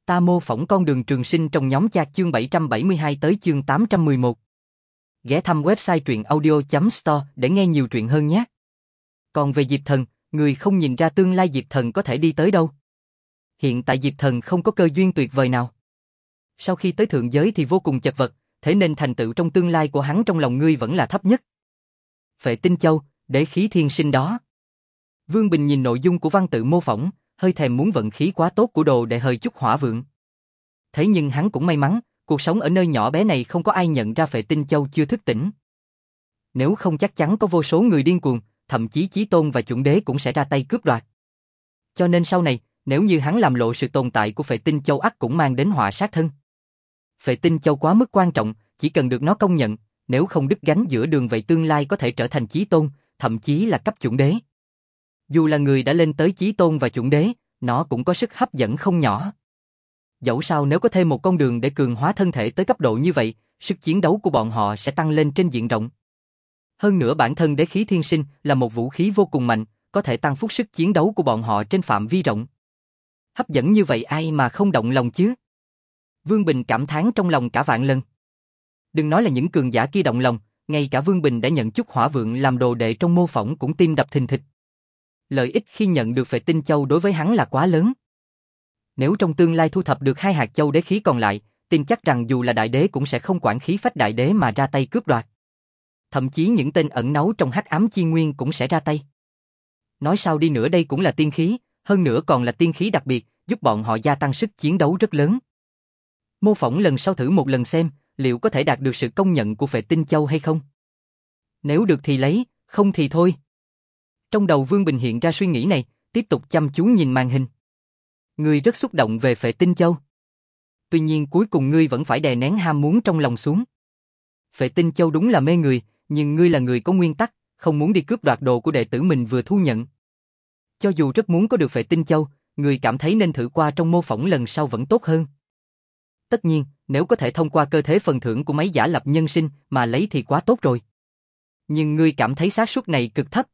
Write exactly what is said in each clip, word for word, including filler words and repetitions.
Ta mô phỏng con đường trường sinh trong nhóm chat chương bảy trăm bảy mươi hai tới chương tám trăm mười một. Ghé thăm website truyện audio chấm store để nghe nhiều truyện hơn nhé. Còn về Diệp Thần, người không nhìn ra tương lai Diệp Thần có thể đi tới đâu. Hiện tại Diệp Thần không có cơ duyên tuyệt vời nào. Sau khi tới thượng giới thì vô cùng chật vật, thế nên thành tựu trong tương lai của hắn trong lòng ngươi vẫn là thấp nhất. Phệ Tinh Châu, đế khí thiên sinh đó. Vương Bình nhìn nội dung của văn tự mô phỏng, hơi thèm muốn vận khí quá tốt của đồ đệ hơi chút hỏa vượng. Thế nhưng hắn cũng may mắn, cuộc sống ở nơi nhỏ bé này không có ai nhận ra Phệ Tinh Châu chưa thức tỉnh. Nếu không chắc chắn có vô số người điên cuồng, thậm chí Chí Tôn và chuẩn đế cũng sẽ ra tay cướp đoạt. Cho nên sau này, nếu như hắn làm lộ sự tồn tại của Phệ Tinh Châu ắt cũng mang đến họa sát thân. Phệ Tinh Châu quá mức quan trọng, chỉ cần được nó công nhận, nếu không đứt gánh giữa đường vậy tương lai có thể trở thành Chí Tôn, thậm chí là cấp chuẩn đế. Dù là người đã lên tới Chí Tôn và chuẩn đế, nó cũng có sức hấp dẫn không nhỏ. Dẫu sao nếu có thêm một con đường để cường hóa thân thể tới cấp độ như vậy, sức chiến đấu của bọn họ sẽ tăng lên trên diện rộng. Hơn nữa bản thân đế khí thiên sinh là một vũ khí vô cùng mạnh, có thể tăng phúc sức chiến đấu của bọn họ trên phạm vi rộng. Hấp dẫn như vậy ai mà không động lòng chứ? Vương Bình cảm thán trong lòng cả vạn lần. Đừng nói là những cường giả kia động lòng, ngay cả Vương Bình đã nhận chút hỏa vượng làm đồ đệ trong mô phỏng cũng tim đập thình thịch. Lợi ích khi nhận được Phệ Tinh Châu đối với hắn là quá lớn. Nếu trong tương lai thu thập được hai hạt châu đế khí còn lại, tin chắc rằng dù là đại đế cũng sẽ không quản khí phách đại đế mà ra tay cướp đoạt. Thậm chí những tên ẩn náu trong hắc ám chi nguyên cũng sẽ ra tay. Nói sao đi nữa đây cũng là tiên khí, hơn nữa còn là tiên khí đặc biệt, giúp bọn họ gia tăng sức chiến đấu rất lớn. Mô phỏng lần sau thử một lần xem, liệu có thể đạt được sự công nhận của Phệ Tinh Châu hay không? Nếu được thì lấy, không thì thôi. Trong đầu Vương Bình hiện ra suy nghĩ này, tiếp tục chăm chú nhìn màn hình. Ngươi rất xúc động về Phệ Tinh Châu. Tuy nhiên cuối cùng ngươi vẫn phải đè nén ham muốn trong lòng xuống. Phệ Tinh Châu đúng là mê người, nhưng ngươi là người có nguyên tắc, không muốn đi cướp đoạt đồ của đệ tử mình vừa thu nhận. Cho dù rất muốn có được Phệ Tinh Châu, ngươi cảm thấy nên thử qua trong mô phỏng lần sau vẫn tốt hơn. Tất nhiên, nếu có thể thông qua cơ thể phần thưởng của mấy giả lập nhân sinh mà lấy thì quá tốt rồi. Nhưng ngươi cảm thấy xác suất này cực thấp.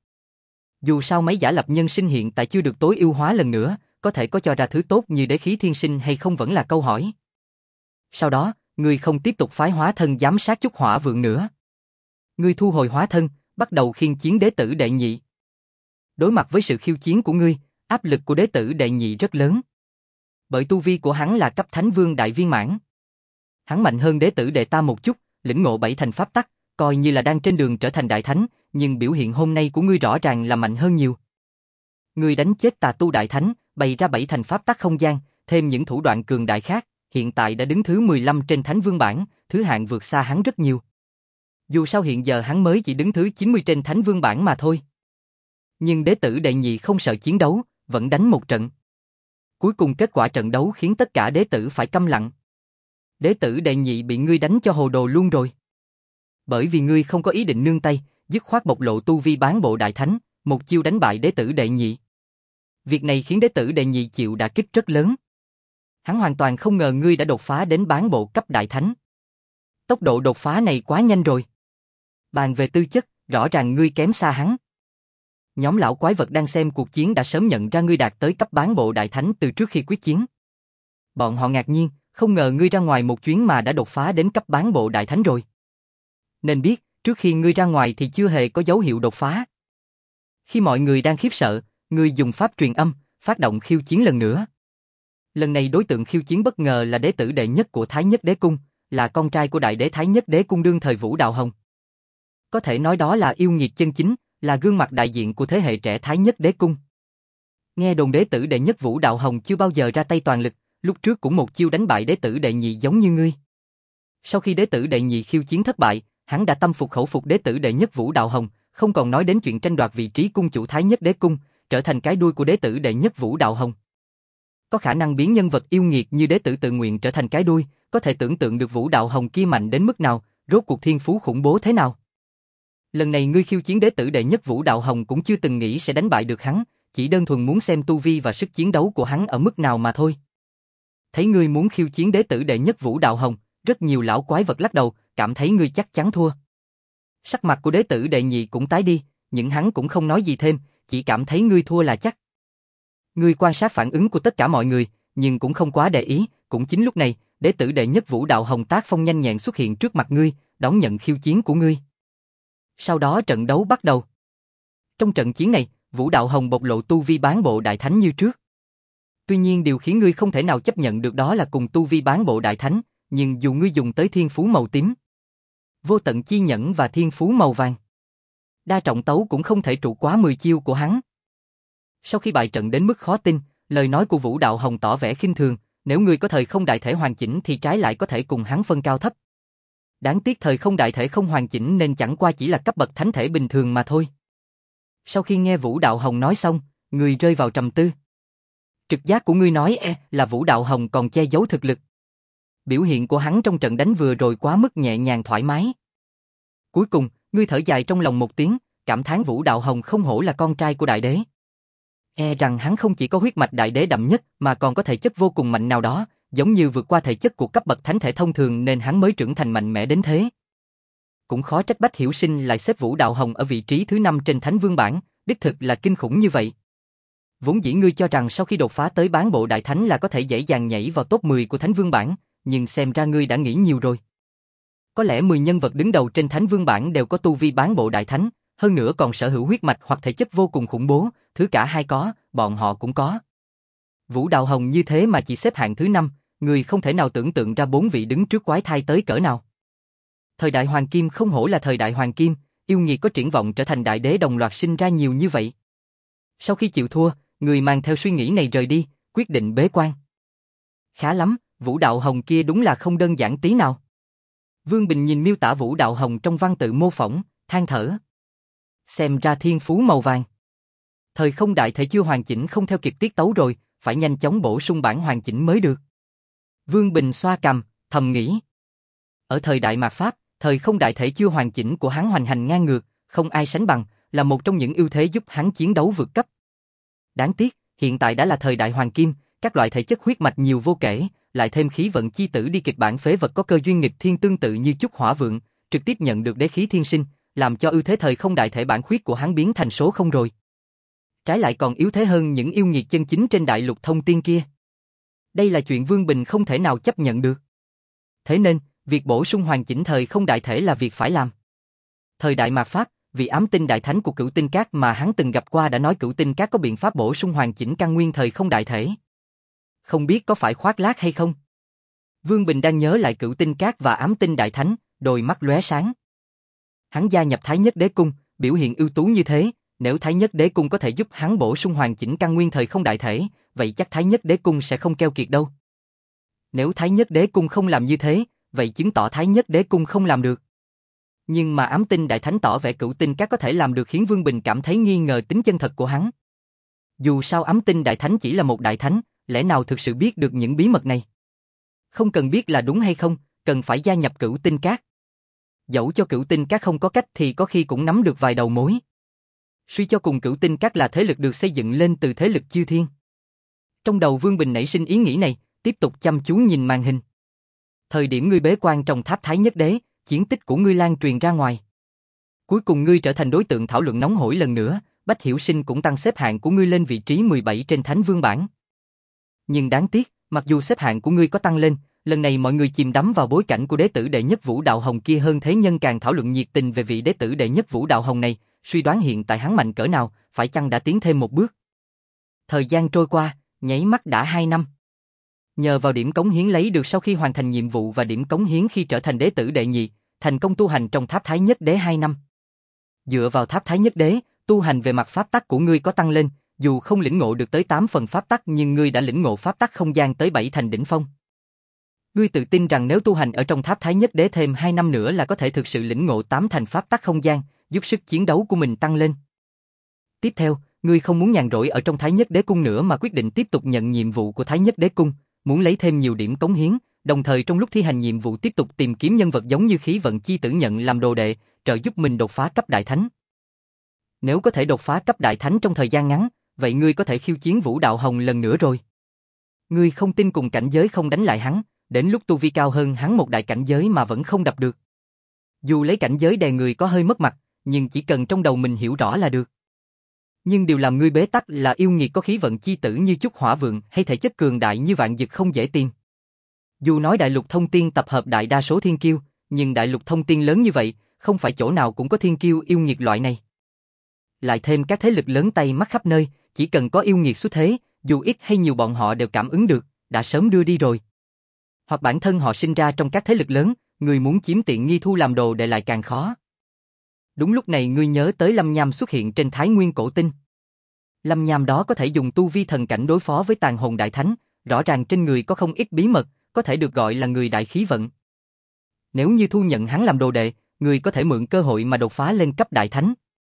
Dù sao mấy giả lập nhân sinh hiện tại chưa được tối ưu hóa lần nữa, có thể có cho ra thứ tốt như đế khí thiên sinh hay không vẫn là câu hỏi. Sau đó, ngươi không tiếp tục phái hóa thân giám sát chút hỏa vượng nữa. Ngươi thu hồi hóa thân, bắt đầu khiêu chiến đế tử đệ nhị. Đối mặt với sự khiêu chiến của ngươi, áp lực của đế tử đệ nhị rất lớn. Bởi tu vi của hắn là cấp thánh vương đại viên mãn. Hắn mạnh hơn đế tử đệ ta một chút, lĩnh ngộ bảy thành pháp tắc, coi như là đang trên đường trở thành đại thánh, nhưng biểu hiện hôm nay của ngươi rõ ràng là mạnh hơn nhiều. Ngươi đánh chết tà tu đại thánh, bày ra bảy thành pháp tắc không gian, thêm những thủ đoạn cường đại khác, hiện tại đã đứng thứ mười lăm trên thánh vương bảng, thứ hạng vượt xa hắn rất nhiều. Dù sao hiện giờ hắn mới chỉ đứng thứ chín mươi trên thánh vương bảng mà thôi. Nhưng đế tử đệ nhị không sợ chiến đấu, vẫn đánh một trận. Cuối cùng kết quả trận đấu khiến tất cả đế tử phải câm lặng. Đế tử đệ nhị bị ngươi đánh cho hồ đồ luôn rồi. Bởi vì ngươi không có ý định nương tay, dứt khoát bộc lộ tu vi bán bộ đại thánh, một chiêu đánh bại đế tử đệ nhị. Việc này khiến đế tử đệ nhị chịu đả kích rất lớn. Hắn hoàn toàn không ngờ ngươi đã đột phá đến bán bộ cấp đại thánh. Tốc độ đột phá này quá nhanh rồi. Bàn về tư chất, rõ ràng ngươi kém xa hắn. Nhóm lão quái vật đang xem cuộc chiến đã sớm nhận ra ngươi đạt tới cấp bán bộ đại thánh từ trước khi quyết chiến. Bọn họ ngạc nhiên, không ngờ ngươi ra ngoài một chuyến mà đã đột phá đến cấp bán bộ đại thánh rồi. Nên biết, trước khi ngươi ra ngoài thì chưa hề có dấu hiệu đột phá. Khi mọi người đang khiếp sợ, ngươi dùng pháp truyền âm, phát động khiêu chiến lần nữa. Lần này đối tượng khiêu chiến bất ngờ là đế tử đệ nhất của Thái Nhất Đế Cung, là con trai của đại đế Thái Nhất Đế Cung đương thời Vũ Đạo Hồng. Có thể nói đó là yêu nghiệt chân chính, là gương mặt đại diện của thế hệ trẻ Thái Nhất Đế Cung. Nghe đồn đế tử đệ nhất Vũ Đạo Hồng chưa bao giờ ra tay toàn lực, lúc trước cũng một chiêu đánh bại đế tử đệ nhị giống như ngươi. Sau khi đế tử đệ nhị khiêu chiến thất bại, hắn đã tâm phục khẩu phục đế tử đệ nhất Vũ Đạo Hồng, không còn nói đến chuyện tranh đoạt vị trí cung chủ Thái Nhất Đế Cung, trở thành cái đuôi của đế tử đệ nhất Vũ Đạo Hồng. Có khả năng biến nhân vật yêu nghiệt như đế tử tự nguyện trở thành cái đuôi, có thể tưởng tượng được Vũ Đạo Hồng kia mạnh đến mức nào, rốt cuộc thiên phú khủng bố thế nào. Lần này ngươi khiêu chiến đế tử đệ nhất Vũ Đạo Hồng cũng chưa từng nghĩ sẽ đánh bại được hắn, chỉ đơn thuần muốn xem tu vi và sức chiến đấu của hắn ở mức nào mà thôi. Thấy ngươi muốn khiêu chiến đế tử đệ nhất Vũ Đạo Hồng, rất nhiều lão quái vật lắc đầu, cảm thấy ngươi chắc chắn thua. Sắc mặt của đế tử đệ nhị cũng tái đi, nhưng hắn cũng không nói gì thêm, chỉ cảm thấy ngươi thua là chắc. Ngươi quan sát phản ứng của tất cả mọi người, nhưng cũng không quá để ý, cũng chính lúc này, đế tử đệ nhất Vũ Đạo Hồng tác phong nhanh nhẹn xuất hiện trước mặt ngươi, đón nhận khiêu chiến của ngươi. Sau đó trận đấu bắt đầu. Trong trận chiến này, Vũ Đạo Hồng bộc lộ tu vi bán bộ đại thánh như trước. Tuy nhiên điều khiến ngươi không thể nào chấp nhận được đó là cùng tu vi bán bộ đại thánh, nhưng dù ngươi dùng tới thiên phú màu tím, vô tận chi nhẫn và thiên phú màu vàng, đa trọng tấu cũng không thể trụ quá mười chiêu của hắn. Sau khi bại trận đến mức khó tin, lời nói của Vũ Đạo Hồng tỏ vẻ khinh thường, nếu ngươi có thời không đại thể hoàn chỉnh thì trái lại có thể cùng hắn phân cao thấp. Đáng tiếc thời không đại thể không hoàn chỉnh nên chẳng qua chỉ là cấp bậc thánh thể bình thường mà thôi. Sau khi nghe Vũ Đạo Hồng nói xong, người rơi vào trầm tư. Trực giác của ngươi nói e là Vũ Đạo Hồng còn che giấu thực lực. Biểu hiện của hắn trong trận đánh vừa rồi quá mức nhẹ nhàng thoải mái. Cuối cùng, ngươi thở dài trong lòng một tiếng, cảm thán Vũ Đạo Hồng không hổ là con trai của đại đế. E rằng hắn không chỉ có huyết mạch đại đế đậm nhất mà còn có thể chất vô cùng mạnh nào đó, giống như vượt qua thể chất của cấp bậc thánh thể thông thường nên hắn mới trưởng thành mạnh mẽ đến thế. Cũng khó trách Bách Hiểu Sinh lại xếp Vũ Đạo Hồng ở vị trí thứ năm trên Thánh Vương bảng, đích thực là kinh khủng như vậy. Vốn dĩ ngươi cho rằng sau khi đột phá tới bán bộ đại thánh là có thể dễ dàng nhảy vào top mười của Thánh Vương bảng, nhưng xem ra ngươi đã nghĩ nhiều rồi. Có lẽ mười nhân vật đứng đầu trên Thánh Vương bảng đều có tu vi bán bộ đại thánh, hơn nữa còn sở hữu huyết mạch hoặc thể chất vô cùng khủng bố, thứ cả hai có, bọn họ cũng có. Vũ Đạo Hồng như thế mà chỉ xếp hạng thứ năm, người không thể nào tưởng tượng ra bốn vị đứng trước quái thai tới cỡ nào. Thời đại Hoàng Kim không hổ là thời đại Hoàng Kim, yêu nghiệt có triển vọng trở thành đại đế đồng loạt sinh ra nhiều như vậy. Sau khi chịu thua, người mang theo suy nghĩ này rời đi, quyết định bế quan. Khá lắm, Vũ Đạo Hồng kia đúng là không đơn giản tí nào. Vương Bình nhìn miêu tả Vũ Đạo Hồng trong văn tự mô phỏng, than thở. Xem ra thiên phú màu vàng. Thời không đại thể chưa hoàn chỉnh không theo kịp tiết tấu rồi, phải nhanh chóng bổ sung bản hoàn chỉnh mới được. Vương Bình xoa cằm, thầm nghĩ. Ở thời đại mạt Pháp, thời không đại thể chưa hoàn chỉnh của hắn hoành hành ngang ngược, không ai sánh bằng, là một trong những ưu thế giúp hắn chiến đấu vượt cấp. Đáng tiếc, hiện tại đã là thời đại Hoàng Kim, các loại thể chất huyết mạch nhiều vô kể, lại thêm khí vận chi tử đi kịch bản phế vật có cơ duyên nghịch thiên tương tự như Chúc Hỏa Vượng, trực tiếp nhận được đế khí thiên sinh, làm cho ưu thế thời không đại thể bản khuyết của hắn biến thành số không rồi. Trái lại còn yếu thế hơn những yêu nghiệt chân chính trên đại lục thông tiên kia. Đây là chuyện Vương Bình không thể nào chấp nhận được. Thế nên, việc bổ sung hoàn chỉnh thời không đại thể là việc phải làm. Thời đại mạt Pháp, vị ám tinh đại thánh của Cửu Tinh Các mà hắn từng gặp qua đã nói Cửu Tinh Các có biện pháp bổ sung hoàn chỉnh căn nguyên thời không đại thể. Không biết có phải khoác lác hay không? Vương Bình đang nhớ lại Cửu Tinh Các và ám tinh đại thánh, đôi mắt lóe sáng. Hắn gia nhập Thái Nhất Đế Cung, biểu hiện ưu tú như thế, nếu Thái Nhất Đế Cung có thể giúp hắn bổ sung hoàn chỉnh căn nguyên thời không đại thể, vậy chắc Thái Nhất Đế Cung sẽ không keo kiệt đâu. Nếu Thái Nhất Đế Cung không làm như thế, vậy chứng tỏ Thái Nhất Đế Cung không làm được. Nhưng mà ám tinh đại thánh tỏ vẻ Cửu Tinh Các có thể làm được khiến Vương Bình cảm thấy nghi ngờ tính chân thật của hắn. Dù sao ám tinh đại thánh chỉ là một đại thánh, lẽ nào thực sự biết được những bí mật này? Không cần biết là đúng hay không, cần phải gia nhập Cửu Tinh Các. Dẫu cho Cửu Tinh Các không có cách thì có khi cũng nắm được vài đầu mối. Suy cho cùng Cửu Tinh Các là thế lực được xây dựng lên từ thế lực chư thiên. Trong đầu Vương Bình nảy sinh ý nghĩ này, tiếp tục chăm chú nhìn màn hình. Thời điểm ngươi bế quan trong tháp Thái Nhất Đế, chiến tích của ngươi lan truyền ra ngoài. Cuối cùng ngươi trở thành đối tượng thảo luận nóng hổi lần nữa, Bách Hiểu Sinh cũng tăng xếp hạng của ngươi lên vị trí mười bảy trên Thánh Vương bảng. Nhưng đáng tiếc, mặc dù xếp hạng của ngươi có tăng lên, lần này mọi người chìm đắm vào bối cảnh của đế tử đệ nhất Vũ Đạo Hồng kia hơn thế nhân càng thảo luận nhiệt tình về vị đế tử đệ nhất Vũ Đạo Hồng này, suy đoán hiện tại hắn mạnh cỡ nào, phải chăng đã tiến thêm một bước. Thời gian trôi qua, nháy mắt đã hai năm. Nhờ vào điểm cống hiến lấy được sau khi hoàn thành nhiệm vụ và điểm cống hiến khi trở thành đế tử đệ nhị, thành công tu hành trong tháp Thái Nhất Đế hai năm. Dựa vào tháp Thái Nhất Đế, tu hành về mặt pháp tắc của ngươi có tăng lên, dù không lĩnh ngộ được tới tám phần pháp tắc nhưng ngươi đã lĩnh ngộ pháp tắc không gian tới bảy thành đỉnh phong. Ngươi tự tin rằng nếu tu hành ở trong tháp Thái Nhất Đế thêm hai năm nữa là có thể thực sự lĩnh ngộ tám thành pháp tắc không gian, giúp sức chiến đấu của mình tăng lên. Tiếp theo, ngươi không muốn nhàn rỗi ở trong Thái Nhất Đế Cung nữa mà quyết định tiếp tục nhận nhiệm vụ của Thái Nhất Đế Cung, muốn lấy thêm nhiều điểm cống hiến, đồng thời trong lúc thi hành nhiệm vụ tiếp tục tìm kiếm nhân vật giống như khí vận chi tử nhận làm đồ đệ, trợ giúp mình đột phá cấp đại thánh. Nếu có thể đột phá cấp đại thánh trong thời gian ngắn, vậy ngươi có thể khiêu chiến Vũ Đạo Hồng lần nữa rồi. Ngươi không tin cùng cảnh giới không đánh lại hắn, đến lúc tu vi cao hơn hắn một đại cảnh giới mà vẫn không đập được. Dù lấy cảnh giới đè người có hơi mất mặt, nhưng chỉ cần trong đầu mình hiểu rõ là được. Nhưng điều làm ngươi bế tắc là yêu nghiệt có khí vận chi tử như Chúc Hỏa Vượng hay thể chất cường đại như Vạn Dực không dễ tìm. Dù nói đại lục thông tiên tập hợp đại đa số thiên kiêu, nhưng đại lục thông tiên lớn như vậy, không phải chỗ nào cũng có thiên kiêu yêu nghiệt loại này. Lại thêm các thế lực lớn tay mắt khắp nơi, chỉ cần có yêu nghiệt xuất thế, dù ít hay nhiều bọn họ đều cảm ứng được, đã sớm đưa đi rồi. Hoặc bản thân họ sinh ra trong các thế lực lớn, người muốn chiếm tiện nghi thu làm đồ đệ lại càng khó. Đúng lúc này ngươi nhớ tới Lâm Nham xuất hiện trên Thái Nguyên cổ tinh. Lâm Nham đó có thể dùng tu vi thần cảnh đối phó với tàn hồn đại thánh, rõ ràng trên người có không ít bí mật, có thể được gọi là người đại khí vận. Nếu như thu nhận hắn làm đồ đệ, người có thể mượn cơ hội mà đột phá lên cấp đại thánh.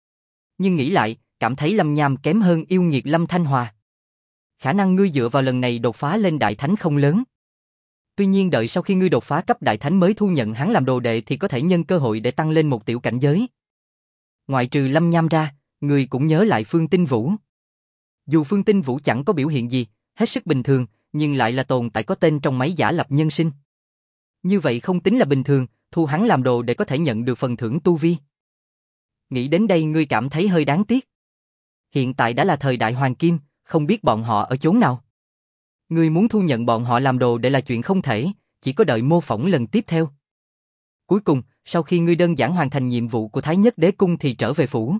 Nhưng nghĩ lại, cảm thấy Lâm Nham kém hơn yêu nghiệt Lâm Thanh Hòa. Khả năng ngươi dựa vào lần này đột phá lên đại thánh không lớn. Tuy nhiên đợi sau khi ngươi đột phá cấp đại thánh mới thu nhận hắn làm đồ đệ thì có thể nhân cơ hội để tăng lên một tiểu cảnh giới. Ngoại trừ Lâm Nham ra, ngươi cũng nhớ lại Phương Tinh Vũ. Dù Phương Tinh Vũ chẳng có biểu hiện gì, hết sức bình thường, nhưng lại là tồn tại có tên trong máy giả lập nhân sinh. Như vậy không tính là bình thường, thu hắn làm đồ để có thể nhận được phần thưởng tu vi. Nghĩ đến đây ngươi cảm thấy hơi đáng tiếc. Hiện tại đã là thời đại hoàng kim, không biết bọn họ ở chốn nào. Ngươi muốn thu nhận bọn họ làm đồ để là chuyện không thể, chỉ có đợi mô phỏng lần tiếp theo. Cuối cùng, sau khi ngươi đơn giản hoàn thành nhiệm vụ của Thái Nhất Đế Cung thì trở về phủ.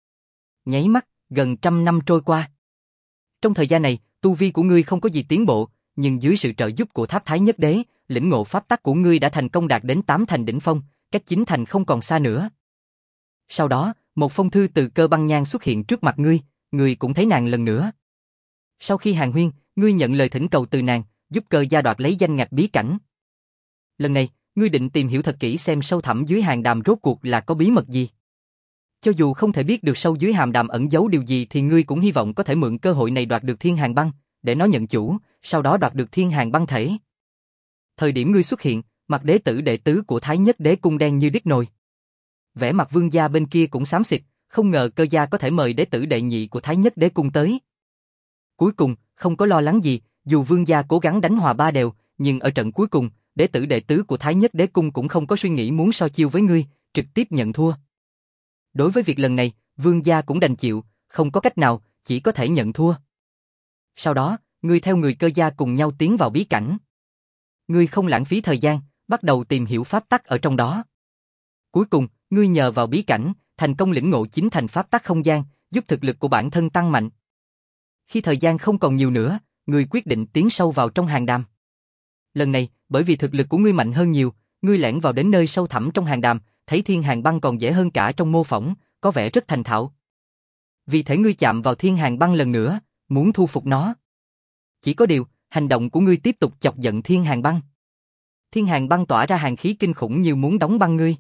Nháy mắt, gần trăm năm trôi qua. Trong thời gian này, tu vi của ngươi không có gì tiến bộ, nhưng dưới sự trợ giúp của Tháp Thái Nhất Đế, lĩnh ngộ pháp tắc của ngươi đã thành công đạt đến tám thành đỉnh phong, cách chín thành không còn xa nữa. Sau đó, một phong thư từ Cơ Băng Nhan xuất hiện trước mặt ngươi, ngươi cũng thấy nàng lần nữa. Sau khi hàn huyên, ngươi nhận lời thỉnh cầu từ nàng, giúp Cơ gia đoạt lấy danh ngạch bí cảnh. Lần này, ngươi định tìm hiểu thật kỹ xem sâu thẳm dưới hàn đàm rốt cuộc là có bí mật gì. Cho dù không thể biết được sâu dưới hàm đàm ẩn giấu điều gì thì ngươi cũng hy vọng có thể mượn cơ hội này đoạt được Thiên Hàn Băng, để nó nhận chủ, sau đó đoạt được Thiên Hàn Băng thể. Thời điểm ngươi xuất hiện, mặt đế tử đệ tứ của Thái Nhất Đế Cung đen như đít nồi. Vẻ mặt Vương gia bên kia cũng xám xịt, không ngờ Cơ gia có thể mời đế tử đệ nhị của Thái Nhất Đế Cung tới. Cuối cùng, không có lo lắng gì, dù Vương gia cố gắng đánh hòa ba đều, nhưng ở trận cuối cùng, đế tử đệ tứ của Thái Nhất Đế Cung cũng không có suy nghĩ muốn so chiêu với ngươi, trực tiếp nhận thua. Đối với việc lần này, Vương gia cũng đành chịu, không có cách nào, chỉ có thể nhận thua. Sau đó, ngươi theo người Cơ gia cùng nhau tiến vào bí cảnh. Ngươi không lãng phí thời gian, bắt đầu tìm hiểu pháp tắc ở trong đó. Cuối cùng, ngươi nhờ vào bí cảnh, thành công lĩnh ngộ chính thành pháp tắc không gian, giúp thực lực của bản thân tăng mạnh. Khi thời gian không còn nhiều nữa, ngươi quyết định tiến sâu vào trong hàn đàm. Lần này, bởi vì thực lực của ngươi mạnh hơn nhiều, ngươi lẻn vào đến nơi sâu thẳm trong hàn đàm, thấy Thiên Hàn Băng còn dễ hơn cả trong mô phỏng, có vẻ rất thành thạo. Vì thế ngươi chạm vào Thiên Hàn Băng lần nữa, muốn thu phục nó. Chỉ có điều, hành động của ngươi tiếp tục chọc giận Thiên Hàn Băng. Thiên Hàn Băng tỏa ra hàn khí kinh khủng như muốn đóng băng ngươi.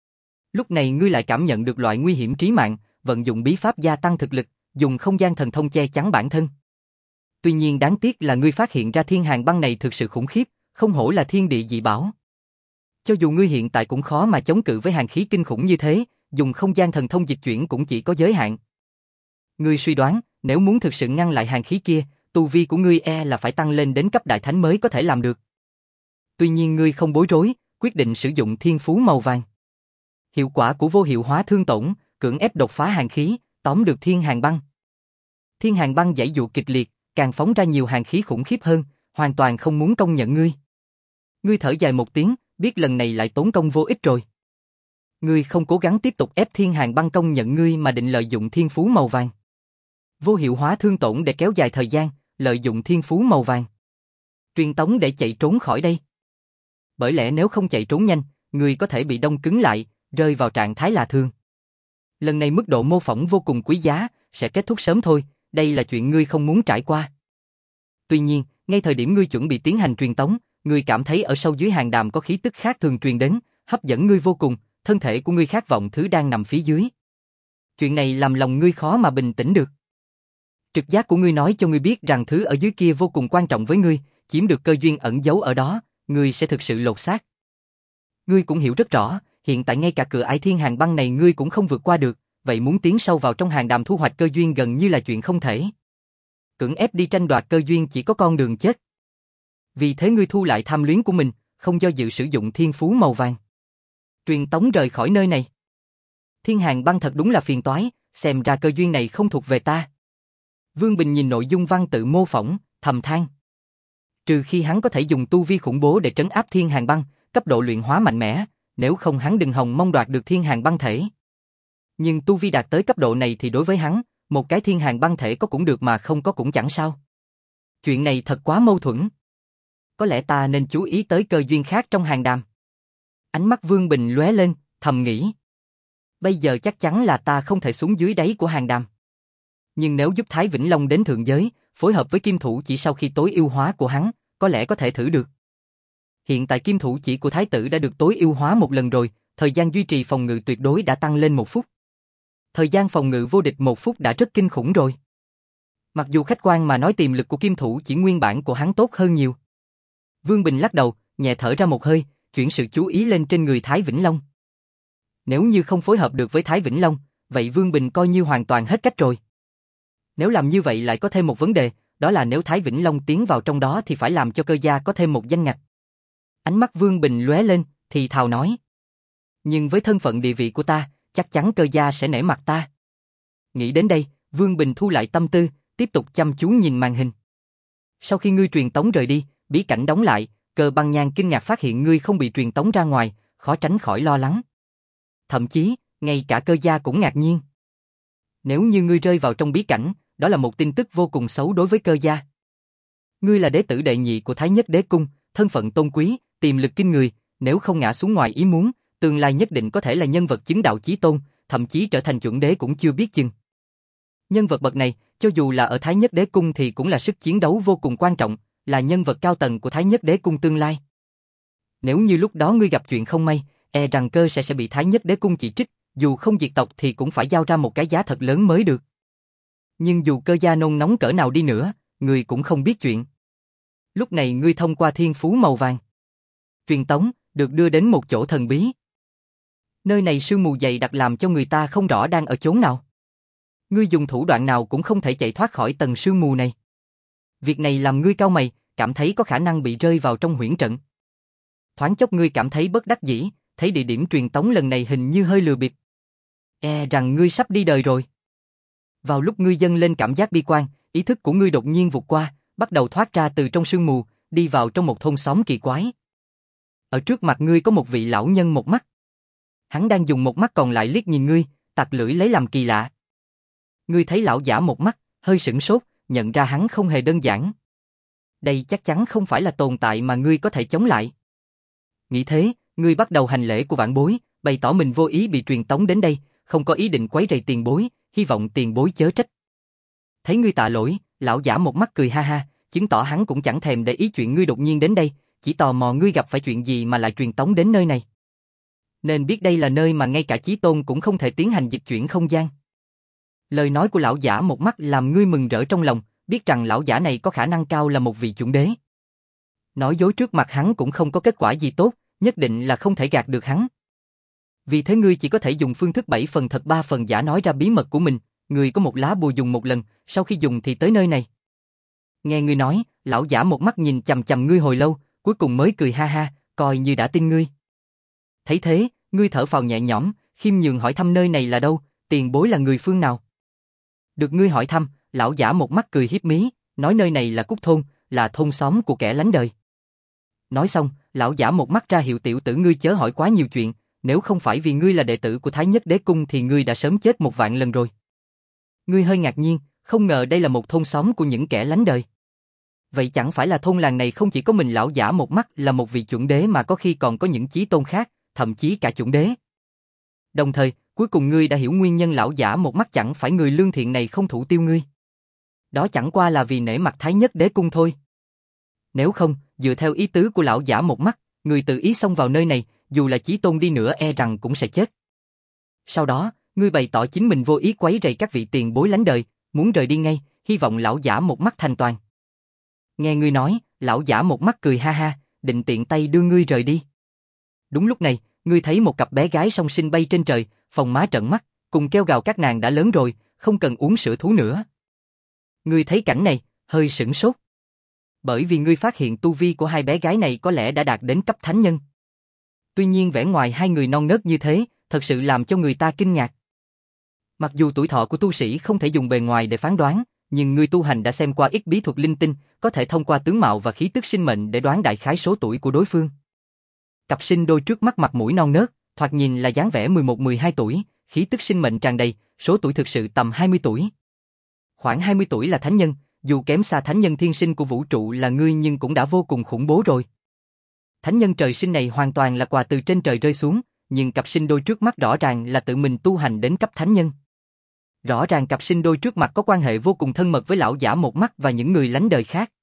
Lúc này ngươi lại cảm nhận được loại nguy hiểm trí mạng, vận dụng bí pháp gia tăng thực lực, dùng không gian thần thông che chắn bản thân. Tuy nhiên đáng tiếc là ngươi phát hiện ra Thiên Hàn Băng này thực sự khủng khiếp, không hổ là thiên địa dị bảo. Cho dù ngươi hiện tại cũng khó mà chống cự với hàn khí kinh khủng như thế, dùng không gian thần thông dịch chuyển cũng chỉ có giới hạn. Ngươi suy đoán, nếu muốn thực sự ngăn lại hàn khí kia, tu vi của ngươi e là phải tăng lên đến cấp đại thánh mới có thể làm được. Tuy nhiên ngươi không bối rối, quyết định sử dụng thiên phú màu vàng. Hiệu quả của vô hiệu hóa thương tổn, cưỡng ép đột phá hàn khí, tóm được Thiên Hàn Băng. Thiên Hàn Băng giãy giụa kịch liệt, càng phóng ra nhiều hàn khí khủng khiếp hơn, hoàn toàn không muốn công nhận ngươi. Ngươi thở dài một tiếng, biết lần này lại tốn công vô ích rồi. Ngươi không cố gắng tiếp tục ép Thiên Hàn Băng công nhận ngươi mà định lợi dụng thiên phú màu vàng. Vô hiệu hóa thương tổn để kéo dài thời gian, lợi dụng thiên phú màu vàng. Truyền tống để chạy trốn khỏi đây. Bởi lẽ nếu không chạy trốn nhanh, ngươi có thể bị đông cứng lại, rơi vào trạng thái lạ thường. Lần này mức độ mô phỏng vô cùng quý giá, sẽ kết thúc sớm thôi, đây là chuyện ngươi không muốn trải qua. Tuy nhiên, ngay thời điểm ngươi chuẩn bị tiến hành truyền tống, ngươi cảm thấy ở sâu dưới hàn đàm có khí tức khác thường truyền đến, hấp dẫn ngươi vô cùng, thân thể của ngươi khát vọng thứ đang nằm phía dưới. Chuyện này làm lòng ngươi khó mà bình tĩnh được. Trực giác của ngươi nói cho ngươi biết rằng thứ ở dưới kia vô cùng quan trọng với ngươi, chiếm được cơ duyên ẩn giấu ở đó, ngươi sẽ thực sự lột xác. Ngươi cũng hiểu rất rõ, hiện tại ngay cả cửa ải Thiên Hàn Băng này ngươi cũng không vượt qua được, vậy muốn tiến sâu vào trong hàn đàm thu hoạch cơ duyên gần như là chuyện không thể. Cưỡng ép đi tranh đoạt cơ duyên chỉ có con đường chết. Vì thế ngươi thu lại tham luyến của mình, không do dự sử dụng thiên phú màu vàng. Truyền tống rời khỏi nơi này. Thiên Hàn Băng thật đúng là phiền toái, xem ra cơ duyên này không thuộc về ta. Vương Bình nhìn nội dung văn tự mô phỏng, thầm than. Trừ khi hắn có thể dùng tu vi khủng bố để trấn áp thiên hàn băng, cấp độ luyện hóa mạnh mẽ, nếu không hắn đừng hòng mong đoạt được thiên hàn băng thể. Nhưng tu vi đạt tới cấp độ này thì đối với hắn, một cái thiên hàn băng thể có cũng được mà không có cũng chẳng sao. Chuyện này thật quá mâu thuẫn. Có lẽ ta nên chú ý tới cơ duyên khác trong hàng đàm. Ánh mắt Vương Bình lóe lên, thầm nghĩ. Bây giờ chắc chắn là ta không thể xuống dưới đáy của hàng đàm. Nhưng nếu giúp Thái Vĩnh Long đến thượng giới, phối hợp với kim thủ chỉ sau khi tối ưu hóa của hắn, có lẽ có thể thử được. Hiện tại kim thủ chỉ của Thái tử đã được tối ưu hóa một lần rồi, thời gian duy trì phòng ngự tuyệt đối đã tăng lên một phút. Thời gian phòng ngự vô địch một phút đã rất kinh khủng rồi. Mặc dù khách quan mà nói tiềm lực của kim thủ chỉ nguyên bản của hắn tốt hơn nhiều. Vương Bình lắc đầu, nhẹ thở ra một hơi, chuyển sự chú ý lên trên người Thái Vĩnh Long. Nếu như không phối hợp được với Thái Vĩnh Long, vậy Vương Bình coi như hoàn toàn hết cách rồi. Nếu làm như vậy lại có thêm một vấn đề, đó là nếu Thái Vĩnh Long tiến vào trong đó thì phải làm cho cơ gia có thêm một danh ngạch. Ánh mắt Vương Bình lóe lên, thì thào nói. Nhưng với thân phận địa vị của ta, chắc chắn cơ gia sẽ nể mặt ta. Nghĩ đến đây, Vương Bình thu lại tâm tư, tiếp tục chăm chú nhìn màn hình. Sau khi ngươi truyền tống rời đi, bí cảnh đóng lại, Cơ Băng Nhan kinh ngạc phát hiện ngươi không bị truyền tống ra ngoài, khó tránh khỏi lo lắng. Thậm chí, ngay cả cơ gia cũng ngạc nhiên. Nếu như ngươi rơi vào trong bí cảnh, đó là một tin tức vô cùng xấu đối với cơ gia. Ngươi là đế tử đệ nhị của Thái Nhất Đế Cung, thân phận tôn quý, tiềm lực kinh người, nếu không ngã xuống ngoài ý muốn, tương lai nhất định có thể là nhân vật chứng đạo chí tôn, thậm chí trở thành chuẩn đế cũng chưa biết chừng. Nhân vật bậc này, cho dù là ở Thái Nhất Đế Cung thì cũng là sức chiến đấu vô cùng quan trọng, là nhân vật cao tầng của Thái Nhất Đế Cung tương lai. Nếu như lúc đó ngươi gặp chuyện không may, e rằng cơ sẽ sẽ bị Thái Nhất Đế Cung chỉ trích, dù không diệt tộc thì cũng phải giao ra một cái giá thật lớn mới được. Nhưng dù cơ gia nôn nóng cỡ nào đi nữa, ngươi cũng không biết chuyện. Lúc này ngươi thông qua thiên phú màu vàng truyền tống, được đưa đến một chỗ thần bí. Nơi này sương mù dày đặc làm cho người ta không rõ đang ở chốn nào. Ngươi dùng thủ đoạn nào cũng không thể chạy thoát khỏi tầng sương mù này. Việc này làm ngươi cau mày, cảm thấy có khả năng bị rơi vào trong huyễn trận. Thoáng chốc ngươi cảm thấy bất đắc dĩ, thấy địa điểm truyền tống lần này hình như hơi lừa bịp. E rằng ngươi sắp đi đời rồi. Vào lúc ngươi dâng lên cảm giác bi quan, ý thức của ngươi đột nhiên vụt qua, bắt đầu thoát ra từ trong sương mù, đi vào trong một thôn xóm kỳ quái. Ở trước mặt ngươi có một vị lão nhân một mắt. Hắn đang dùng một mắt còn lại liếc nhìn ngươi, tặc lưỡi lấy làm kỳ lạ. Ngươi thấy lão giả một mắt, hơi sửng sốt, nhận ra hắn không hề đơn giản. Đây chắc chắn không phải là tồn tại mà ngươi có thể chống lại. Nghĩ thế, ngươi bắt đầu hành lễ của vãn bối, bày tỏ mình vô ý bị truyền tống đến đây, không có ý định quấy rầy tiền bối, hy vọng tiền bối chớ trách. Thấy ngươi tạ lỗi, lão giả một mắt cười ha ha, chứng tỏ hắn cũng chẳng thèm để ý chuyện ngươi đột nhiên đến đây, chỉ tò mò ngươi gặp phải chuyện gì mà lại truyền tống đến nơi này. Nên biết đây là nơi mà ngay cả chí tôn cũng không thể tiến hành dịch chuyển không gian. Lời nói của lão giả một mắt làm ngươi mừng rỡ trong lòng, biết rằng lão giả này có khả năng cao là một vị chuẩn đế. Nói dối trước mặt hắn cũng không có kết quả gì tốt, nhất định là không thể gạt được hắn. Vì thế ngươi chỉ có thể dùng phương thức bảy phần thật ba phần giả nói ra bí mật của mình, ngươi có một lá bùa dùng một lần, sau khi dùng thì tới nơi này. Nghe ngươi nói, lão giả một mắt nhìn chằm chằm ngươi hồi lâu, cuối cùng mới cười ha ha, coi như đã tin ngươi. Thấy thế, ngươi thở phào nhẹ nhõm, khiêm nhường hỏi thăm nơi này là đâu, tiền bối là người phương nào. Được ngươi hỏi thăm, lão giả một mắt cười hiếp mí, nói nơi này là Cúc Thôn, là thôn xóm của kẻ lánh đời. Nói xong, lão giả một mắt ra hiệu tiểu tử ngươi chớ hỏi quá nhiều chuyện, nếu không phải vì ngươi là đệ tử của Thái Nhất Đế Cung thì ngươi đã sớm chết một vạn lần rồi. Ngươi hơi ngạc nhiên, không ngờ đây là một thôn xóm của những kẻ lánh đời. Vậy chẳng phải là thôn làng này không chỉ có mình lão giả một mắt là một vị chuẩn đế mà có khi còn có những chí tôn khác, thậm chí cả chuẩn đế. Đồng thời, cuối cùng ngươi đã hiểu nguyên nhân lão giả một mắt chẳng phải người lương thiện này không thủ tiêu ngươi. Đó chẳng qua là vì nể mặt Thái Nhất Đế Cung thôi. Nếu không, dựa theo ý tứ của lão giả một mắt, người tự ý xông vào nơi này, dù là chí tôn đi nữa e rằng cũng sẽ chết. Sau đó, ngươi bày tỏ chính mình vô ý quấy rầy các vị tiền bối lánh đời, muốn rời đi ngay, hy vọng lão giả một mắt thành toàn. Nghe ngươi nói, lão giả một mắt cười ha ha, định tiện tay đưa ngươi rời đi. Đúng lúc này, ngươi thấy một cặp bé gái song sinh bay trên trời, phồng má trợn mắt, cùng kêu gào các nàng đã lớn rồi, không cần uống sữa thú nữa. Ngươi thấy cảnh này, hơi sửng sốt. Bởi vì ngươi phát hiện tu vi của hai bé gái này có lẽ đã đạt đến cấp thánh nhân. Tuy nhiên vẻ ngoài hai người non nớt như thế, thật sự làm cho người ta kinh ngạc. Mặc dù tuổi thọ của tu sĩ không thể dùng bề ngoài để phán đoán, nhưng ngươi tu hành đã xem qua ít bí thuật linh tinh, có thể thông qua tướng mạo và khí tức sinh mệnh để đoán đại khái số tuổi của đối phương. Cặp sinh đôi trước mắt mặt mũi non nớt, thoạt nhìn là dáng vẻ mười một mười hai tuổi, khí tức sinh mệnh tràn đầy, số tuổi thực sự tầm hai mươi tuổi. Khoảng hai mươi tuổi là thánh nhân, dù kém xa thánh nhân thiên sinh của vũ trụ là ngươi nhưng cũng đã vô cùng khủng bố rồi. Thánh nhân trời sinh này hoàn toàn là quà từ trên trời rơi xuống, nhưng cặp sinh đôi trước mắt rõ ràng là tự mình tu hành đến cấp thánh nhân. Rõ ràng cặp sinh đôi trước mặt có quan hệ vô cùng thân mật với lão giả một mắt và những người lánh đời khác.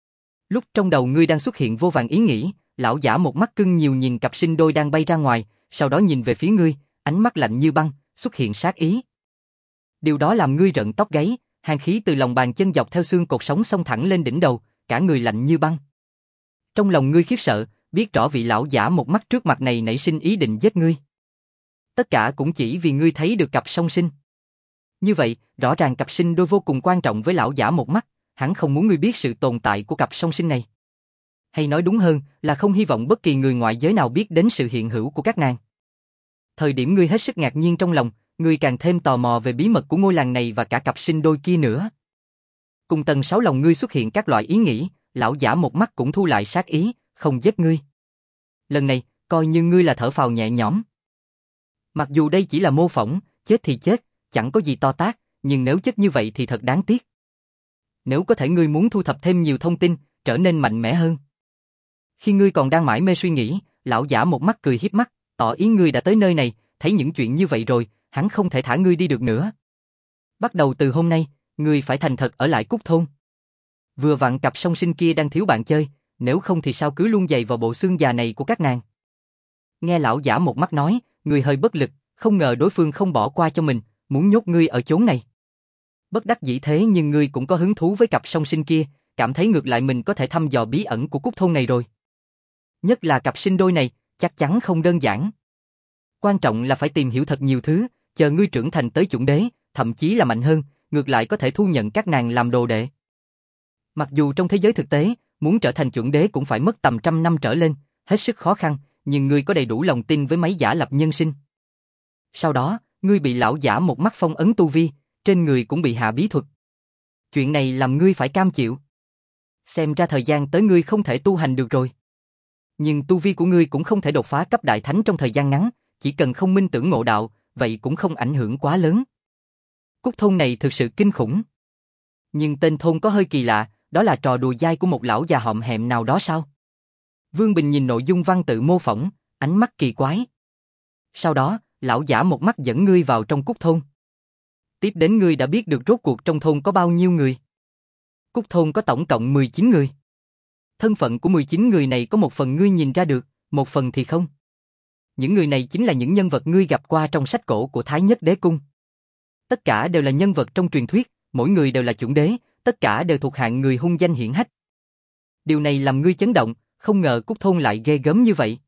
Lúc trong đầu ngươi đang xuất hiện vô vàn ý nghĩ, lão giả một mắt cưng nhiều nhìn cặp sinh đôi đang bay ra ngoài, sau đó nhìn về phía ngươi, ánh mắt lạnh như băng, xuất hiện sát ý. Điều đó làm ngươi rợn tóc gáy, hàn khí từ lòng bàn chân dọc theo xương cột sống xông thẳng lên đỉnh đầu, cả người lạnh như băng. Trong lòng ngươi khiếp sợ, biết rõ vị lão giả một mắt trước mặt này nảy sinh ý định giết ngươi. Tất cả cũng chỉ vì ngươi thấy được cặp song sinh. Như vậy, rõ ràng cặp sinh đôi vô cùng quan trọng với lão giả một mắt, hắn không muốn ngươi biết sự tồn tại của cặp song sinh này. Hay nói đúng hơn là không hy vọng bất kỳ người ngoại giới nào biết đến sự hiện hữu của các nàng. Thời điểm ngươi hết sức ngạc nhiên trong lòng, ngươi càng thêm tò mò về bí mật của ngôi làng này và cả cặp sinh đôi kia nữa. Cùng tầng sáu lòng ngươi xuất hiện các loại ý nghĩ, lão giả một mắt cũng thu lại sát ý, không giết ngươi. Lần này, coi như ngươi là thở phào nhẹ nhõm. Mặc dù đây chỉ là mô phỏng, chết thì chết, chẳng có gì to tát, nhưng nếu chết như vậy thì thật đáng tiếc. Nếu có thể ngươi muốn thu thập thêm nhiều thông tin, trở nên mạnh mẽ hơn. Khi ngươi còn đang mải mê suy nghĩ, lão giả một mắt cười hiếp mắt, tỏ ý ngươi đã tới nơi này, thấy những chuyện như vậy rồi, hắn không thể thả ngươi đi được nữa. Bắt đầu từ hôm nay, ngươi phải thành thật ở lại Cúc Thôn. Vừa vặn cặp song sinh kia đang thiếu bạn chơi, nếu không thì sao cứ luôn giày vào bộ xương già này của các nàng. Nghe lão giả một mắt nói, ngươi hơi bất lực, không ngờ đối phương không bỏ qua cho mình, muốn nhốt ngươi ở chốn này. Bất đắc dĩ thế nhưng ngươi cũng có hứng thú với cặp song sinh kia, cảm thấy ngược lại mình có thể thăm dò bí ẩn của Cúc Thôn này rồi. Nhất là cặp sinh đôi này, chắc chắn không đơn giản. Quan trọng là phải tìm hiểu thật nhiều thứ, chờ ngươi trưởng thành tới chuẩn đế, thậm chí là mạnh hơn, ngược lại có thể thu nhận các nàng làm đồ đệ. Mặc dù trong thế giới thực tế, muốn trở thành chuẩn đế cũng phải mất tầm trăm năm trở lên, hết sức khó khăn, nhưng ngươi có đầy đủ lòng tin với mấy giả lập nhân sinh. Sau đó, ngươi bị lão giả một mắt phong ấn tu vi, trên người cũng bị hạ bí thuật. Chuyện này làm ngươi phải cam chịu. Xem ra thời gian tới ngươi không thể tu hành được rồi. Nhưng tu vi của ngươi cũng không thể đột phá cấp đại thánh trong thời gian ngắn, chỉ cần không minh tưởng ngộ đạo, vậy cũng không ảnh hưởng quá lớn. Cúc Thôn này thực sự kinh khủng. Nhưng tên thôn có hơi kỳ lạ, đó là trò đùa dai của một lão già hõm hẹm nào đó sao? Vương Bình nhìn nội dung văn tự mô phỏng, ánh mắt kỳ quái. Sau đó, lão giả một mắt dẫn ngươi vào trong Cúc Thôn. Tiếp đến ngươi đã biết được rốt cuộc trong thôn có bao nhiêu người. Cúc Thôn có tổng cộng mười chín người. Thân phận của mười chín người này có một phần ngươi nhìn ra được, một phần thì không. Những người này chính là những nhân vật ngươi gặp qua trong sách cổ của Thái Nhất Đế Cung. Tất cả đều là nhân vật trong truyền thuyết, mỗi người đều là chuẩn đế, tất cả đều thuộc hạng người hung danh hiển hách. Điều này làm ngươi chấn động, không ngờ Cúc Thôn lại ghê gớm như vậy.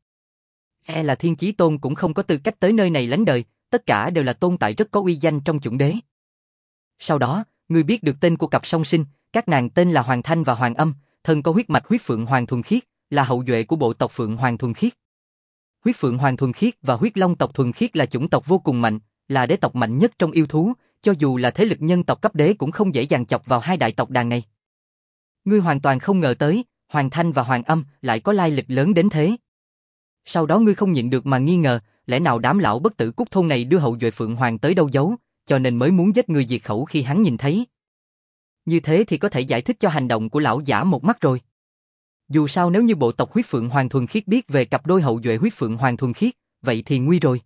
E là Thiên Chí Tôn cũng không có tư cách tới nơi này lánh đời, tất cả đều là tồn tại rất có uy danh trong chuẩn đế. Sau đó, ngươi biết được tên của cặp song sinh, các nàng tên là Hoàng Thanh và Hoàng Âm, thân có huyết mạch huyết Phượng Hoàng thuần khiết, là hậu duệ của bộ tộc Phượng Hoàng thuần khiết. Huyết Phượng Hoàng thuần khiết và huyết Long tộc thuần khiết là chủng tộc vô cùng mạnh, là đế tộc mạnh nhất trong yêu thú, cho dù là thế lực nhân tộc cấp đế cũng không dễ dàng chọc vào hai đại tộc đàn này. Ngươi hoàn toàn không ngờ tới, Hoàng Thanh và Hoàng Âm lại có lai lịch lớn đến thế. Sau đó ngươi không nhịn được mà nghi ngờ, lẽ nào đám lão bất tử Cúc Thôn này đưa hậu duệ Phượng Hoàng tới đâu giấu, cho nên mới muốn giết người diệt khẩu khi hắn nhìn thấy. Như thế thì có thể giải thích cho hành động của lão giả một mắt rồi. Dù sao nếu như bộ tộc huyết Phượng Hoàng thuần khiết biết về cặp đôi hậu duệ huyết Phượng Hoàng thuần khiết, vậy thì nguy rồi.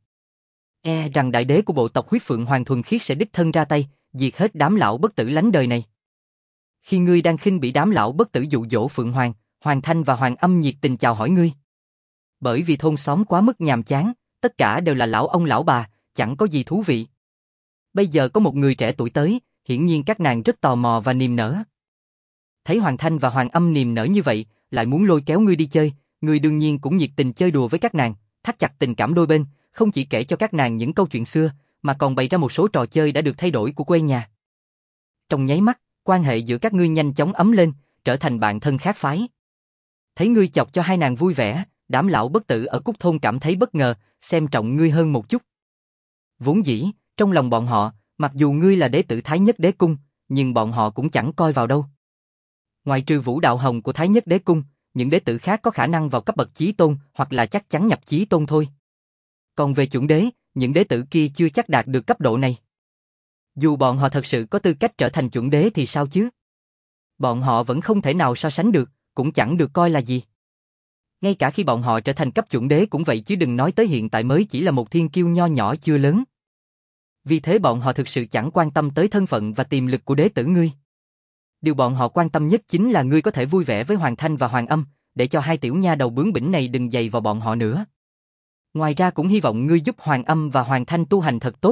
E rằng đại đế của bộ tộc huyết Phượng Hoàng thuần khiết sẽ đích thân ra tay, diệt hết đám lão bất tử lánh đời này. Khi ngươi đang khinh bỉ đám lão bất tử dụ dỗ Phượng Hoàng, Hoàng Thanh và Hoàng Âm nhiệt tình chào hỏi ngươi. Bởi vì thôn xóm quá mức nhàm chán, tất cả đều là lão ông lão bà, chẳng có gì thú vị. Bây giờ có một người trẻ tuổi tới, hiển nhiên các nàng rất tò mò và niềm nở. Thấy Hoàng Thanh và Hoàng Âm niềm nở như vậy, lại muốn lôi kéo ngươi đi chơi, ngươi đương nhiên cũng nhiệt tình chơi đùa với các nàng, thắt chặt tình cảm đôi bên, không chỉ kể cho các nàng những câu chuyện xưa, mà còn bày ra một số trò chơi đã được thay đổi của quê nhà. Trong nháy mắt, quan hệ giữa các ngươi nhanh chóng ấm lên, trở thành bạn thân khác phái. Thấy ngươi chọc cho hai nàng vui vẻ, đám lão bất tử ở Cúc Thôn cảm thấy bất ngờ, xem trọng ngươi hơn một chút. Vốn dĩ, trong lòng bọn họ, Mặc dù ngươi là đế tử Thái Nhất Đế Cung, nhưng bọn họ cũng chẳng coi vào đâu. Ngoài trừ Vũ Đạo Hồng của Thái Nhất Đế Cung, những đế tử khác có khả năng vào cấp bậc chí tôn hoặc là chắc chắn nhập chí tôn thôi. Còn về chuẩn đế, những đế tử kia chưa chắc đạt được cấp độ này. Dù bọn họ thật sự có tư cách trở thành chuẩn đế thì sao chứ? Bọn họ vẫn không thể nào so sánh được, cũng chẳng được coi là gì. Ngay cả khi bọn họ trở thành cấp chuẩn đế cũng vậy chứ đừng nói tới hiện tại mới chỉ là một thiên kiêu nho nhỏ chưa lớn. Vì thế bọn họ thực sự chẳng quan tâm tới thân phận và tiềm lực của đế tử ngươi. Điều bọn họ quan tâm nhất chính là ngươi có thể vui vẻ với Hoàng Thanh và Hoàng Âm, để cho hai tiểu nha đầu bướng bỉnh này đừng dày vào bọn họ nữa. Ngoài ra cũng hy vọng ngươi giúp Hoàng Âm và Hoàng Thanh tu hành thật tốt.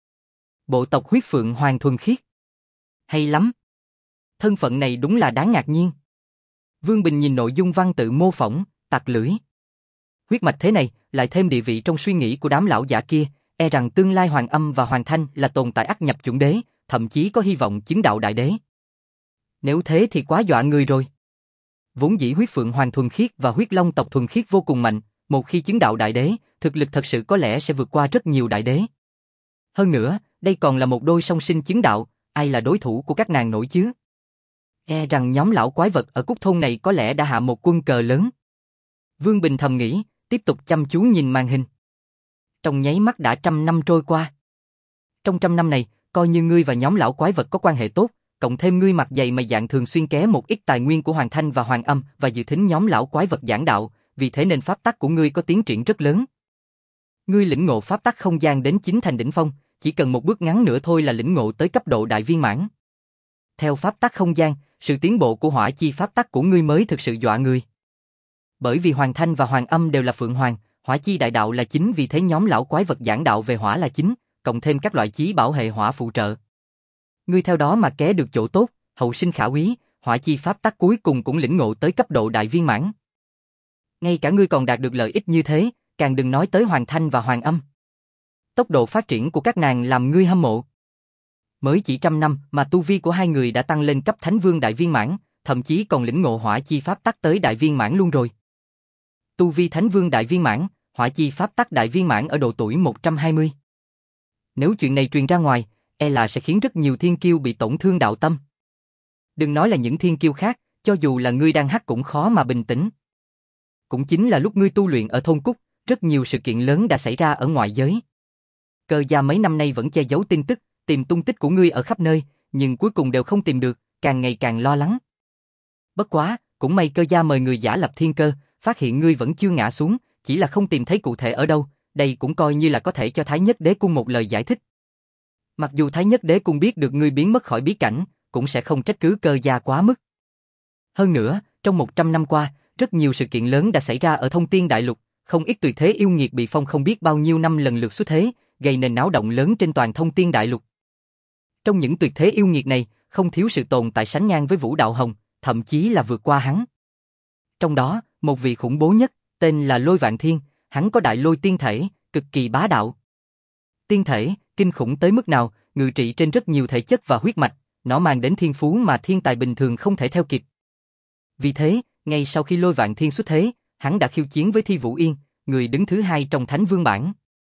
Bộ tộc huyết phượng Hoàng thuần khiết. Hay lắm. Thân phận này đúng là đáng ngạc nhiên. Vương Bình nhìn nội dung văn tự mô phỏng, tặc lưỡi. Huyết mạch thế này, lại thêm địa vị trong suy nghĩ của đám lão giả kia, e rằng tương lai Hoàng Âm và Hoàng Thanh là tồn tại ắt nhập chuẩn đế, thậm chí có hy vọng chứng đạo đại đế. Nếu thế thì quá dọa người rồi. Vốn dĩ huyết phượng Hoàng thuần khiết và huyết long tộc thuần khiết vô cùng mạnh, một khi chứng đạo đại đế, thực lực thật sự có lẽ sẽ vượt qua rất nhiều đại đế. Hơn nữa, đây còn là một đôi song sinh chứng đạo, ai là đối thủ của các nàng nổi chứ? E rằng nhóm lão quái vật ở Cúc Thôn này có lẽ đã hạ một quân cờ lớn. Vương Bình thầm nghĩ, tiếp tục chăm chú nhìn màn hình. Trong nháy mắt đã trăm năm trôi qua. Trong trăm năm này, coi như ngươi và nhóm lão quái vật có quan hệ tốt, cộng thêm ngươi mặt dày mày dạn thường xuyên ké một ít tài nguyên của Hoàng Thanh và Hoàng Âm và dự thính nhóm lão quái vật giảng đạo, vì thế nên pháp tắc của ngươi có tiến triển rất lớn. Ngươi lĩnh ngộ pháp tắc không gian đến chín thành đỉnh phong, chỉ cần một bước ngắn nữa thôi là lĩnh ngộ tới cấp độ đại viên mãn. Theo pháp tắc không gian, sự tiến bộ của hỏa chi pháp tắc của ngươi mới thực sự dọa người. Bởi vì Hoàng Thanh và Hoàng Âm đều là Phượng Hoàng, hỏa chi đại đạo là chính, vì thế nhóm lão quái vật giảng đạo về hỏa là chính, cộng thêm các loại chí bảo hệ hỏa phụ trợ. Ngươi theo đó mà ké được chỗ tốt, hậu sinh khả quý, hỏa chi pháp tắc cuối cùng cũng lĩnh ngộ tới cấp độ đại viên mãn. Ngay cả ngươi còn đạt được lợi ích như thế, càng đừng nói tới Hoàng Thanh và Hoàng Âm. Tốc độ phát triển của các nàng làm ngươi hâm mộ. Mới chỉ trăm năm mà tu vi của hai người đã tăng lên cấp Thánh Vương đại viên mãn, thậm chí còn lĩnh ngộ hỏa chi pháp tắc tới đại viên mãn luôn rồi. Tu vi Thánh Vương đại viên mãn, hỏa chi pháp tắc đại viên mãn ở độ tuổi một trăm hai mươi. Nếu chuyện này truyền ra ngoài, e là sẽ khiến rất nhiều thiên kiêu bị tổn thương đạo tâm. Đừng nói là những thiên kiêu khác, cho dù là ngươi đang hắc cũng khó mà bình tĩnh. Cũng chính là lúc ngươi tu luyện ở thôn Cúc, rất nhiều sự kiện lớn đã xảy ra ở ngoại giới. Cơ gia mấy năm nay vẫn che giấu tin tức, tìm tung tích của ngươi ở khắp nơi, nhưng cuối cùng đều không tìm được, càng ngày càng lo lắng. Bất quá, cũng may Cơ gia mời người giả lập thiên cơ, phát hiện ngươi vẫn chưa ngã xuống, chỉ là không tìm thấy cụ thể ở đâu, đây cũng coi như là có thể cho Thái Nhất Đế Cung một lời giải thích. Mặc dù Thái Nhất Đế Cung biết được ngươi biến mất khỏi bí cảnh, cũng sẽ không trách cứ Cơ gia quá mức. Hơn nữa, trong một trăm năm qua, rất nhiều sự kiện lớn đã xảy ra ở Thông Tiên Đại Lục, không ít tuyệt thế yêu nghiệt bị phong không biết bao nhiêu năm lần lượt xuất thế, gây nên náo động lớn trên toàn Thông Tiên Đại Lục. Trong những tuyệt thế yêu nghiệt này, không thiếu sự tồn tại sánh ngang với Vũ Đạo Hồng, thậm chí là vượt qua hắn. Trong đó, một vị khủng bố nhất, tên là Lôi Vạn Thiên, hắn có đại lôi tiên thể, cực kỳ bá đạo. Tiên thể, kinh khủng tới mức nào, ngự trị trên rất nhiều thể chất và huyết mạch, nó mang đến thiên phú mà thiên tài bình thường không thể theo kịp. Vì thế, ngay sau khi Lôi Vạn Thiên xuất thế, hắn đã khiêu chiến với Thi Vũ Yên, người đứng thứ hai trong Thánh Vương bảng.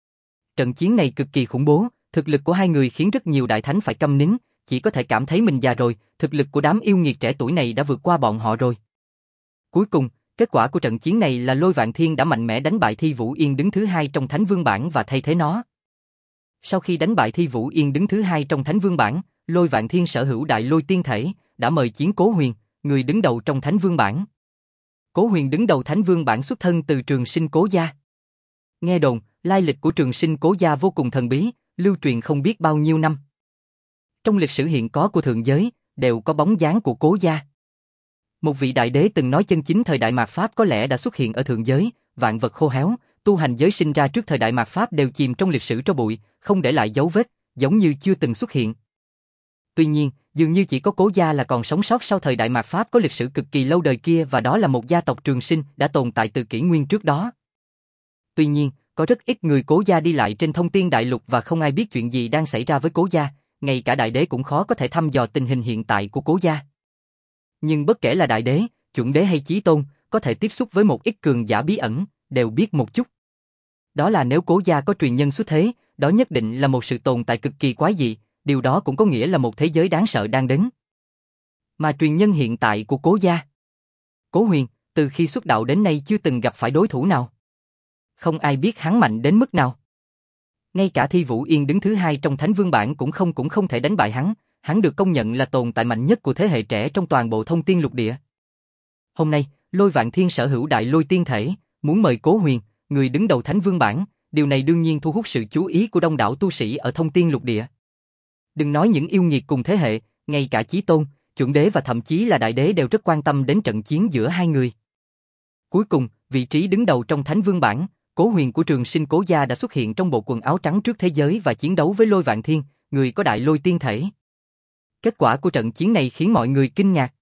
Trận chiến này cực kỳ khủng bố, thực lực của hai người khiến rất nhiều đại thánh phải câm nín, chỉ có thể cảm thấy mình già rồi, thực lực của đám yêu nghiệt trẻ tuổi này đã vượt qua bọn họ rồi. Cuối cùng, kết quả của trận chiến này là Lôi Vạn Thiên đã mạnh mẽ đánh bại Thi Vũ Yên đứng thứ hai trong Thánh Vương bảng và thay thế nó. Sau khi đánh bại Thi Vũ Yên đứng thứ hai trong Thánh Vương bảng, Lôi Vạn Thiên sở hữu đại lôi tiên thể, đã mời chiến Cố Huyền, người đứng đầu trong Thánh Vương bảng. Cố Huyền đứng đầu Thánh Vương bảng xuất thân từ Trường Sinh Cố gia. Nghe đồn, lai lịch của Trường Sinh Cố gia vô cùng thần bí, lưu truyền không biết bao nhiêu năm. Trong lịch sử hiện có của thượng giới, đều có bóng dáng của Cố gia. Một vị đại đế từng nói chân chính thời đại mạt Pháp có lẽ đã xuất hiện ở thượng giới, vạn vật khô héo, tu hành giới sinh ra trước thời đại mạt Pháp đều chìm trong lịch sử tro bụi, không để lại dấu vết, giống như chưa từng xuất hiện. Tuy nhiên, dường như chỉ có Cố gia là còn sống sót sau thời đại mạt Pháp có lịch sử cực kỳ lâu đời kia, và đó là một gia tộc Trường Sinh đã tồn tại từ kỷ nguyên trước đó. Tuy nhiên, có rất ít người Cố gia đi lại trên Thông Tiên Đại Lục và không ai biết chuyện gì đang xảy ra với Cố gia, ngay cả đại đế cũng khó có thể thăm dò tình hình hiện tại của Cố gia. Nhưng bất kể là đại đế, chuẩn đế hay chí tôn, có thể tiếp xúc với một ít cường giả bí ẩn, đều biết một chút. Đó là nếu Cố gia có truyền nhân xuất thế, đó nhất định là một sự tồn tại cực kỳ quái dị, điều đó cũng có nghĩa là một thế giới đáng sợ đang đến. Mà truyền nhân hiện tại của Cố gia, Cố Huyền, từ khi xuất đạo đến nay chưa từng gặp phải đối thủ nào. Không ai biết hắn mạnh đến mức nào. Ngay cả Thi Vũ Yên đứng thứ hai trong Thánh Vương bảng cũng không cũng không thể đánh bại hắn, hắn được công nhận là tồn tại mạnh nhất của thế hệ trẻ trong toàn bộ thông tiên lục địa. Hôm nay, Lôi Vạn Thiên sở hữu đại lôi tiên thể, muốn mời Cố Huyền, người đứng đầu Thánh Vương bảng, điều này đương nhiên thu hút sự chú ý của đông đảo tu sĩ ở thông tiên lục địa. Đừng nói những yêu nghiệt cùng thế hệ, ngay cả Chí Tôn, Chuẩn Đế và thậm chí là Đại Đế đều rất quan tâm đến trận chiến giữa hai người. Cuối cùng, vị trí đứng đầu trong Thánh Vương bảng, Cố Huyền của Trường Sinh Cố gia đã xuất hiện trong bộ quần áo trắng trước thế giới và chiến đấu với Lôi Vạn Thiên, người có đại lôi tiên thể. Kết quả của trận chiến này khiến mọi người kinh ngạc.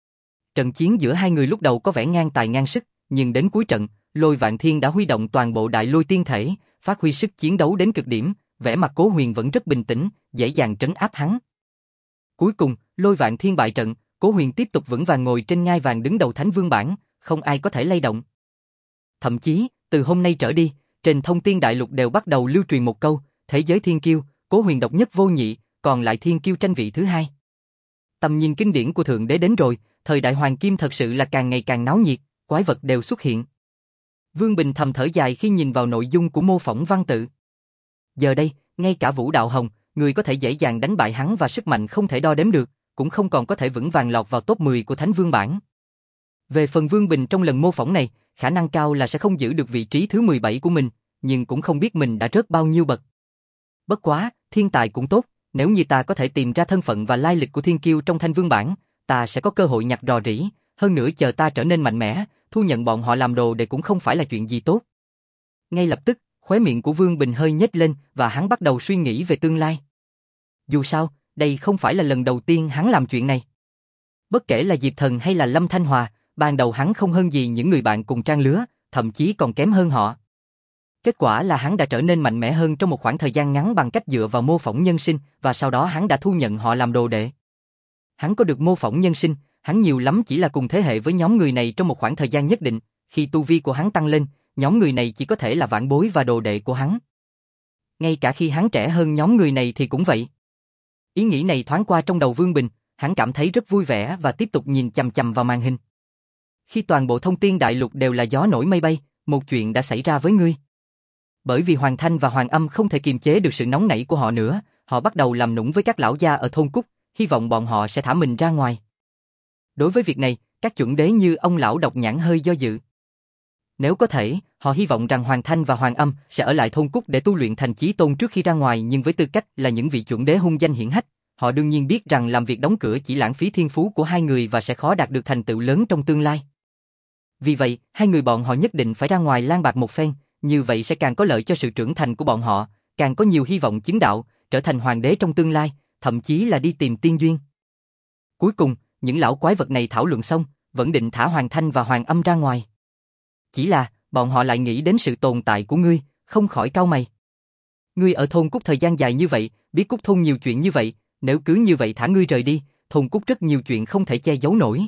Trận chiến giữa hai người lúc đầu có vẻ ngang tài ngang sức, nhưng đến cuối trận, Lôi Vạn Thiên đã huy động toàn bộ đại lôi tiên thể, phát huy sức chiến đấu đến cực điểm, vẻ mặt Cố Huyền vẫn rất bình tĩnh, dễ dàng trấn áp hắn. Cuối cùng, Lôi Vạn Thiên bại trận, Cố Huyền tiếp tục vững vàng ngồi trên ngai vàng đứng đầu Thánh Vương bảng, không ai có thể lay động. Thậm chí, từ hôm nay trở đi, trên thông tiên đại lục đều bắt đầu lưu truyền một câu, thế giới thiên kiêu, Cố Huyền độc nhất vô nhị, còn lại thiên kiêu tranh vị thứ hai. Tầm nhìn kinh điển của Thượng Đế đến rồi, thời đại Hoàng Kim thật sự là càng ngày càng náo nhiệt, quái vật đều xuất hiện. Vương Bình thầm thở dài khi nhìn vào nội dung của mô phỏng văn tự. Giờ đây, ngay cả Vũ Đạo Hồng, người có thể dễ dàng đánh bại hắn và sức mạnh không thể đo đếm được, cũng không còn có thể vững vàng lọt vào top mười của Thánh Vương bảng. Về phần Vương Bình trong lần mô phỏng này, khả năng cao là sẽ không giữ được vị trí thứ mười bảy của mình, nhưng cũng không biết mình đã rớt bao nhiêu bậc. Bất quá, thiên tài cũng tốt, nếu như ta có thể tìm ra thân phận và lai lịch của thiên kiêu trong Thanh Vương bảng, ta sẽ có cơ hội nhặt rò rỉ, hơn nữa chờ ta trở nên mạnh mẽ, thu nhận bọn họ làm đồ để cũng không phải là chuyện gì tốt. Ngay lập tức, khóe miệng của Vương Bình hơi nhếch lên và hắn bắt đầu suy nghĩ về tương lai. Dù sao, đây không phải là lần đầu tiên hắn làm chuyện này. Bất kể là Diệp Thần hay là Lâm Thanh Hòa, ban đầu hắn không hơn gì những người bạn cùng trang lứa, thậm chí còn kém hơn họ. Kết quả là hắn đã trở nên mạnh mẽ hơn trong một khoảng thời gian ngắn bằng cách dựa vào mô phỏng nhân sinh và sau đó hắn đã thu nhận họ làm đồ đệ. Hắn có được mô phỏng nhân sinh, hắn nhiều lắm chỉ là cùng thế hệ với nhóm người này trong một khoảng thời gian nhất định, khi tu vi của hắn tăng lên, nhóm người này chỉ có thể là vãn bối và đồ đệ của hắn. Ngay cả khi hắn trẻ hơn nhóm người này thì cũng vậy. Ý nghĩ này thoáng qua trong đầu Vương Bình, hắn cảm thấy rất vui vẻ và tiếp tục nhìn chằm chằm vào màn hình. Khi toàn bộ thông tiên đại lục đều là gió nổi mây bay, một chuyện đã xảy ra với ngươi. Bởi vì Hoàng Thanh và Hoàng Âm không thể kiềm chế được sự nóng nảy của họ nữa, họ bắt đầu làm nũng với các lão gia ở thôn Cúc, hy vọng bọn họ sẽ thả mình ra ngoài. Đối với việc này, các chuẩn đế như ông lão Độc Nhãn hơi do dự. Nếu có thể, họ hy vọng rằng Hoàng Thanh và Hoàng Âm sẽ ở lại thôn Cúc để tu luyện thành chí tôn trước khi ra ngoài, nhưng với tư cách là những vị chuẩn đế hung danh hiển hách, họ đương nhiên biết rằng làm việc đóng cửa chỉ lãng phí thiên phú của hai người và sẽ khó đạt được thành tựu lớn trong tương lai. Vì vậy, hai người bọn họ nhất định phải ra ngoài lang bạc một phen, như vậy sẽ càng có lợi cho sự trưởng thành của bọn họ, càng có nhiều hy vọng chứng đạo, trở thành hoàng đế trong tương lai, thậm chí là đi tìm tiên duyên. Cuối cùng, những lão quái vật này thảo luận xong, vẫn định thả Hoàng Thanh và Hoàng Âm ra ngoài. Chỉ là, bọn họ lại nghĩ đến sự tồn tại của ngươi, không khỏi cau mày. Ngươi ở thôn Cúc thời gian dài như vậy, biết Cúc thôn nhiều chuyện như vậy, nếu cứ như vậy thả ngươi rời đi, thôn Cúc rất nhiều chuyện không thể che giấu nổi.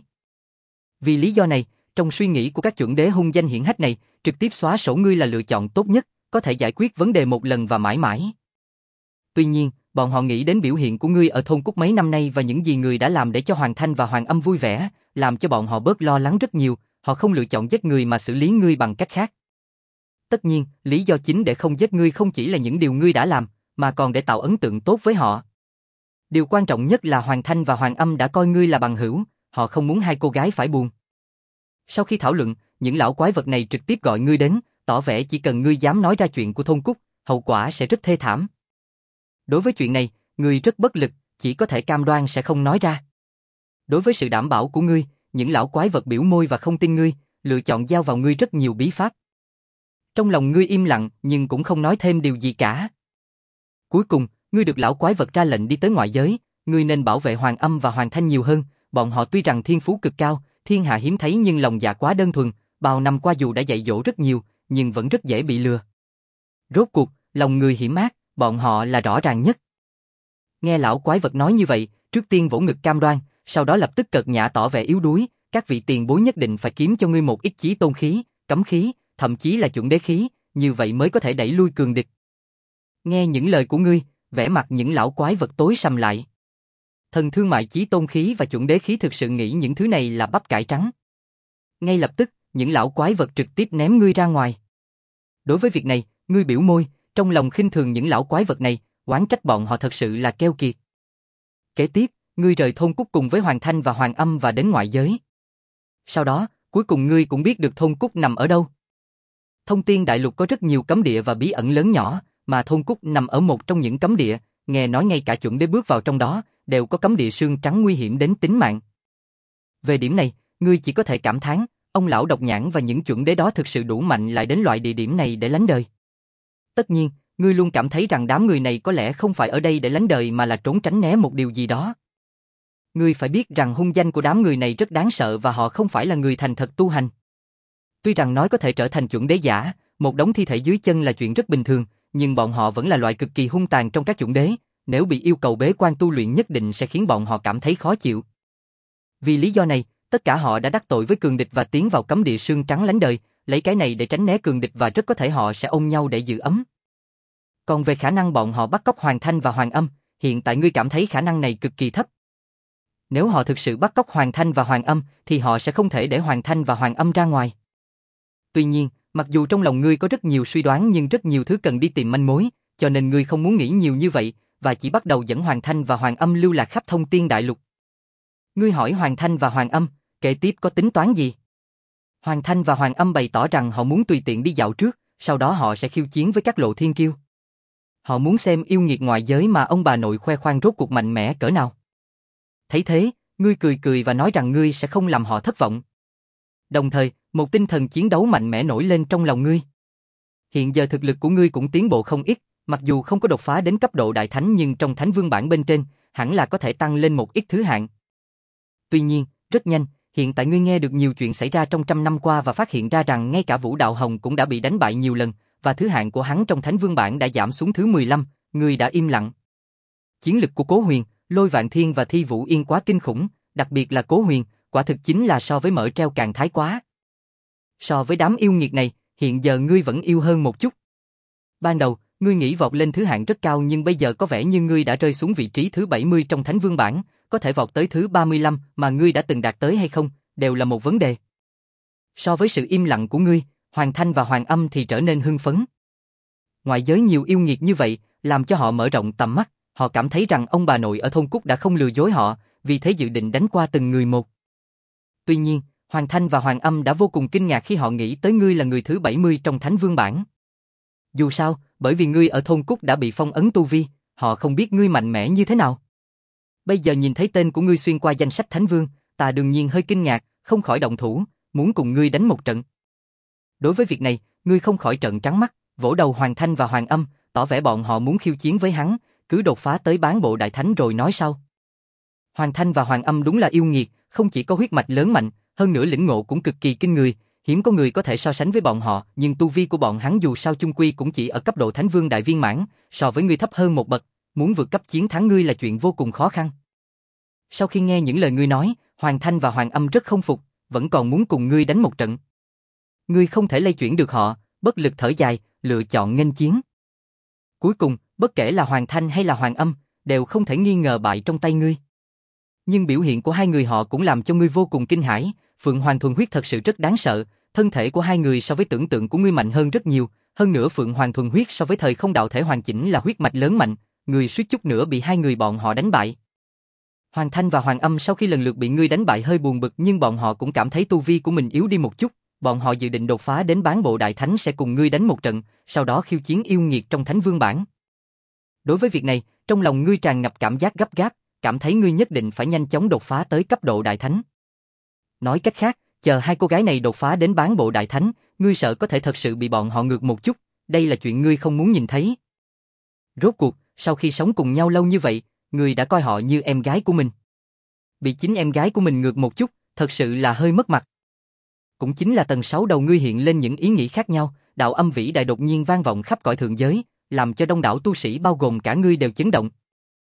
Vì lý do này, trong suy nghĩ của các chuẩn đế hung danh hiển hách này, trực tiếp xóa sổ ngươi là lựa chọn tốt nhất, có thể giải quyết vấn đề một lần và mãi mãi. Tuy nhiên, bọn họ nghĩ đến biểu hiện của ngươi ở thôn Cúc mấy năm nay và những gì ngươi đã làm để cho Hoàng Thanh và Hoàng Âm vui vẻ, làm cho bọn họ bớt lo lắng rất nhiều, họ không lựa chọn giết ngươi mà xử lý ngươi bằng cách khác. Tất nhiên, lý do chính để không giết ngươi không chỉ là những điều ngươi đã làm, mà còn để tạo ấn tượng tốt với họ. Điều quan trọng nhất là Hoàng Thanh và Hoàng Âm đã coi ngươi là bằng hữu, họ không muốn hai cô gái phải buồn. Sau khi thảo luận, những lão quái vật này trực tiếp gọi ngươi đến, tỏ vẻ chỉ cần ngươi dám nói ra chuyện của thôn Cúc, hậu quả sẽ rất thê thảm. Đối với chuyện này, ngươi rất bất lực, chỉ có thể cam đoan sẽ không nói ra. Đối với sự đảm bảo của ngươi, những lão quái vật biểu môi và không tin ngươi, lựa chọn giao vào ngươi rất nhiều bí pháp. Trong lòng ngươi im lặng nhưng cũng không nói thêm điều gì cả. Cuối cùng, ngươi được lão quái vật ra lệnh đi tới ngoại giới, ngươi nên bảo vệ Hoàng Âm và Hoàng Thanh nhiều hơn, bọn họ tuy rằng thiên phú cực cao, thiên hạ hiếm thấy nhưng lòng dạ quá đơn thuần, bao năm qua dù đã dạy dỗ rất nhiều, nhưng vẫn rất dễ bị lừa. Rốt cuộc, lòng người hiểm ác, bọn họ là rõ ràng nhất. Nghe lão quái vật nói như vậy, trước tiên vỗ ngực cam đoan, sau đó lập tức cợt nhã tỏ vẻ yếu đuối, các vị tiền bối nhất định phải kiếm cho ngươi một ít chí tôn khí, cấm khí, thậm chí là chuẩn đế khí, như vậy mới có thể đẩy lui cường địch. Nghe những lời của ngươi, vẻ mặt những lão quái vật tối sầm lại. Thần thương mại chí tôn khí và chuẩn đế khí thực sự nghĩ những thứ này là bắp cải trắng. Ngay lập tức, những lão quái vật trực tiếp ném ngươi ra ngoài. Đối với việc này, ngươi biểu môi, trong lòng khinh thường những lão quái vật này, oán trách bọn họ thật sự là keo kiệt. Kế tiếp, ngươi rời thôn Cúc cùng với Hoàng Thanh và Hoàng Âm và đến ngoại giới. Sau đó, cuối cùng ngươi cũng biết được thôn Cúc nằm ở đâu. Thông Tiên Đại Lục có rất nhiều cấm địa và bí ẩn lớn nhỏ, mà thôn Cúc nằm ở một trong những cấm địa, nghe nói ngay cả chuẩn đế bước vào trong đó, đều có cấm địa xương trắng nguy hiểm đến tính mạng. Về điểm này, ngươi chỉ có thể cảm thán, ông lão độc nhãn và những chuẩn đế đó thực sự đủ mạnh lại đến loại địa điểm này để lánh đời. Tất nhiên, ngươi luôn cảm thấy rằng đám người này có lẽ không phải ở đây để lánh đời mà là trốn tránh né một điều gì đó. Ngươi phải biết rằng hung danh của đám người này rất đáng sợ và họ không phải là người thành thật tu hành. Tuy rằng nói có thể trở thành chuẩn đế giả, một đống thi thể dưới chân là chuyện rất bình thường, nhưng bọn họ vẫn là loại cực kỳ hung tàn trong các chuẩn đế, nếu bị yêu cầu bế quan tu luyện nhất định sẽ khiến bọn họ cảm thấy khó chịu. Vì lý do này, tất cả họ đã đắc tội với cường địch và tiến vào cấm địa xương trắng lánh đời, lấy cái này để tránh né cường địch và rất có thể họ sẽ ôm nhau để giữ ấm. Còn về khả năng bọn họ bắt cóc Hoàng Thanh và Hoàng Âm, hiện tại ngươi cảm thấy khả năng này cực kỳ thấp. Nếu họ thực sự bắt cóc Hoàng Thanh và Hoàng Âm, thì họ sẽ không thể để Hoàng Thanh và Hoàng Âm ra ngoài. Tuy nhiên, mặc dù trong lòng ngươi có rất nhiều suy đoán nhưng rất nhiều thứ cần đi tìm manh mối, cho nên ngươi không muốn nghĩ nhiều như vậy, và chỉ bắt đầu dẫn Hoàng Thanh và Hoàng Âm lưu lạc khắp Thông Tiên Đại Lục. Ngươi hỏi Hoàng Thanh và Hoàng Âm, kế tiếp có tính toán gì? Hoàng Thanh và Hoàng Âm bày tỏ rằng họ muốn tùy tiện đi dạo trước, sau đó họ sẽ khiêu chiến với các lộ thiên kiêu. Họ muốn xem yêu nghiệt ngoại giới mà ông bà nội khoe khoang rốt cuộc mạnh mẽ cỡ nào. Thấy thế, ngươi cười cười và nói rằng ngươi sẽ không làm họ thất vọng. Đồng thời, một tinh thần chiến đấu mạnh mẽ nổi lên trong lòng ngươi. Hiện giờ thực lực của ngươi cũng tiến bộ không ít, mặc dù không có đột phá đến cấp độ đại thánh nhưng trong thánh vương bảng bên trên, hẳn là có thể tăng lên một ít thứ hạng. Tuy nhiên, rất nhanh, hiện tại ngươi nghe được nhiều chuyện xảy ra trong trăm năm qua và phát hiện ra rằng ngay cả Vũ Đạo Hồng cũng đã bị đánh bại nhiều lần, và thứ hạng của hắn trong thánh vương bảng đã giảm xuống thứ mười lăm, ngươi đã im lặng. Chiến lực của Cố Huyền, Lôi Vạn Thiên và Thi Vũ Yên quá kinh khủng, đặc biệt là Cố Huyền, quả thực chính là so với mỡ treo càng thái quá. So với đám yêu nghiệt này, hiện giờ ngươi vẫn yêu hơn một chút. Ban đầu, ngươi nghĩ vọt lên thứ hạng rất cao nhưng bây giờ có vẻ như ngươi đã rơi xuống vị trí thứ bảy mươi trong thánh vương bảng, có thể vọt tới thứ ba mươi lăm mà ngươi đã từng đạt tới hay không, đều là một vấn đề. So với sự im lặng của ngươi, Hoàng Thanh và Hoàng Âm thì trở nên hưng phấn. Ngoại giới nhiều yêu nghiệt như vậy, làm cho họ mở rộng tầm mắt, họ cảm thấy rằng ông bà nội ở thôn Cúc đã không lừa dối họ, vì thế dự định đánh qua từng người một. Tuy nhiên, Hoàng Thanh và Hoàng Âm đã vô cùng kinh ngạc khi họ nghĩ tới ngươi là người thứ bảy mươi trong thánh vương bảng. Dù sao, bởi vì ngươi ở thôn Cúc đã bị phong ấn tu vi, họ không biết ngươi mạnh mẽ như thế nào. Bây giờ nhìn thấy tên của ngươi xuyên qua danh sách thánh vương, ta đương nhiên hơi kinh ngạc, không khỏi động thủ, muốn cùng ngươi đánh một trận. Đối với việc này, ngươi không khỏi trợn trắng mắt, vỗ đầu Hoàng Thanh và Hoàng Âm, tỏ vẻ bọn họ muốn khiêu chiến với hắn, cứ đột phá tới bán bộ đại thánh rồi nói sau. Hoàng Thanh và Hoàng Âm đúng là yêu nghiệt, không chỉ có huyết mạch lớn mạnh, hơn nữa lĩnh ngộ cũng cực kỳ kinh người, hiếm có người có thể so sánh với bọn họ, nhưng tu vi của bọn hắn dù sao chung quy cũng chỉ ở cấp độ thánh vương đại viên mãn, so với ngươi thấp hơn một bậc, muốn vượt cấp chiến thắng ngươi là chuyện vô cùng khó khăn. Sau khi nghe những lời ngươi nói, Hoàng Thanh và Hoàng Âm rất không phục, vẫn còn muốn cùng ngươi đánh một trận. Ngươi không thể lay chuyển được họ, bất lực thở dài, lựa chọn nghênh chiến. Cuối cùng, bất kể là Hoàng Thanh hay là Hoàng Âm, đều không thể nghi ngờ bại trong tay ngươi. Nhưng biểu hiện của hai người họ cũng làm cho ngươi vô cùng kinh hãi, Phượng Hoàng thuần huyết thật sự rất đáng sợ, thân thể của hai người so với tưởng tượng của ngươi mạnh hơn rất nhiều, hơn nữa Phượng Hoàng thuần huyết so với thời không đạo thể hoàn chỉnh là huyết mạch lớn mạnh, ngươi suýt chút nữa bị hai người bọn họ đánh bại. Hoàng Thanh và Hoàng Âm sau khi lần lượt bị ngươi đánh bại hơi buồn bực nhưng bọn họ cũng cảm thấy tu vi của mình yếu đi một chút, bọn họ dự định đột phá đến bán bộ đại thánh sẽ cùng ngươi đánh một trận, sau đó khiêu chiến yêu nghiệt trong thánh vương bảng. Đối với việc này, trong lòng ngươi tràn ngập cảm giác gấp gáp, cảm thấy ngươi nhất định phải nhanh chóng đột phá tới cấp độ đại thánh. Nói cách khác, chờ hai cô gái này đột phá đến bán bộ đại thánh, ngươi sợ có thể thật sự bị bọn họ ngược một chút, đây là chuyện ngươi không muốn nhìn thấy. Rốt cuộc, sau khi sống cùng nhau lâu như vậy, ngươi đã coi họ như em gái của mình. Bị chính em gái của mình ngược một chút, thật sự là hơi mất mặt. Cũng chính là tầng sáu đầu ngươi hiện lên những ý nghĩ khác nhau, đạo âm vĩ đại đột nhiên vang vọng khắp cõi thượng giới, làm cho đông đảo tu sĩ bao gồm cả ngươi đều chấn động.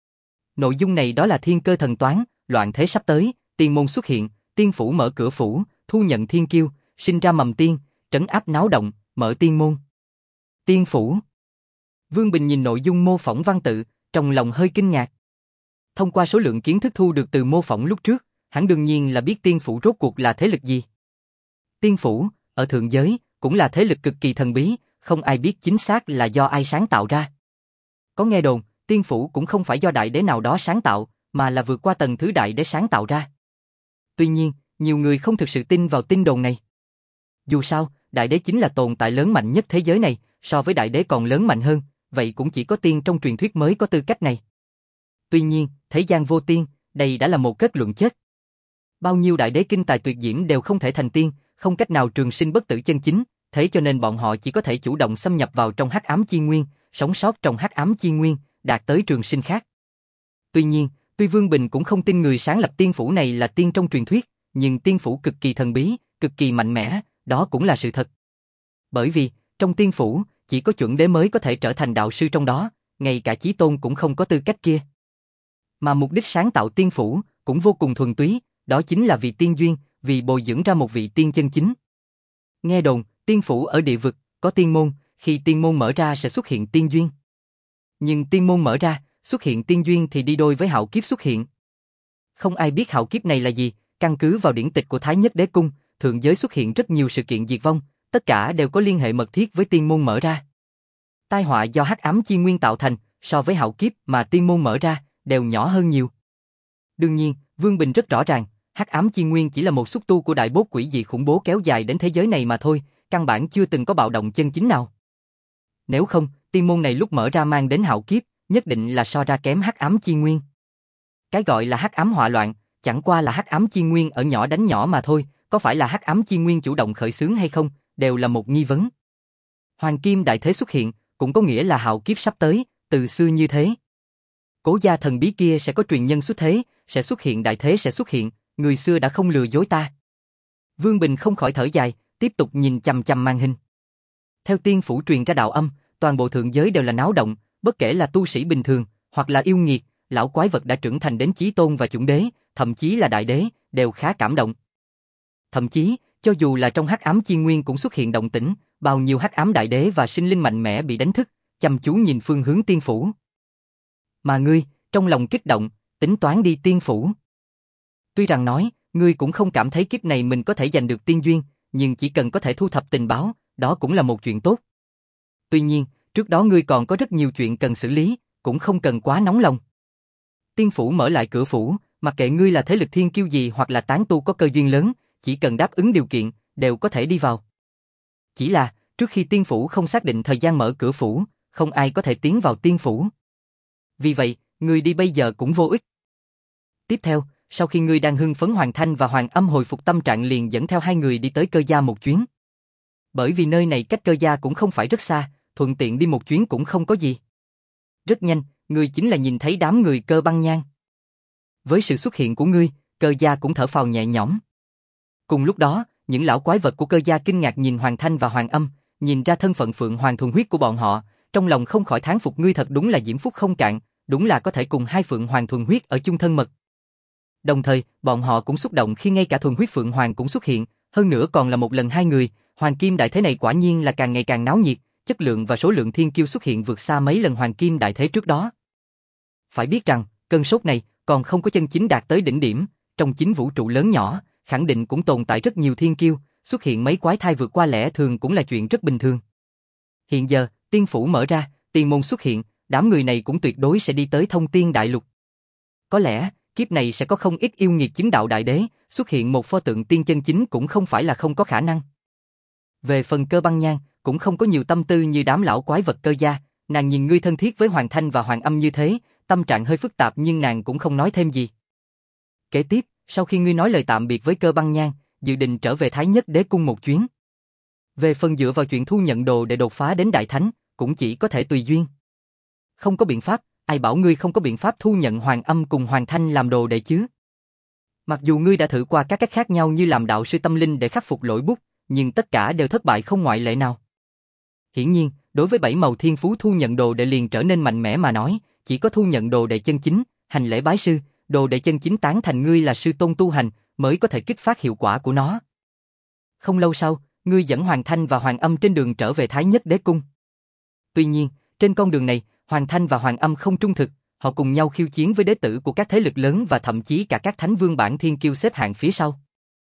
Nội dung này đó là thiên cơ thần toán, loạn thế sắp tới, tiên môn xuất hiện, tiên phủ mở cửa phủ, thu nhận thiên kiêu, sinh ra mầm tiên, trấn áp náo động, mở tiên môn. Tiên phủ. Vương Bình nhìn nội dung mô phỏng văn tự, trong lòng hơi kinh ngạc. Thông qua số lượng kiến thức thu được từ mô phỏng lúc trước, hắn đương nhiên là biết Tiên Phủ rốt cuộc là thế lực gì. Tiên Phủ, ở thượng giới, cũng là thế lực cực kỳ thần bí, không ai biết chính xác là do ai sáng tạo ra. Có nghe đồn, Tiên Phủ cũng không phải do đại đế nào đó sáng tạo, mà là vượt qua tầng thứ đại đế sáng tạo ra. Tuy nhiên, nhiều người không thực sự tin vào tin đồn này. Dù sao, đại đế chính là tồn tại lớn mạnh nhất thế giới này, so với đại đế còn lớn mạnh hơn, vậy cũng chỉ có tiên trong truyền thuyết mới có tư cách này. Tuy nhiên, thế gian vô tiên, đây đã là một kết luận chết. Bao nhiêu đại đế kinh tài tuyệt diễm đều không thể thành tiên, không cách nào trường sinh bất tử chân chính, thế cho nên bọn họ chỉ có thể chủ động xâm nhập vào trong hắc ám chi nguyên, sống sót trong hắc ám chi nguyên, đạt tới trường sinh khác. Tuy nhiên, tuy Vương Bình cũng không tin người sáng lập Tiên Phủ này là tiên trong truyền thuyết, nhưng Tiên Phủ cực kỳ thần bí, cực kỳ mạnh mẽ, đó cũng là sự thật. Bởi vì, trong Tiên Phủ, chỉ có chuẩn đế mới có thể trở thành đạo sư trong đó, ngay cả Chí Tôn cũng không có tư cách kia. Mà mục đích sáng tạo Tiên Phủ cũng vô cùng thuần túy, đó chính là vì tiên duyên, vì bồi dưỡng ra một vị tiên chân chính. Nghe đồn, Tiên Phủ ở địa vực, có tiên môn, khi tiên môn mở ra sẽ xuất hiện tiên duyên. Nhưng tiên môn mở ra, xuất hiện tiên duyên thì đi đôi với hạo kiếp xuất hiện. Không ai biết hạo kiếp này là gì, căn cứ vào điển tịch của Thái Nhất Đế Cung, thượng giới xuất hiện rất nhiều sự kiện diệt vong, tất cả đều có liên hệ mật thiết với tiên môn mở ra. Tai họa do hắc ám chi nguyên tạo thành, so với hạo kiếp mà tiên môn mở ra, đều nhỏ hơn nhiều. Đương nhiên, Vương Bình rất rõ ràng, hắc ám chi nguyên chỉ là một xúc tu của đại bốt quỷ dị khủng bố kéo dài đến thế giới này mà thôi, căn bản chưa từng có bạo động chân chính nào. Nếu không, tiên môn này lúc mở ra mang đến hạo kiếp, nhất định là so ra kém hắc ám chi nguyên. Cái gọi là hắc ám họa loạn, chẳng qua là hắc ám chi nguyên ở nhỏ đánh nhỏ mà thôi, có phải là hắc ám chi nguyên chủ động khởi xướng hay không, đều là một nghi vấn. Hoàng kim đại thế xuất hiện, cũng có nghĩa là hạo kiếp sắp tới, từ xưa như thế. Cố gia thần bí kia sẽ có truyền nhân xuất thế, sẽ xuất hiện đại thế sẽ xuất hiện, người xưa đã không lừa dối ta. Vương Bình không khỏi thở dài, tiếp tục nhìn chằm chằm màn hình. Theo Tiên Phủ truyền ra đạo âm, toàn bộ thượng giới đều là náo động, bất kể là tu sĩ bình thường, hoặc là yêu nghiệt, lão quái vật đã trưởng thành đến chí tôn và chuẩn đế, thậm chí là đại đế, đều khá cảm động. Thậm chí, cho dù là trong hắc ám chi nguyên cũng xuất hiện động tĩnh, bao nhiêu hắc ám đại đế và sinh linh mạnh mẽ bị đánh thức, chăm chú nhìn phương hướng Tiên Phủ. Mà ngươi, trong lòng kích động, tính toán đi Tiên Phủ. Tuy rằng nói, ngươi cũng không cảm thấy kiếp này mình có thể giành được tiên duyên, nhưng chỉ cần có thể thu thập tình báo, đó cũng là một chuyện tốt. Tuy nhiên, trước đó ngươi còn có rất nhiều chuyện cần xử lý, cũng không cần quá nóng lòng. Tiên Phủ mở lại cửa phủ, mặc kệ ngươi là thế lực thiên kiêu gì hoặc là tán tu có cơ duyên lớn, chỉ cần đáp ứng điều kiện, đều có thể đi vào. Chỉ là, trước khi Tiên Phủ không xác định thời gian mở cửa phủ, không ai có thể tiến vào Tiên Phủ. Vì vậy, ngươi đi bây giờ cũng vô ích. Tiếp theo, sau khi ngươi đang hưng phấn Hoàng Thanh và Hoàng Âm hồi phục tâm trạng liền dẫn theo hai người đi tới Cơ gia một chuyến. Bởi vì nơi này cách Cơ gia cũng không phải rất xa, thuận tiện đi một chuyến cũng không có gì. Rất nhanh, ngươi chính là nhìn thấy đám người Cơ Băng Nhan. Với sự xuất hiện của ngươi, Cơ gia cũng thở phào nhẹ nhõm. Cùng lúc đó, những lão quái vật của Cơ gia kinh ngạc nhìn Hoàng Thanh và Hoàng Âm, nhìn ra thân phận Phượng Hoàng thuần huyết của bọn họ, trong lòng không khỏi thán phục ngươi thật đúng là diễm phúc không cạn, đúng là có thể cùng hai Phượng Hoàng thuần huyết ở chung thân mật. Đồng thời, bọn họ cũng xúc động khi ngay cả thuần huyết Phượng Hoàng cũng xuất hiện, hơn nữa còn là một lần hai người, Hoàng Kim Đại Thế này quả nhiên là càng ngày càng náo nhiệt, chất lượng và số lượng thiên kiêu xuất hiện vượt xa mấy lần Hoàng Kim Đại Thế trước đó. Phải biết rằng, cơn sốt này còn không có chân chính đạt tới đỉnh điểm, trong chính vũ trụ lớn nhỏ, khẳng định cũng tồn tại rất nhiều thiên kiêu, xuất hiện mấy quái thai vượt qua lẽ thường cũng là chuyện rất bình thường. Hiện giờ, Tiên Phủ mở ra, tiên môn xuất hiện, đám người này cũng tuyệt đối sẽ đi tới Thông Tiên Đại Lục. Có lẽ, kiếp này sẽ có không ít yêu nghiệt chứng đạo đại đế, xuất hiện một pho tượng tiên chân chính cũng không phải là không có khả năng. Về phần Cơ Băng Nhan, cũng không có nhiều tâm tư như đám lão quái vật Cơ gia, nàng nhìn ngươi thân thiết với Hoàng Thanh và Hoàng Âm như thế, tâm trạng hơi phức tạp nhưng nàng cũng không nói thêm gì. Kế tiếp, sau khi ngươi nói lời tạm biệt với Cơ Băng Nhan, dự định trở về Thái Nhất Đế Cung một chuyến. Về phần dựa vào chuyện thu nhận đồ để đột phá đến Đại Thánh, cũng chỉ có thể tùy duyên. Không có biện pháp, ai bảo ngươi không có biện pháp thu nhận Hoàng Âm cùng Hoàng Thanh làm đồ đệ chứ? Mặc dù ngươi đã thử qua các cách khác nhau như làm đạo sư tâm linh để khắc phục lỗi bút, nhưng tất cả đều thất bại không ngoại lệ nào. Hiển nhiên, đối với bảy màu thiên phú thu nhận đồ đệ liền trở nên mạnh mẽ mà nói, chỉ có thu nhận đồ đệ chân chính, hành lễ bái sư, đồ đệ chân chính tán thành ngươi là sư tôn tu hành, mới có thể kích phát hiệu quả của nó. Không lâu sau, ngươi dẫn Hoàng Thanh và Hoàng Âm trên đường trở về Thái Nhất Đế Cung. Tuy nhiên, trên con đường này, Hoàng Thanh và Hoàng Âm không trung thực, Họ cùng nhau khiêu chiến với đế tử của các thế lực lớn và thậm chí cả các thánh vương bản thiên kiêu xếp hạng phía sau.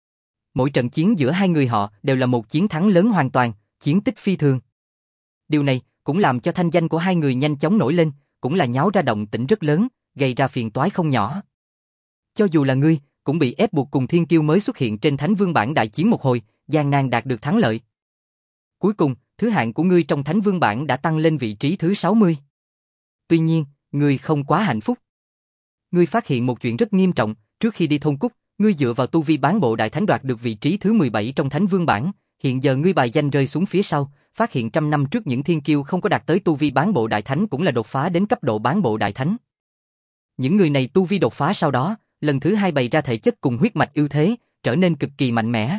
Mỗi trận chiến giữa hai người họ đều là một chiến thắng lớn hoàn toàn, chiến tích phi thường. Điều này cũng làm cho thanh danh của hai người nhanh chóng nổi lên, cũng là nháo ra động tĩnh rất lớn, gây ra phiền toái không nhỏ. Cho dù là ngươi, cũng bị ép buộc cùng thiên kiêu mới xuất hiện trên thánh vương bản đại chiến một hồi, gian nan đạt được thắng lợi. Cuối cùng, thứ hạng của ngươi trong thánh vương bản đã tăng lên vị trí thứ sáu mươi. Tuy nhiên, ngươi không quá hạnh phúc. Ngươi phát hiện một chuyện rất nghiêm trọng, trước khi đi thôn Cúc, ngươi dựa vào tu vi bán bộ đại thánh đoạt được vị trí thứ mười bảy trong thánh vương bản, hiện giờ ngươi bài danh rơi xuống phía sau, phát hiện trăm năm trước những thiên kiêu không có đạt tới tu vi bán bộ đại thánh cũng là đột phá đến cấp độ bán bộ đại thánh. Những người này tu vi đột phá sau đó, lần thứ hai bày ra thể chất cùng huyết mạch ưu thế, trở nên cực kỳ mạnh mẽ.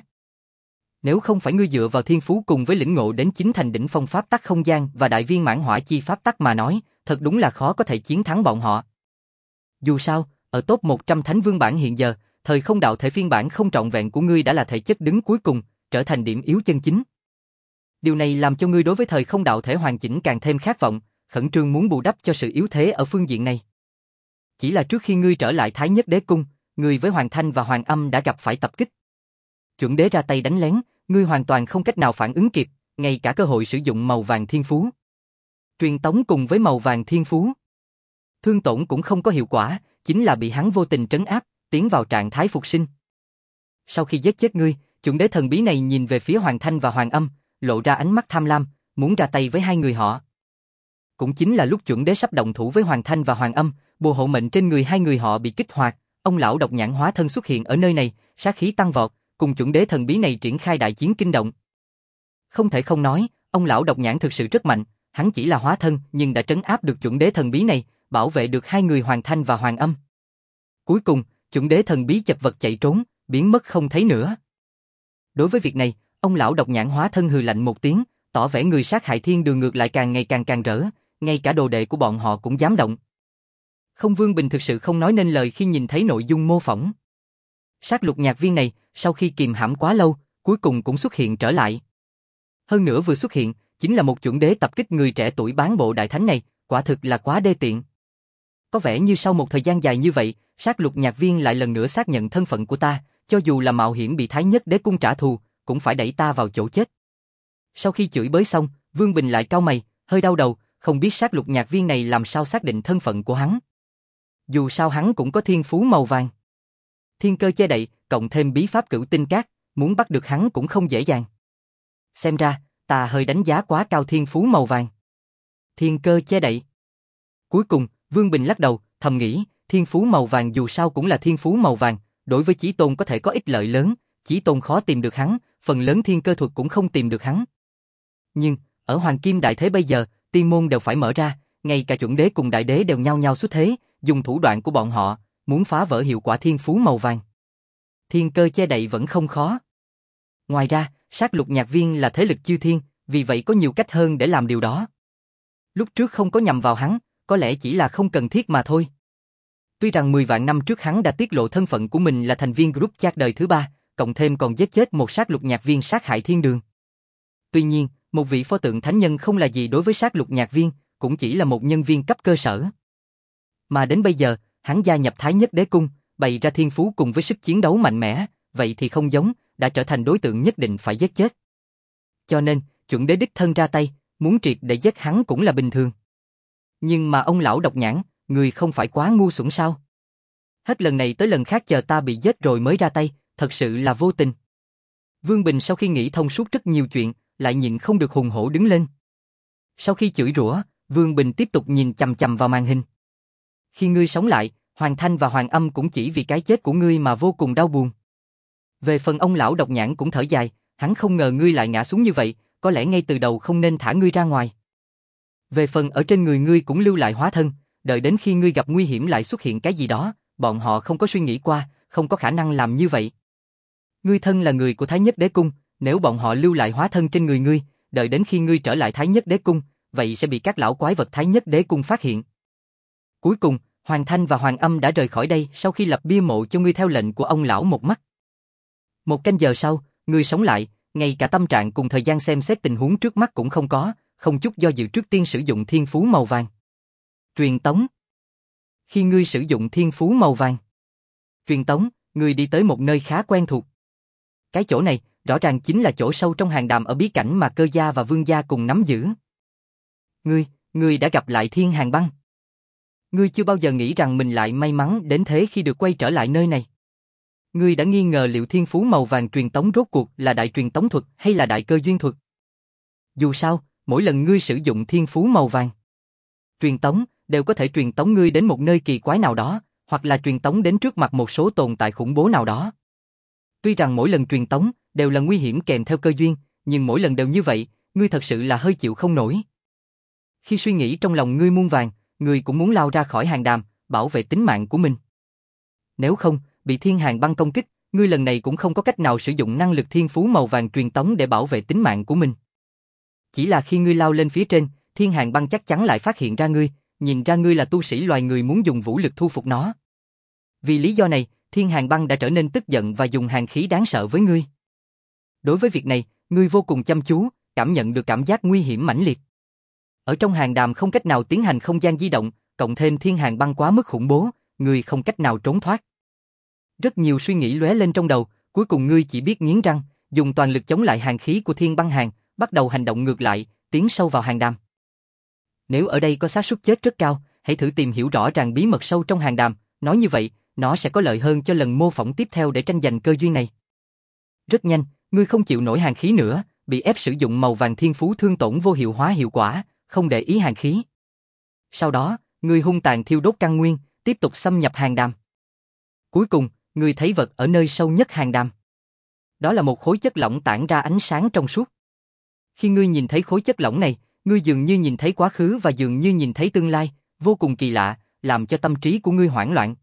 Nếu không phải ngươi dựa vào thiên phú cùng với lĩnh ngộ đến chính thành đỉnh phong pháp tắc không gian và đại viên mãn hỏa chi pháp tắc mà nói, thật đúng là khó có thể chiến thắng bọn họ. Dù sao, ở top một trăm thánh vương bản hiện giờ, thời không đạo thể phiên bản không trọn vẹn của ngươi đã là thể chất đứng cuối cùng, trở thành điểm yếu chân chính. Điều này làm cho ngươi đối với thời không đạo thể hoàn chỉnh càng thêm khát vọng, khẩn trương muốn bù đắp cho sự yếu thế ở phương diện này. Chỉ là trước khi ngươi trở lại Thái Nhất Đế Cung, ngươi với Hoàng Thanh và Hoàng Âm đã gặp phải tập kích. Chuẩn đế ra tay đánh lén, ngươi hoàn toàn không cách nào phản ứng kịp, ngay cả cơ hội sử dụng màu vàng thiên phú. Truyền tống cùng với màu vàng thiên phú. Thương tổn cũng không có hiệu quả, chính là bị hắn vô tình trấn áp, tiến vào trạng thái phục sinh. Sau khi giết chết ngươi, chuẩn đế thần bí này nhìn về phía Hoàng Thanh và Hoàng Âm, lộ ra ánh mắt tham lam, muốn ra tay với hai người họ. Cũng chính là lúc chuẩn đế sắp động thủ với Hoàng Thanh và Hoàng Âm, bùa hộ mệnh trên người hai người họ bị kích hoạt, ông lão độc nhãn hóa thân xuất hiện ở nơi này, sát khí tăng vọt, cùng chuẩn đế thần bí này triển khai đại chiến kinh động. Không thể không nói, ông lão độc nhãn thực sự rất mạnh, hắn chỉ là hóa thân nhưng đã trấn áp được chuẩn đế thần bí này, bảo vệ được hai người Hoàng Thanh và Hoàng Âm. Cuối cùng, chuẩn đế thần bí chật vật chạy trốn, biến mất không thấy nữa. Đối với việc này, ông lão độc nhãn hóa thân hừ lạnh một tiếng, tỏ vẻ người sát hại thiên đường ngược lại càng ngày càng càng rỡ, ngay cả đồ đệ của bọn họ cũng dám động. Không Vương Bình thực sự không nói nên lời khi nhìn thấy nội dung mô phỏng. Sát lục nhạc viên này, sau khi kìm hãm quá lâu, cuối cùng cũng xuất hiện trở lại. Hơn nữa vừa xuất hiện, chính là một chuẩn đế tập kích người trẻ tuổi bán bộ đại thánh này, quả thực là quá đê tiện. Có vẻ như sau một thời gian dài như vậy, sát lục nhạc viên lại lần nữa xác nhận thân phận của ta, cho dù là mạo hiểm bị Thái Nhất Đế Cung trả thù, cũng phải đẩy ta vào chỗ chết. Sau khi chửi bới xong, Vương Bình lại cau mày, hơi đau đầu, không biết sát lục nhạc viên này làm sao xác định thân phận của hắn. Dù sao hắn cũng có thiên phú màu vàng. Thiên cơ che đậy, cộng thêm bí pháp cửu tinh cát, muốn bắt được hắn cũng không dễ dàng. Xem ra, ta hơi đánh giá quá cao thiên phú màu vàng. Thiên cơ che đậy. Cuối cùng, Vương Bình lắc đầu, thầm nghĩ, thiên phú màu vàng dù sao cũng là thiên phú màu vàng, đối với Chí Tôn có thể có ích lợi lớn, Chí Tôn khó tìm được hắn, phần lớn thiên cơ thuật cũng không tìm được hắn. Nhưng, ở Hoàng Kim Đại Thế bây giờ, tiên môn đều phải mở ra, ngay cả chuẩn đế cùng đại đế đều nhao nhao xuất thế, dùng thủ đoạn của bọn họ, muốn phá vỡ hiệu quả thiên phú màu vàng. Thiên cơ che đậy vẫn không khó. Ngoài ra, sát lục nhạc viên là thế lực chư thiên, vì vậy có nhiều cách hơn để làm điều đó. Lúc trước không có nhằm vào hắn, có lẽ chỉ là không cần thiết mà thôi. Tuy rằng mười vạn năm trước hắn đã tiết lộ thân phận của mình là thành viên group chat đời thứ ba, cộng thêm còn giết chết một sát lục nhạc viên sát hại thiên đường. Tuy nhiên, một vị pho tượng thánh nhân không là gì đối với sát lục nhạc viên, cũng chỉ là một nhân viên cấp cơ sở. Mà đến bây giờ, hắn gia nhập Thái Nhất Đế Cung, bày ra thiên phú cùng với sức chiến đấu mạnh mẽ, vậy thì không giống, đã trở thành đối tượng nhất định phải giết chết. Cho nên, chuẩn đế đích thân ra tay, muốn triệt để giết hắn cũng là bình thường. Nhưng mà ông lão độc nhãn, người không phải quá ngu xuẩn sao? Hết lần này tới lần khác chờ ta bị giết rồi mới ra tay, thật sự là vô tình. Vương Bình sau khi nghĩ thông suốt rất nhiều chuyện, lại nhịn không được hùng hổ đứng lên. Sau khi chửi rủa, Vương Bình tiếp tục nhìn chằm chằm vào màn hình. Khi ngươi sống lại, Hoàng Thanh và Hoàng Âm cũng chỉ vì cái chết của ngươi mà vô cùng đau buồn. Về phần ông lão độc nhãn cũng thở dài, hắn không ngờ ngươi lại ngã xuống như vậy, có lẽ ngay từ đầu không nên thả ngươi ra ngoài. Về phần ở trên người ngươi cũng lưu lại hóa thân, đợi đến khi ngươi gặp nguy hiểm lại xuất hiện cái gì đó, bọn họ không có suy nghĩ qua, không có khả năng làm như vậy. Ngươi thân là người của Thái Nhất Đế Cung, nếu bọn họ lưu lại hóa thân trên người ngươi, đợi đến khi ngươi trở lại Thái Nhất Đế Cung, vậy sẽ bị các lão quái vật Thái Nhất Đế Cung phát hiện. Cuối cùng, Hoàng Thanh và Hoàng Âm đã rời khỏi đây sau khi lập bia mộ cho ngươi theo lệnh của ông lão một mắt. Một canh giờ sau, ngươi sống lại, ngay cả tâm trạng cùng thời gian xem xét tình huống trước mắt cũng không có, không chút do dự trước tiên sử dụng thiên phú màu vàng. Truyền tống. Khi ngươi sử dụng thiên phú màu vàng truyền tống, ngươi đi tới một nơi khá quen thuộc. Cái chỗ này, rõ ràng chính là chỗ sâu trong hàng đàm ở bí cảnh mà Cơ gia và Vương gia cùng nắm giữ. Ngươi, ngươi đã gặp lại Thiên Hàng Băng. Ngươi chưa bao giờ nghĩ rằng mình lại may mắn đến thế khi được quay trở lại nơi này. Ngươi đã nghi ngờ liệu thiên phú màu vàng truyền tống rốt cuộc là đại truyền tống thuật hay là đại cơ duyên thuật. Dù sao, mỗi lần ngươi sử dụng thiên phú màu vàng truyền tống, đều có thể truyền tống ngươi đến một nơi kỳ quái nào đó, hoặc là truyền tống đến trước mặt một số tồn tại khủng bố nào đó. Tuy rằng mỗi lần truyền tống đều là nguy hiểm kèm theo cơ duyên, nhưng mỗi lần đều như vậy, ngươi thật sự là hơi chịu không nổi. Khi suy nghĩ trong lòng ngươi muôn vàng, ngươi cũng muốn lao ra khỏi hàng đàm, bảo vệ tính mạng của mình. Nếu không, bị Thiên Hàng Băng công kích, ngươi lần này cũng không có cách nào sử dụng năng lực thiên phú màu vàng truyền tống để bảo vệ tính mạng của mình. Chỉ là khi ngươi lao lên phía trên, Thiên Hàng Băng chắc chắn lại phát hiện ra ngươi, nhìn ra ngươi là tu sĩ loài người muốn dùng vũ lực thu phục nó. Vì lý do này, Thiên Hàng Băng đã trở nên tức giận và dùng hàn khí đáng sợ với ngươi. Đối với việc này, ngươi vô cùng chăm chú, cảm nhận được cảm giác nguy hiểm mãnh liệt. Ở trong hàng đàm không cách nào tiến hành không gian di động, cộng thêm Thiên Hàng Băng quá mức khủng bố, ngươi không cách nào trốn thoát. Rất nhiều suy nghĩ lóe lên trong đầu, cuối cùng ngươi chỉ biết nghiến răng, dùng toàn lực chống lại hàn khí của Thiên Băng Hàng, bắt đầu hành động ngược lại, tiến sâu vào hàng đàm. Nếu ở đây có xác suất chết rất cao, hãy thử tìm hiểu rõ ràng bí mật sâu trong hàng đàm, nói như vậy, nó sẽ có lợi hơn cho lần mô phỏng tiếp theo để tranh giành cơ duyên này. Rất nhanh, ngươi không chịu nổi hàn khí nữa, bị ép sử dụng màu vàng thiên phú thương tổn vô hiệu hóa hiệu quả, không để ý hàn khí. Sau đó, ngươi hung tàn thiêu đốt căn nguyên, tiếp tục xâm nhập hàng đàm. Cuối cùng, ngươi thấy vật ở nơi sâu nhất hàng đàm. Đó là một khối chất lỏng tản ra ánh sáng trong suốt. Khi ngươi nhìn thấy khối chất lỏng này, ngươi dường như nhìn thấy quá khứ và dường như nhìn thấy tương lai, vô cùng kỳ lạ, làm cho tâm trí của ngươi hoảng loạn.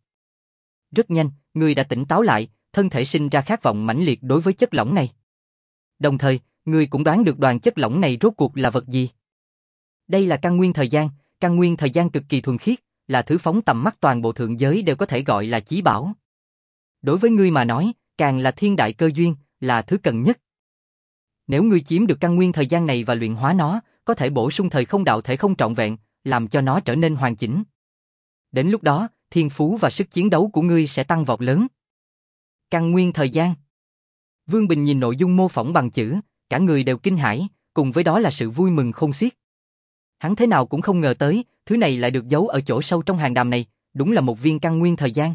Rất nhanh, ngươi đã tỉnh táo lại, thân thể sinh ra khát vọng mãnh liệt đối với chất lỏng này. Đồng thời, ngươi cũng đoán được đoàn chất lỏng này rốt cuộc là vật gì. Đây là căn nguyên thời gian, căn nguyên thời gian cực kỳ thuần khiết, là thứ phóng tầm mắt toàn bộ thượng giới đều có thể gọi là chí bảo. Đối với ngươi mà nói, càng là thiên đại cơ duyên, là thứ cần nhất. Nếu ngươi chiếm được căn nguyên thời gian này và luyện hóa nó, có thể bổ sung thời không đạo thể không trọn vẹn, làm cho nó trở nên hoàn chỉnh. Đến lúc đó, thiên phú và sức chiến đấu của ngươi sẽ tăng vọt lớn. Căn nguyên thời gian. Vương Bình nhìn nội dung mô phỏng bằng chữ, cả người đều kinh hãi, cùng với đó là sự vui mừng khôn xiết. Hắn thế nào cũng không ngờ tới, thứ này lại được giấu ở chỗ sâu trong hàng đàm này, đúng là một viên căn nguyên thời gian.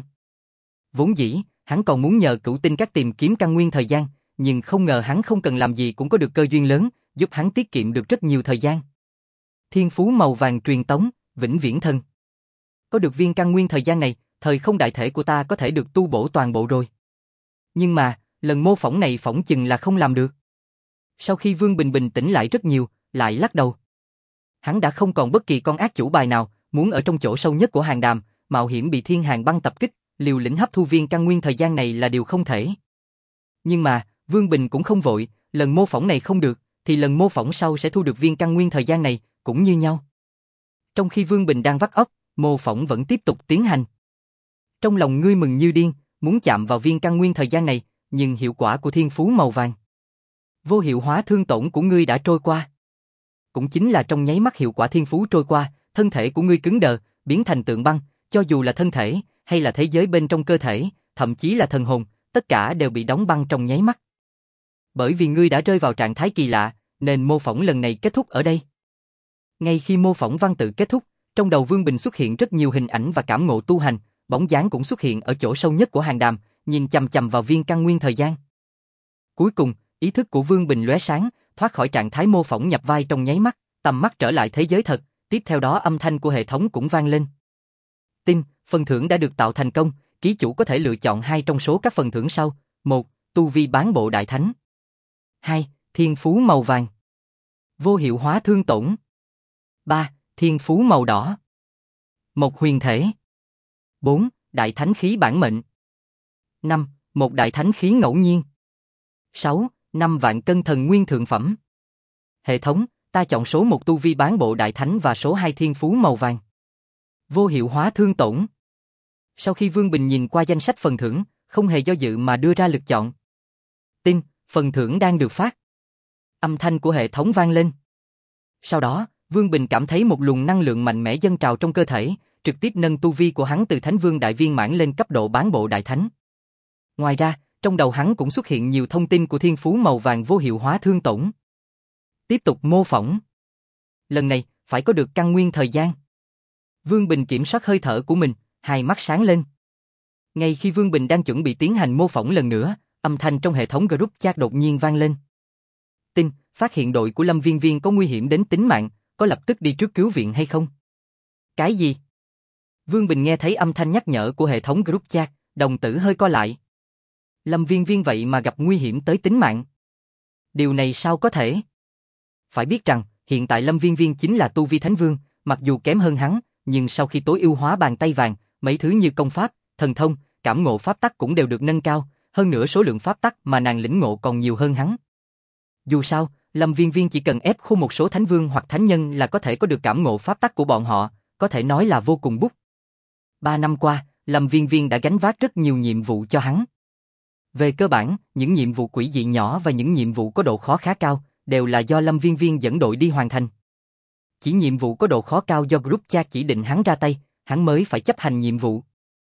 Vốn dĩ, hắn còn muốn nhờ Cửu Tinh Các tìm kiếm căn nguyên thời gian, nhưng không ngờ hắn không cần làm gì cũng có được cơ duyên lớn, giúp hắn tiết kiệm được rất nhiều thời gian. Thiên phú màu vàng truyền tống, vĩnh viễn thân. Có được viên căn nguyên thời gian này, thời không đại thể của ta có thể được tu bổ toàn bộ rồi. Nhưng mà, lần mô phỏng này phỏng chừng là không làm được. Sau khi Vương Bình bình tĩnh lại rất nhiều, lại lắc đầu. Hắn đã không còn bất kỳ con ác chủ bài nào, muốn ở trong chỗ sâu nhất của hàng đàm, mạo hiểm bị Thiên Hàng Băng tập kích, liều lĩnh hấp thu viên căn nguyên thời gian này là điều không thể. Nhưng mà, Vương Bình cũng không vội, lần mô phỏng này không được, thì lần mô phỏng sau sẽ thu được viên căn nguyên thời gian này, cũng như nhau. Trong khi Vương Bình đang vắt óc, mô phỏng vẫn tiếp tục tiến hành. Trong lòng ngươi mừng như điên, muốn chạm vào viên căn nguyên thời gian này, nhưng hiệu quả của thiên phú màu vàng vô hiệu hóa thương tổn của ngươi đã trôi qua. Cũng chính là trong nháy mắt hiệu quả thiên phú trôi qua, thân thể của ngươi cứng đờ, biến thành tượng băng, cho dù là thân thể, hay là thế giới bên trong cơ thể, thậm chí là thần hồn, tất cả đều bị đóng băng trong nháy mắt. Bởi vì ngươi đã rơi vào trạng thái kỳ lạ, nên mô phỏng lần này kết thúc ở đây. Ngay khi mô phỏng văn tự kết thúc, trong đầu Vương Bình xuất hiện rất nhiều hình ảnh và cảm ngộ tu hành, bóng dáng cũng xuất hiện ở chỗ sâu nhất của hàng đàm, nhìn chằm chằm vào viên căn nguyên thời gian. Cuối cùng, ý thức của Vương Bình lóe sáng, thoát khỏi trạng thái mô phỏng nhập vai trong nháy mắt, tầm mắt trở lại thế giới thật, tiếp theo đó âm thanh của hệ thống cũng vang lên. Tin, phần thưởng đã được tạo thành công, ký chủ có thể lựa chọn hai trong số các phần thưởng sau. một. Tu vi bán bộ đại thánh. hai. Thiên phú màu vàng. Vô hiệu hóa thương tổn. ba. Thiên phú màu đỏ. Một huyền thể. bốn. Đại thánh khí bản mệnh. năm. Một đại thánh khí ngẫu nhiên. sáu. Năm vạn cân thần nguyên thượng phẩm. Hệ thống, ta chọn số một tu vi bán bộ đại thánh và số hai thiên phú màu vàng. Vô hiệu hóa thương tổn. Sau khi Vương Bình nhìn qua danh sách phần thưởng, không hề do dự mà đưa ra lựa chọn. Tin, phần thưởng đang được phát. Âm thanh của hệ thống vang lên. Sau đó, Vương Bình cảm thấy một luồng năng lượng mạnh mẽ dâng trào trong cơ thể, trực tiếp nâng tu vi của hắn từ Thánh Vương Đại Viên Mãn lên cấp độ bán bộ Đại Thánh. Ngoài ra, trong đầu hắn cũng xuất hiện nhiều thông tin của thiên phú màu vàng vô hiệu hóa thương tổn. Tiếp tục mô phỏng. Lần này, phải có được căn nguyên thời gian. Vương Bình kiểm soát hơi thở của mình, hai mắt sáng lên. Ngay khi Vương Bình đang chuẩn bị tiến hành mô phỏng lần nữa, âm thanh trong hệ thống group chat đột nhiên vang lên. Tin, phát hiện đội của Lâm Viên Viên có nguy hiểm đến tính mạng, có lập tức đi trước cứu viện hay không? Cái gì? Vương Bình nghe thấy âm thanh nhắc nhở của hệ thống group chat, đồng tử hơi co lại. Lâm Viên Viên vậy mà gặp nguy hiểm tới tính mạng. Điều này sao có thể? Phải biết rằng, hiện tại Lâm Viên Viên chính là tu vi Thánh Vương, mặc dù kém hơn hắn, nhưng sau khi tối ưu hóa bàn tay vàng, mấy thứ như công pháp, thần thông, cảm ngộ pháp tắc cũng đều được nâng cao, hơn nữa số lượng pháp tắc mà nàng lĩnh ngộ còn nhiều hơn hắn. Dù sao, Lâm Viên Viên chỉ cần ép khô một số Thánh Vương hoặc Thánh Nhân là có thể có được cảm ngộ pháp tắc của bọn họ, có thể nói là vô cùng bút. Ba năm qua, Lâm Viên Viên đã gánh vác rất nhiều nhiệm vụ cho hắn. Về cơ bản, những nhiệm vụ quỷ dị nhỏ và những nhiệm vụ có độ khó khá cao, đều là do Lâm Viên Viên dẫn đội đi hoàn thành. Chỉ nhiệm vụ có độ khó cao do group chat chỉ định hắn ra tay, hắn mới phải chấp hành nhiệm vụ.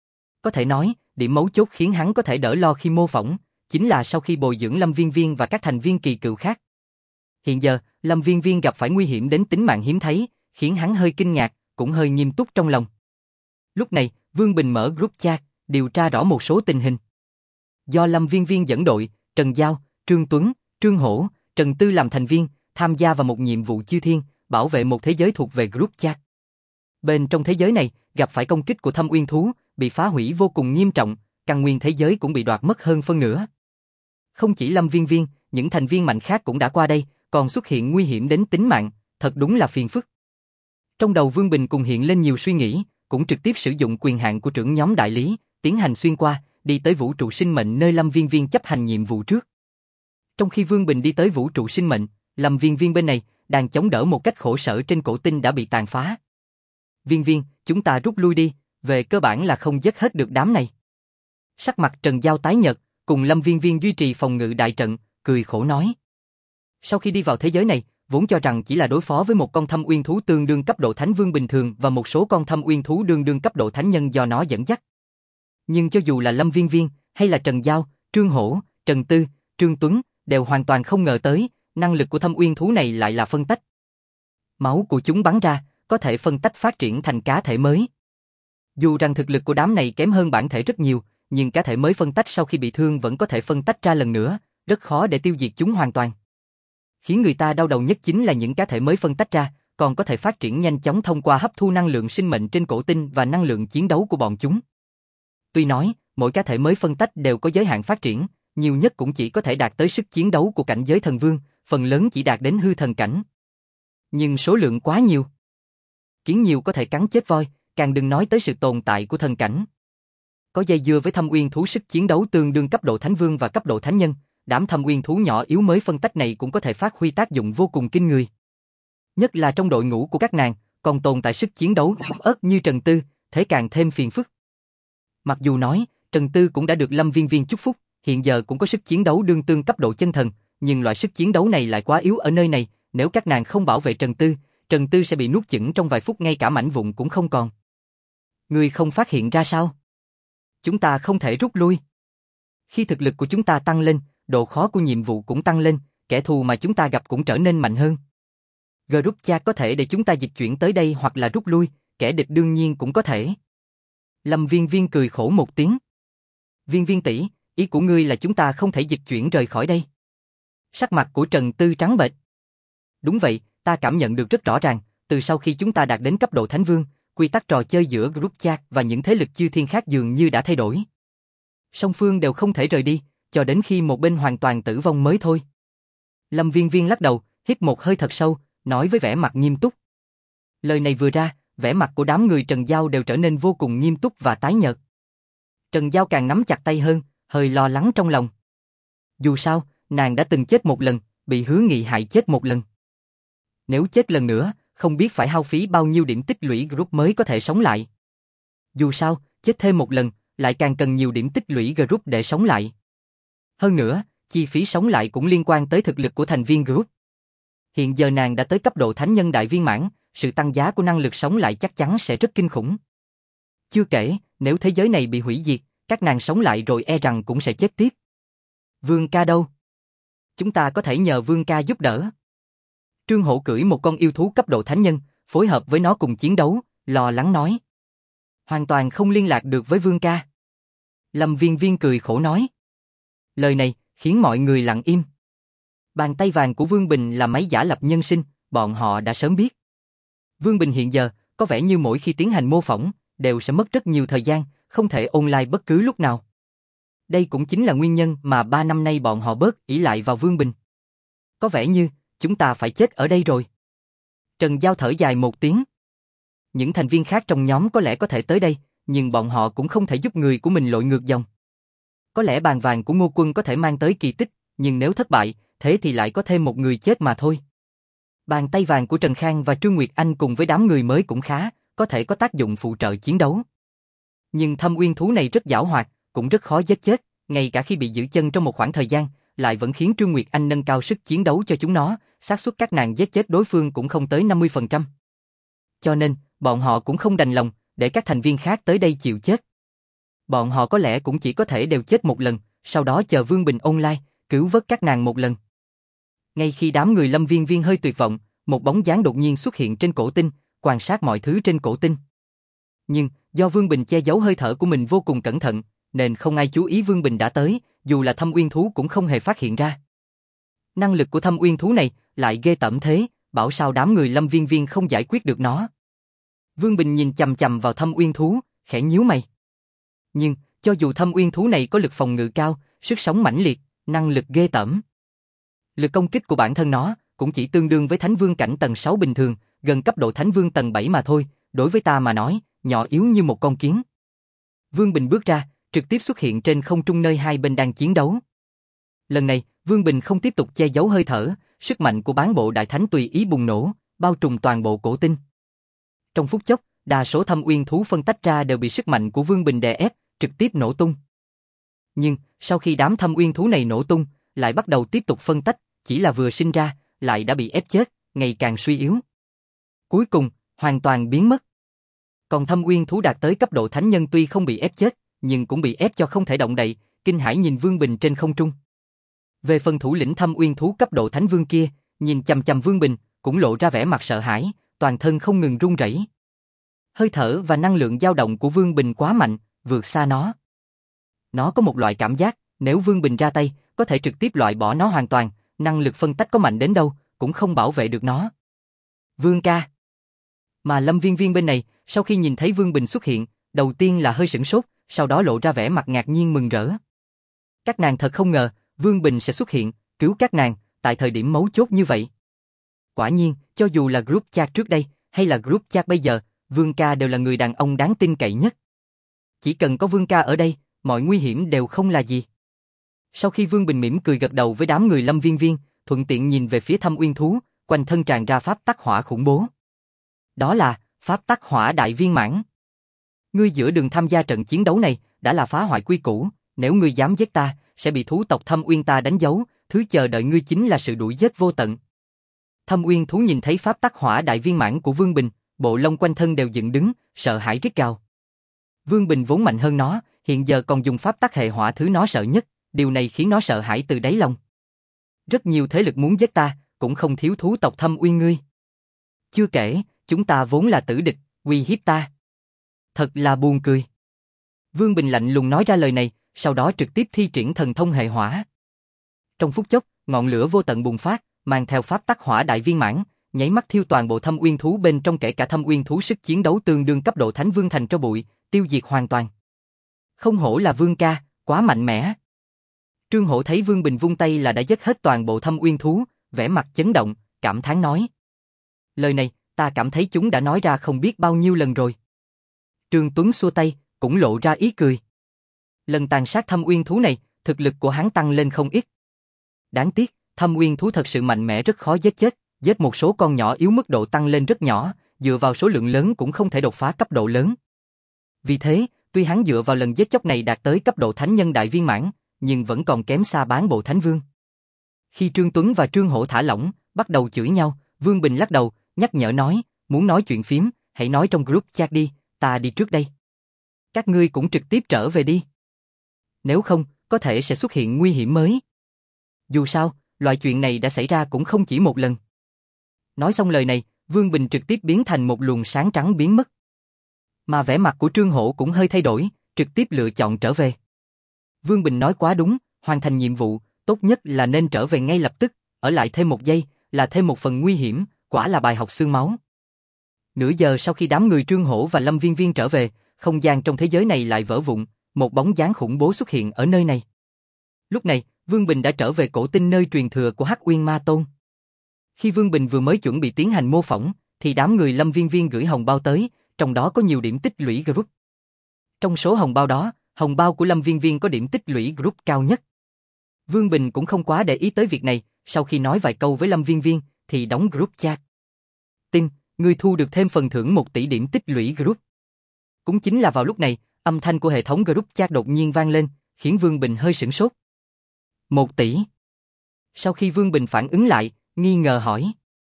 Có thể nói, điểm mấu chốt khiến hắn có thể đỡ lo khi mô phỏng, chính là sau khi bồi dưỡng Lâm Viên Viên và các thành viên kỳ cựu khác. Hiện giờ, Lâm Viên Viên gặp phải nguy hiểm đến tính mạng hiếm thấy, khiến hắn hơi kinh ngạc, cũng hơi nghiêm túc trong lòng. Lúc này, Vương Bình mở group chat, điều tra rõ một số tình hình. Do Lâm Viên Viên dẫn đội, Trần Giao, Trương Tuấn, Trương Hổ, Trần Tư làm thành viên, tham gia vào một nhiệm vụ chư thiên, bảo vệ một thế giới thuộc về group chat. Bên trong thế giới này, gặp phải công kích của Thâm Uyên thú, bị phá hủy vô cùng nghiêm trọng, căn nguyên thế giới cũng bị đoạt mất hơn phân nửa. Không chỉ Lâm Viên Viên, những thành viên mạnh khác cũng đã qua đây, còn xuất hiện nguy hiểm đến tính mạng, thật đúng là phiền phức. Trong đầu Vương Bình cùng hiện lên nhiều suy nghĩ, cũng trực tiếp sử dụng quyền hạn của trưởng nhóm đại lý, tiến hành xuyên qua, đi tới vũ trụ sinh mệnh nơi Lâm Viên Viên chấp hành nhiệm vụ trước. Trong khi Vương Bình đi tới vũ trụ sinh mệnh, Lâm Viên Viên bên này đang chống đỡ một cách khổ sở trên cổ tinh đã bị tàn phá. Viên Viên, chúng ta rút lui đi, về cơ bản là không giết hết được đám này. Sắc mặt Trần Giao tái nhợt, cùng Lâm Viên Viên duy trì phòng ngự đại trận, cười khổ nói. Sau khi đi vào thế giới này, vốn cho rằng chỉ là đối phó với một con Thâm Uyên thú tương đương cấp độ Thánh Vương bình thường và một số con Thâm Uyên thú đương đương cấp độ Thánh Nhân do nó dẫn dắt. Nhưng cho dù là Lâm Viên Viên, hay là Trần Giao, Trương Hổ, Trần Tư, Trương Tuấn, đều hoàn toàn không ngờ tới, năng lực của Thâm Uyên thú này lại là phân tách. Máu của chúng bắn ra, có thể phân tách phát triển thành cá thể mới. Dù rằng thực lực của đám này kém hơn bản thể rất nhiều, nhưng cá thể mới phân tách sau khi bị thương vẫn có thể phân tách ra lần nữa, rất khó để tiêu diệt chúng hoàn toàn. Khiến người ta đau đầu nhất chính là những cá thể mới phân tách ra, còn có thể phát triển nhanh chóng thông qua hấp thu năng lượng sinh mệnh trên cổ tinh và năng lượng chiến đấu của bọn chúng. Tuy nói, mỗi cá thể mới phân tách đều có giới hạn phát triển, nhiều nhất cũng chỉ có thể đạt tới sức chiến đấu của cảnh giới thần vương, phần lớn chỉ đạt đến hư thần cảnh. Nhưng số lượng quá nhiều. Kiến nhiều có thể cắn chết voi, càng đừng nói tới sự tồn tại của thần cảnh. Có dây dưa với Thâm Uyên thú sức chiến đấu tương đương cấp độ Thánh Vương và cấp độ Thánh Nhân, đám Thâm Uyên thú nhỏ yếu mới phân tách này cũng có thể phát huy tác dụng vô cùng kinh người. Nhất là trong đội ngũ của các nàng, còn tồn tại sức chiến đấu ớt như Trần Tư, thế càng thêm phiền phức. Mặc dù nói, Trần Tư cũng đã được Lâm Viên Viên chúc phúc, hiện giờ cũng có sức chiến đấu đương tương cấp độ chân thần, nhưng loại sức chiến đấu này lại quá yếu ở nơi này, nếu các nàng không bảo vệ Trần Tư, Trần Tư sẽ bị nuốt chửng trong vài phút ngay cả mảnh vụn cũng không còn. Ngươi không phát hiện ra sao? Chúng ta không thể rút lui. Khi thực lực của chúng ta tăng lên, độ khó của nhiệm vụ cũng tăng lên, kẻ thù mà chúng ta gặp cũng trở nên mạnh hơn. Group chat có thể để chúng ta dịch chuyển tới đây hoặc là rút lui, kẻ địch đương nhiên cũng có thể. Lâm Viên Viên cười khổ một tiếng. Viên Viên tỷ, ý của ngươi là chúng ta không thể dịch chuyển rời khỏi đây. Sắc mặt của Trần Tư trắng bệch. Đúng vậy, ta cảm nhận được rất rõ ràng, từ sau khi chúng ta đạt đến cấp độ Thánh Vương, quy tắc trò chơi giữa group chat và những thế lực chư thiên khác dường như đã thay đổi. Song phương đều không thể rời đi, cho đến khi một bên hoàn toàn tử vong mới thôi. Lâm Viên Viên lắc đầu, hít một hơi thật sâu, nói với vẻ mặt nghiêm túc. Lời này vừa ra, vẻ mặt của đám người Trần Giao đều trở nên vô cùng nghiêm túc và tái nhợt. Trần Giao càng nắm chặt tay hơn, hơi lo lắng trong lòng. Dù sao, nàng đã từng chết một lần, bị Hứa Nghị hại chết một lần. Nếu chết lần nữa, không biết phải hao phí bao nhiêu điểm tích lũy group mới có thể sống lại. Dù sao, chết thêm một lần, lại càng cần nhiều điểm tích lũy group để sống lại. Hơn nữa, chi phí sống lại cũng liên quan tới thực lực của thành viên group. Hiện giờ nàng đã tới cấp độ thánh nhân đại viên mãn, sự tăng giá của năng lực sống lại chắc chắn sẽ rất kinh khủng. Chưa kể, nếu thế giới này bị hủy diệt, các nàng sống lại rồi e rằng cũng sẽ chết tiếp. Vương ca đâu? Chúng ta có thể nhờ Vương ca giúp đỡ. Trương Hổ cưỡi một con yêu thú cấp độ thánh nhân, phối hợp với nó cùng chiến đấu, lo lắng nói. Hoàn toàn không liên lạc được với Vương ca. Lâm Viên Viên cười khổ nói. Lời này khiến mọi người lặng im. Bàn tay vàng của Vương Bình là máy giả lập nhân sinh, bọn họ đã sớm biết. Vương Bình hiện giờ, có vẻ như mỗi khi tiến hành mô phỏng, đều sẽ mất rất nhiều thời gian, không thể online bất cứ lúc nào. Đây cũng chính là nguyên nhân mà ba năm nay bọn họ bớt ỷ lại vào Vương Bình. Có vẻ như, chúng ta phải chết ở đây rồi. Trần Giao thở dài một tiếng. Những thành viên khác trong nhóm có lẽ có thể tới đây, nhưng bọn họ cũng không thể giúp người của mình lội ngược dòng. Có lẽ bàn vàng của Ngô Quân có thể mang tới kỳ tích, nhưng nếu thất bại, thế thì lại có thêm một người chết mà thôi. Bàn tay vàng của Trần Khang và Trương Nguyệt Anh cùng với đám người mới cũng khá, có thể có tác dụng phụ trợ chiến đấu. Nhưng Thâm Uyên thú này rất giảo hoạt, cũng rất khó giết chết, ngay cả khi bị giữ chân trong một khoảng thời gian, lại vẫn khiến Trương Nguyệt Anh nâng cao sức chiến đấu cho chúng nó, xác suất các nàng giết chết đối phương cũng không tới năm mươi phần trăm. Cho nên, bọn họ cũng không đành lòng, để các thành viên khác tới đây chịu chết. Bọn họ có lẽ cũng chỉ có thể đều chết một lần, sau đó chờ Vương Bình online, cứu vớt các nàng một lần. Ngay khi đám người Lâm Viên Viên hơi tuyệt vọng, một bóng dáng đột nhiên xuất hiện trên cổ tinh, quan sát mọi thứ trên cổ tinh. Nhưng, do Vương Bình che giấu hơi thở của mình vô cùng cẩn thận, nên không ai chú ý Vương Bình đã tới, dù là Thâm Uyên thú cũng không hề phát hiện ra. Năng lực của Thâm Uyên thú này lại ghê tởm thế, bảo sao đám người Lâm Viên Viên không giải quyết được nó. Vương Bình nhìn chằm chằm vào Thâm Uyên thú, khẽ nhíu mày. Nhưng, cho dù Thâm Uyên thú này có lực phòng ngự cao, sức sống mãnh liệt, năng lực ghê tởm, lực công kích của bản thân nó cũng chỉ tương đương với Thánh Vương cảnh tầng sáu bình thường, gần cấp độ Thánh Vương tầng bảy mà thôi, đối với ta mà nói, nhỏ yếu như một con kiến. Vương Bình bước ra, trực tiếp xuất hiện trên không trung nơi hai bên đang chiến đấu. Lần này, Vương Bình không tiếp tục che giấu hơi thở, sức mạnh của bán bộ đại thánh tùy ý bùng nổ, bao trùm toàn bộ cổ tinh. Trong phút chốc, đa số Thâm Uyên thú phân tách ra đều bị sức mạnh của Vương Bình đè ép, trực tiếp nổ tung. Nhưng, sau khi đám Thâm Uyên thú này nổ tung, lại bắt đầu tiếp tục phân tách, chỉ là vừa sinh ra, lại đã bị ép chết, ngày càng suy yếu. Cuối cùng, hoàn toàn biến mất. Còn Thâm Uyên thú đạt tới cấp độ thánh nhân tuy không bị ép chết, nhưng cũng bị ép cho không thể động đậy, kinh hãi nhìn Vương Bình trên không trung. Về phần thủ lĩnh Thâm Uyên thú cấp độ thánh vương kia, nhìn chằm chằm Vương Bình, cũng lộ ra vẻ mặt sợ hãi, toàn thân không ngừng run rẩy. Hơi thở và năng lượng dao động của Vương Bình quá mạnh, vượt xa nó. Nó có một loại cảm giác, nếu Vương Bình ra tay, có thể trực tiếp loại bỏ nó hoàn toàn, năng lực phân tách có mạnh đến đâu, cũng không bảo vệ được nó. Vương ca. Mà Lâm Viên Viên bên này, sau khi nhìn thấy Vương Bình xuất hiện, đầu tiên là hơi sửng sốt, sau đó lộ ra vẻ mặt ngạc nhiên mừng rỡ. Các nàng thật không ngờ, Vương Bình sẽ xuất hiện, cứu các nàng, tại thời điểm mấu chốt như vậy. Quả nhiên, cho dù là group chat trước đây, hay là group chat bây giờ, Vương ca đều là người đàn ông đáng tin cậy nhất. Chỉ cần có Vương ca ở đây, mọi nguy hiểm đều không là gì. Sau khi Vương Bình mỉm cười gật đầu với đám người Lâm Viên Viên, thuận tiện nhìn về phía Thâm Uyên thú, quanh thân tràn ra pháp tắc hỏa khủng bố. Đó là pháp tắc hỏa đại viên mãn. Ngươi giữa đường tham gia trận chiến đấu này đã là phá hoại quy củ, nếu ngươi dám giết ta, sẽ bị thú tộc Thâm Uyên ta đánh dấu, thứ chờ đợi ngươi chính là sự đuổi giết vô tận. Thâm Uyên thú nhìn thấy pháp tắc hỏa đại viên mãn của Vương Bình, bộ lông quanh thân đều dựng đứng, sợ hãi rít gào. Vương Bình vốn mạnh hơn nó, hiện giờ còn dùng pháp tắc hệ hỏa thứ nó sợ nhất, điều này khiến nó sợ hãi từ đáy lòng. Rất nhiều thế lực muốn giết ta, cũng không thiếu thú tộc Thâm Uyên ngươi. Chưa kể, chúng ta vốn là tử địch, uy hiếp ta. Thật là buồn cười. Vương Bình lạnh lùng nói ra lời này, sau đó trực tiếp thi triển thần thông hệ hỏa. Trong phút chốc, ngọn lửa vô tận bùng phát, mang theo pháp tắc hỏa đại viên mãn, nháy mắt thiêu toàn bộ Thâm Uyên thú bên trong, kể cả Thâm Uyên thú sức chiến đấu tương đương cấp độ Thánh Vương thành tro bụi, tiêu diệt hoàn toàn. Không hổ là Vương ca, quá mạnh mẽ. Trương Hổ thấy Vương Bình vung tay là đã giết hết toàn bộ Thâm Uyên thú, vẻ mặt chấn động, cảm thán nói. Lời này, ta cảm thấy chúng đã nói ra không biết bao nhiêu lần rồi. Trương Tuấn xua tay, cũng lộ ra ý cười. Lần tàn sát Thâm Uyên thú này, thực lực của hắn tăng lên không ít. Đáng tiếc, Thâm Uyên thú thật sự mạnh mẽ rất khó giết chết, giết một số con nhỏ yếu mức độ tăng lên rất nhỏ, dựa vào số lượng lớn cũng không thể đột phá cấp độ lớn. Vì thế, tuy hắn dựa vào lần giết chóc này đạt tới cấp độ thánh nhân đại viên mãn, nhưng vẫn còn kém xa bán bộ thánh vương. Khi Trương Tuấn và Trương Hổ thả lỏng, bắt đầu chửi nhau, Vương Bình lắc đầu, nhắc nhở nói, muốn nói chuyện phím, hãy nói trong group chat đi, ta đi trước đây. Các ngươi cũng trực tiếp trở về đi. Nếu không, có thể sẽ xuất hiện nguy hiểm mới. Dù sao, loại chuyện này đã xảy ra cũng không chỉ một lần. Nói xong lời này, Vương Bình trực tiếp biến thành một luồng sáng trắng biến mất. Mà vẻ mặt của Trương Hổ cũng hơi thay đổi, trực tiếp lựa chọn trở về. Vương Bình nói quá đúng, hoàn thành nhiệm vụ, tốt nhất là nên trở về ngay lập tức, ở lại thêm một giây, là thêm một phần nguy hiểm, quả là bài học xương máu. Nửa giờ sau khi đám người Trương Hổ và Lâm Viên Viên trở về, không gian trong thế giới này lại vỡ vụn, một bóng dáng khủng bố xuất hiện ở nơi này. Lúc này, Vương Bình đã trở về cổ tinh nơi truyền thừa của Hắc Uyên Ma Tôn. Khi Vương Bình vừa mới chuẩn bị tiến hành mô phỏng, thì đám người Lâm Viên Viên gửi hồng bao tới, trong đó có nhiều điểm tích lũy group. Trong số hồng bao đó, hồng bao của Lâm Viên Viên có điểm tích lũy group cao nhất. Vương Bình cũng không quá để ý tới việc này, sau khi nói vài câu với Lâm Viên Viên, thì đóng group chat. Tin, người thu được thêm phần thưởng một tỷ điểm tích lũy group. Cũng chính là vào lúc này, âm thanh của hệ thống group chat đột nhiên vang lên, khiến Vương Bình hơi sửng sốt. Một tỷ. Sau khi Vương Bình phản ứng lại, nghi ngờ hỏi.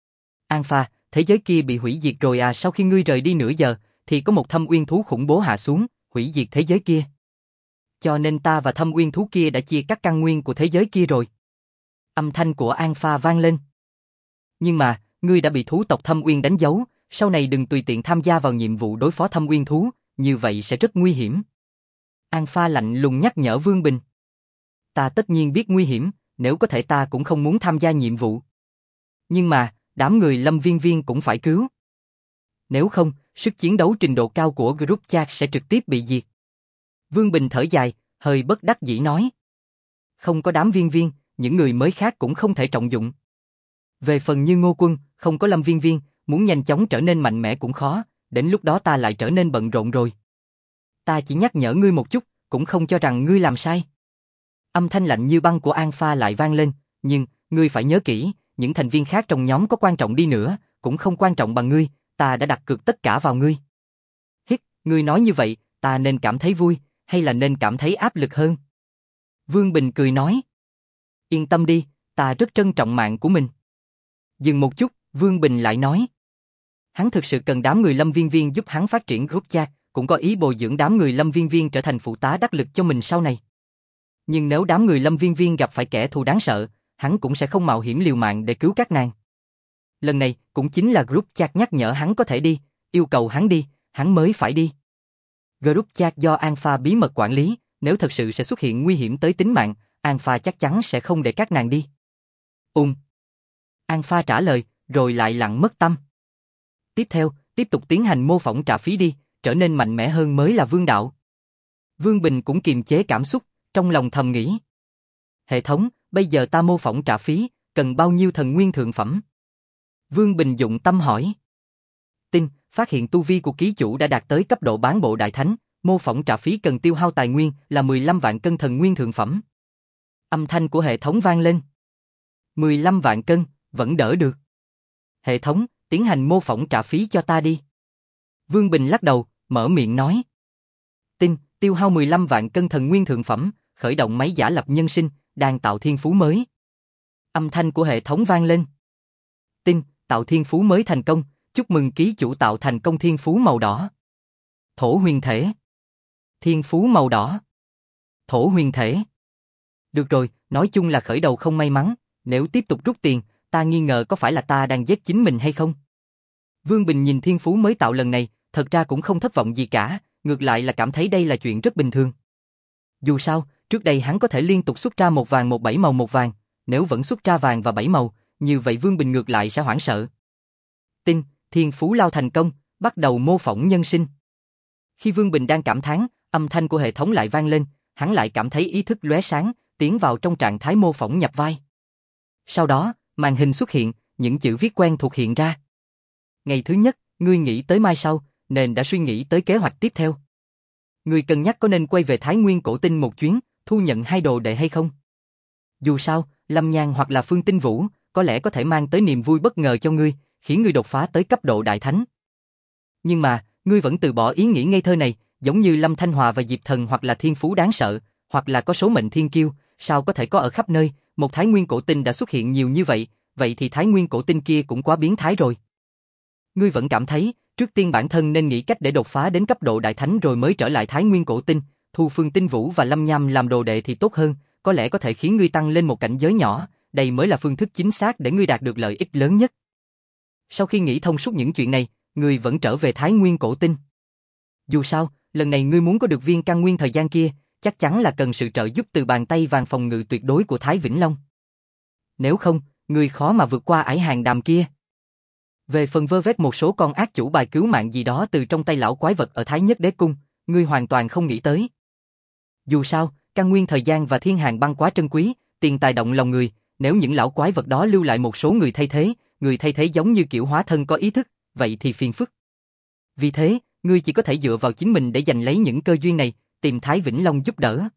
An Pha, thế giới kia bị hủy diệt rồi à? Sau khi ngươi rời đi nửa giờ, thì có một thâm uyên thú khủng bố hạ xuống, hủy diệt thế giới kia. Cho nên ta và thâm uyên thú kia đã chia cắt căn nguyên của thế giới kia rồi. Âm thanh của An Pha vang lên. Nhưng mà, ngươi đã bị thú tộc thâm uyên đánh dấu, sau này đừng tùy tiện tham gia vào nhiệm vụ đối phó thâm uyên thú, như vậy sẽ rất nguy hiểm. An Pha lạnh lùng nhắc nhở Vương Bình. Ta tất nhiên biết nguy hiểm, nếu có thể ta cũng không muốn tham gia nhiệm vụ. Nhưng mà, đám người Lâm Viên Viên cũng phải cứu. Nếu không, sức chiến đấu trình độ cao của group chat sẽ trực tiếp bị diệt. Vương Bình thở dài, hơi bất đắc dĩ nói. Không có đám Viên Viên, những người mới khác cũng không thể trọng dụng. Về phần như Ngô Quân, không có Lâm Viên Viên, muốn nhanh chóng trở nên mạnh mẽ cũng khó, đến lúc đó ta lại trở nên bận rộn rồi. Ta chỉ nhắc nhở ngươi một chút, cũng không cho rằng ngươi làm sai. Âm thanh lạnh như băng của An Pha lại vang lên, nhưng, ngươi phải nhớ kỹ, những thành viên khác trong nhóm có quan trọng đi nữa, cũng không quan trọng bằng ngươi, ta đã đặt cược tất cả vào ngươi. Hít, ngươi nói như vậy, ta nên cảm thấy vui, hay là nên cảm thấy áp lực hơn? Vương Bình cười nói. Yên tâm đi, ta rất trân trọng mạng của mình. Dừng một chút, Vương Bình lại nói. Hắn thực sự cần đám người Lâm Viên Viên giúp hắn phát triển group chat, cũng có ý bồi dưỡng đám người Lâm Viên Viên trở thành phụ tá đắc lực cho mình sau này. Nhưng nếu đám người Lâm Viên Viên gặp phải kẻ thù đáng sợ, hắn cũng sẽ không mạo hiểm liều mạng để cứu các nàng. Lần này cũng chính là group chat nhắc nhở hắn có thể đi, yêu cầu hắn đi, hắn mới phải đi. Group chat do An Pha bí mật quản lý, nếu thật sự sẽ xuất hiện nguy hiểm tới tính mạng, An Pha chắc chắn sẽ không để các nàng đi. Ừm. An Pha trả lời, rồi lại lặng mất tâm. Tiếp theo, tiếp tục tiến hành mô phỏng trả phí đi, trở nên mạnh mẽ hơn mới là vương đạo. Vương Bình cũng kiềm chế cảm xúc, trong lòng thầm nghĩ. Hệ thống, bây giờ ta mô phỏng trả phí, cần bao nhiêu thần nguyên thượng phẩm? Vương Bình dụng tâm hỏi. Tin, phát hiện tu vi của ký chủ đã đạt tới cấp độ bán bộ đại thánh, mô phỏng trả phí cần tiêu hao tài nguyên là mười lăm vạn cân thần nguyên thượng phẩm. Âm thanh của hệ thống vang lên. mười lăm vạn cân, vẫn đỡ được. Hệ thống, tiến hành mô phỏng trả phí cho ta đi. Vương Bình lắc đầu, mở miệng nói. Tin, tiêu hao mười lăm vạn cân thần nguyên thượng phẩm, khởi động máy giả lập nhân sinh, đang tạo thiên phú mới. Âm thanh của hệ thống vang lên. Tin, tạo thiên phú mới thành công, chúc mừng ký chủ tạo thành công thiên phú màu đỏ. Thổ huyền thể. Thiên phú màu đỏ. Thổ huyền thể. Được rồi, nói chung là khởi đầu không may mắn, nếu tiếp tục rút tiền, ta nghi ngờ có phải là ta đang giết chính mình hay không? Vương Bình nhìn thiên phú mới tạo lần này, thật ra cũng không thất vọng gì cả, ngược lại là cảm thấy đây là chuyện rất bình thường. Dù sao, trước đây hắn có thể liên tục xuất ra một vàng một bảy màu một vàng, nếu vẫn xuất ra vàng và bảy màu, như vậy Vương Bình ngược lại sẽ hoảng sợ. Tin, thiên phú lao thành công, bắt đầu mô phỏng nhân sinh. Khi Vương Bình đang cảm thán, âm thanh của hệ thống lại vang lên, hắn lại cảm thấy ý thức lóe sáng, tiến vào trong trạng thái mô phỏng nhập vai. Sau đó, màn hình xuất hiện, những chữ viết quen thuộc hiện ra. Ngày thứ nhất, ngươi nghĩ tới mai sau, nên đã suy nghĩ tới kế hoạch tiếp theo. Ngươi cân nhắc có nên quay về Thái Nguyên cổ tinh một chuyến, thu nhận hai đồ đệ hay không? Dù sao, Lâm Nhan hoặc là Phương Tinh Vũ, có lẽ có thể mang tới niềm vui bất ngờ cho ngươi, khiến ngươi đột phá tới cấp độ đại thánh. Nhưng mà, ngươi vẫn từ bỏ ý nghĩ ngây thơ này, giống như Lâm Thanh Hòa và Diệp Thần hoặc là thiên phú đáng sợ, hoặc là có số mệnh thiên kiêu, sao có thể có ở khắp nơi, một Thái Nguyên cổ tinh đã xuất hiện nhiều như vậy, vậy thì Thái Nguyên cổ tinh kia cũng quá biến thái rồi. Ngươi vẫn cảm thấy, trước tiên bản thân nên nghĩ cách để đột phá đến cấp độ đại thánh rồi mới trở lại Thái Nguyên cổ tinh, thu Phương Tinh Vũ và Lâm Nham làm đồ đệ thì tốt hơn, có lẽ có thể khiến ngươi tăng lên một cảnh giới nhỏ, đây mới là phương thức chính xác để ngươi đạt được lợi ích lớn nhất. Sau khi nghĩ thông suốt những chuyện này, ngươi vẫn trở về Thái Nguyên cổ tinh. Dù sao, lần này ngươi muốn có được viên căn nguyên thời gian kia, chắc chắn là cần sự trợ giúp từ bàn tay vàng phòng ngự tuyệt đối của Thái Vĩnh Long. Nếu không, ngươi khó mà vượt qua ải hàng đàm kia. Về phần vơ vét một số con ác chủ bài cứu mạng gì đó từ trong tay lão quái vật ở Thái Nhất Đế Cung, ngươi hoàn toàn không nghĩ tới. Dù sao, căn nguyên thời gian và thiên hàng băng quá trân quý, tiền tài động lòng người, nếu những lão quái vật đó lưu lại một số người thay thế, người thay thế giống như kiểu hóa thân có ý thức, vậy thì phiền phức. Vì thế, ngươi chỉ có thể dựa vào chính mình để giành lấy những cơ duyên này, tìm Thái Vĩnh Long giúp đỡ.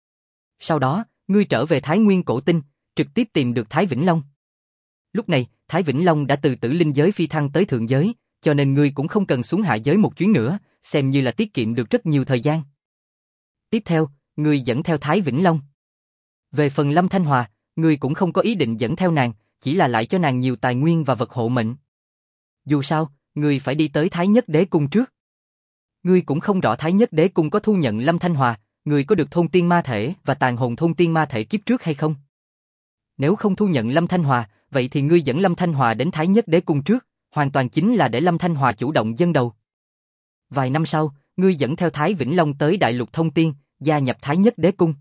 Sau đó, ngươi trở về Thái Nguyên cổ tinh, trực tiếp tìm được Thái Vĩnh Long. Lúc này, Thái Vĩnh Long đã từ tử linh giới phi thăng tới thượng giới, cho nên ngươi cũng không cần xuống hạ giới một chuyến nữa, xem như là tiết kiệm được rất nhiều thời gian. Tiếp theo, ngươi dẫn theo Thái Vĩnh Long. Về phần Lâm Thanh Hòa, ngươi cũng không có ý định dẫn theo nàng, chỉ là lại cho nàng nhiều tài nguyên và vật hộ mệnh. Dù sao, ngươi phải đi tới Thái Nhất Đế Cung trước. Ngươi cũng không rõ Thái Nhất Đế Cung có thu nhận Lâm Thanh Hòa, ngươi có được thôn tiên ma thể và tàn hồn thôn tiên ma thể kiếp trước hay không? Nếu không thu nhận Lâm Thanh Hòa, vậy thì ngươi dẫn Lâm Thanh Hòa đến Thái Nhất Đế Cung trước, hoàn toàn chính là để Lâm Thanh Hòa chủ động dâng đầu. Vài năm sau, ngươi dẫn theo Thái Vĩnh Long tới Đại Lục Thông Tiên, gia nhập Thái Nhất Đế Cung.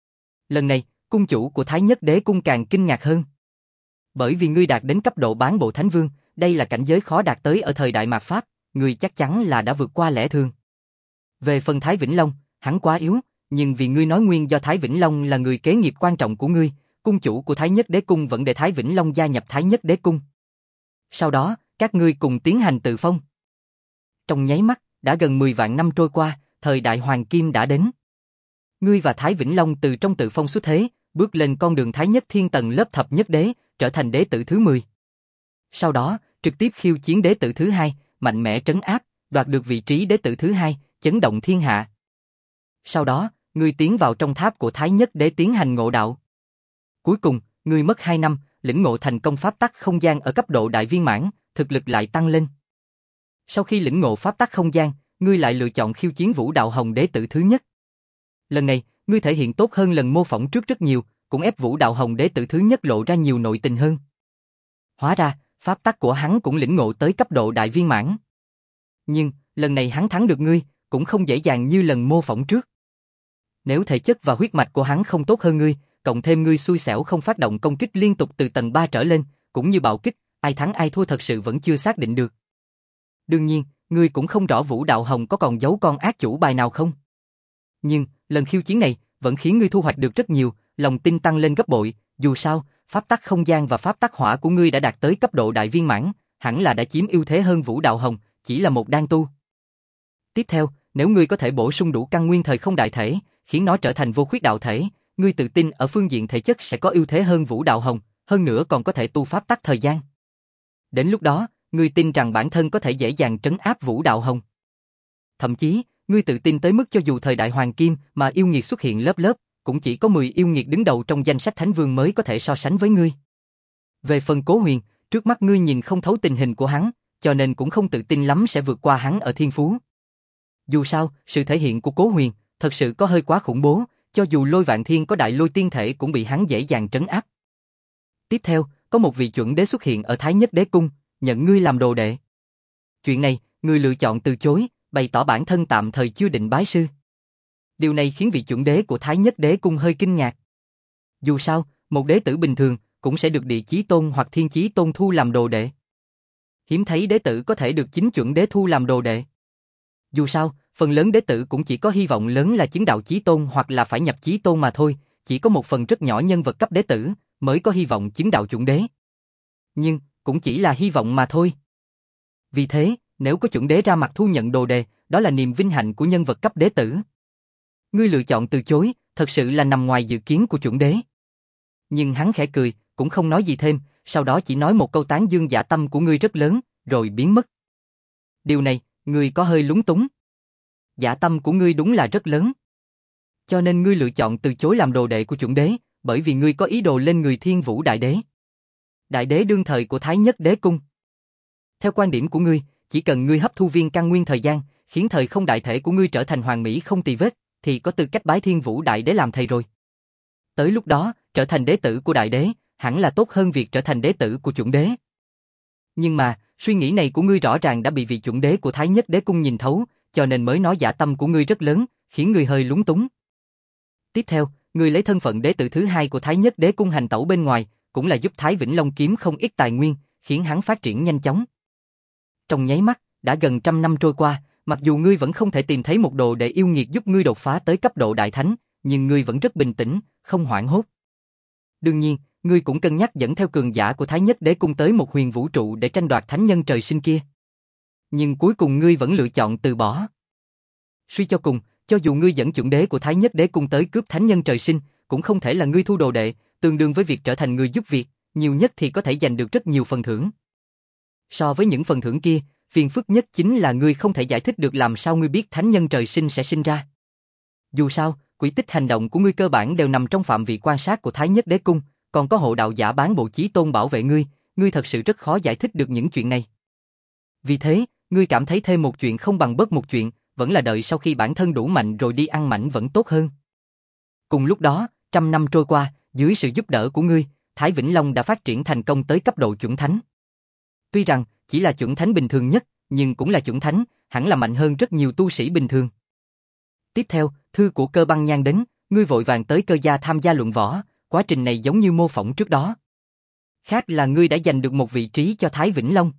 Lần này, cung chủ của Thái Nhất Đế Cung càng kinh ngạc hơn. Bởi vì ngươi đạt đến cấp độ bán bộ Thánh Vương, đây là cảnh giới khó đạt tới ở thời đại mạt Pháp, ngươi chắc chắn là đã vượt qua lẽ thường. Về phần Thái Vĩnh Long, hắn quá yếu, nhưng vì ngươi nói nguyên do Thái Vĩnh Long là người kế nghiệp quan trọng của ngươi, cung chủ của Thái Nhất Đế Cung vẫn để Thái Vĩnh Long gia nhập Thái Nhất Đế Cung. Sau đó, các ngươi cùng tiến hành tự phong. Trong nháy mắt, đã gần mười vạn năm trôi qua, thời đại Hoàng Kim đã đến. Ngươi và Thái Vĩnh Long từ trong tự phong xuất thế, bước lên con đường Thái Nhất Thiên tầng lớp thập nhất đế, trở thành đế tử thứ mười. Sau đó, trực tiếp khiêu chiến đế tử thứ hai, mạnh mẽ trấn áp, đoạt được vị trí đế tử thứ hai, chấn động thiên hạ. Sau đó, ngươi tiến vào trong tháp của Thái Nhất Đế tiến hành ngộ đạo. Cuối cùng, ngươi mất hai năm, lĩnh ngộ thành công pháp tắc không gian ở cấp độ đại viên mãn, thực lực lại tăng lên. Sau khi lĩnh ngộ pháp tắc không gian, ngươi lại lựa chọn khiêu chiến Vũ Đạo Hồng đế tử thứ nhất. Lần này, ngươi thể hiện tốt hơn lần mô phỏng trước rất nhiều, cũng ép Vũ Đạo Hồng đế tử thứ nhất lộ ra nhiều nội tình hơn. Hóa ra, pháp tắc của hắn cũng lĩnh ngộ tới cấp độ đại viên mãn. Nhưng, lần này hắn thắng được ngươi, cũng không dễ dàng như lần mô phỏng trước. Nếu thể chất và huyết mạch của hắn không tốt hơn ngươi, cộng thêm ngươi xui xẻo không phát động công kích liên tục từ tầng ba trở lên, cũng như bạo kích, ai thắng ai thua thật sự vẫn chưa xác định được. Đương nhiên, ngươi cũng không rõ Vũ Đạo Hồng có còn giấu con ác chủ bài nào không. Nhưng, lần khiêu chiến này, vẫn khiến ngươi thu hoạch được rất nhiều, lòng tin tăng lên gấp bội, dù sao, pháp tắc không gian và pháp tắc hỏa của ngươi đã đạt tới cấp độ đại viên mãn, hẳn là đã chiếm ưu thế hơn Vũ Đạo Hồng, chỉ là một đan tu. Tiếp theo, nếu ngươi có thể bổ sung đủ căn nguyên thời không đại thể, khiến nó trở thành vô khuyết đạo thể, ngươi tự tin ở phương diện thể chất sẽ có ưu thế hơn Vũ Đạo Hồng, hơn nữa còn có thể tu pháp tắc thời gian. Đến lúc đó, ngươi tin rằng bản thân có thể dễ dàng trấn áp Vũ Đạo Hồng. Thậm chí, ngươi tự tin tới mức cho dù thời đại Hoàng Kim mà yêu nghiệt xuất hiện lớp lớp, cũng chỉ có mười yêu nghiệt đứng đầu trong danh sách Thánh Vương mới có thể so sánh với ngươi. Về phần Cố Huyền, trước mắt ngươi nhìn không thấu tình hình của hắn, cho nên cũng không tự tin lắm sẽ vượt qua hắn ở thiên phú. Dù sao, sự thể hiện của Cố Huyền thật sự có hơi quá khủng bố, cho dù Lôi Vạn Thiên có đại lôi tiên thể cũng bị hắn dễ dàng trấn áp. Tiếp theo, có một vị chuẩn đế xuất hiện ở Thái Nhất Đế Cung, nhận ngươi làm đồ đệ. Chuyện này, ngươi lựa chọn từ chối, bày tỏ bản thân tạm thời chưa định bái sư. Điều này khiến vị chuẩn đế của Thái Nhất Đế Cung hơi kinh ngạc. Dù sao, một đế tử bình thường cũng sẽ được Địa Chí Tôn hoặc Thiên Chí Tôn thu làm đồ đệ. Hiếm thấy đế tử có thể được chính chuẩn đế thu làm đồ đệ. Dù sao, phần lớn đế tử cũng chỉ có hy vọng lớn là chứng đạo Chí Tôn hoặc là phải nhập Chí Tôn mà thôi, chỉ có một phần rất nhỏ nhân vật cấp đế tử mới có hy vọng chứng đạo chuẩn đế. Nhưng, cũng chỉ là hy vọng mà thôi. Vì thế, nếu có chuẩn đế ra mặt thu nhận đồ đề, đó là niềm vinh hạnh của nhân vật cấp đế tử. Ngươi lựa chọn từ chối, thật sự là nằm ngoài dự kiến của chuẩn đế. Nhưng hắn khẽ cười, cũng không nói gì thêm, sau đó chỉ nói một câu tán dương dạ tâm của ngươi rất lớn, rồi biến mất. Điều này, ngươi có hơi lúng túng. Dạ tâm của ngươi đúng là rất lớn. Cho nên ngươi lựa chọn từ chối làm đồ đệ của chuẩn đế, bởi vì ngươi có ý đồ lên người Thiên Vũ Đại Đế. Đại đế đương thời của Thái Nhất Đế Cung. Theo quan điểm của ngươi, chỉ cần ngươi hấp thu viên căn nguyên thời gian, khiến thời không đại thể của ngươi trở thành hoàn mỹ không tì vết, thì có tư cách bái Thiên Vũ Đại Đế làm thầy rồi. Tới lúc đó, trở thành đế tử của Đại Đế, hẳn là tốt hơn việc trở thành đế tử của chuẩn đế. Nhưng mà, suy nghĩ này của ngươi rõ ràng đã bị vị chuẩn đế của Thái Nhất Đế Cung nhìn thấu, cho nên mới nói dạ tâm của ngươi rất lớn, khiến ngươi hơi lúng túng. Tiếp theo, ngươi lấy thân phận đế tử thứ hai của Thái Nhất Đế Cung hành tẩu bên ngoài, cũng là giúp Thái Vĩnh Long kiếm không ít tài nguyên, khiến hắn phát triển nhanh chóng. Trong nháy mắt, đã gần trăm năm trôi qua, mặc dù ngươi vẫn không thể tìm thấy một đồ để yêu nghiệt giúp ngươi đột phá tới cấp độ đại thánh, nhưng ngươi vẫn rất bình tĩnh, không hoảng hốt. Đương nhiên, ngươi cũng cân nhắc dẫn theo cường giả của Thái Nhất Đế Cung tới một huyền vũ trụ để tranh đoạt thánh nhân trời sinh kia. Nhưng cuối cùng ngươi vẫn lựa chọn từ bỏ. Suy cho cùng, cho dù ngươi dẫn chuẩn đế của Thái Nhất Đế Cung tới cướp thánh nhân trời sinh, cũng không thể là ngươi thu đồ đệ, tương đương với việc trở thành người giúp việc, nhiều nhất thì có thể giành được rất nhiều phần thưởng. So với những phần thưởng kia, phiền phức nhất chính là ngươi không thể giải thích được làm sao ngươi biết thánh nhân trời sinh sẽ sinh ra. Dù sao, quỹ tích hành động của ngươi cơ bản đều nằm trong phạm vi quan sát của Thái Nhất Đế Cung, còn có hộ đạo giả bán bộ chí tôn bảo vệ ngươi, ngươi thật sự rất khó giải thích được những chuyện này. Vì thế, ngươi cảm thấy thêm một chuyện không bằng bớt một chuyện, vẫn là đợi sau khi bản thân đủ mạnh rồi đi ăn mảnh vẫn tốt hơn. Cùng lúc đó, trăm năm trôi qua, dưới sự giúp đỡ của ngươi, Thái Vĩnh Long đã phát triển thành công tới cấp độ chuẩn thánh. Tuy rằng, chỉ là chuẩn thánh bình thường nhất, nhưng cũng là chuẩn thánh, hẳn là mạnh hơn rất nhiều tu sĩ bình thường. Tiếp theo, thư của Cơ Băng Nhan đến, ngươi vội vàng tới Cơ gia tham gia luận võ, quá trình này giống như mô phỏng trước đó. Khác là ngươi đã giành được một vị trí cho Thái Vĩnh Long.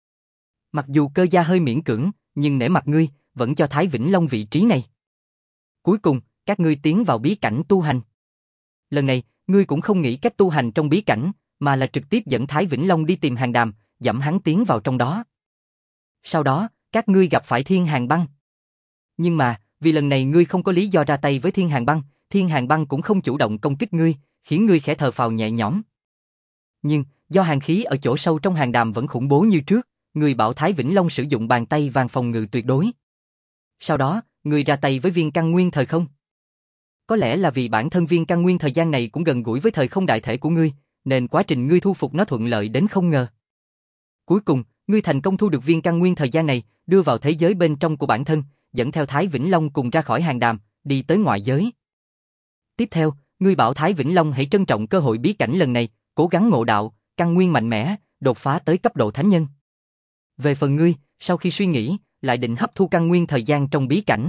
Mặc dù Cơ gia hơi miễn cưỡng, nhưng nể mặt ngươi, vẫn cho Thái Vĩnh Long vị trí này. Cuối cùng, các ngươi tiến vào bí cảnh tu hành. Lần này, ngươi cũng không nghĩ cách tu hành trong bí cảnh, mà là trực tiếp dẫn Thái Vĩnh Long đi tìm Hàn Đàm, dẫm hắn tiến vào trong đó. Sau đó, các ngươi gặp phải Thiên Hàn Băng. Nhưng mà, vì lần này ngươi không có lý do ra tay với Thiên Hàn Băng, Thiên Hàn Băng cũng không chủ động công kích ngươi, khiến ngươi khẽ thở phào nhẹ nhõm. Nhưng, do hàn khí ở chỗ sâu trong Hàn Đàm vẫn khủng bố như trước, ngươi bảo Thái Vĩnh Long sử dụng bàn tay vàng phòng ngự tuyệt đối. Sau đó, ngươi ra tay với viên căn nguyên thời không. Có lẽ là vì bản thân viên căn nguyên thời gian này cũng gần gũi với thời không đại thể của ngươi, nên quá trình ngươi thu phục nó thuận lợi đến không ngờ. Cuối cùng, ngươi thành công thu được viên căn nguyên thời gian này, đưa vào thế giới bên trong của bản thân, dẫn theo Thái Vĩnh Long cùng ra khỏi Hàn Đàm, đi tới ngoại giới. Tiếp theo, ngươi bảo Thái Vĩnh Long hãy trân trọng cơ hội bí cảnh lần này, cố gắng ngộ đạo, căn nguyên mạnh mẽ, đột phá tới cấp độ thánh nhân. Về phần ngươi, sau khi suy nghĩ, lại định hấp thu căn nguyên thời gian trong bí cảnh.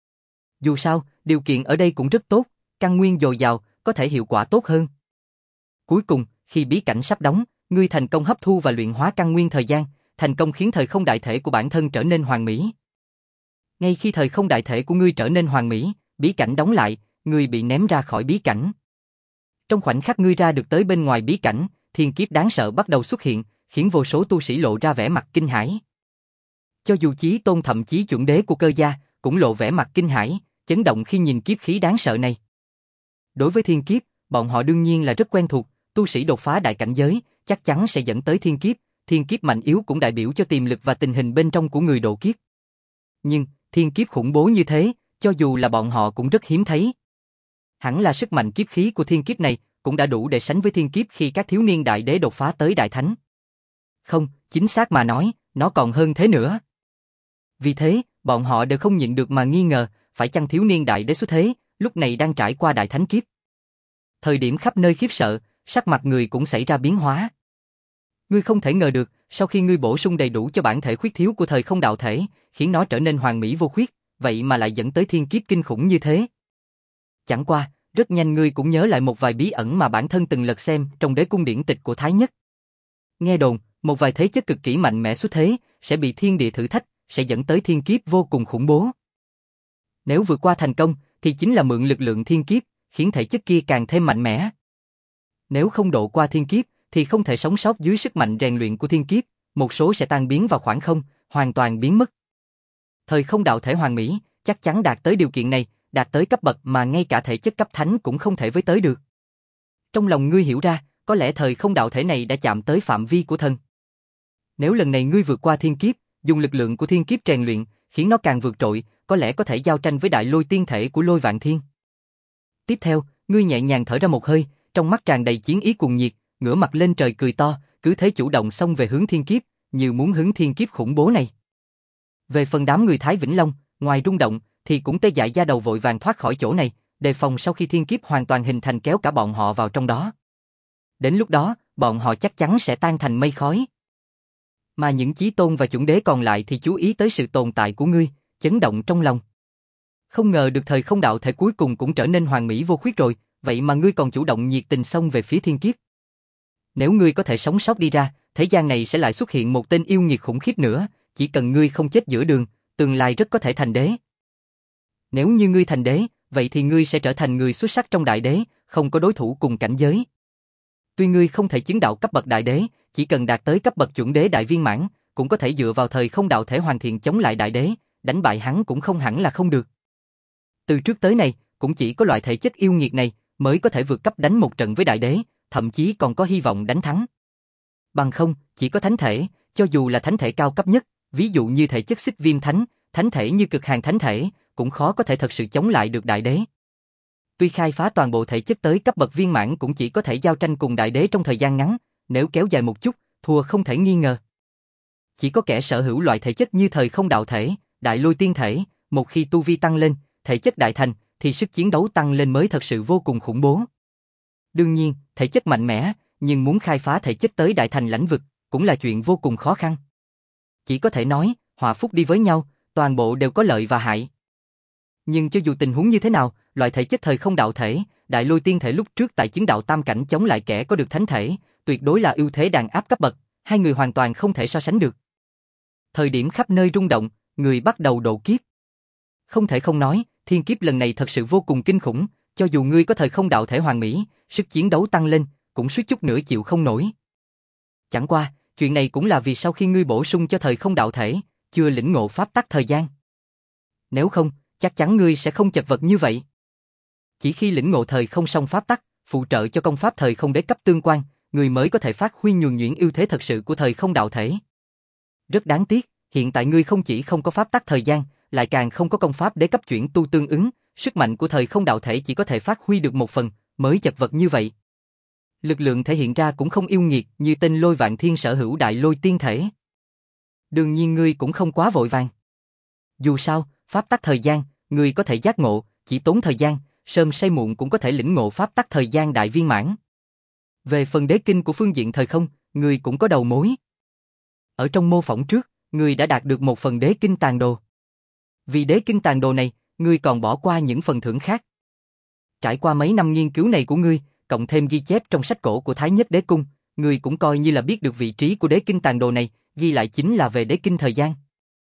Dù sao, điều kiện ở đây cũng rất tốt, căn nguyên dồi dào, có thể hiệu quả tốt hơn. Cuối cùng, khi bí cảnh sắp đóng, ngươi thành công hấp thu và luyện hóa căn nguyên thời gian, thành công khiến thời không đại thể của bản thân trở nên hoàn mỹ. Ngay khi thời không đại thể của ngươi trở nên hoàn mỹ, bí cảnh đóng lại, ngươi bị ném ra khỏi bí cảnh. Trong khoảnh khắc ngươi ra được tới bên ngoài bí cảnh, thiên kiếp đáng sợ bắt đầu xuất hiện, khiến vô số tu sĩ lộ ra vẻ mặt kinh hãi. Cho dù Chí Tôn thậm chí chuẩn đế của Cơ gia, cũng lộ vẻ mặt kinh hãi, chấn động khi nhìn kiếp khí đáng sợ này. Đối với thiên kiếp, bọn họ đương nhiên là rất quen thuộc, tu sĩ đột phá đại cảnh giới, chắc chắn sẽ dẫn tới thiên kiếp, thiên kiếp mạnh yếu cũng đại biểu cho tiềm lực và tình hình bên trong của người độ kiếp. Nhưng, thiên kiếp khủng bố như thế, cho dù là bọn họ cũng rất hiếm thấy. Hẳn là sức mạnh kiếp khí của thiên kiếp này, cũng đã đủ để sánh với thiên kiếp khi các thiếu niên đại đế đột phá tới đại thánh. Không, chính xác mà nói, nó còn hơn thế nữa. Vì thế, bọn họ đều không nhịn được mà nghi ngờ, phải chăng thiếu niên đại đế xuất thế, lúc này đang trải qua đại thánh kiếp. Thời điểm khắp nơi khiếp sợ, sắc mặt người cũng xảy ra biến hóa. Ngươi không thể ngờ được, sau khi ngươi bổ sung đầy đủ cho bản thể khuyết thiếu của thời không đạo thể, khiến nó trở nên hoàn mỹ vô khuyết, vậy mà lại dẫn tới thiên kiếp kinh khủng như thế. Chẳng qua, rất nhanh ngươi cũng nhớ lại một vài bí ẩn mà bản thân từng lật xem trong đế cung điển tịch của Thái Nhất. Nghe đồn, một vài thế chất cực kỳ mạnh mẽ xuất thế, sẽ bị thiên địa thử thách, sẽ dẫn tới thiên kiếp vô cùng khủng bố. Nếu vượt qua thành công, thì chính là mượn lực lượng thiên kiếp, khiến thể chất kia càng thêm mạnh mẽ. Nếu không độ qua thiên kiếp, thì không thể sống sót dưới sức mạnh rèn luyện của thiên kiếp, một số sẽ tan biến vào khoảng không, hoàn toàn biến mất. Thời không đạo thể hoàn mỹ, chắc chắn đạt tới điều kiện này, đạt tới cấp bậc mà ngay cả thể chất cấp thánh cũng không thể với tới được. Trong lòng ngươi hiểu ra, có lẽ thời không đạo thể này đã chạm tới phạm vi của thần. Nếu lần này ngươi vượt qua thiên kiếp, dùng lực lượng của thiên kiếp rèn luyện, khiến nó càng vượt trội, có lẽ có thể giao tranh với đại lôi tiên thể của Lôi Vạn Thiên. Tiếp theo, ngươi nhẹ nhàng thở ra một hơi, trong mắt tràn đầy chiến ý cuồng nhiệt, ngửa mặt lên trời cười to, cứ thế chủ động xông về hướng thiên kiếp, như muốn hứng thiên kiếp khủng bố này. Về phần đám người Thái Vĩnh Long, ngoài rung động, thì cũng tê dại da đầu vội vàng thoát khỏi chỗ này, đề phòng sau khi thiên kiếp hoàn toàn hình thành kéo cả bọn họ vào trong đó. Đến lúc đó, bọn họ chắc chắn sẽ tan thành mây khói. Mà những chí tôn và chuẩn đế còn lại thì chú ý tới sự tồn tại của ngươi, chấn động trong lòng. Không ngờ được thời không đạo thể cuối cùng cũng trở nên hoàn mỹ vô khuyết rồi, vậy mà ngươi còn chủ động nhiệt tình xông về phía thiên kiếp. Nếu ngươi có thể sống sót đi ra, thế gian này sẽ lại xuất hiện một tên yêu nghiệt khủng khiếp nữa, chỉ cần ngươi không chết giữa đường, tương lai rất có thể thành đế. Nếu như ngươi thành đế, vậy thì ngươi sẽ trở thành người xuất sắc trong đại đế, không có đối thủ cùng cảnh giới. Tuy ngươi không thể chứng đạo cấp bậc đại đế, chỉ cần đạt tới cấp bậc chuẩn đế đại viên mãn, cũng có thể dựa vào thời không đạo thể hoàn thiện chống lại đại đế, đánh bại hắn cũng không hẳn là không được. Từ trước tới nay, cũng chỉ có loại thể chất yêu nghiệt này mới có thể vượt cấp đánh một trận với đại đế, thậm chí còn có hy vọng đánh thắng. Bằng không, chỉ có thánh thể, cho dù là thánh thể cao cấp nhất, ví dụ như thể chất Xích Viêm Thánh, thánh thể như Cực Hàn Thánh thể, cũng khó có thể thật sự chống lại được đại đế. Tuy khai phá toàn bộ thể chất tới cấp bậc viên mãn cũng chỉ có thể giao tranh cùng đại đế trong thời gian ngắn, nếu kéo dài một chút, thua không thể nghi ngờ. Chỉ có kẻ sở hữu loại thể chất như thời không đạo thể, đại lôi tiên thể, một khi tu vi tăng lên, thể chất đại thành, thì sức chiến đấu tăng lên mới thật sự vô cùng khủng bố. Đương nhiên, thể chất mạnh mẽ, nhưng muốn khai phá thể chất tới đại thành lãnh vực, cũng là chuyện vô cùng khó khăn. Chỉ có thể nói, họa phúc đi với nhau, toàn bộ đều có lợi và hại. Nhưng cho dù tình huống như thế nào, loại thể chất thời không đạo thể, đại lôi tiên thể lúc trước tại chứng đạo tam cảnh chống lại kẻ có được thánh thể, tuyệt đối là ưu thế đàn áp cấp bậc, hai người hoàn toàn không thể so sánh được. Thời điểm khắp nơi rung động, người bắt đầu độ kiếp. Không thể không nói, thiên kiếp lần này thật sự vô cùng kinh khủng, cho dù ngươi có thời không đạo thể hoàn mỹ, sức chiến đấu tăng lên, cũng suýt chút nữa chịu không nổi. Chẳng qua, chuyện này cũng là vì sau khi ngươi bổ sung cho thời không đạo thể, chưa lĩnh ngộ pháp tắc thời gian. Nếu không, chắc chắn ngươi sẽ không chật vật như vậy. Chỉ khi lĩnh ngộ thời không song pháp tắc, phụ trợ cho công pháp thời không đế cấp tương quan, người mới có thể phát huy nhuần nhuyễn ưu thế thật sự của thời không đạo thể. Rất đáng tiếc, hiện tại ngươi không chỉ không có pháp tắc thời gian, lại càng không có công pháp đế cấp chuyển tu tương ứng, sức mạnh của thời không đạo thể chỉ có thể phát huy được một phần, mới chật vật như vậy. Lực lượng thể hiện ra cũng không yêu nghiệt như tên Lôi Vạn Thiên sở hữu đại lôi tiên thể. Đương nhiên ngươi cũng không quá vội vàng. Dù sao, pháp tắc thời gian, ngươi có thể giác ngộ, chỉ tốn thời gian, sớm say muộn cũng có thể lĩnh ngộ pháp tắc thời gian đại viên mãn. Về phần đế kinh của phương diện thời không, ngươi cũng có đầu mối. Ở trong mô phỏng trước, ngươi đã đạt được một phần đế kinh tàn đồ. Vì đế kinh tàn đồ này, ngươi còn bỏ qua những phần thưởng khác. Trải qua mấy năm nghiên cứu này của ngươi, cộng thêm ghi chép trong sách cổ của Thái Nhất Đế Cung, ngươi cũng coi như là biết được vị trí của đế kinh tàn đồ này, ghi lại chính là về đế kinh thời gian.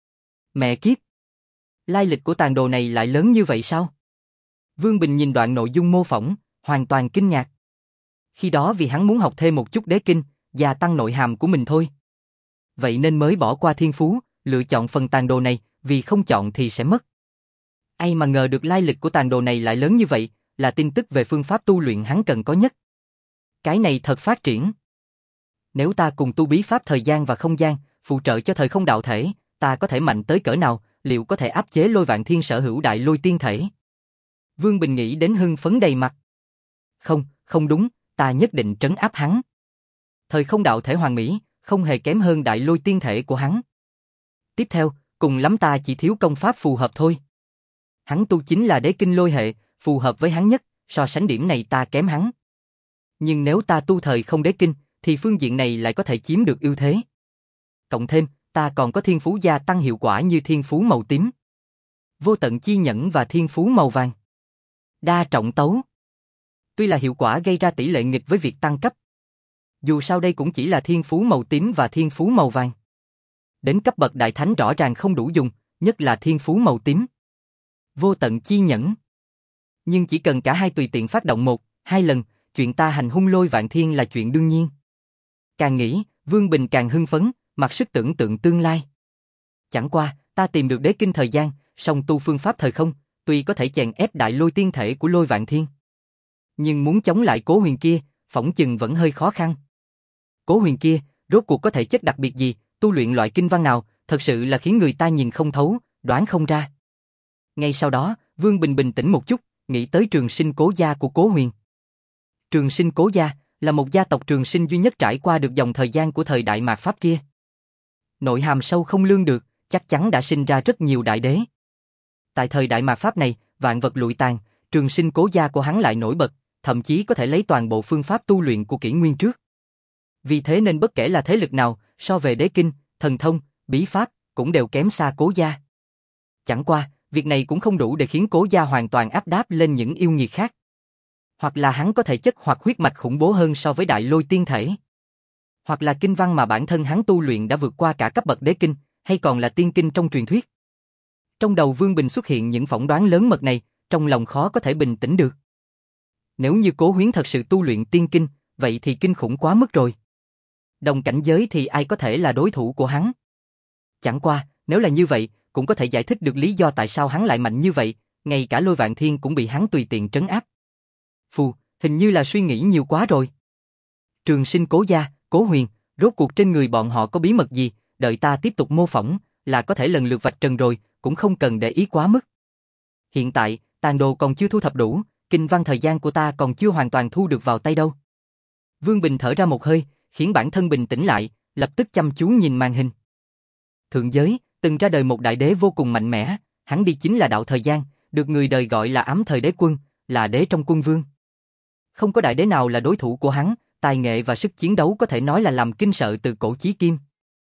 Mẹ kiếp! Lai lịch của tàn đồ này lại lớn như vậy sao? Vương Bình nhìn đoạn nội dung mô phỏng, hoàn toàn kinh ngạc. Khi đó vì hắn muốn học thêm một chút đế kinh, gia tăng nội hàm của mình thôi. Vậy nên mới bỏ qua thiên phú, lựa chọn phần tàn đồ này, vì không chọn thì sẽ mất. Ai mà ngờ được lai lịch của tàn đồ này lại lớn như vậy, là tin tức về phương pháp tu luyện hắn cần có nhất. Cái này thật phát triển. Nếu ta cùng tu bí pháp thời gian và không gian, phụ trợ cho thời không đạo thể, ta có thể mạnh tới cỡ nào, liệu có thể áp chế Lôi Vạn Thiên sở hữu đại lôi tiên thể? Vương Bình nghĩ đến hưng phấn đầy mặt. Không, không đúng, ta nhất định trấn áp hắn. Thời không đạo thể hoàn mỹ, không hề kém hơn đại lôi tiên thể của hắn. Tiếp theo, cùng lắm ta chỉ thiếu công pháp phù hợp thôi. Hắn tu chính là đế kinh lôi hệ, phù hợp với hắn nhất, so sánh điểm này ta kém hắn. Nhưng nếu ta tu thời không đế kinh, thì phương diện này lại có thể chiếm được ưu thế. Cộng thêm, ta còn có thiên phú gia tăng hiệu quả như thiên phú màu tím, vô tận chi nhẫn và thiên phú màu vàng. Đa trọng tấu. Tuy là hiệu quả gây ra tỷ lệ nghịch với việc tăng cấp. Dù sao đây cũng chỉ là thiên phú màu tím và thiên phú màu vàng. Đến cấp bậc đại thánh rõ ràng không đủ dùng, nhất là thiên phú màu tím. Vô tận chi nhẫn. Nhưng chỉ cần cả hai tùy tiện phát động một, hai lần, chuyện ta hành hung Lôi Vạn Thiên là chuyện đương nhiên. Càng nghĩ, Vương Bình càng hưng phấn, mặc sức tưởng tượng tương lai. Chẳng qua, ta tìm được đế kinh thời gian, song tu phương pháp thời không, tuy có thể chèn ép đại lôi tiên thể của Lôi Vạn Thiên. Nhưng muốn chống lại Cố Huyền kia, phỏng chừng vẫn hơi khó khăn. Cố Huyền kia, rốt cuộc có thể chất đặc biệt gì, tu luyện loại kinh văn nào, thật sự là khiến người ta nhìn không thấu, đoán không ra. Ngay sau đó, Vương Bình bình tĩnh một chút, nghĩ tới trường sinh cố gia của Cố Huyền. Trường Sinh Cố gia là một gia tộc trường sinh duy nhất trải qua được dòng thời gian của thời Đại Mạt Pháp kia. Nội hàm sâu không lường được, chắc chắn đã sinh ra rất nhiều đại đế. Tại thời Đại Mạt Pháp này, vạn vật lụi tàn, Trường Sinh Cố gia của hắn lại nổi bật, thậm chí có thể lấy toàn bộ phương pháp tu luyện của kỷ nguyên trước. Vì thế nên bất kể là thế lực nào, so về đế kinh, thần thông, bí pháp, cũng đều kém xa Cố gia. Chẳng qua, việc này cũng không đủ để khiến Cố gia hoàn toàn áp đáp lên những yêu nghiệt khác. Hoặc là hắn có thể chất hoặc huyết mạch khủng bố hơn so với đại lôi tiên thể. Hoặc là kinh văn mà bản thân hắn tu luyện đã vượt qua cả cấp bậc đế kinh, hay còn là tiên kinh trong truyền thuyết. Trong đầu Vương Bình xuất hiện những phỏng đoán lớn mật này, trong lòng khó có thể bình tĩnh được. Nếu như Cố Huyến thật sự tu luyện tiên kinh, vậy thì kinh khủng quá mức rồi. Đồng cảnh giới thì ai có thể là đối thủ của hắn? Chẳng qua, nếu là như vậy, cũng có thể giải thích được lý do tại sao hắn lại mạnh như vậy, ngay cả Lôi Vạn Thiên cũng bị hắn tùy tiện trấn áp. Phù, hình như là suy nghĩ nhiều quá rồi. Trường Sinh Cố gia, Cố Huyền, rốt cuộc trên người bọn họ có bí mật gì, đợi ta tiếp tục mô phỏng, là có thể lần lượt vạch trần rồi, cũng không cần để ý quá mức. Hiện tại, tàn đồ còn chưa thu thập đủ, kinh văn thời gian của ta còn chưa hoàn toàn thu được vào tay đâu. Vương Bình thở ra một hơi, khiến bản thân bình tĩnh lại, lập tức chăm chú nhìn màn hình. Thượng giới, từng ra đời một đại đế vô cùng mạnh mẽ, hắn đi chính là đạo thời gian, được người đời gọi là ám thời đế quân, là đế trong quân vương. Không có đại đế nào là đối thủ của hắn, tài nghệ và sức chiến đấu có thể nói là làm kinh sợ từ cổ chí kim.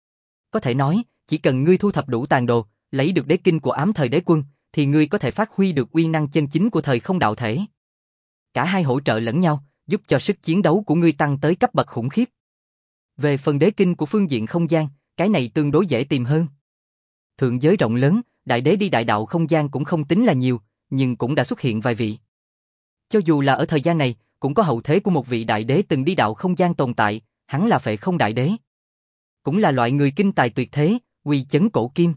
Có thể nói, chỉ cần ngươi thu thập đủ tàn đồ, lấy được đế kinh của ám thời đế quân, thì ngươi có thể phát huy được uy năng chân chính của thời không đạo thể. Cả hai hỗ trợ lẫn nhau, giúp cho sức chiến đấu của ngươi tăng tới cấp bậc khủng khiếp. Về phần đế kinh của phương diện không gian, cái này tương đối dễ tìm hơn. Thượng giới rộng lớn, đại đế đi đại đạo không gian cũng không tính là nhiều, nhưng cũng đã xuất hiện vài vị. Cho dù là ở thời gian này, cũng có hậu thế của một vị đại đế từng đi đạo không gian tồn tại, hắn là Phệ Không đại đế. Cũng là loại người kinh tài tuyệt thế, uy chấn cổ kim.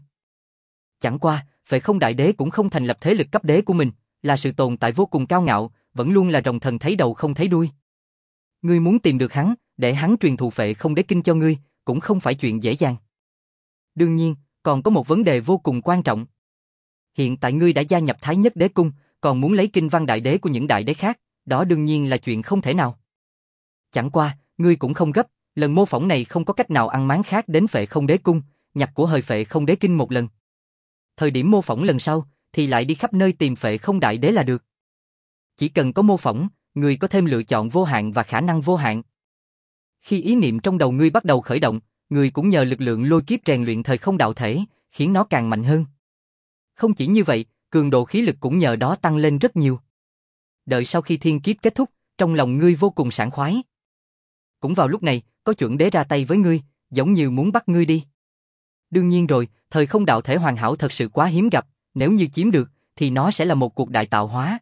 Chẳng qua, Phệ Không đại đế cũng không thành lập thế lực cấp đế của mình, là sự tồn tại vô cùng cao ngạo, vẫn luôn là rồng thần thấy đầu không thấy đuôi. Ngươi muốn tìm được hắn, để hắn truyền thụ Phệ Không đế kinh cho ngươi, cũng không phải chuyện dễ dàng. Đương nhiên, còn có một vấn đề vô cùng quan trọng. Hiện tại ngươi đã gia nhập Thái Nhất Đế Cung, còn muốn lấy kinh văn đại đế của những đại đế khác, đó đương nhiên là chuyện không thể nào. Chẳng qua, ngươi cũng không gấp, lần mô phỏng này không có cách nào ăn máng khác đến Phệ Không Đế Cung, nhập của hời Phệ Không Đế Kinh một lần. Thời điểm mô phỏng lần sau, thì lại đi khắp nơi tìm Phệ Không đại đế là được. Chỉ cần có mô phỏng, ngươi có thêm lựa chọn vô hạn và khả năng vô hạn. Khi ý niệm trong đầu ngươi bắt đầu khởi động, ngươi cũng nhờ lực lượng lôi kiếp rèn luyện thời không đạo thể, khiến nó càng mạnh hơn. Không chỉ như vậy, cường độ khí lực cũng nhờ đó tăng lên rất nhiều. Đợi sau khi thiên kiếp kết thúc, trong lòng ngươi vô cùng sảng khoái. Cũng vào lúc này, có chuẩn đế ra tay với ngươi, giống như muốn bắt ngươi đi. Đương nhiên rồi, thời không đạo thể hoàn hảo thật sự quá hiếm gặp, nếu như chiếm được, thì nó sẽ là một cuộc đại tạo hóa.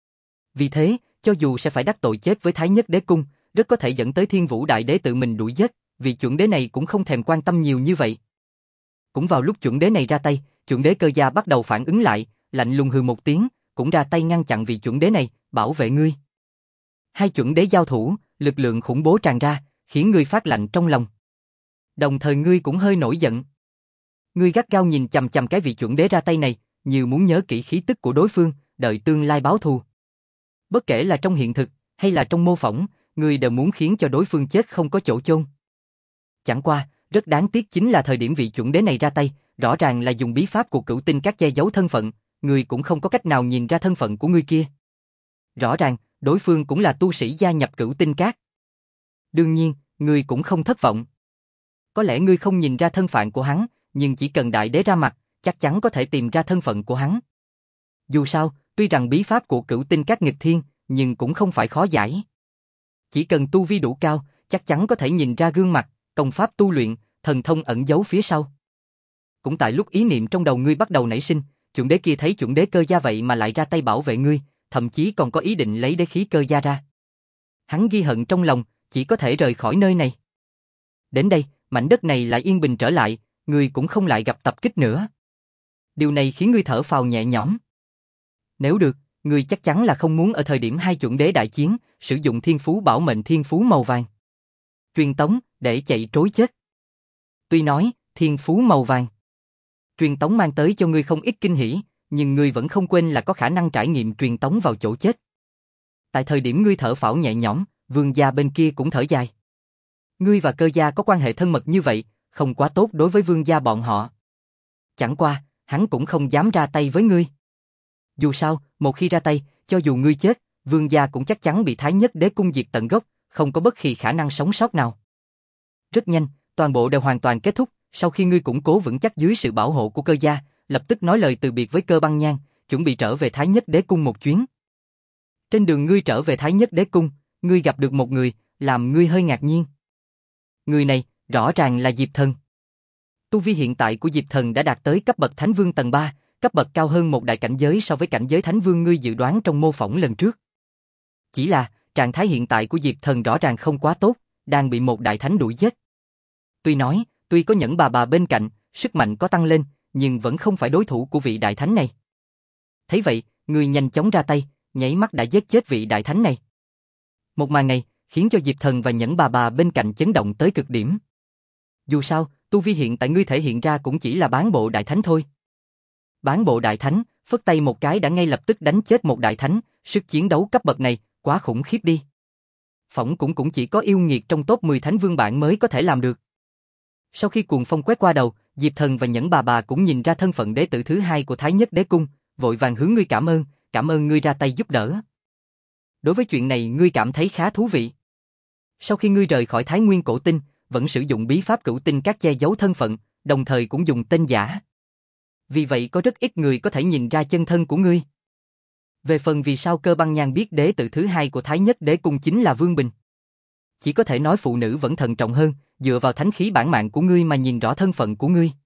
Vì thế, cho dù sẽ phải đắc tội chết với Thái Nhất Đế Cung, rất có thể dẫn tới Thiên Vũ Đại Đế tự mình đuổi giết, vì chuẩn đế này cũng không thèm quan tâm nhiều như vậy. Cũng vào lúc chuẩn đế này ra tay, chuẩn đế Cơ Gia bắt đầu phản ứng lại, lạnh lùng hừ một tiếng, cũng ra tay ngăn chặn vị chuẩn đế này, bảo vệ ngươi. Hai chuẩn đế giao thủ, lực lượng khủng bố tràn ra, khiến ngươi phát lạnh trong lòng. Đồng thời ngươi cũng hơi nổi giận. Ngươi gắt gao nhìn chằm chằm cái vị chuẩn đế ra tay này, như muốn nhớ kỹ khí tức của đối phương, đợi tương lai báo thù. Bất kể là trong hiện thực, hay là trong mô phỏng, ngươi đều muốn khiến cho đối phương chết không có chỗ chôn. Chẳng qua, rất đáng tiếc chính là thời điểm vị chuẩn đế này ra tay, rõ ràng là dùng bí pháp của Cửu Tinh Các che giấu thân phận, ngươi cũng không có cách nào nhìn ra thân phận của ngươi kia. Rõ ràng, đối phương cũng là tu sĩ gia nhập Cửu Tinh Các. Đương nhiên, ngươi cũng không thất vọng. Có lẽ ngươi không nhìn ra thân phận của hắn, nhưng chỉ cần đại đế ra mặt, chắc chắn có thể tìm ra thân phận của hắn. Dù sao, tuy rằng bí pháp của Cửu Tinh Các nghịch thiên, nhưng cũng không phải khó giải. Chỉ cần tu vi đủ cao, chắc chắn có thể nhìn ra gương mặt, công pháp tu luyện, thần thông ẩn giấu phía sau. Cũng tại lúc ý niệm trong đầu ngươi bắt đầu nảy sinh, chuẩn đế kia thấy chuẩn đế Cơ Gia vậy mà lại ra tay bảo vệ ngươi, thậm chí còn có ý định lấy đế khí Cơ Gia ra. Hắn ghi hận trong lòng, chỉ có thể rời khỏi nơi này. Đến đây, mảnh đất này lại yên bình trở lại, ngươi cũng không lại gặp tập kích nữa. Điều này khiến ngươi thở phào nhẹ nhõm. Nếu được, ngươi chắc chắn là không muốn ở thời điểm hai chuẩn đế đại chiến, sử dụng thiên phú bảo mệnh thiên phú màu vàng. Truyền tống, để chạy trối chết. Tuy nói, thiên phú màu vàng. Truyền tống mang tới cho ngươi không ít kinh hỉ, nhưng ngươi vẫn không quên là có khả năng trải nghiệm truyền tống vào chỗ chết. Tại thời điểm ngươi thở phào nhẹ nhõm, Vương gia bên kia cũng thở dài. Ngươi và Cơ gia có quan hệ thân mật như vậy, không quá tốt đối với Vương gia bọn họ. Chẳng qua, hắn cũng không dám ra tay với ngươi. Dù sao, một khi ra tay, cho dù ngươi chết, Vương gia cũng chắc chắn bị Thái Nhất Đế cung diệt tận gốc, không có bất kỳ khả năng sống sót nào. Rất nhanh, toàn bộ đều hoàn toàn kết thúc, sau khi ngươi củng cố vững chắc dưới sự bảo hộ của Cơ gia, lập tức nói lời từ biệt với Cơ Băng Nhan, chuẩn bị trở về Thái Nhất Đế cung một chuyến. Trên đường ngươi trở về Thái Nhất Đế cung, ngươi gặp được một người, làm ngươi hơi ngạc nhiên. Người này, rõ ràng là Diệp Thần. Tu vi hiện tại của Diệp Thần đã đạt tới cấp bậc Thánh Vương tầng ba, cấp bậc cao hơn một đại cảnh giới so với cảnh giới Thánh Vương ngươi dự đoán trong mô phỏng lần trước. Chỉ là, trạng thái hiện tại của Diệp Thần rõ ràng không quá tốt, đang bị một đại thánh đuổi giết. Tuy nói, tuy có Nhẫn bà bà bên cạnh, sức mạnh có tăng lên, nhưng vẫn không phải đối thủ của vị đại thánh này. Thấy vậy, người nhanh chóng ra tay, nháy mắt đã giết chết vị đại thánh này. Một màn này, khiến cho Diệp Thần và Nhẫn bà bà bên cạnh chấn động tới cực điểm. Dù sao, tu vi hiện tại ngươi thể hiện ra cũng chỉ là bán bộ đại thánh thôi. Bán bộ đại thánh, phất tay một cái đã ngay lập tức đánh chết một đại thánh, sức chiến đấu cấp bậc này, quá khủng khiếp đi. Phỏng cũng cũng chỉ có yêu nghiệt trong top mười thánh vương bản mới có thể làm được. Sau khi cuồng phong quét qua đầu, Diệp Thần và Nhẫn bà bà cũng nhìn ra thân phận đế tử thứ hai của Thái Nhất Đế cung, vội vàng hướng ngươi cảm ơn, cảm ơn ngươi ra tay giúp đỡ. Đối với chuyện này ngươi cảm thấy khá thú vị. Sau khi ngươi rời khỏi Thái Nguyên cổ tinh, vẫn sử dụng bí pháp cửu tinh các che giấu thân phận, đồng thời cũng dùng tên giả. Vì vậy có rất ít người có thể nhìn ra chân thân của ngươi. Về phần vì sao Cơ Băng Nhan biết đế tử thứ hai của Thái Nhất Đế cung chính là Vương Bình, chỉ có thể nói phụ nữ vẫn thận trọng hơn, dựa vào thánh khí bản mạng của ngươi mà nhìn rõ thân phận của ngươi.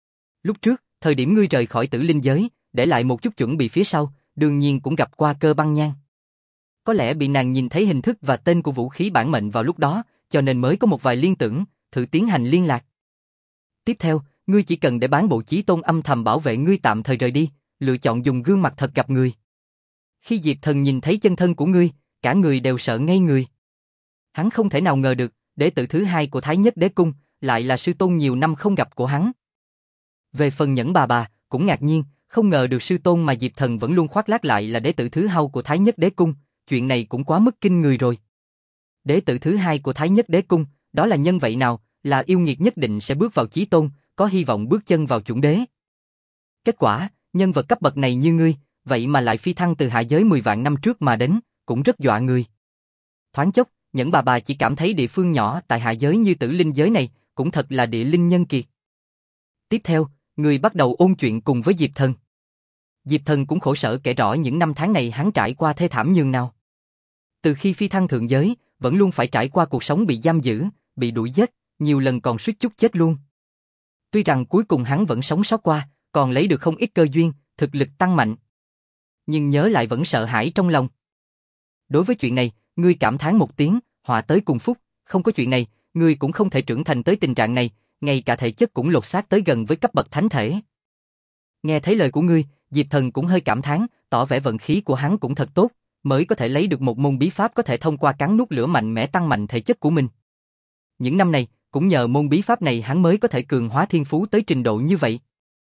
Lúc trước, thời điểm ngươi rời khỏi Tử Linh giới, để lại một chút chuẩn bị phía sau, đương nhiên cũng gặp qua Cơ Băng Nhan. Có lẽ bị nàng nhìn thấy hình thức và tên của vũ khí bản mệnh vào lúc đó, cho nên mới có một vài liên tưởng, thử tiến hành liên lạc. Tiếp theo, ngươi chỉ cần để bán bộ chí tôn âm thầm bảo vệ ngươi tạm thời rời đi, lựa chọn dùng gương mặt thật gặp người. Khi Diệp Thần nhìn thấy chân thân của ngươi, cả người đều sợ ngây người. Hắn không thể nào ngờ được, đế tử thứ hai của Thái Nhất Đế cung, lại là sư tôn nhiều năm không gặp của hắn. Về phần Nhẫn bà bà, cũng ngạc nhiên, không ngờ được sư tôn mà Diệp Thần vẫn luôn khoác lác lại là đế tử thứ hai của Thái Nhất Đế cung, chuyện này cũng quá mức kinh người rồi. Đế tử thứ hai của Thái Nhất Đế cung, đó là nhân vậy nào, là yêu nghiệt nhất định sẽ bước vào chí tôn, có hy vọng bước chân vào chuẩn đế. Kết quả, nhân vật cấp bậc này như ngươi, vậy mà lại phi thăng từ hạ giới mười vạn năm trước mà đến, cũng rất dọa người. Thoáng chốc, Nhẫn bà bà chỉ cảm thấy địa phương nhỏ tại hạ giới như Tử Linh giới này, cũng thật là địa linh nhân kiệt. Tiếp theo, người bắt đầu ôn chuyện cùng với Diệp Thần. Diệp Thần cũng khổ sở kể rõ những năm tháng này hắn trải qua thê thảm nhường nào. Từ khi phi thăng thượng giới, vẫn luôn phải trải qua cuộc sống bị giam giữ, bị đuổi giết, nhiều lần còn suýt chút chết luôn. Tuy rằng cuối cùng hắn vẫn sống sót qua, còn lấy được không ít cơ duyên, thực lực tăng mạnh. Nhưng nhớ lại vẫn sợ hãi trong lòng. Đối với chuyện này, ngươi cảm thán một tiếng, họa tới cùng phúc, không có chuyện này, ngươi cũng không thể trưởng thành tới tình trạng này, ngay cả thể chất cũng lột xác tới gần với cấp bậc thánh thể. Nghe thấy lời của ngươi, Diệp Thần cũng hơi cảm thán, tỏ vẻ vận khí của hắn cũng thật tốt, mới có thể lấy được một môn bí pháp có thể thông qua cắn nuốt lửa mạnh mẽ tăng mạnh thể chất của mình. Những năm này, cũng nhờ môn bí pháp này hắn mới có thể cường hóa thiên phú tới trình độ như vậy.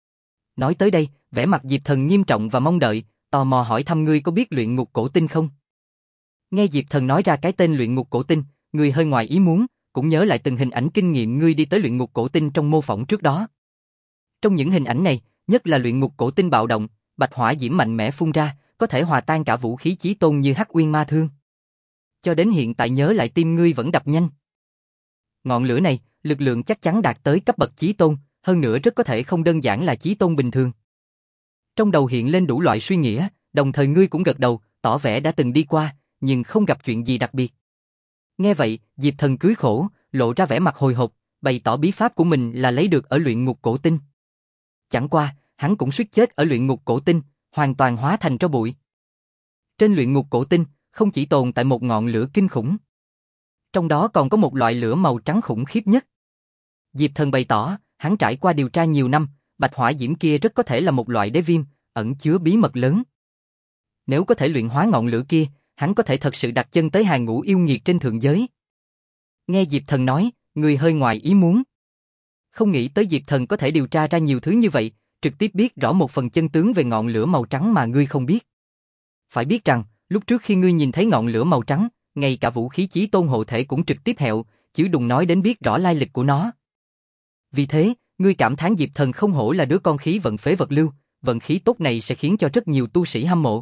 Nói tới đây, vẻ mặt Diệp Thần nghiêm trọng và mong đợi, tò mò hỏi thăm ngươi có biết luyện ngục cổ tinh không? Nghe Diệp Thần nói ra cái tên luyện ngục cổ tinh, ngươi hơi ngoài ý muốn, cũng nhớ lại từng hình ảnh kinh nghiệm ngươi đi tới luyện ngục cổ tinh trong mô phỏng trước đó. Trong những hình ảnh này, nhất là luyện ngục cổ tinh bạo động, bạch hỏa diễm mạnh mẽ phun ra, có thể hòa tan cả vũ khí chí tôn như Hắc Uyên Ma Thương. Cho đến hiện tại nhớ lại tim ngươi vẫn đập nhanh. Ngọn lửa này, lực lượng chắc chắn đạt tới cấp bậc chí tôn, hơn nữa rất có thể không đơn giản là chí tôn bình thường. Trong đầu hiện lên đủ loại suy nghĩa, đồng thời ngươi cũng gật đầu, tỏ vẻ đã từng đi qua, nhưng không gặp chuyện gì đặc biệt. Nghe vậy, Diệp Thần cưới khổ, lộ ra vẻ mặt hồi hộp, bày tỏ bí pháp của mình là lấy được ở luyện ngục cổ tinh. Chẳng qua, hắn cũng suýt chết ở luyện ngục cổ tinh, hoàn toàn hóa thành tro bụi. Trên luyện ngục cổ tinh, không chỉ tồn tại một ngọn lửa kinh khủng. Trong đó còn có một loại lửa màu trắng khủng khiếp nhất. Diệp Thần bày tỏ, hắn trải qua điều tra nhiều năm, bạch hỏa diễm kia rất có thể là một loại đế viêm, ẩn chứa bí mật lớn. Nếu có thể luyện hóa ngọn lửa kia, hắn có thể thật sự đặt chân tới hàng ngũ yêu nghiệt trên thượng giới. Nghe Diệp Thần nói, người hơi ngoài ý muốn. Không nghĩ tới Diệp Thần có thể điều tra ra nhiều thứ như vậy, trực tiếp biết rõ một phần chân tướng về ngọn lửa màu trắng mà ngươi không biết. Phải biết rằng, lúc trước khi ngươi nhìn thấy ngọn lửa màu trắng, ngay cả vũ khí chí tôn hộ thể cũng trực tiếp hẹo, chứ đừng nói đến biết rõ lai lịch của nó. Vì thế, ngươi cảm thán Diệp Thần không hổ là đứa con khí vận phế vật lưu, vận khí tốt này sẽ khiến cho rất nhiều tu sĩ hâm mộ.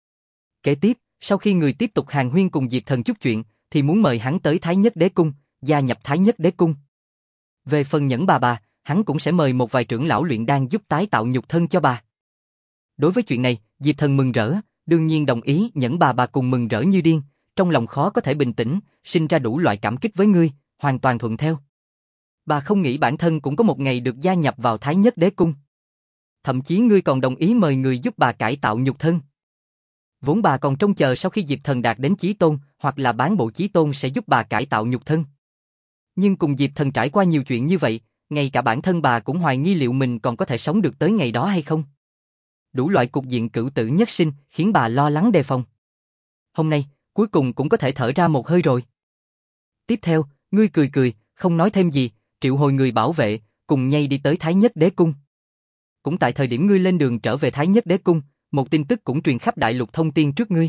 Kế tiếp, sau khi người tiếp tục hàn huyên cùng Diệp Thần chút chuyện, thì muốn mời hắn tới Thái Nhất Đế Cung, gia nhập Thái Nhất Đế Cung. Về phần Nhẫn bà bà, hắn cũng sẽ mời một vài trưởng lão luyện đan giúp tái tạo nhục thân cho bà. Đối với chuyện này, Diệp Thần mừng rỡ, đương nhiên đồng ý. Nhẫn bà bà cùng mừng rỡ như điên, trong lòng khó có thể bình tĩnh, sinh ra đủ loại cảm kích với ngươi, hoàn toàn thuận theo. Bà không nghĩ bản thân cũng có một ngày được gia nhập vào Thái Nhất Đế Cung. Thậm chí ngươi còn đồng ý mời người giúp bà cải tạo nhục thân. Vốn bà còn trông chờ sau khi Diệp Thần đạt đến chí tôn, hoặc là bán bộ chí tôn sẽ giúp bà cải tạo nhục thân. Nhưng cùng Diệp Thần trải qua nhiều chuyện như vậy, ngay cả bản thân bà cũng hoài nghi liệu mình còn có thể sống được tới ngày đó hay không. Đủ loại cục diện cửu tử nhất sinh khiến bà lo lắng đề phòng. Hôm nay, cuối cùng cũng có thể thở ra một hơi rồi. Tiếp theo, ngươi cười cười, không nói thêm gì, triệu hồi người bảo vệ, cùng nhây đi tới Thái Nhất Đế Cung. Cũng tại thời điểm ngươi lên đường trở về Thái Nhất Đế Cung, một tin tức cũng truyền khắp đại lục thông tiên trước ngươi.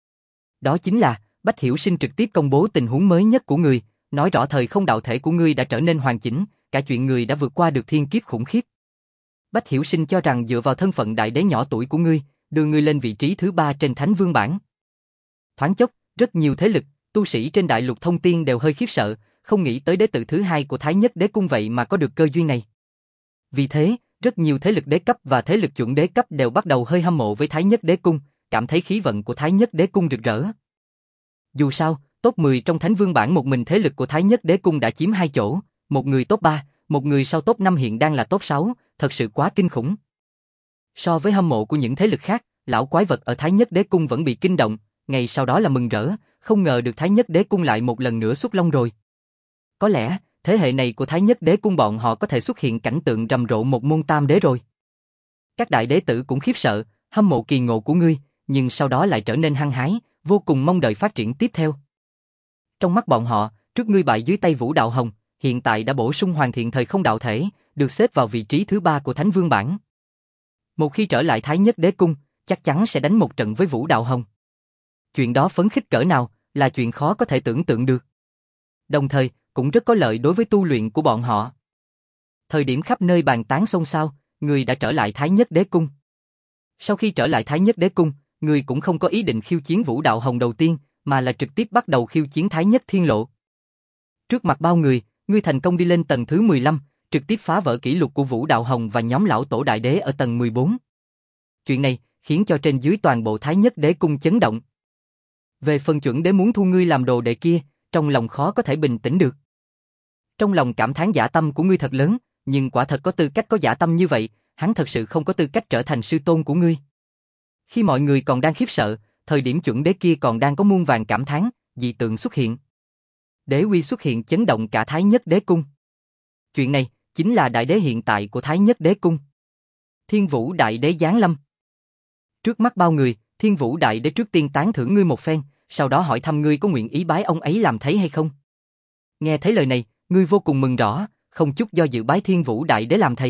Đó chính là, Bách Hiểu Sinh trực tiếp công bố tình huống mới nhất của ngươi, nói rõ thời không đạo thể của ngươi đã trở nên hoàn chỉnh, cả chuyện ngươi đã vượt qua được thiên kiếp khủng khiếp. Bách Hiểu Sinh cho rằng dựa vào thân phận đại đế nhỏ tuổi của ngươi, đưa ngươi lên vị trí thứ ba trên Thánh Vương bảng. Thoáng chốc, rất nhiều thế lực, tu sĩ trên đại lục thông tiên đều hơi khiếp sợ, không nghĩ tới đế tự thứ hai của Thái Nhất Đế Cung vậy mà có được cơ duyên này. Vì thế, rất nhiều thế lực đế cấp và thế lực chuẩn đế cấp đều bắt đầu hơi hâm mộ với Thái Nhất Đế Cung, cảm thấy khí vận của Thái Nhất Đế Cung rực rỡ. Dù sao, top mười trong Thánh Vương bảng một mình thế lực của Thái Nhất Đế Cung đã chiếm hai chỗ, một người top ba, một người sau top năm hiện đang là top sáu, thật sự quá kinh khủng. So với hâm mộ của những thế lực khác, lão quái vật ở Thái Nhất Đế Cung vẫn bị kinh động, ngày sau đó là mừng rỡ, không ngờ được Thái Nhất Đế Cung lại một lần nữa xuất lông rồi. Có lẽ, thế hệ này của Thái Nhất Đế Cung bọn họ có thể xuất hiện cảnh tượng rầm rộ một môn tam đế rồi. Các đại đế tử cũng khiếp sợ, hâm mộ kỳ ngộ của ngươi, nhưng sau đó lại trở nên hăng hái, vô cùng mong đợi phát triển tiếp theo. Trong mắt bọn họ, trước ngươi bại dưới tay Vũ Đạo Hồng, hiện tại đã bổ sung hoàn thiện thời không đạo thể, được xếp vào vị trí thứ ba của Thánh Vương bảng. Một khi trở lại Thái Nhất Đế Cung, chắc chắn sẽ đánh một trận với Vũ Đạo Hồng. Chuyện đó phấn khích cỡ nào, là chuyện khó có thể tưởng tượng được. Đồng thời, cũng rất có lợi đối với tu luyện của bọn họ. Thời điểm khắp nơi bàn tán xôn xao, người đã trở lại Thái Nhất Đế Cung. Sau khi trở lại Thái Nhất Đế Cung, người cũng không có ý định khiêu chiến Vũ Đạo Hồng đầu tiên, mà là trực tiếp bắt đầu khiêu chiến Thái Nhất Thiên Lộ. Trước mặt bao người, ngươi thành công đi lên tầng thứ mười lăm, trực tiếp phá vỡ kỷ lục của Vũ Đạo Hồng và nhóm lão tổ đại đế ở tầng mười bốn. Chuyện này khiến cho trên dưới toàn bộ Thái Nhất Đế Cung chấn động. Về phần chuẩn đế muốn thu ngươi làm đồ đệ kia, trong lòng khó có thể bình tĩnh được. Trong lòng cảm thán dã tâm của ngươi thật lớn, nhưng quả thật có tư cách có dã tâm như vậy, hắn thật sự không có tư cách trở thành sư tôn của ngươi. Khi mọi người còn đang khiếp sợ, thời điểm chuẩn đế kia còn đang có muôn vàn cảm thán, dị tượng xuất hiện. Đế uy xuất hiện chấn động cả Thái Nhất Đế Cung. Chuyện này chính là đại đế hiện tại của Thái Nhất Đế Cung. Thiên Vũ đại đế giáng lâm. Trước mắt bao người, Thiên Vũ đại đế trước tiên tán thưởng ngươi một phen, sau đó hỏi thăm ngươi có nguyện ý bái ông ấy làm thầy hay không. Nghe thấy lời này, ngươi vô cùng mừng rõ, không chút do dự bái Thiên Vũ đại đế làm thầy.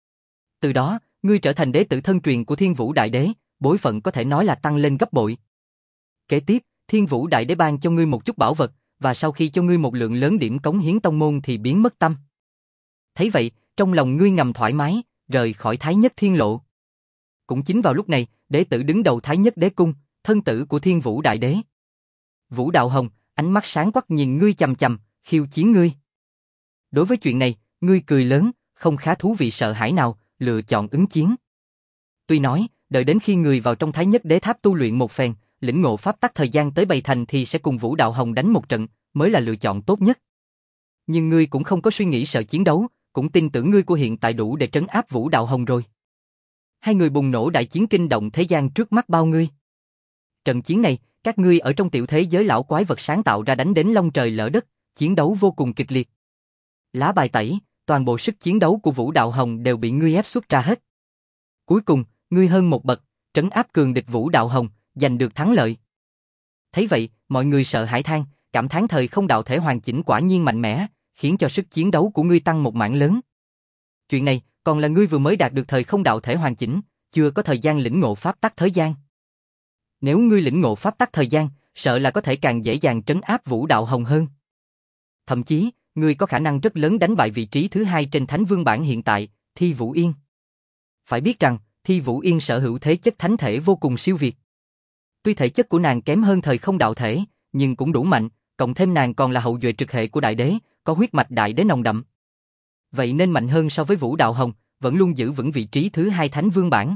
Từ đó, ngươi trở thành đế tử thân truyền của Thiên Vũ đại đế, bối phận có thể nói là tăng lên gấp bội. Kế tiếp, Thiên Vũ đại đế ban cho ngươi một chút bảo vật, và sau khi cho ngươi một lượng lớn điểm cống hiến tông môn thì biến mất tâm. Thấy vậy, trong lòng ngươi ngầm thoải mái, rời khỏi Thái Nhất Thiên Lộ. Cũng chính vào lúc này, đế tử đứng đầu Thái Nhất Đế Cung, thân tử của Thiên Vũ đại đế. Vũ Đạo Hồng, ánh mắt sáng quắc nhìn ngươi chằm chằm, khiêu chiến ngươi. Đối với chuyện này, ngươi cười lớn, không khá thú vị sợ hãi nào, lựa chọn ứng chiến. Tuy nói, đợi đến khi người vào trong Thái Nhất Đế Tháp tu luyện một phen, lĩnh ngộ pháp tắc thời gian tới bày thành thì sẽ cùng Vũ Đạo Hồng đánh một trận, mới là lựa chọn tốt nhất. Nhưng ngươi cũng không có suy nghĩ sợ chiến đấu, cũng tin tưởng ngươi của hiện tại đủ để trấn áp Vũ Đạo Hồng rồi. Hai người bùng nổ đại chiến kinh động thế gian trước mắt bao ngươi. Trận chiến này, các ngươi ở trong tiểu thế giới lão quái vật sáng tạo ra đánh đến long trời lở đất, chiến đấu vô cùng kịch liệt. Lá bài tẩy, toàn bộ sức chiến đấu của Vũ Đạo Hồng đều bị ngươi ép xuất ra hết. Cuối cùng, ngươi hơn một bậc, trấn áp cường địch Vũ Đạo Hồng, giành được thắng lợi. Thấy vậy, mọi người sợ hãi than, cảm thán thời không đạo thể hoàn chỉnh quả nhiên mạnh mẽ, khiến cho sức chiến đấu của ngươi tăng một mảng lớn. Chuyện này, còn là ngươi vừa mới đạt được thời không đạo thể hoàn chỉnh, chưa có thời gian lĩnh ngộ pháp tắc thời gian. Nếu ngươi lĩnh ngộ pháp tắc thời gian, sợ là có thể càng dễ dàng trấn áp Vũ Đạo Hồng hơn. Thậm chí, ngươi có khả năng rất lớn đánh bại vị trí thứ hai trên Thánh Vương bảng hiện tại, Thi Vũ Yên. Phải biết rằng, Thi Vũ Yên sở hữu thế chất thánh thể vô cùng siêu việt. Tuy thể chất của nàng kém hơn thời không đạo thể, nhưng cũng đủ mạnh, cộng thêm nàng còn là hậu duệ trực hệ của đại đế, có huyết mạch đại đế nồng đậm. Vậy nên mạnh hơn so với Vũ Đạo Hồng, vẫn luôn giữ vững vị trí thứ hai Thánh Vương bảng.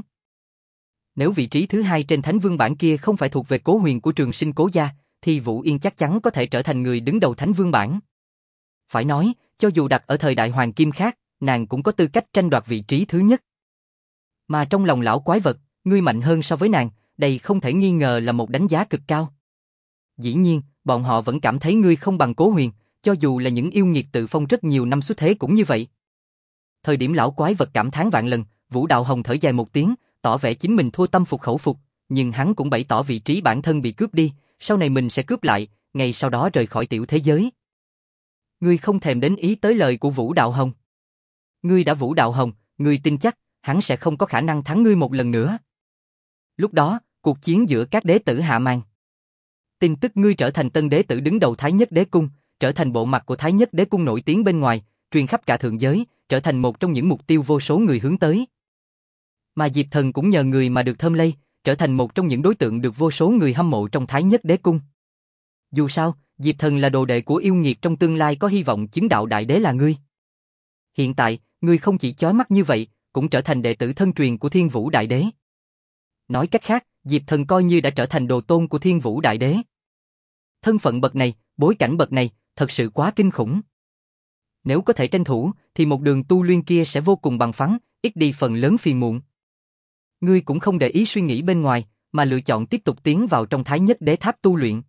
Nếu vị trí thứ hai trên Thánh Vương bảng kia không phải thuộc về Cố Huyền của Trường Sinh Cố gia, thì Vũ Yên chắc chắn có thể trở thành người đứng đầu Thánh Vương bảng. Phải nói, cho dù đặt ở thời đại Hoàng Kim khác, nàng cũng có tư cách tranh đoạt vị trí thứ nhất. Mà trong lòng lão quái vật, ngươi mạnh hơn so với nàng, đây không thể nghi ngờ là một đánh giá cực cao. Dĩ nhiên, bọn họ vẫn cảm thấy ngươi không bằng Cố Huyền, cho dù là những yêu nghiệt tự phong rất nhiều năm xuất thế cũng như vậy. Thời điểm lão quái vật cảm thán vạn lần, Vũ Đạo Hồng thở dài một tiếng, tỏ vẻ chính mình thua tâm phục khẩu phục, nhưng hắn cũng bày tỏ vị trí bản thân bị cướp đi, sau này mình sẽ cướp lại, ngày sau đó rời khỏi tiểu thế giới. Ngươi không thèm đến ý tới lời của Vũ Đạo Hồng. Ngươi đã Vũ Đạo Hồng, ngươi tin chắc, hắn sẽ không có khả năng thắng ngươi một lần nữa. Lúc đó, cuộc chiến giữa các đế tử hạ màn. Tin tức ngươi trở thành tân đế tử đứng đầu Thái Nhất Đế Cung, trở thành bộ mặt của Thái Nhất Đế Cung nổi tiếng bên ngoài, truyền khắp cả thượng giới, trở thành một trong những mục tiêu vô số người hướng tới. Mà Diệp Thần cũng nhờ người mà được thơm lây, trở thành một trong những đối tượng được vô số người hâm mộ trong Thái Nhất Đế Cung. Dù sao, Diệp Thần là đồ đệ của yêu nghiệt trong tương lai có hy vọng chứng đạo đại đế là ngươi. Hiện tại, ngươi không chỉ chói mắt như vậy, cũng trở thành đệ tử thân truyền của Thiên Vũ Đại Đế. Nói cách khác, Diệp Thần coi như đã trở thành đồ tôn của Thiên Vũ Đại Đế. Thân phận bậc này, bối cảnh bậc này, thật sự quá kinh khủng. Nếu có thể tranh thủ, thì một đường tu luyện kia sẽ vô cùng bằng phẳng, ít đi phần lớn phiền muộn. Ngươi cũng không để ý suy nghĩ bên ngoài, mà lựa chọn tiếp tục tiến vào trong Thái Nhất Đế Tháp tu luyện.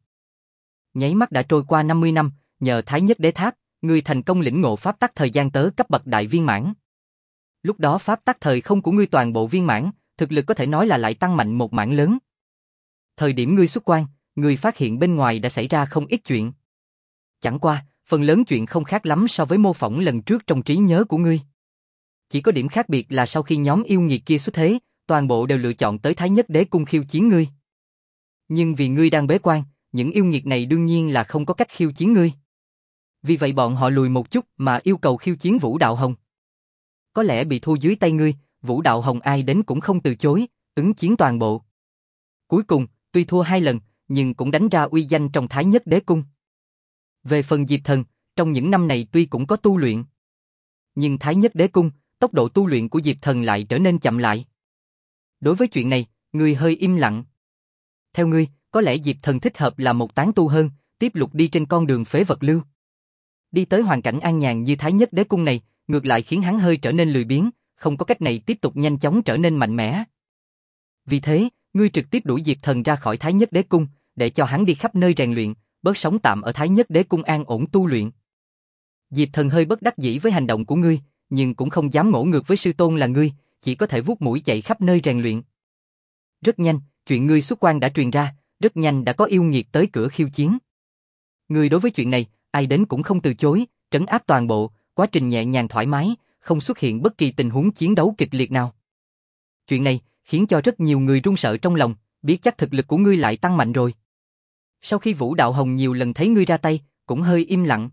Nháy mắt đã trôi qua năm mươi năm, nhờ Thái Nhất Đế Tháp, ngươi thành công lĩnh ngộ pháp tắc thời gian tớ cấp bậc đại viên mãn. Lúc đó pháp tắc thời không của ngươi toàn bộ viên mãn, thực lực có thể nói là lại tăng mạnh một mảng lớn. Thời điểm ngươi xuất quan, ngươi phát hiện bên ngoài đã xảy ra không ít chuyện. Chẳng qua, phần lớn chuyện không khác lắm so với mô phỏng lần trước trong trí nhớ của ngươi. Chỉ có điểm khác biệt là sau khi nhóm yêu nghiệt kia xuất thế, toàn bộ đều lựa chọn tới Thái Nhất Đế Cung khiêu chiến ngươi. Nhưng vì ngươi đang bế quan, những yêu nghiệt này đương nhiên là không có cách khiêu chiến ngươi. Vì vậy bọn họ lùi một chút mà yêu cầu khiêu chiến Vũ Đạo Hồng. Có lẽ bị thua dưới tay ngươi, Vũ Đạo Hồng ai đến cũng không từ chối, ứng chiến toàn bộ. Cuối cùng, tuy thua hai lần, nhưng cũng đánh ra uy danh trong Thái Nhất Đế Cung. Về phần Diệp Thần, trong những năm này tuy cũng có tu luyện, nhưng Thái Nhất Đế Cung, tốc độ tu luyện của Diệp Thần lại trở nên chậm lại. Đối với chuyện này, ngươi hơi im lặng. Theo ngươi, có lẽ Diệp Thần thích hợp là một tán tu hơn, tiếp tục đi trên con đường phế vật lưu. Đi tới hoàn cảnh an nhàn như Thái Nhất Đế Cung này, ngược lại khiến hắn hơi trở nên lười biếng, không có cách này tiếp tục nhanh chóng trở nên mạnh mẽ. Vì thế, ngươi trực tiếp đuổi Diệp Thần ra khỏi Thái Nhất Đế Cung, để cho hắn đi khắp nơi rèn luyện, bớt sống tạm ở Thái Nhất Đế Cung an ổn tu luyện. Diệp Thần hơi bất đắc dĩ với hành động của ngươi, nhưng cũng không dám ngỗ ngược với sư tôn là ngươi, chỉ có thể vuốt mũi chạy khắp nơi rèn luyện. Rất nhanh, chuyện ngươi xuất quan đã truyền ra, rất nhanh đã có yêu nghiệt tới cửa khiêu chiến. Ngươi đối với chuyện này, ai đến cũng không từ chối, trấn áp toàn bộ, quá trình nhẹ nhàng thoải mái, không xuất hiện bất kỳ tình huống chiến đấu kịch liệt nào. Chuyện này khiến cho rất nhiều người run sợ trong lòng, biết chắc thực lực của ngươi lại tăng mạnh rồi. Sau khi Vũ Đạo Hồng nhiều lần thấy ngươi ra tay, cũng hơi im lặng.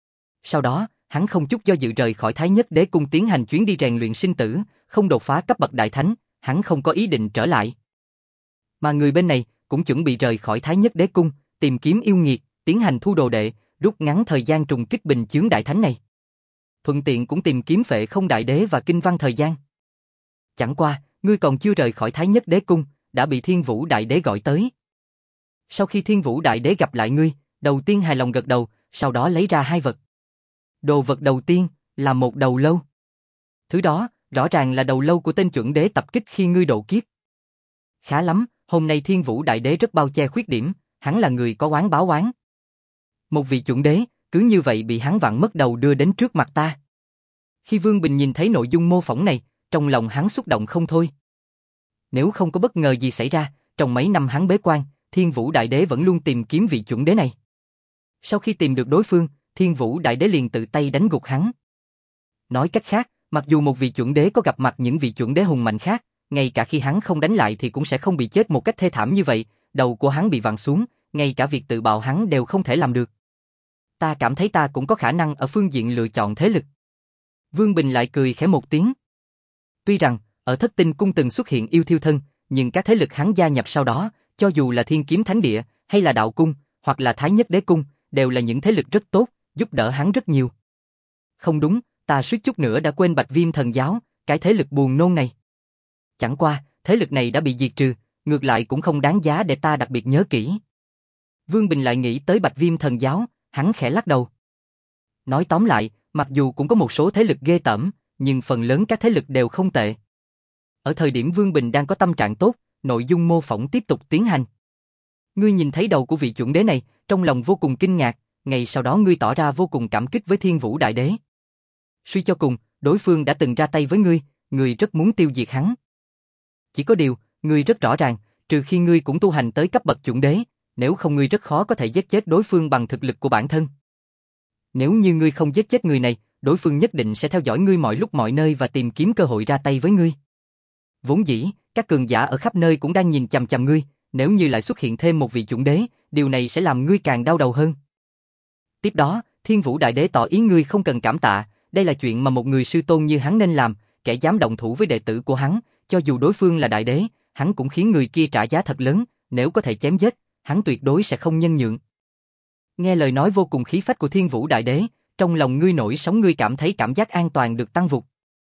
Sau đó, hắn không chút do dự rời khỏi Thái Nhất Đế Cung tiến hành chuyến đi rèn luyện sinh tử, không đột phá cấp bậc đại thánh, hắn không có ý định trở lại. Mà người bên này cũng chuẩn bị rời khỏi Thái Nhất Đế Cung, tìm kiếm yêu nghiệt, tiến hành thu đồ đệ, rút ngắn thời gian trùng kích bình chướng đại thánh này. Thuận tiện cũng tìm kiếm Phệ Không Đại Đế và Kinh Văn thời gian. Chẳng qua, ngươi còn chưa rời khỏi Thái Nhất Đế Cung, đã bị Thiên Vũ Đại Đế gọi tới. Sau khi Thiên Vũ Đại Đế gặp lại ngươi, đầu tiên hài lòng gật đầu, sau đó lấy ra hai vật. Đồ vật đầu tiên là một đầu lâu. Thứ đó, rõ ràng là đầu lâu của tên chuẩn đế tập kích khi ngươi độ kiếp. Khá lắm, hôm nay Thiên Vũ Đại Đế rất bao che khuyết điểm, hắn là người có oán báo oán. Một vị chuẩn đế, cứ như vậy bị hắn vặn mất đầu đưa đến trước mặt ta. Khi Vương Bình nhìn thấy nội dung mô phỏng này, trong lòng hắn xúc động không thôi. Nếu không có bất ngờ gì xảy ra, trong mấy năm hắn bế quan, Thiên Vũ Đại Đế vẫn luôn tìm kiếm vị chuẩn đế này. Sau khi tìm được đối phương, Thiên Vũ Đại Đế liền tự tay đánh gục hắn. Nói cách khác, mặc dù một vị chuẩn đế có gặp mặt những vị chuẩn đế hùng mạnh khác, ngay cả khi hắn không đánh lại thì cũng sẽ không bị chết một cách thê thảm như vậy, đầu của hắn bị vặn xuống, ngay cả việc tự bào hắn đều không thể làm được. Ta cảm thấy ta cũng có khả năng ở phương diện lựa chọn thế lực. Vương Bình lại cười khẽ một tiếng. Tuy rằng, ở Thất Tinh Cung từng xuất hiện yêu thiêu thân, nhưng các thế lực hắn gia nhập sau đó, cho dù là Thiên Kiếm Thánh Địa, hay là Đạo Cung, hoặc là Thái Nhất Đế Cung, đều là những thế lực rất tốt, giúp đỡ hắn rất nhiều. Không đúng, ta suýt chút nữa đã quên Bạch Viêm Thần Giáo, cái thế lực buồn nôn này. Chẳng qua, thế lực này đã bị diệt trừ, ngược lại cũng không đáng giá để ta đặc biệt nhớ kỹ. Vương Bình lại nghĩ tới Bạch Viêm Thần Giáo, hắn khẽ lắc đầu. Nói tóm lại, mặc dù cũng có một số thế lực ghê tởm, nhưng phần lớn các thế lực đều không tệ. Ở thời điểm Vương Bình đang có tâm trạng tốt, nội dung mô phỏng tiếp tục tiến hành. Ngươi nhìn thấy đầu của vị chuẩn đế này, trong lòng vô cùng kinh ngạc, ngày sau đó ngươi tỏ ra vô cùng cảm kích với Thiên Vũ Đại Đế. Suy cho cùng, đối phương đã từng ra tay với ngươi, ngươi rất muốn tiêu diệt hắn. Chỉ có điều, ngươi rất rõ ràng, trừ khi ngươi cũng tu hành tới cấp bậc chuẩn đế, nếu không ngươi rất khó có thể giết chết đối phương bằng thực lực của bản thân. Nếu như ngươi không giết chết người này, đối phương nhất định sẽ theo dõi ngươi mọi lúc mọi nơi và tìm kiếm cơ hội ra tay với ngươi. Vốn dĩ, các cường giả ở khắp nơi cũng đang nhìn chằm chằm ngươi, nếu như lại xuất hiện thêm một vị chuẩn đế, điều này sẽ làm ngươi càng đau đầu hơn. Tiếp đó, Thiên Vũ Đại Đế tỏ ý ngươi không cần cảm tạ, đây là chuyện mà một người sư tôn như hắn nên làm, kẻ dám động thủ với đệ tử của hắn, cho dù đối phương là đại đế, hắn cũng khiến người kia trả giá thật lớn, nếu có thể chém giết, hắn tuyệt đối sẽ không nhân nhượng. Nghe lời nói vô cùng khí phách của Thiên Vũ Đại Đế, trong lòng ngươi nổi sóng, ngươi cảm thấy cảm giác an toàn được tăng vụt.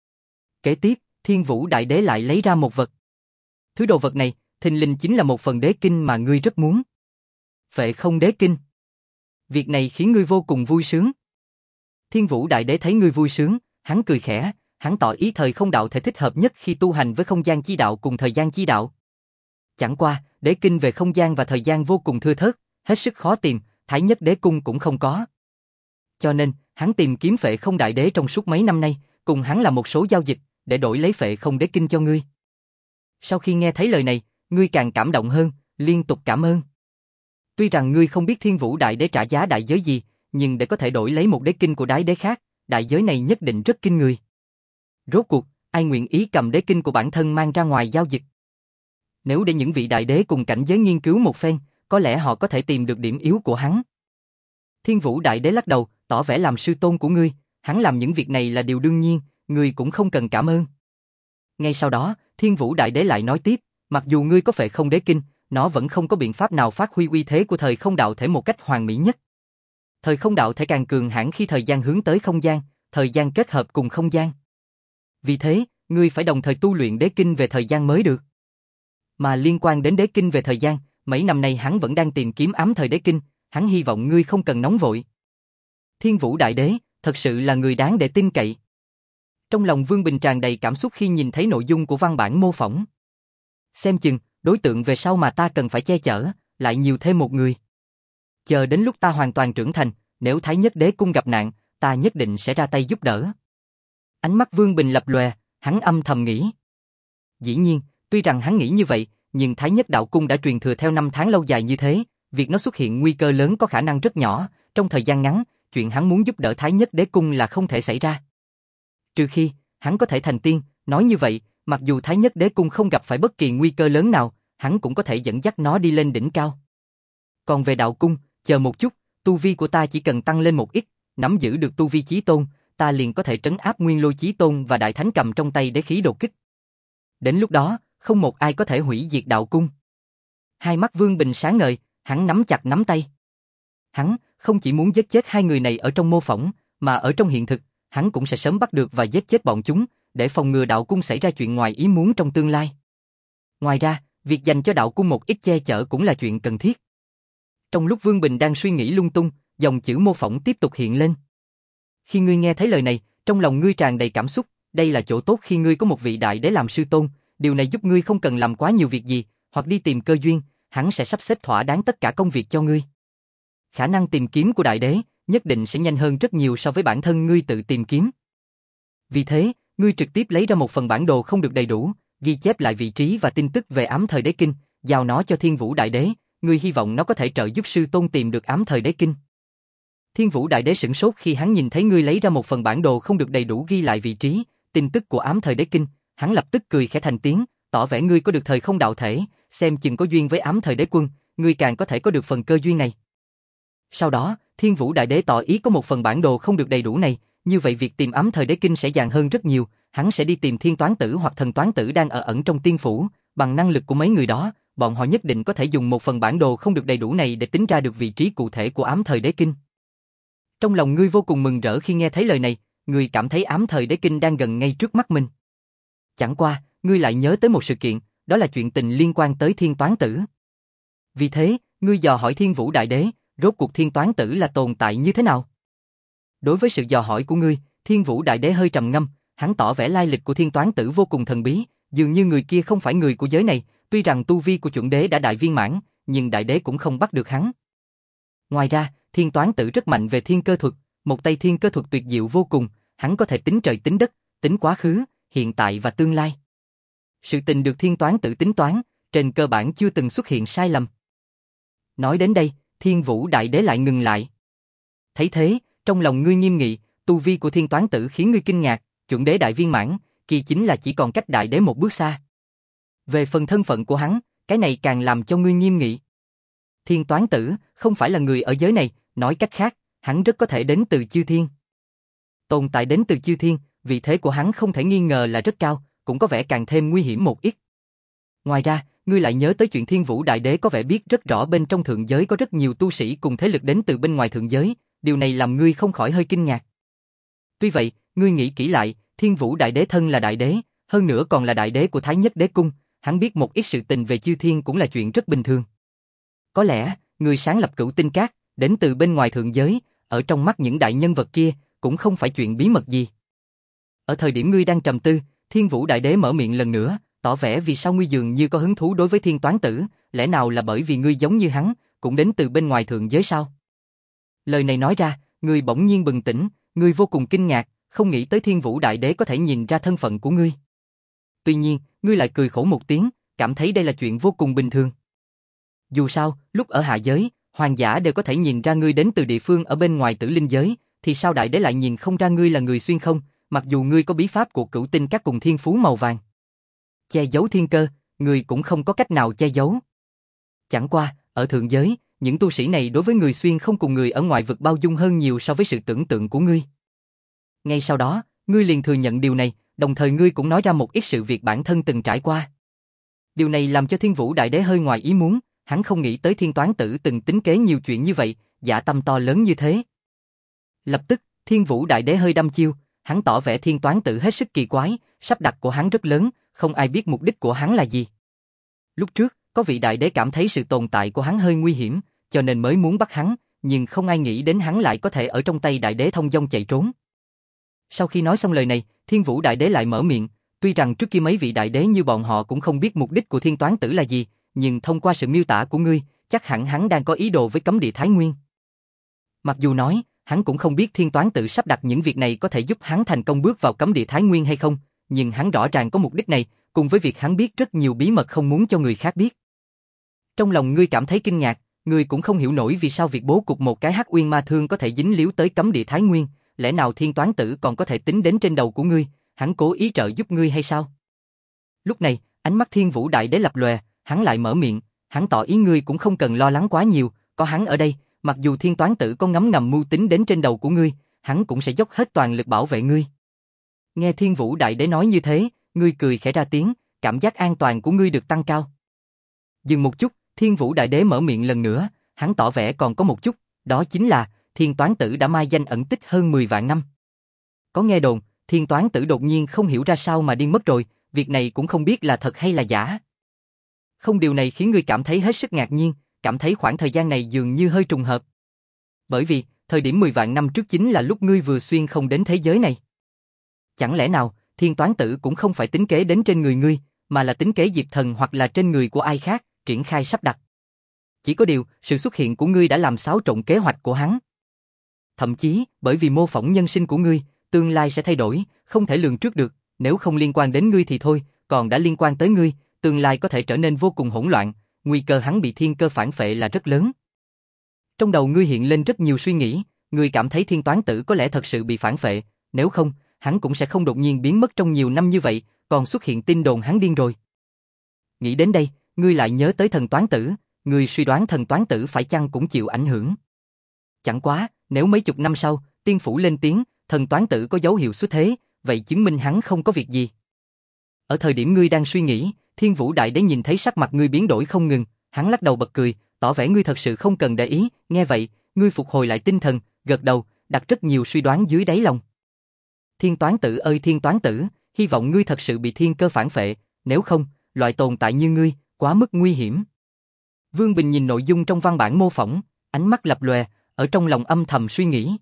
Kế tiếp, Thiên Vũ Đại Đế lại lấy ra một vật. Thứ đồ vật này, thình lình chính là một phần đế kinh mà ngươi rất muốn. Phệ Không Đế Kinh. Việc này khiến ngươi vô cùng vui sướng. Thiên Vũ Đại Đế thấy ngươi vui sướng, hắn cười khẽ, hắn tỏ ý thời không đạo thể thích hợp nhất khi tu hành với không gian chi đạo cùng thời gian chi đạo. Chẳng qua, đế kinh về không gian và thời gian vô cùng thưa thớt, hết sức khó tìm, Thái Nhất Đế Cung cũng không có. Cho nên, hắn tìm kiếm Phệ Không Đại Đế trong suốt mấy năm nay, cùng hắn làm một số giao dịch, để đổi lấy Phệ Không Đế Kinh cho ngươi. Sau khi nghe thấy lời này, ngươi càng cảm động hơn, liên tục cảm ơn. Tuy rằng ngươi không biết Thiên Vũ Đại Đế trả giá đại giới gì, nhưng để có thể đổi lấy một đế kinh của đái đế khác, đại giới này nhất định rất kinh người. Rốt cuộc, ai nguyện ý cầm đế kinh của bản thân mang ra ngoài giao dịch? Nếu để những vị đại đế cùng cảnh giới nghiên cứu một phen, có lẽ họ có thể tìm được điểm yếu của hắn. Thiên Vũ Đại Đế lắc đầu, tỏ vẻ làm sư tôn của ngươi, hắn làm những việc này là điều đương nhiên, ngươi cũng không cần cảm ơn. Ngay sau đó, Thiên Vũ Đại Đế lại nói tiếp, mặc dù ngươi có Phệ Không Đế Kinh, nó vẫn không có biện pháp nào phát huy uy thế của thời không đạo thể một cách hoàn mỹ nhất. Thời không đạo thể càng cường hãn khi thời gian hướng tới không gian, thời gian kết hợp cùng không gian. Vì thế, ngươi phải đồng thời tu luyện đế kinh về thời gian mới được. Mà liên quan đến đế kinh về thời gian, mấy năm nay hắn vẫn đang tìm kiếm ám thời đế kinh, hắn hy vọng ngươi không cần nóng vội. Thiên Vũ Đại Đế, thật sự là người đáng để tin cậy. Trong lòng Vương Bình tràn đầy cảm xúc khi nhìn thấy nội dung của văn bản mô phỏng. Xem chừng, đối tượng về sau mà ta cần phải che chở, lại nhiều thêm một người. Chờ đến lúc ta hoàn toàn trưởng thành, nếu Thái Nhất Đế Cung gặp nạn, ta nhất định sẽ ra tay giúp đỡ. Ánh mắt Vương Bình lập lòe, hắn âm thầm nghĩ. Dĩ nhiên, tuy rằng hắn nghĩ như vậy, nhưng Thái Nhất Đạo Cung đã truyền thừa theo năm tháng lâu dài như thế, việc nó xuất hiện nguy cơ lớn có khả năng rất nhỏ, trong thời gian ngắn, chuyện hắn muốn giúp đỡ Thái Nhất Đế Cung là không thể xảy ra. Trừ khi, hắn có thể thành tiên, nói như vậy, mặc dù Thái Nhất Đế Cung không gặp phải bất kỳ nguy cơ lớn nào, hắn cũng có thể dẫn dắt nó đi lên đỉnh cao. Còn về Đạo Cung, chờ một chút, tu vi của ta chỉ cần tăng lên một ít, nắm giữ được tu vi chí tôn, ta liền có thể trấn áp Nguyên Lôi Chí Tôn và Đại Thánh cầm trong tay đế khí đột kích. Đến lúc đó, không một ai có thể hủy diệt Đạo Cung. Hai mắt Vương Bình sáng ngời, hắn nắm chặt nắm tay. Hắn không chỉ muốn giết chết hai người này ở trong mô phỏng, mà ở trong hiện thực, hắn cũng sẽ sớm bắt được và giết chết bọn chúng, để phòng ngừa Đạo Cung xảy ra chuyện ngoài ý muốn trong tương lai. Ngoài ra, việc dành cho Đạo Cung một ít che chở cũng là chuyện cần thiết. Trong lúc Vương Bình đang suy nghĩ lung tung, dòng chữ mô phỏng tiếp tục hiện lên. Khi ngươi nghe thấy lời này, trong lòng ngươi tràn đầy cảm xúc, đây là chỗ tốt khi ngươi có một vị đại đế làm sư tôn, điều này giúp ngươi không cần làm quá nhiều việc gì, hoặc đi tìm cơ duyên, hắn sẽ sắp xếp thỏa đáng tất cả công việc cho ngươi. Khả năng tìm kiếm của đại đế nhất định sẽ nhanh hơn rất nhiều so với bản thân ngươi tự tìm kiếm. Vì thế, ngươi trực tiếp lấy ra một phần bản đồ không được đầy đủ, ghi chép lại vị trí và tin tức về ám thời đế kinh, giao nó cho Thiên Vũ Đại Đế, ngươi hy vọng nó có thể trợ giúp sư tôn tìm được ám thời đế kinh. Thiên Vũ Đại Đế sửng sốt khi hắn nhìn thấy ngươi lấy ra một phần bản đồ không được đầy đủ ghi lại vị trí, tin tức của ám thời đế kinh, hắn lập tức cười khẽ thành tiếng, tỏ vẻ ngươi có được thời không đạo thể, xem chừng có duyên với ám thời đế quân, ngươi càng có thể có được phần cơ duyên này. Sau đó, Thiên Vũ Đại Đế tỏ ý có một phần bản đồ không được đầy đủ này, như vậy việc tìm ấm thời đế kinh sẽ dàn hơn rất nhiều, hắn sẽ đi tìm Thiên Toán Tử hoặc Thần Toán Tử đang ở ẩn trong tiên phủ, bằng năng lực của mấy người đó, bọn họ nhất định có thể dùng một phần bản đồ không được đầy đủ này để tính ra được vị trí cụ thể của ám thời đế kinh. Trong lòng ngươi vô cùng mừng rỡ khi nghe thấy lời này, ngươi cảm thấy ám thời đế kinh đang gần ngay trước mắt mình. Chẳng qua, ngươi lại nhớ tới một sự kiện, đó là chuyện tình liên quan tới Thiên Toán Tử. Vì thế, ngươi dò hỏi Thiên Vũ Đại Đế, rốt cuộc Thiên Toán Tử là tồn tại như thế nào? Đối với sự dò hỏi của ngươi, Thiên Vũ Đại Đế hơi trầm ngâm, hắn tỏ vẻ lai lịch của Thiên Toán Tử vô cùng thần bí, dường như người kia không phải người của giới này, tuy rằng tu vi của chuẩn đế đã đại viên mãn, nhưng Đại Đế cũng không bắt được hắn. Ngoài ra, Thiên Toán Tử rất mạnh về thiên cơ thuật, một tay thiên cơ thuật tuyệt diệu vô cùng, hắn có thể tính trời tính đất, tính quá khứ, hiện tại và tương lai. Sự tình được Thiên Toán Tử tính toán, trên cơ bản chưa từng xuất hiện sai lầm. Nói đến đây, Thiên Vũ Đại Đế lại ngừng lại. Thấy thế, trong lòng ngươi nghiêm nghị, tu vi của Thiên Toán Tử khiến ngươi kinh ngạc, chuẩn đế đại viên mãn, kỳ chính là chỉ còn cách Đại Đế một bước xa. Về phần thân phận của hắn, cái này càng làm cho ngươi nghiêm nghị. Thiên Toán Tử không phải là người ở giới này, nói cách khác, hắn rất có thể đến từ chư thiên. Tồn tại đến từ chư thiên, vị thế của hắn không thể nghi ngờ là rất cao, cũng có vẻ càng thêm nguy hiểm một ít. Ngoài ra, ngươi lại nhớ tới chuyện Thiên Vũ Đại Đế có vẻ biết rất rõ bên trong thượng giới có rất nhiều tu sĩ cùng thế lực đến từ bên ngoài thượng giới, điều này làm ngươi không khỏi hơi kinh ngạc. Tuy vậy, ngươi nghĩ kỹ lại, Thiên Vũ Đại Đế thân là Đại Đế, hơn nữa còn là Đại Đế của Thái Nhất Đế Cung, hắn biết một ít sự tình về chư thiên cũng là chuyện rất bình thường. Có lẽ, người sáng lập Cửu Tinh Các, đến từ bên ngoài thượng giới, ở trong mắt những đại nhân vật kia, cũng không phải chuyện bí mật gì. Ở thời điểm ngươi đang trầm tư, Thiên Vũ Đại Đế mở miệng lần nữa, tỏ vẻ vì sao ngươi dường như có hứng thú đối với Thiên Toán Tử, lẽ nào là bởi vì ngươi giống như hắn, cũng đến từ bên ngoài thượng giới sao? Lời này nói ra, ngươi bỗng nhiên bừng tỉnh, ngươi vô cùng kinh ngạc, không nghĩ tới Thiên Vũ Đại Đế có thể nhìn ra thân phận của ngươi. Tuy nhiên, ngươi lại cười khổ một tiếng, cảm thấy đây là chuyện vô cùng bình thường. Dù sao, lúc ở hạ giới, hoàng giả đều có thể nhìn ra ngươi đến từ địa phương ở bên ngoài Tử Linh giới, thì sao Đại Đế lại nhìn không ra ngươi là người xuyên không, mặc dù ngươi có bí pháp của Cửu Tinh Các cùng thiên phú màu vàng. Che giấu thiên cơ, ngươi cũng không có cách nào che giấu. Chẳng qua, ở thượng giới, những tu sĩ này đối với người xuyên không cùng người ở ngoài vực bao dung hơn nhiều so với sự tưởng tượng của ngươi. Ngay sau đó, ngươi liền thừa nhận điều này, đồng thời ngươi cũng nói ra một ít sự việc bản thân từng trải qua. Điều này làm cho Thiên Vũ Đại Đế hơi ngoài ý muốn, hắn không nghĩ tới Thiên Toán Tử từng tính kế nhiều chuyện như vậy, dạ tâm to lớn như thế. Lập tức, Thiên Vũ Đại Đế hơi đăm chiêu, hắn tỏ vẻ Thiên Toán Tử hết sức kỳ quái, sắp đặt của hắn rất lớn, không ai biết mục đích của hắn là gì. Lúc trước, có vị Đại Đế cảm thấy sự tồn tại của hắn hơi nguy hiểm, cho nên mới muốn bắt hắn, nhưng không ai nghĩ đến hắn lại có thể ở trong tay Đại Đế thông dong chạy trốn. Sau khi nói xong lời này, Thiên Vũ Đại Đế lại mở miệng, tuy rằng trước kia mấy vị Đại Đế như bọn họ cũng không biết mục đích của Thiên Toán Tử là gì, nhưng thông qua sự miêu tả của ngươi, chắc hẳn hắn đang có ý đồ với cấm địa Thái Nguyên. Mặc dù nói, hắn cũng không biết Thiên Toán Tử sắp đặt những việc này có thể giúp hắn thành công bước vào cấm địa Thái Nguyên hay không, nhưng hắn rõ ràng có mục đích này, cùng với việc hắn biết rất nhiều bí mật không muốn cho người khác biết. Trong lòng ngươi cảm thấy kinh ngạc, ngươi cũng không hiểu nổi vì sao việc bố cục một cái Hắc Uyên Ma Thương có thể dính líu tới cấm địa Thái Nguyên, lẽ nào Thiên Toán Tử còn có thể tính đến trên đầu của ngươi, hắn cố ý trợ giúp ngươi hay sao? Lúc này, ánh mắt Thiên Vũ Đại Đế lập lòe, hắn lại mở miệng, hắn tỏ ý ngươi cũng không cần lo lắng quá nhiều, có hắn ở đây, mặc dù Thiên Toán Tử có ngấm ngầm mưu tính đến trên đầu của ngươi, hắn cũng sẽ dốc hết toàn lực bảo vệ ngươi. Nghe Thiên Vũ Đại Đế nói như thế, ngươi cười khẽ ra tiếng, cảm giác an toàn của ngươi được tăng cao. Dừng một chút, Thiên Vũ Đại Đế mở miệng lần nữa, hắn tỏ vẻ còn có một chút, đó chính là Thiên Toán Tử đã mai danh ẩn tích hơn mười vạn năm. Có nghe đồn, Thiên Toán Tử đột nhiên không hiểu ra sao mà điên mất rồi, việc này cũng không biết là thật hay là giả. Không, điều này khiến ngươi cảm thấy hết sức ngạc nhiên, cảm thấy khoảng thời gian này dường như hơi trùng hợp. Bởi vì, thời điểm mười vạn năm trước chính là lúc ngươi vừa xuyên không đến thế giới này. Chẳng lẽ nào, Thiên Toán Tử cũng không phải tính kế đến trên người ngươi, mà là tính kế Diệp Thần hoặc là trên người của ai khác, triển khai sắp đặt. Chỉ có điều, sự xuất hiện của ngươi đã làm xáo trộn kế hoạch của hắn. Thậm chí, bởi vì mô phỏng nhân sinh của ngươi, tương lai sẽ thay đổi, không thể lường trước được, nếu không liên quan đến ngươi thì thôi, còn đã liên quan tới ngươi, tương lai có thể trở nên vô cùng hỗn loạn, nguy cơ hắn bị thiên cơ phản phệ là rất lớn. Trong đầu ngươi hiện lên rất nhiều suy nghĩ, ngươi cảm thấy Thiên Toán Tử có lẽ thật sự bị phản phệ, nếu không, hắn cũng sẽ không đột nhiên biến mất trong nhiều năm như vậy, còn xuất hiện tin đồn hắn điên rồi. Nghĩ đến đây, ngươi lại nhớ tới Thần Toán Tử, ngươi suy đoán thần toán tử phải chăng cũng chịu ảnh hưởng. Chẳng quá, nếu mấy chục năm sau, tiên phủ lên tiếng, thần toán tử có dấu hiệu xuất thế, vậy chứng minh hắn không có việc gì. Ở thời điểm ngươi đang suy nghĩ, Thiên Vũ Đại Đế nhìn thấy sắc mặt ngươi biến đổi không ngừng, hắn lắc đầu bật cười, tỏ vẻ ngươi thật sự không cần để ý, nghe vậy, ngươi phục hồi lại tinh thần, gật đầu, đặt rất nhiều suy đoán dưới đáy lòng. Thiên toán tử ơi thiên toán tử, hy vọng ngươi thật sự bị thiên cơ phản phệ, nếu không, loại tồn tại như ngươi, quá mức nguy hiểm. Vương Bình nhìn nội dung trong văn bản mô phỏng, ánh mắt lập lòe, ở trong lòng âm thầm suy nghĩ.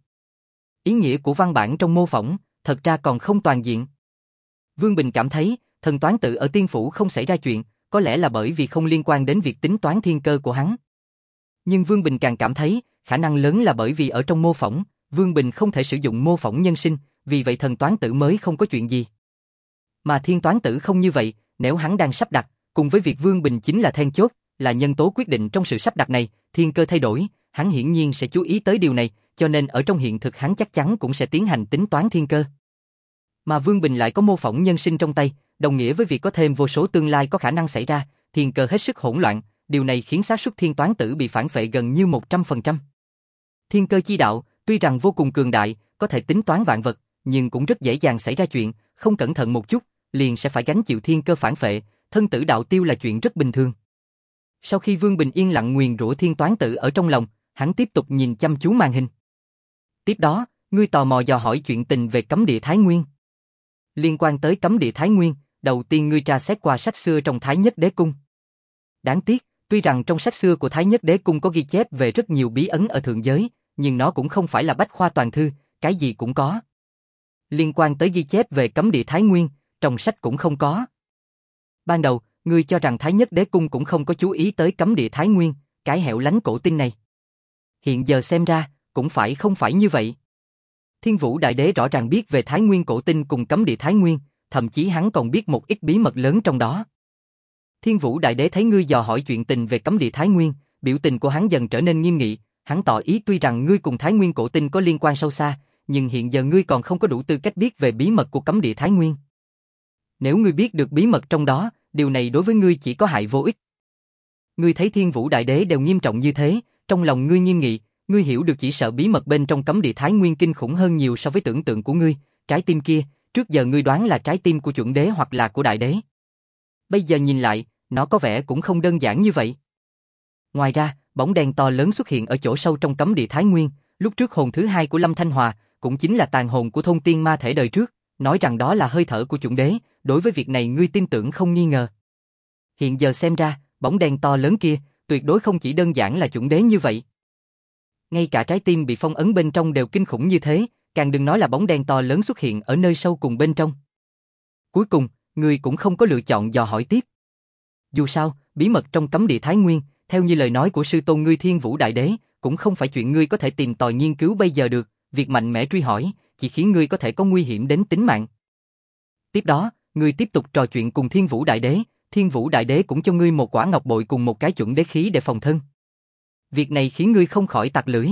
Ý nghĩa của văn bản trong mô phỏng, thật ra còn không toàn diện. Vương Bình cảm thấy, thần toán tử ở tiên phủ không xảy ra chuyện, có lẽ là bởi vì không liên quan đến việc tính toán thiên cơ của hắn. Nhưng Vương Bình càng cảm thấy, khả năng lớn là bởi vì ở trong mô phỏng, Vương Bình không thể sử dụng mô phỏng nhân sinh, vì vậy thần toán tử mới không có chuyện gì. Mà thiên toán tử không như vậy, nếu hắn đang sắp đặt, cùng với việc Vương Bình chính là then chốt, là nhân tố quyết định trong sự sắp đặt này, thiên cơ thay đổi, hắn hiển nhiên sẽ chú ý tới điều này, cho nên ở trong hiện thực hắn chắc chắn cũng sẽ tiến hành tính toán thiên cơ. Mà Vương Bình lại có mô phỏng nhân sinh trong tay, đồng nghĩa với việc có thêm vô số tương lai có khả năng xảy ra, thiên cơ hết sức hỗn loạn, điều này khiến xác suất thiên toán tử bị phản phệ gần như một trăm phần trăm. Thiên cơ chi đạo, tuy rằng vô cùng cường đại, có thể tính toán vạn vật, nhưng cũng rất dễ dàng xảy ra chuyện, không cẩn thận một chút, liền sẽ phải gánh chịu thiên cơ phản phệ, thân tử đạo tiêu là chuyện rất bình thường. Sau khi Vương Bình yên lặng nguyền rủa thiên toán tử ở trong lòng, hắn tiếp tục nhìn chăm chú màn hình. Tiếp đó, ngươi tò mò dò hỏi chuyện tình về cấm địa Thái Nguyên. Liên quan tới cấm địa Thái Nguyên, đầu tiên ngươi tra xét qua sách xưa trong Thái Nhất Đế Cung. Đáng tiếc, tuy rằng trong sách xưa của Thái Nhất Đế Cung có ghi chép về rất nhiều bí ấn ở thượng giới, nhưng nó cũng không phải là bách khoa toàn thư, cái gì cũng có. Liên quan tới ghi chép về cấm địa Thái Nguyên, trong sách cũng không có. Ban đầu, ngươi cho rằng Thái Nhất Đế Cung cũng không có chú ý tới cấm địa Thái Nguyên, cái hẻo lánh cổ tinh này. Hiện giờ xem ra, cũng phải không phải như vậy. Thiên Vũ Đại Đế rõ ràng biết về Thái Nguyên cổ tinh cùng cấm địa Thái Nguyên, thậm chí hắn còn biết một ít bí mật lớn trong đó. Thiên Vũ Đại Đế thấy ngươi dò hỏi chuyện tình về cấm địa Thái Nguyên, biểu tình của hắn dần trở nên nghiêm nghị, hắn tỏ ý tuy rằng ngươi cùng Thái Nguyên cổ tinh có liên quan sâu xa, nhưng hiện giờ ngươi còn không có đủ tư cách biết về bí mật của cấm địa Thái Nguyên. Nếu ngươi biết được bí mật trong đó, điều này đối với ngươi chỉ có hại vô ích. Ngươi thấy Thiên Vũ Đại Đế đều nghiêm trọng như thế, trong lòng ngươi nghiêm nghị, ngươi hiểu được chỉ sợ bí mật bên trong cấm địa Thái Nguyên kinh khủng hơn nhiều so với tưởng tượng của ngươi, trái tim kia, trước giờ ngươi đoán là trái tim của chuẩn đế hoặc là của đại đế. Bây giờ nhìn lại, nó có vẻ cũng không đơn giản như vậy. Ngoài ra, bóng đèn to lớn xuất hiện ở chỗ sâu trong cấm địa Thái Nguyên, lúc trước hồn thứ hai của Lâm Thanh Hòa, cũng chính là tàn hồn của thôn tiên ma thể đời trước, nói rằng đó là hơi thở của chuẩn đế, đối với việc này ngươi tin tưởng không nghi ngờ. Hiện giờ xem ra, bóng đèn to lớn kia, tuyệt đối không chỉ đơn giản là chuẩn đế như vậy. Ngay cả trái tim bị phong ấn bên trong đều kinh khủng như thế, càng đừng nói là bóng đen to lớn xuất hiện ở nơi sâu cùng bên trong. Cuối cùng, ngươi cũng không có lựa chọn dò hỏi tiếp. Dù sao, bí mật trong cấm địa Thái Nguyên, theo như lời nói của sư tôn ngươi Thiên Vũ Đại Đế, cũng không phải chuyện ngươi có thể tìm tòi nghiên cứu bây giờ được, việc mạnh mẽ truy hỏi, chỉ khiến ngươi có thể có nguy hiểm đến tính mạng. Tiếp đó, ngươi tiếp tục trò chuyện cùng Thiên Vũ Đại Đế, Thiên Vũ Đại Đế cũng cho ngươi một quả ngọc bội cùng một cái chuẩn đế khí để phòng thân. Việc này khiến ngươi không khỏi tặc lưỡi.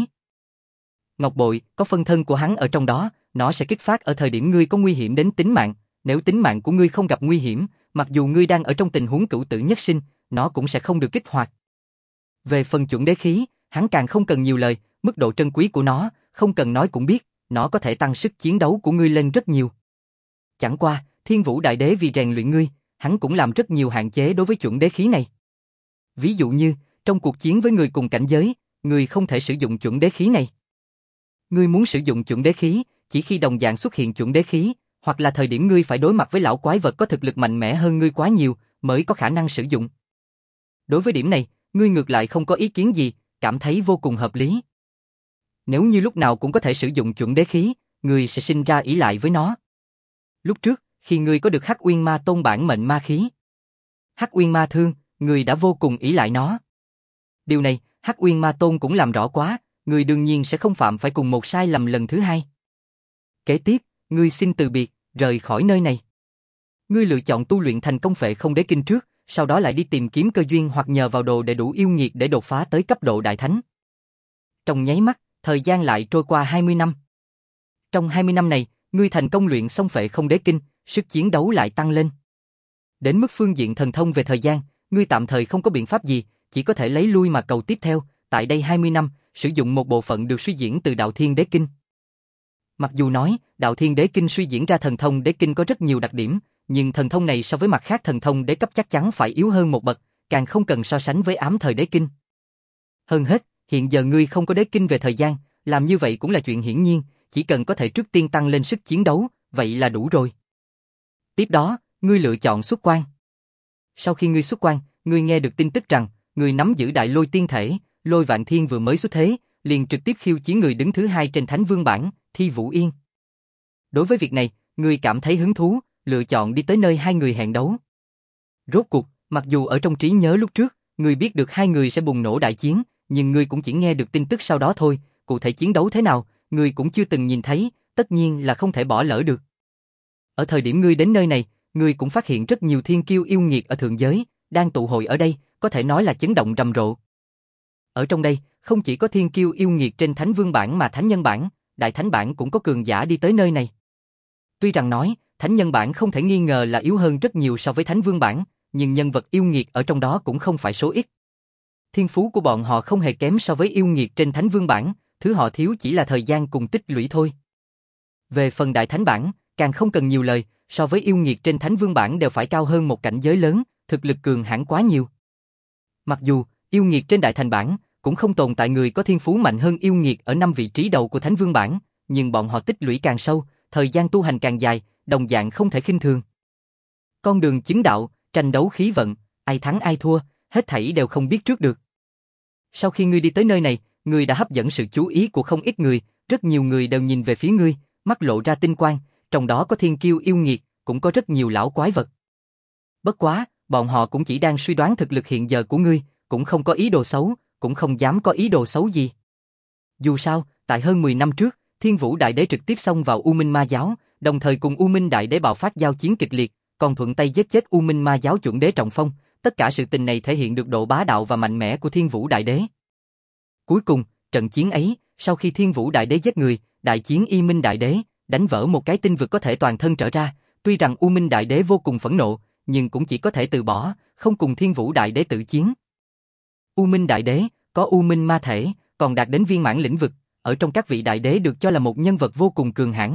Ngọc bội, có phân thân của hắn ở trong đó, nó sẽ kích phát ở thời điểm ngươi có nguy hiểm đến tính mạng, nếu tính mạng của ngươi không gặp nguy hiểm, mặc dù ngươi đang ở trong tình huống cửu tử nhất sinh, nó cũng sẽ không được kích hoạt. Về phần chuẩn đế khí, hắn càng không cần nhiều lời, mức độ trân quý của nó, không cần nói cũng biết, nó có thể tăng sức chiến đấu của ngươi lên rất nhiều. Chẳng qua, Thiên Vũ Đại Đế vì rèn luyện ngươi, hắn cũng làm rất nhiều hạn chế đối với chuẩn đế khí này. Ví dụ như, trong cuộc chiến với người cùng cảnh giới, người không thể sử dụng chuẩn đế khí này. Ngươi muốn sử dụng chuẩn đế khí, chỉ khi đồng dạng xuất hiện chuẩn đế khí, hoặc là thời điểm ngươi phải đối mặt với lão quái vật có thực lực mạnh mẽ hơn ngươi quá nhiều, mới có khả năng sử dụng. Đối với điểm này, ngươi ngược lại không có ý kiến gì, cảm thấy vô cùng hợp lý. Nếu như lúc nào cũng có thể sử dụng chuẩn đế khí, ngươi sẽ sinh ra ỷ lại với nó. Lúc trước, khi ngươi có được Hắc Uyên Ma Tôn bản mệnh ma khí, Hắc Uyên Ma Thương, ngươi đã vô cùng ỷ lại nó. Điều này, Hắc Uyên Ma Tôn cũng làm rõ quá, ngươi đương nhiên sẽ không phạm phải cùng một sai lầm lần thứ hai. Kế tiếp, ngươi xin từ biệt, rời khỏi nơi này. Ngươi lựa chọn tu luyện thành công Phệ Không Đế Kinh trước, sau đó lại đi tìm kiếm cơ duyên hoặc nhờ vào đồ để đủ yêu nghiệt để đột phá tới cấp độ đại thánh. Trong nháy mắt, thời gian lại trôi qua hai mươi năm. Trong hai mươi năm này, ngươi thành công luyện xong Phệ Không Đế Kinh, sức chiến đấu lại tăng lên. Đến mức phương diện thần thông về thời gian, ngươi tạm thời không có biện pháp gì, chỉ có thể lấy lui mà cầu tiếp theo, tại đây hai mươi năm, sử dụng một bộ phận được suy diễn từ Đạo Thiên Đế Kinh. Mặc dù nói, Đạo Thiên Đế Kinh suy diễn ra thần thông đế kinh có rất nhiều đặc điểm, nhưng thần thông này so với mặt khác thần thông đế cấp chắc chắn phải yếu hơn một bậc, càng không cần so sánh với ám thời đế kinh. Hơn hết, hiện giờ ngươi không có đế kinh về thời gian, làm như vậy cũng là chuyện hiển nhiên, chỉ cần có thể trước tiên tăng lên sức chiến đấu, vậy là đủ rồi. Tiếp đó, ngươi lựa chọn xuất quan. Sau khi ngươi xuất quan, ngươi nghe được tin tức rằng, ngươi nắm giữ đại lôi tiên thể, Lôi Vạn Thiên vừa mới xuất thế, liền trực tiếp khiêu chiến người đứng thứ hai trên Thánh Vương bảng, Thi Vũ Yên. Đối với việc này, ngươi cảm thấy hứng thú, lựa chọn đi tới nơi hai người hẹn đấu. Rốt cuộc, mặc dù ở trong trí nhớ lúc trước, ngươi biết được hai người sẽ bùng nổ đại chiến, nhưng ngươi cũng chỉ nghe được tin tức sau đó thôi, cụ thể chiến đấu thế nào, ngươi cũng chưa từng nhìn thấy, tất nhiên là không thể bỏ lỡ được. Ở thời điểm ngươi đến nơi này, ngươi cũng phát hiện rất nhiều thiên kiêu yêu nghiệt ở thượng giới, đang tụ hội ở đây, có thể nói là chấn động rầm rộ. Ở trong đây, không chỉ có thiên kiêu yêu nghiệt trên Thánh Vương bảng mà Thánh Nhân bảng, Đại Thánh bảng cũng có cường giả đi tới nơi này. Tuy rằng nói, Thánh Nhân bảng không thể nghi ngờ là yếu hơn rất nhiều so với Thánh Vương bảng, nhưng nhân vật yêu nghiệt ở trong đó cũng không phải số ít. Thiên phú của bọn họ không hề kém so với yêu nghiệt trên Thánh Vương bảng, thứ họ thiếu chỉ là thời gian cùng tích lũy thôi. Về phần Đại Thánh bảng, càng không cần nhiều lời, so với yêu nghiệt trên Thánh Vương bảng đều phải cao hơn một cảnh giới lớn, thực lực cường hãn quá nhiều. Mặc dù, yêu nghiệt trên Đại Thành bảng, cũng không tồn tại người có thiên phú mạnh hơn yêu nghiệt ở năm vị trí đầu của Thánh Vương bảng, nhưng bọn họ tích lũy càng sâu, thời gian tu hành càng dài, đồng dạng không thể khinh thường. Con đường chứng đạo, tranh đấu khí vận, ai thắng ai thua, hết thảy đều không biết trước được. Sau khi ngươi đi tới nơi này, ngươi đã hấp dẫn sự chú ý của không ít người, rất nhiều người đều nhìn về phía ngươi, mắt lộ ra tinh quang, trong đó có thiên kiêu yêu nghiệt, cũng có rất nhiều lão quái vật. Bất quá, bọn họ cũng chỉ đang suy đoán thực lực hiện giờ của ngươi, cũng không có ý đồ xấu, cũng không dám có ý đồ xấu gì. Dù sao, tại hơn mười năm trước, Thiên Vũ Đại Đế trực tiếp xông vào U Minh Ma Giáo, đồng thời cùng U Minh Đại Đế bạo phát giao chiến kịch liệt, còn thuận tay giết chết U Minh Ma Giáo chuẩn đế trọng phong, tất cả sự tình này thể hiện được độ bá đạo và mạnh mẽ của Thiên Vũ Đại Đế. Cuối cùng, trận chiến ấy, sau khi Thiên Vũ Đại Đế giết người, đại chiến Y Minh Đại Đế, đánh vỡ một cái tinh vực có thể toàn thân trở ra, tuy rằng U Minh Đại Đế vô cùng phẫn nộ, nhưng cũng chỉ có thể từ bỏ, không cùng Thiên Vũ Đại Đế tự chiến. U Minh Đại Đế, có U Minh Ma thể, còn đạt đến viên mãn lĩnh vực, ở trong các vị đại đế được cho là một nhân vật vô cùng cường hãn.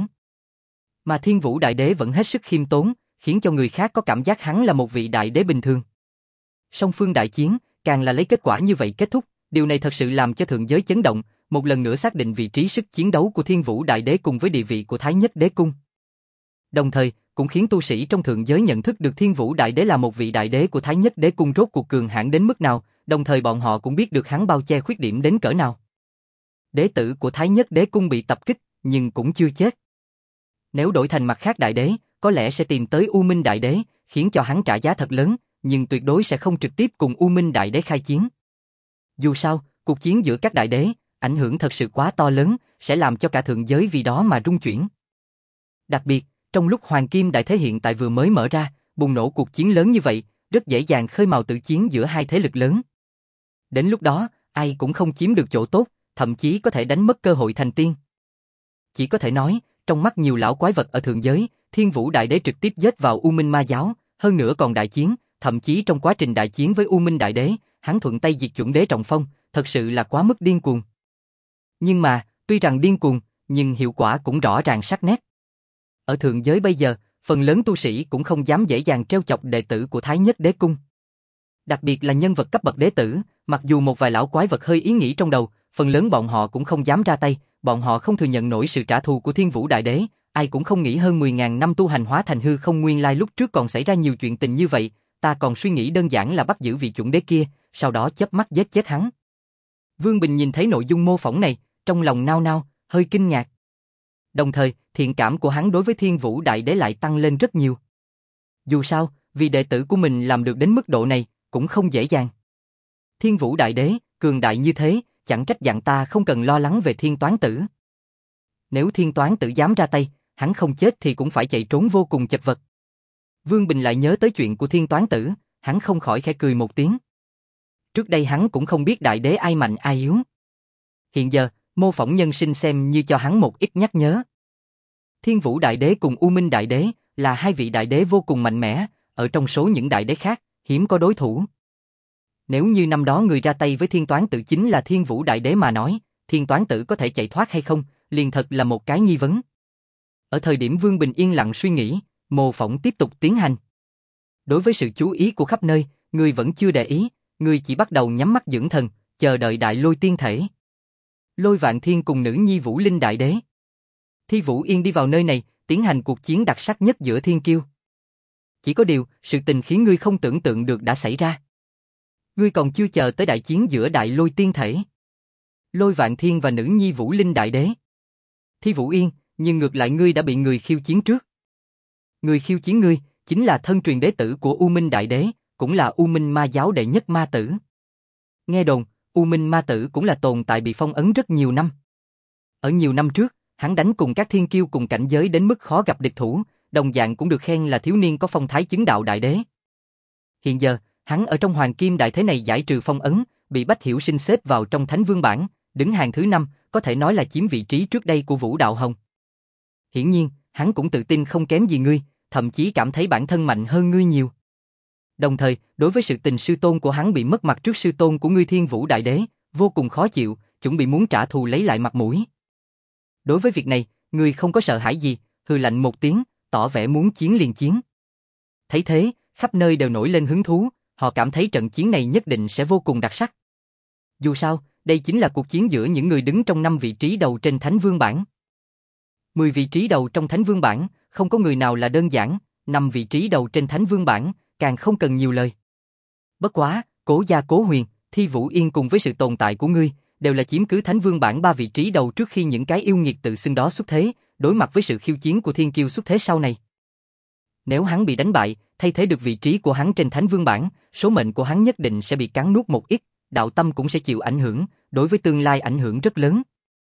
Mà Thiên Vũ Đại Đế vẫn hết sức khiêm tốn, khiến cho người khác có cảm giác hắn là một vị đại đế bình thường. Song phương đại chiến, càng là lấy kết quả như vậy kết thúc, điều này thật sự làm cho thượng giới chấn động, một lần nữa xác định vị trí sức chiến đấu của Thiên Vũ Đại Đế cùng với địa vị của Thái Nhất Đế Cung. Đồng thời, cũng khiến tu sĩ trong thượng giới nhận thức được Thiên Vũ Đại Đế là một vị đại đế của Thái Nhất Đế Cung rốt cuộc cường hãn đến mức nào, đồng thời bọn họ cũng biết được hắn bao che khuyết điểm đến cỡ nào. Đế tử của Thái Nhất Đế Cung bị tập kích, nhưng cũng chưa chết. Nếu đổi thành mặt khác đại đế, có lẽ sẽ tìm tới U Minh Đại Đế, khiến cho hắn trả giá thật lớn, nhưng tuyệt đối sẽ không trực tiếp cùng U Minh Đại Đế khai chiến. Dù sao, cuộc chiến giữa các đại đế, ảnh hưởng thật sự quá to lớn, sẽ làm cho cả thượng giới vì đó mà rung chuyển. Đặc biệt, trong lúc Hoàng Kim Đại Thế hiện tại vừa mới mở ra, bùng nổ cuộc chiến lớn như vậy, rất dễ dàng khơi mào tử chiến giữa hai thế lực lớn. Đến lúc đó, ai cũng không chiếm được chỗ tốt, thậm chí có thể đánh mất cơ hội thành tiên. Chỉ có thể nói, trong mắt nhiều lão quái vật ở thượng giới, Thiên Vũ Đại Đế trực tiếp giết vào U Minh Ma Giáo, hơn nữa còn đại chiến, thậm chí trong quá trình đại chiến với U Minh Đại Đế, hắn thuận tay diệt chuẩn đế trọng phong, thật sự là quá mức điên cuồng. Nhưng mà, tuy rằng điên cuồng, nhưng hiệu quả cũng rõ ràng sắc nét. Ở thượng giới bây giờ, phần lớn tu sĩ cũng không dám dễ dàng trêu chọc đệ tử của Thái Nhất Đế Cung. Đặc biệt là nhân vật cấp bậc đế tử, mặc dù một vài lão quái vật hơi ý nghĩ trong đầu, phần lớn bọn họ cũng không dám ra tay, bọn họ không thừa nhận nổi sự trả thù của Thiên Vũ Đại Đế, ai cũng không nghĩ hơn mười nghìn năm tu hành hóa thành hư không nguyên lai lúc trước còn xảy ra nhiều chuyện tình như vậy, ta còn suy nghĩ đơn giản là bắt giữ vị chuẩn đế kia, sau đó chớp mắt giết chết hắn. Vương Bình nhìn thấy nội dung mô phỏng này, trong lòng nao nao, hơi kinh ngạc. Đồng thời, thiện cảm của hắn đối với Thiên Vũ Đại Đế lại tăng lên rất nhiều. Dù sao, vì đệ tử của mình làm được đến mức độ này, cũng không dễ dàng. Thiên Vũ Đại Đế, cường đại như thế, chẳng trách dạng ta không cần lo lắng về Thiên Toán Tử. Nếu Thiên Toán Tử dám ra tay, hắn không chết thì cũng phải chạy trốn vô cùng chật vật. Vương Bình lại nhớ tới chuyện của Thiên Toán Tử, hắn không khỏi khẽ cười một tiếng. Trước đây hắn cũng không biết đại đế ai mạnh ai yếu. Hiện giờ, mô phỏng nhân sinh xem như cho hắn một ít nhắc nhớ. Thiên Vũ Đại Đế cùng U Minh Đại Đế là hai vị đại đế vô cùng mạnh mẽ, ở trong số những đại đế khác, hiếm có đối thủ. Nếu như năm đó người ra tay với Thiên Toán Tử chính là Thiên Vũ Đại Đế mà nói, Thiên Toán Tử có thể chạy thoát hay không, liền thật là một cái nghi vấn. Ở thời điểm Vương Bình yên lặng suy nghĩ, mô phỏng tiếp tục tiến hành. Đối với sự chú ý của khắp nơi, người vẫn chưa để ý, người chỉ bắt đầu nhắm mắt dưỡng thần, chờ đợi đại lôi tiên thể. Lôi Vạn Thiên cùng nữ nhi Vũ Linh Đại Đế. Thi Vũ Yên đi vào nơi này, tiến hành cuộc chiến đặc sắc nhất giữa thiên kiêu. Chỉ có điều, sự tình khiến ngươi không tưởng tượng được đã xảy ra. Ngươi còn chưa chờ tới đại chiến giữa đại lôi tiên thể. Lôi Vạn Thiên và nữ nhi Vũ Linh Đại Đế. Thi Vũ Yên, nhưng ngược lại ngươi đã bị người khiêu chiến trước. Người khiêu chiến ngươi, chính là thân truyền đế tử của U Minh Đại Đế, cũng là U Minh Ma giáo đệ nhất ma tử. Nghe đồn, U Minh Ma tử cũng là tồn tại bị phong ấn rất nhiều năm. Ở nhiều năm trước, hắn đánh cùng các thiên kiêu cùng cảnh giới đến mức khó gặp địch thủ, đồng dạng cũng được khen là thiếu niên có phong thái chứng đạo đại đế. Hiện giờ, hắn ở trong Hoàng Kim Đại Thế này giải trừ phong ấn, bị Bách Hiểu Sinh xếp vào trong Thánh Vương bảng, đứng hàng thứ năm, có thể nói là chiếm vị trí trước đây của Vũ Đạo Hồng. Hiển nhiên, hắn cũng tự tin không kém gì ngươi, thậm chí cảm thấy bản thân mạnh hơn ngươi nhiều. Đồng thời, đối với sự tình sư tôn của hắn bị mất mặt trước sư tôn của ngươi Thiên Vũ Đại Đế, vô cùng khó chịu, chuẩn bị muốn trả thù lấy lại mặt mũi. Đối với việc này, ngươi không có sợ hãi gì, hừ lạnh một tiếng, tỏ vẻ muốn chiến liền chiến. Thấy thế, khắp nơi đều nổi lên hứng thú, họ cảm thấy trận chiến này nhất định sẽ vô cùng đặc sắc. Dù sao, đây chính là cuộc chiến giữa những người đứng trong năm vị trí đầu trên Thánh Vương bảng. Mười vị trí đầu trong Thánh Vương bảng, không có người nào là đơn giản, năm vị trí đầu trên Thánh Vương bảng, càng không cần nhiều lời. Bất quá, Cố Gia Cố Huyền, Thi Vũ Yên cùng với sự tồn tại của ngươi, đều là chiếm cứ Thánh Vương bảng ba vị trí đầu trước khi những cái yêu nghiệt tự xưng đó xuất thế, đối mặt với sự khiêu chiến của thiên kiêu xuất thế sau này. Nếu hắn bị đánh bại, thay thế được vị trí của hắn trên Thánh Vương bảng, số mệnh của hắn nhất định sẽ bị cắn nuốt một ít, đạo tâm cũng sẽ chịu ảnh hưởng, đối với tương lai ảnh hưởng rất lớn.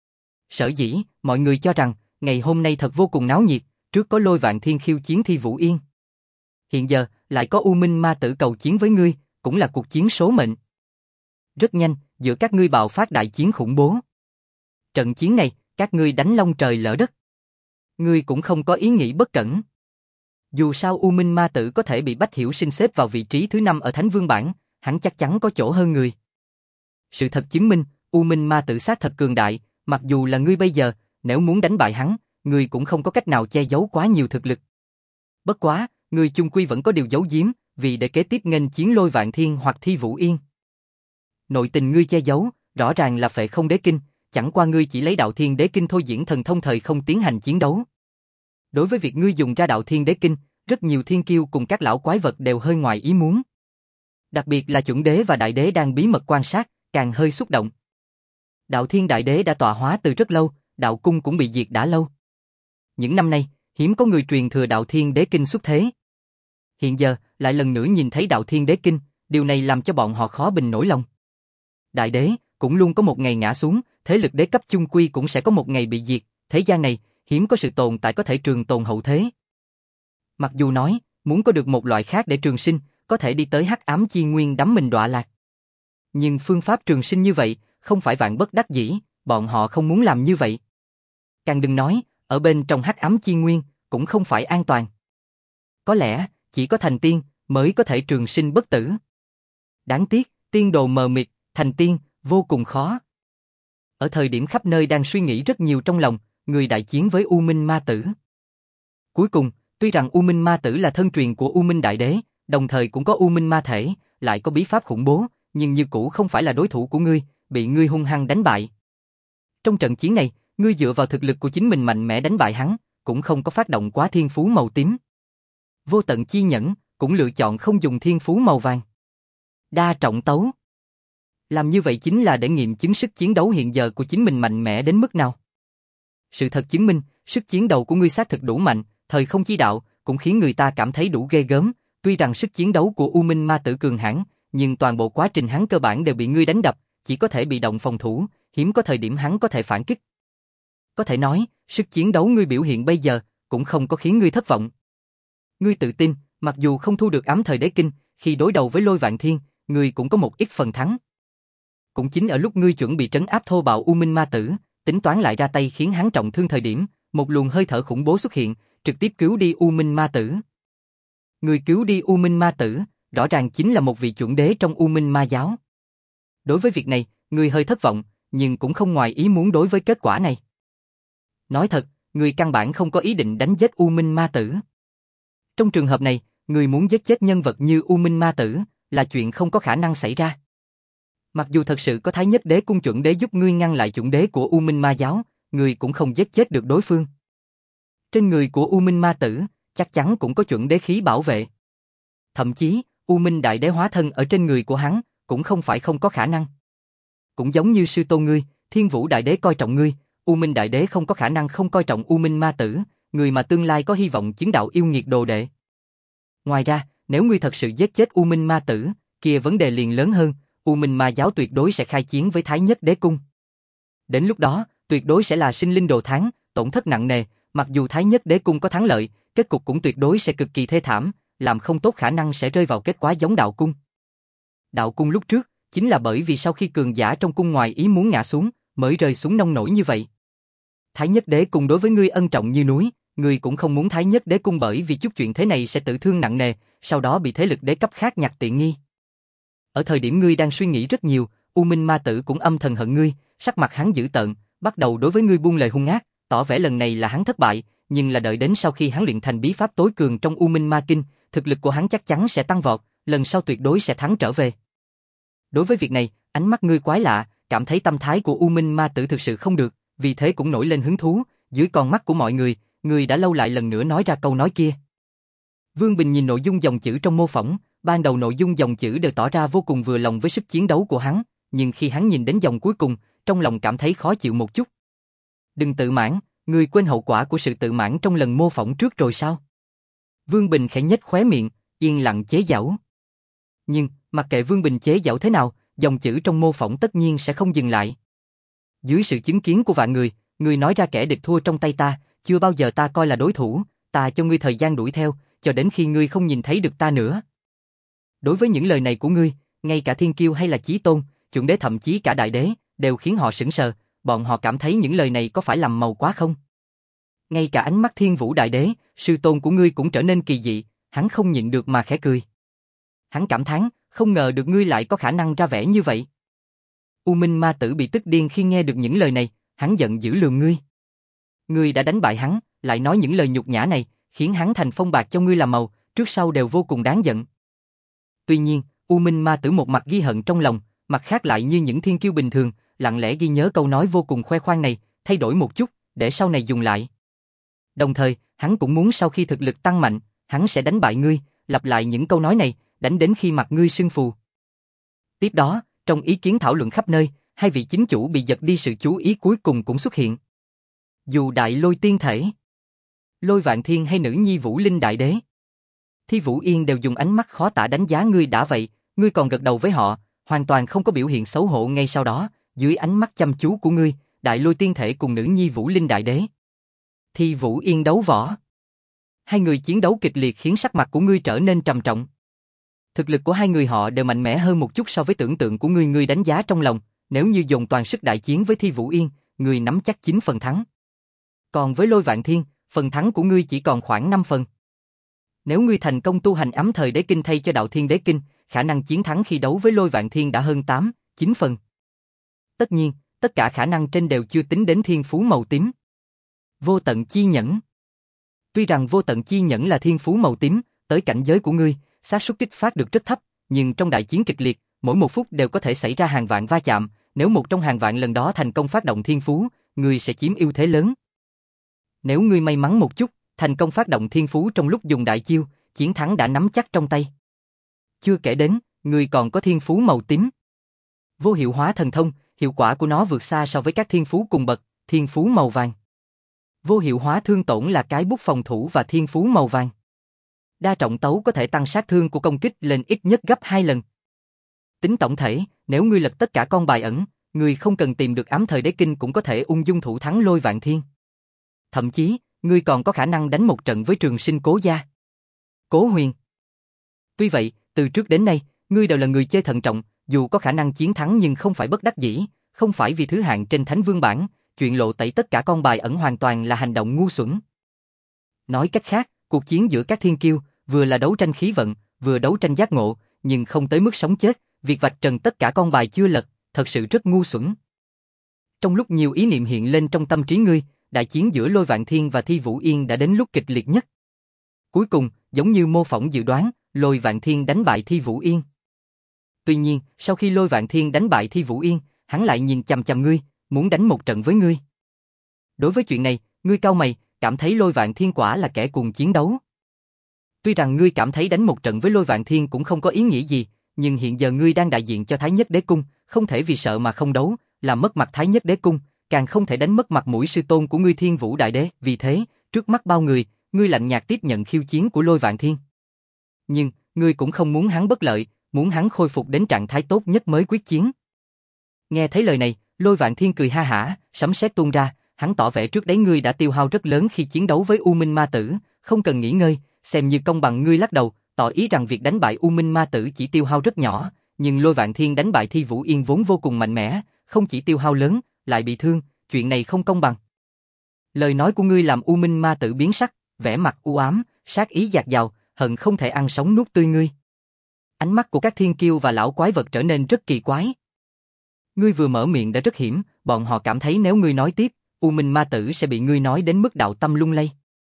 Sở dĩ, mọi người cho rằng, ngày hôm nay thật vô cùng náo nhiệt, trước có Lôi Vạn Thiên khiêu chiến Thi Vũ Yên. Hiện giờ, lại có U Minh Ma tử cầu chiến với ngươi, cũng là cuộc chiến số mệnh. Rất nhanh, giữa các ngươi bạo phát đại chiến khủng bố. Trận chiến này, các ngươi đánh long trời lỡ đất. Ngươi cũng không có ý nghĩ bất cẩn. Dù sao U Minh Ma tử có thể bị Bách Hiểu Sinh xếp vào vị trí thứ năm ở Thánh Vương bảng, hắn chắc chắn có chỗ hơn người. Sự thật chứng minh, U Minh Ma tử xác thật cường đại, mặc dù là ngươi bây giờ, nếu muốn đánh bại hắn, ngươi cũng không có cách nào che giấu quá nhiều thực lực. Bất quá, ngươi chung quy vẫn có điều giấu giếm, vì để kế tiếp nghênh chiến Lôi Vạn Thiên hoặc Thi Vũ Yên. Nội tình ngươi che giấu, rõ ràng là Phệ Không Đế Kinh, chẳng qua ngươi chỉ lấy Đạo Thiên Đế Kinh thôi diễn thần thông thời không tiến hành chiến đấu. Đối với việc ngươi dùng ra Đạo Thiên Đế Kinh, rất nhiều thiên kiêu cùng các lão quái vật đều hơi ngoài ý muốn. Đặc biệt là chuẩn đế và đại đế đang bí mật quan sát, càng hơi xúc động. Đạo Thiên Đại Đế đã tọa hóa từ rất lâu, đạo cung cũng bị diệt đã lâu. Những năm nay, hiếm có người truyền thừa Đạo Thiên Đế Kinh xuất thế. Hiện giờ, lại lần nữa nhìn thấy Đạo Thiên Đế Kinh, điều này làm cho bọn họ khó bình nổi lòng. Đại đế, cũng luôn có một ngày ngã xuống, thế lực đế cấp chung quy cũng sẽ có một ngày bị diệt, thế gian này, hiếm có sự tồn tại có thể trường tồn hậu thế. Mặc dù nói, muốn có được một loại khác để trường sinh, có thể đi tới hắc ám chi nguyên đắm mình đọa lạc. Nhưng phương pháp trường sinh như vậy, không phải vạn bất đắc dĩ, bọn họ không muốn làm như vậy. Càng đừng nói, ở bên trong hắc ám chi nguyên, cũng không phải an toàn. Có lẽ, chỉ có thành tiên, mới có thể trường sinh bất tử. Đáng tiếc, tiên đồ mờ mịt, thành tiên, vô cùng khó. Ở thời điểm khắp nơi đang suy nghĩ rất nhiều trong lòng, người đại chiến với U Minh Ma tử. Cuối cùng, tuy rằng U Minh Ma tử là thân truyền của U Minh Đại Đế, đồng thời cũng có U Minh Ma thể, lại có bí pháp khủng bố, nhưng như cũ không phải là đối thủ của ngươi, bị ngươi hung hăng đánh bại. Trong trận chiến này, ngươi dựa vào thực lực của chính mình mạnh mẽ đánh bại hắn, cũng không có phát động quá thiên phú màu tím. Vô Tận Chi Nhẫn cũng lựa chọn không dùng thiên phú màu vàng. Đa trọng tấu. Làm như vậy chính là để nghiệm chứng sức chiến đấu hiện giờ của chính mình mạnh mẽ đến mức nào. Sự thật chứng minh, sức chiến đấu của ngươi xác thực đủ mạnh, thời không chi đạo cũng khiến người ta cảm thấy đủ ghê gớm. Tuy rằng sức chiến đấu của U Minh Ma tử cường hãn, nhưng toàn bộ quá trình hắn cơ bản đều bị ngươi đánh đập, chỉ có thể bị động phòng thủ, hiếm có thời điểm hắn có thể phản kích. Có thể nói, sức chiến đấu ngươi biểu hiện bây giờ cũng không có khiến ngươi thất vọng. Ngươi tự tin, mặc dù không thu được ám thời đế kinh, khi đối đầu với Lôi Vạn Thiên, ngươi cũng có một ít phần thắng. Cũng chính ở lúc ngươi chuẩn bị trấn áp thô bạo U Minh Ma tử, tính toán lại ra tay khiến hắn trọng thương thời điểm, một luồng hơi thở khủng bố xuất hiện, trực tiếp cứu đi U Minh Ma tử. Ngươi cứu đi U Minh Ma tử, rõ ràng chính là một vị chuẩn đế trong U Minh Ma giáo. Đối với việc này, ngươi hơi thất vọng, nhưng cũng không ngoài ý muốn đối với kết quả này. Nói thật, ngươi căn bản không có ý định đánh giết U Minh Ma Tử. Trong trường hợp này, ngươi muốn giết chết nhân vật như U Minh Ma Tử là chuyện không có khả năng xảy ra. Mặc dù thật sự có Thái Nhất Đế cung chuẩn đế giúp ngươi ngăn lại chuẩn đế của U Minh Ma giáo, ngươi cũng không giết chết được đối phương. Trên người của U Minh Ma Tử, chắc chắn cũng có chuẩn đế khí bảo vệ. Thậm chí, U Minh Đại Đế hóa thân ở trên người của hắn, cũng không phải không có khả năng. Cũng giống như sư tôn ngươi, Thiên Vũ Đại Đế coi trọng ngươi, U Minh Đại Đế không có khả năng không coi trọng U Minh Ma Tử, người mà tương lai có hy vọng chứng đạo yêu nghiệt đồ đệ. Ngoài ra, nếu ngươi thật sự giết chết U Minh Ma Tử, kia vấn đề liền lớn hơn, U Minh Ma giáo tuyệt đối sẽ khai chiến với Thái Nhất Đế cung. Đến lúc đó, tuyệt đối sẽ là sinh linh đồ thán, tổn thất nặng nề, mặc dù Thái Nhất Đế cung có thắng lợi, kết cục cũng tuyệt đối sẽ cực kỳ thê thảm, làm không tốt khả năng sẽ rơi vào kết quả giống đạo cung. Đạo cung lúc trước, chính là bởi vì sau khi cường giả trong cung ngoài ý muốn ngã xuống, mới rơi xuống nông nổi như vậy. Thái Nhất Đế cung đối với ngươi ân trọng như núi, ngươi cũng không muốn Thái Nhất Đế cung bởi vì chút chuyện thế này sẽ tử thương nặng nề, sau đó bị thế lực đế cấp khác nhặt tiện nghi. Ở thời điểm ngươi đang suy nghĩ rất nhiều, U Minh Ma Tử cũng âm thầm hận ngươi, sắc mặt hắn dữ tợn, bắt đầu đối với ngươi buông lời hung ác, tỏ vẻ lần này là hắn thất bại, nhưng là đợi đến sau khi hắn luyện thành bí pháp tối cường trong U Minh Ma Kinh, thực lực của hắn chắc chắn sẽ tăng vọt, lần sau tuyệt đối sẽ thắng trở về. Đối với việc này, ánh mắt ngươi quái lạ, cảm thấy tâm thái của U Minh Ma Tử thực sự không được, vì thế cũng nổi lên hứng thú, dưới con mắt của mọi người, ngươi đã lâu lại lần nữa nói ra câu nói kia. Vương Bình nhìn nội dung dòng chữ trong mô phỏng, ban đầu nội dung dòng chữ đều tỏ ra vô cùng vừa lòng với sức chiến đấu của hắn, nhưng khi hắn nhìn đến dòng cuối cùng, trong lòng cảm thấy khó chịu một chút. Đừng tự mãn, ngươi quên hậu quả của sự tự mãn trong lần mô phỏng trước rồi sao? Vương Bình khẽ nhếch khóe miệng, yên lặng chế giễu. Nhưng, mặc kệ Vương Bình chế giễu thế nào, dòng chữ trong mô phỏng tất nhiên sẽ không dừng lại. Dưới sự chứng kiến của vạn người, ngươi nói ra kẻ địch thua trong tay ta, chưa bao giờ ta coi là đối thủ, ta cho ngươi thời gian đuổi theo, cho đến khi ngươi không nhìn thấy được ta nữa. Đối với những lời này của ngươi, ngay cả Thiên Kiêu hay là Chí Tôn, chuẩn đế thậm chí cả Đại Đế, đều khiến họ sững sờ, bọn họ cảm thấy những lời này có phải lầm màu quá không? Ngay cả ánh mắt Thiên Vũ Đại Đế, sư tôn của ngươi cũng trở nên kỳ dị, hắn không nhịn được mà khẽ cười. Hắn cảm thán, không ngờ được ngươi lại có khả năng ra vẻ như vậy. U Minh Ma Tử bị tức điên khi nghe được những lời này, hắn giận dữ lườm ngươi. Ngươi đã đánh bại hắn, lại nói những lời nhục nhã này, khiến hắn thành phong bạc cho ngươi làm màu, trước sau đều vô cùng đáng giận. Tuy nhiên, U Minh Ma Tử một mặt ghi hận trong lòng, mặt khác lại như những thiên kiêu bình thường, lặng lẽ ghi nhớ câu nói vô cùng khoe khoang này, thay đổi một chút, để sau này dùng lại. Đồng thời, hắn cũng muốn sau khi thực lực tăng mạnh, hắn sẽ đánh bại ngươi, lặp lại những câu nói này, đánh đến khi mặt ngươi sưng phù. Tiếp đó, trong ý kiến thảo luận khắp nơi, hai vị chính chủ bị giật đi sự chú ý cuối cùng cũng xuất hiện. Dù Đại Lôi Tiên Thể, Lôi Vạn Thiên hay nữ nhi Vũ Linh Đại Đế, Thi Vũ Yên đều dùng ánh mắt khó tả đánh giá ngươi đã vậy, ngươi còn gật đầu với họ, hoàn toàn không có biểu hiện xấu hổ ngay sau đó, dưới ánh mắt chăm chú của ngươi, Đại Lôi Tiên Thể cùng nữ nhi Vũ Linh Đại Đế, Thi Vũ Yên đấu võ. Hai người chiến đấu kịch liệt khiến sắc mặt của ngươi trở nên trầm trọng. Thực lực của hai người họ đều mạnh mẽ hơn một chút so với tưởng tượng của ngươi, ngươi đánh giá trong lòng, nếu như dồn toàn sức đại chiến với Thi Vũ Yên, ngươi nắm chắc chín phần thắng. Còn với Lôi Vạn Thiên, phần thắng của ngươi chỉ còn khoảng năm phần. Nếu ngươi thành công tu hành Ấm Thời Đế Kinh thay cho Đạo Thiên Đế Kinh, khả năng chiến thắng khi đấu với Lôi Vạn Thiên đã hơn tám, chín phần. Tất nhiên, tất cả khả năng trên đều chưa tính đến thiên phú màu tím. Vô tận chi nhẫn. Tuy rằng vô tận chi nhẫn là thiên phú màu tím, tới cảnh giới của ngươi, xác suất kích phát được rất thấp, nhưng trong đại chiến kịch liệt, mỗi một phút đều có thể xảy ra hàng vạn va chạm, nếu một trong hàng vạn lần đó thành công phát động thiên phú, ngươi sẽ chiếm ưu thế lớn. Nếu ngươi may mắn một chút, thành công phát động thiên phú trong lúc dùng đại chiêu, chiến thắng đã nắm chắc trong tay. Chưa kể đến, ngươi còn có thiên phú màu tím. Vô hiệu hóa thần thông, hiệu quả của nó vượt xa so với các thiên phú cùng bậc, thiên phú màu vàng. Vô hiệu hóa thương tổn là cái bút phòng thủ và thiên phú màu vàng. Đa trọng tấu có thể tăng sát thương của công kích lên ít nhất gấp hai lần. Tính tổng thể, nếu ngươi lật tất cả con bài ẩn, ngươi không cần tìm được Ám Thời Đế Kinh cũng có thể ung dung thủ thắng Lôi Vạn Thiên. Thậm chí, ngươi còn có khả năng đánh một trận với Trường Sinh Cố gia. Cố Huyền. Tuy vậy, từ trước đến nay, ngươi đều là người chơi thận trọng, dù có khả năng chiến thắng nhưng không phải bất đắc dĩ, không phải vì thứ hạng trên Thánh Vương bảng, chuyện lộ tẩy tất cả con bài ẩn hoàn toàn là hành động ngu xuẩn. Nói cách khác, cuộc chiến giữa các thiên kiêu, vừa là đấu tranh khí vận, vừa đấu tranh giác ngộ, nhưng không tới mức sống chết, việc vạch trần tất cả con bài chưa lật, thật sự rất ngu xuẩn. Trong lúc nhiều ý niệm hiện lên trong tâm trí ngươi, đại chiến giữa Lôi Vạn Thiên và Thi Vũ Yên đã đến lúc kịch liệt nhất. Cuối cùng, giống như mô phỏng dự đoán, Lôi Vạn Thiên đánh bại Thi Vũ Yên. Tuy nhiên, sau khi Lôi Vạn Thiên đánh bại Thi Vũ Yên, hắn lại nhìn chằm chằm ngươi, muốn đánh một trận với ngươi. Đối với chuyện này, ngươi cau mày, cảm thấy Lôi Vạn Thiên quả là kẻ cuồng chiến đấu. Tuy rằng ngươi cảm thấy đánh một trận với Lôi Vạn Thiên cũng không có ý nghĩa gì, nhưng hiện giờ ngươi đang đại diện cho Thái Nhất Đế Cung, không thể vì sợ mà không đấu, làm mất mặt Thái Nhất Đế Cung, càng không thể đánh mất mặt mũi sư tôn của ngươi Thiên Vũ Đại Đế. Vì thế, trước mắt bao người, ngươi lạnh nhạt tiếp nhận khiêu chiến của Lôi Vạn Thiên. Nhưng, ngươi cũng không muốn hắn bất lợi, muốn hắn khôi phục đến trạng thái tốt nhất mới quyết chiến. Nghe thấy lời này, Lôi Vạn Thiên cười ha hả, sấm sét tuôn ra, hắn tỏ vẻ trước đấy ngươi đã tiêu hao rất lớn khi chiến đấu với U Minh Ma Tử, không cần nghỉ ngơi, xem như công bằng. Ngươi lắc đầu, tỏ ý rằng việc đánh bại U Minh Ma Tử chỉ tiêu hao rất nhỏ, nhưng Lôi Vạn Thiên đánh bại Thi Vũ Yên vốn vô cùng mạnh mẽ, không chỉ tiêu hao lớn, lại bị thương, chuyện này không công bằng. Lời nói của ngươi làm U Minh Ma Tử biến sắc, vẻ mặt u ám, sát ý dạt dào, hận không thể ăn sống nuốt tươi ngươi. Ánh mắt của các thiên kiêu và lão quái vật trở nên rất kỳ quái. Ngươi vừa mở miệng đã rất hiểm, bọn họ cảm thấy nếu ngươi nói tiếp, U Minh Ma Tử sẽ bị ngươi nói đến mức đạo tâm lung lay.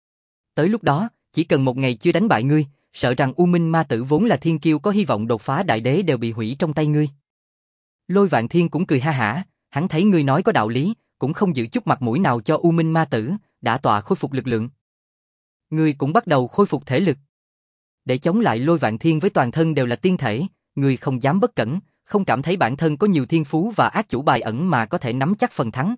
Tới lúc đó, chỉ cần một ngày chưa đánh bại ngươi, sợ rằng U Minh Ma Tử vốn là thiên kiêu có hy vọng đột phá đại đế đều bị hủy trong tay ngươi. Lôi Vạn Thiên cũng cười ha hả, hắn thấy ngươi nói có đạo lý, cũng không giữ chút mặt mũi nào cho U Minh Ma Tử, đã tọa khôi phục lực lượng. Ngươi cũng bắt đầu khôi phục thể lực. Để chống lại Lôi Vạn Thiên với toàn thân đều là tiên thể, ngươi không dám bất cẩn, không cảm thấy bản thân có nhiều thiên phú và ác chủ bài ẩn mà có thể nắm chắc phần thắng.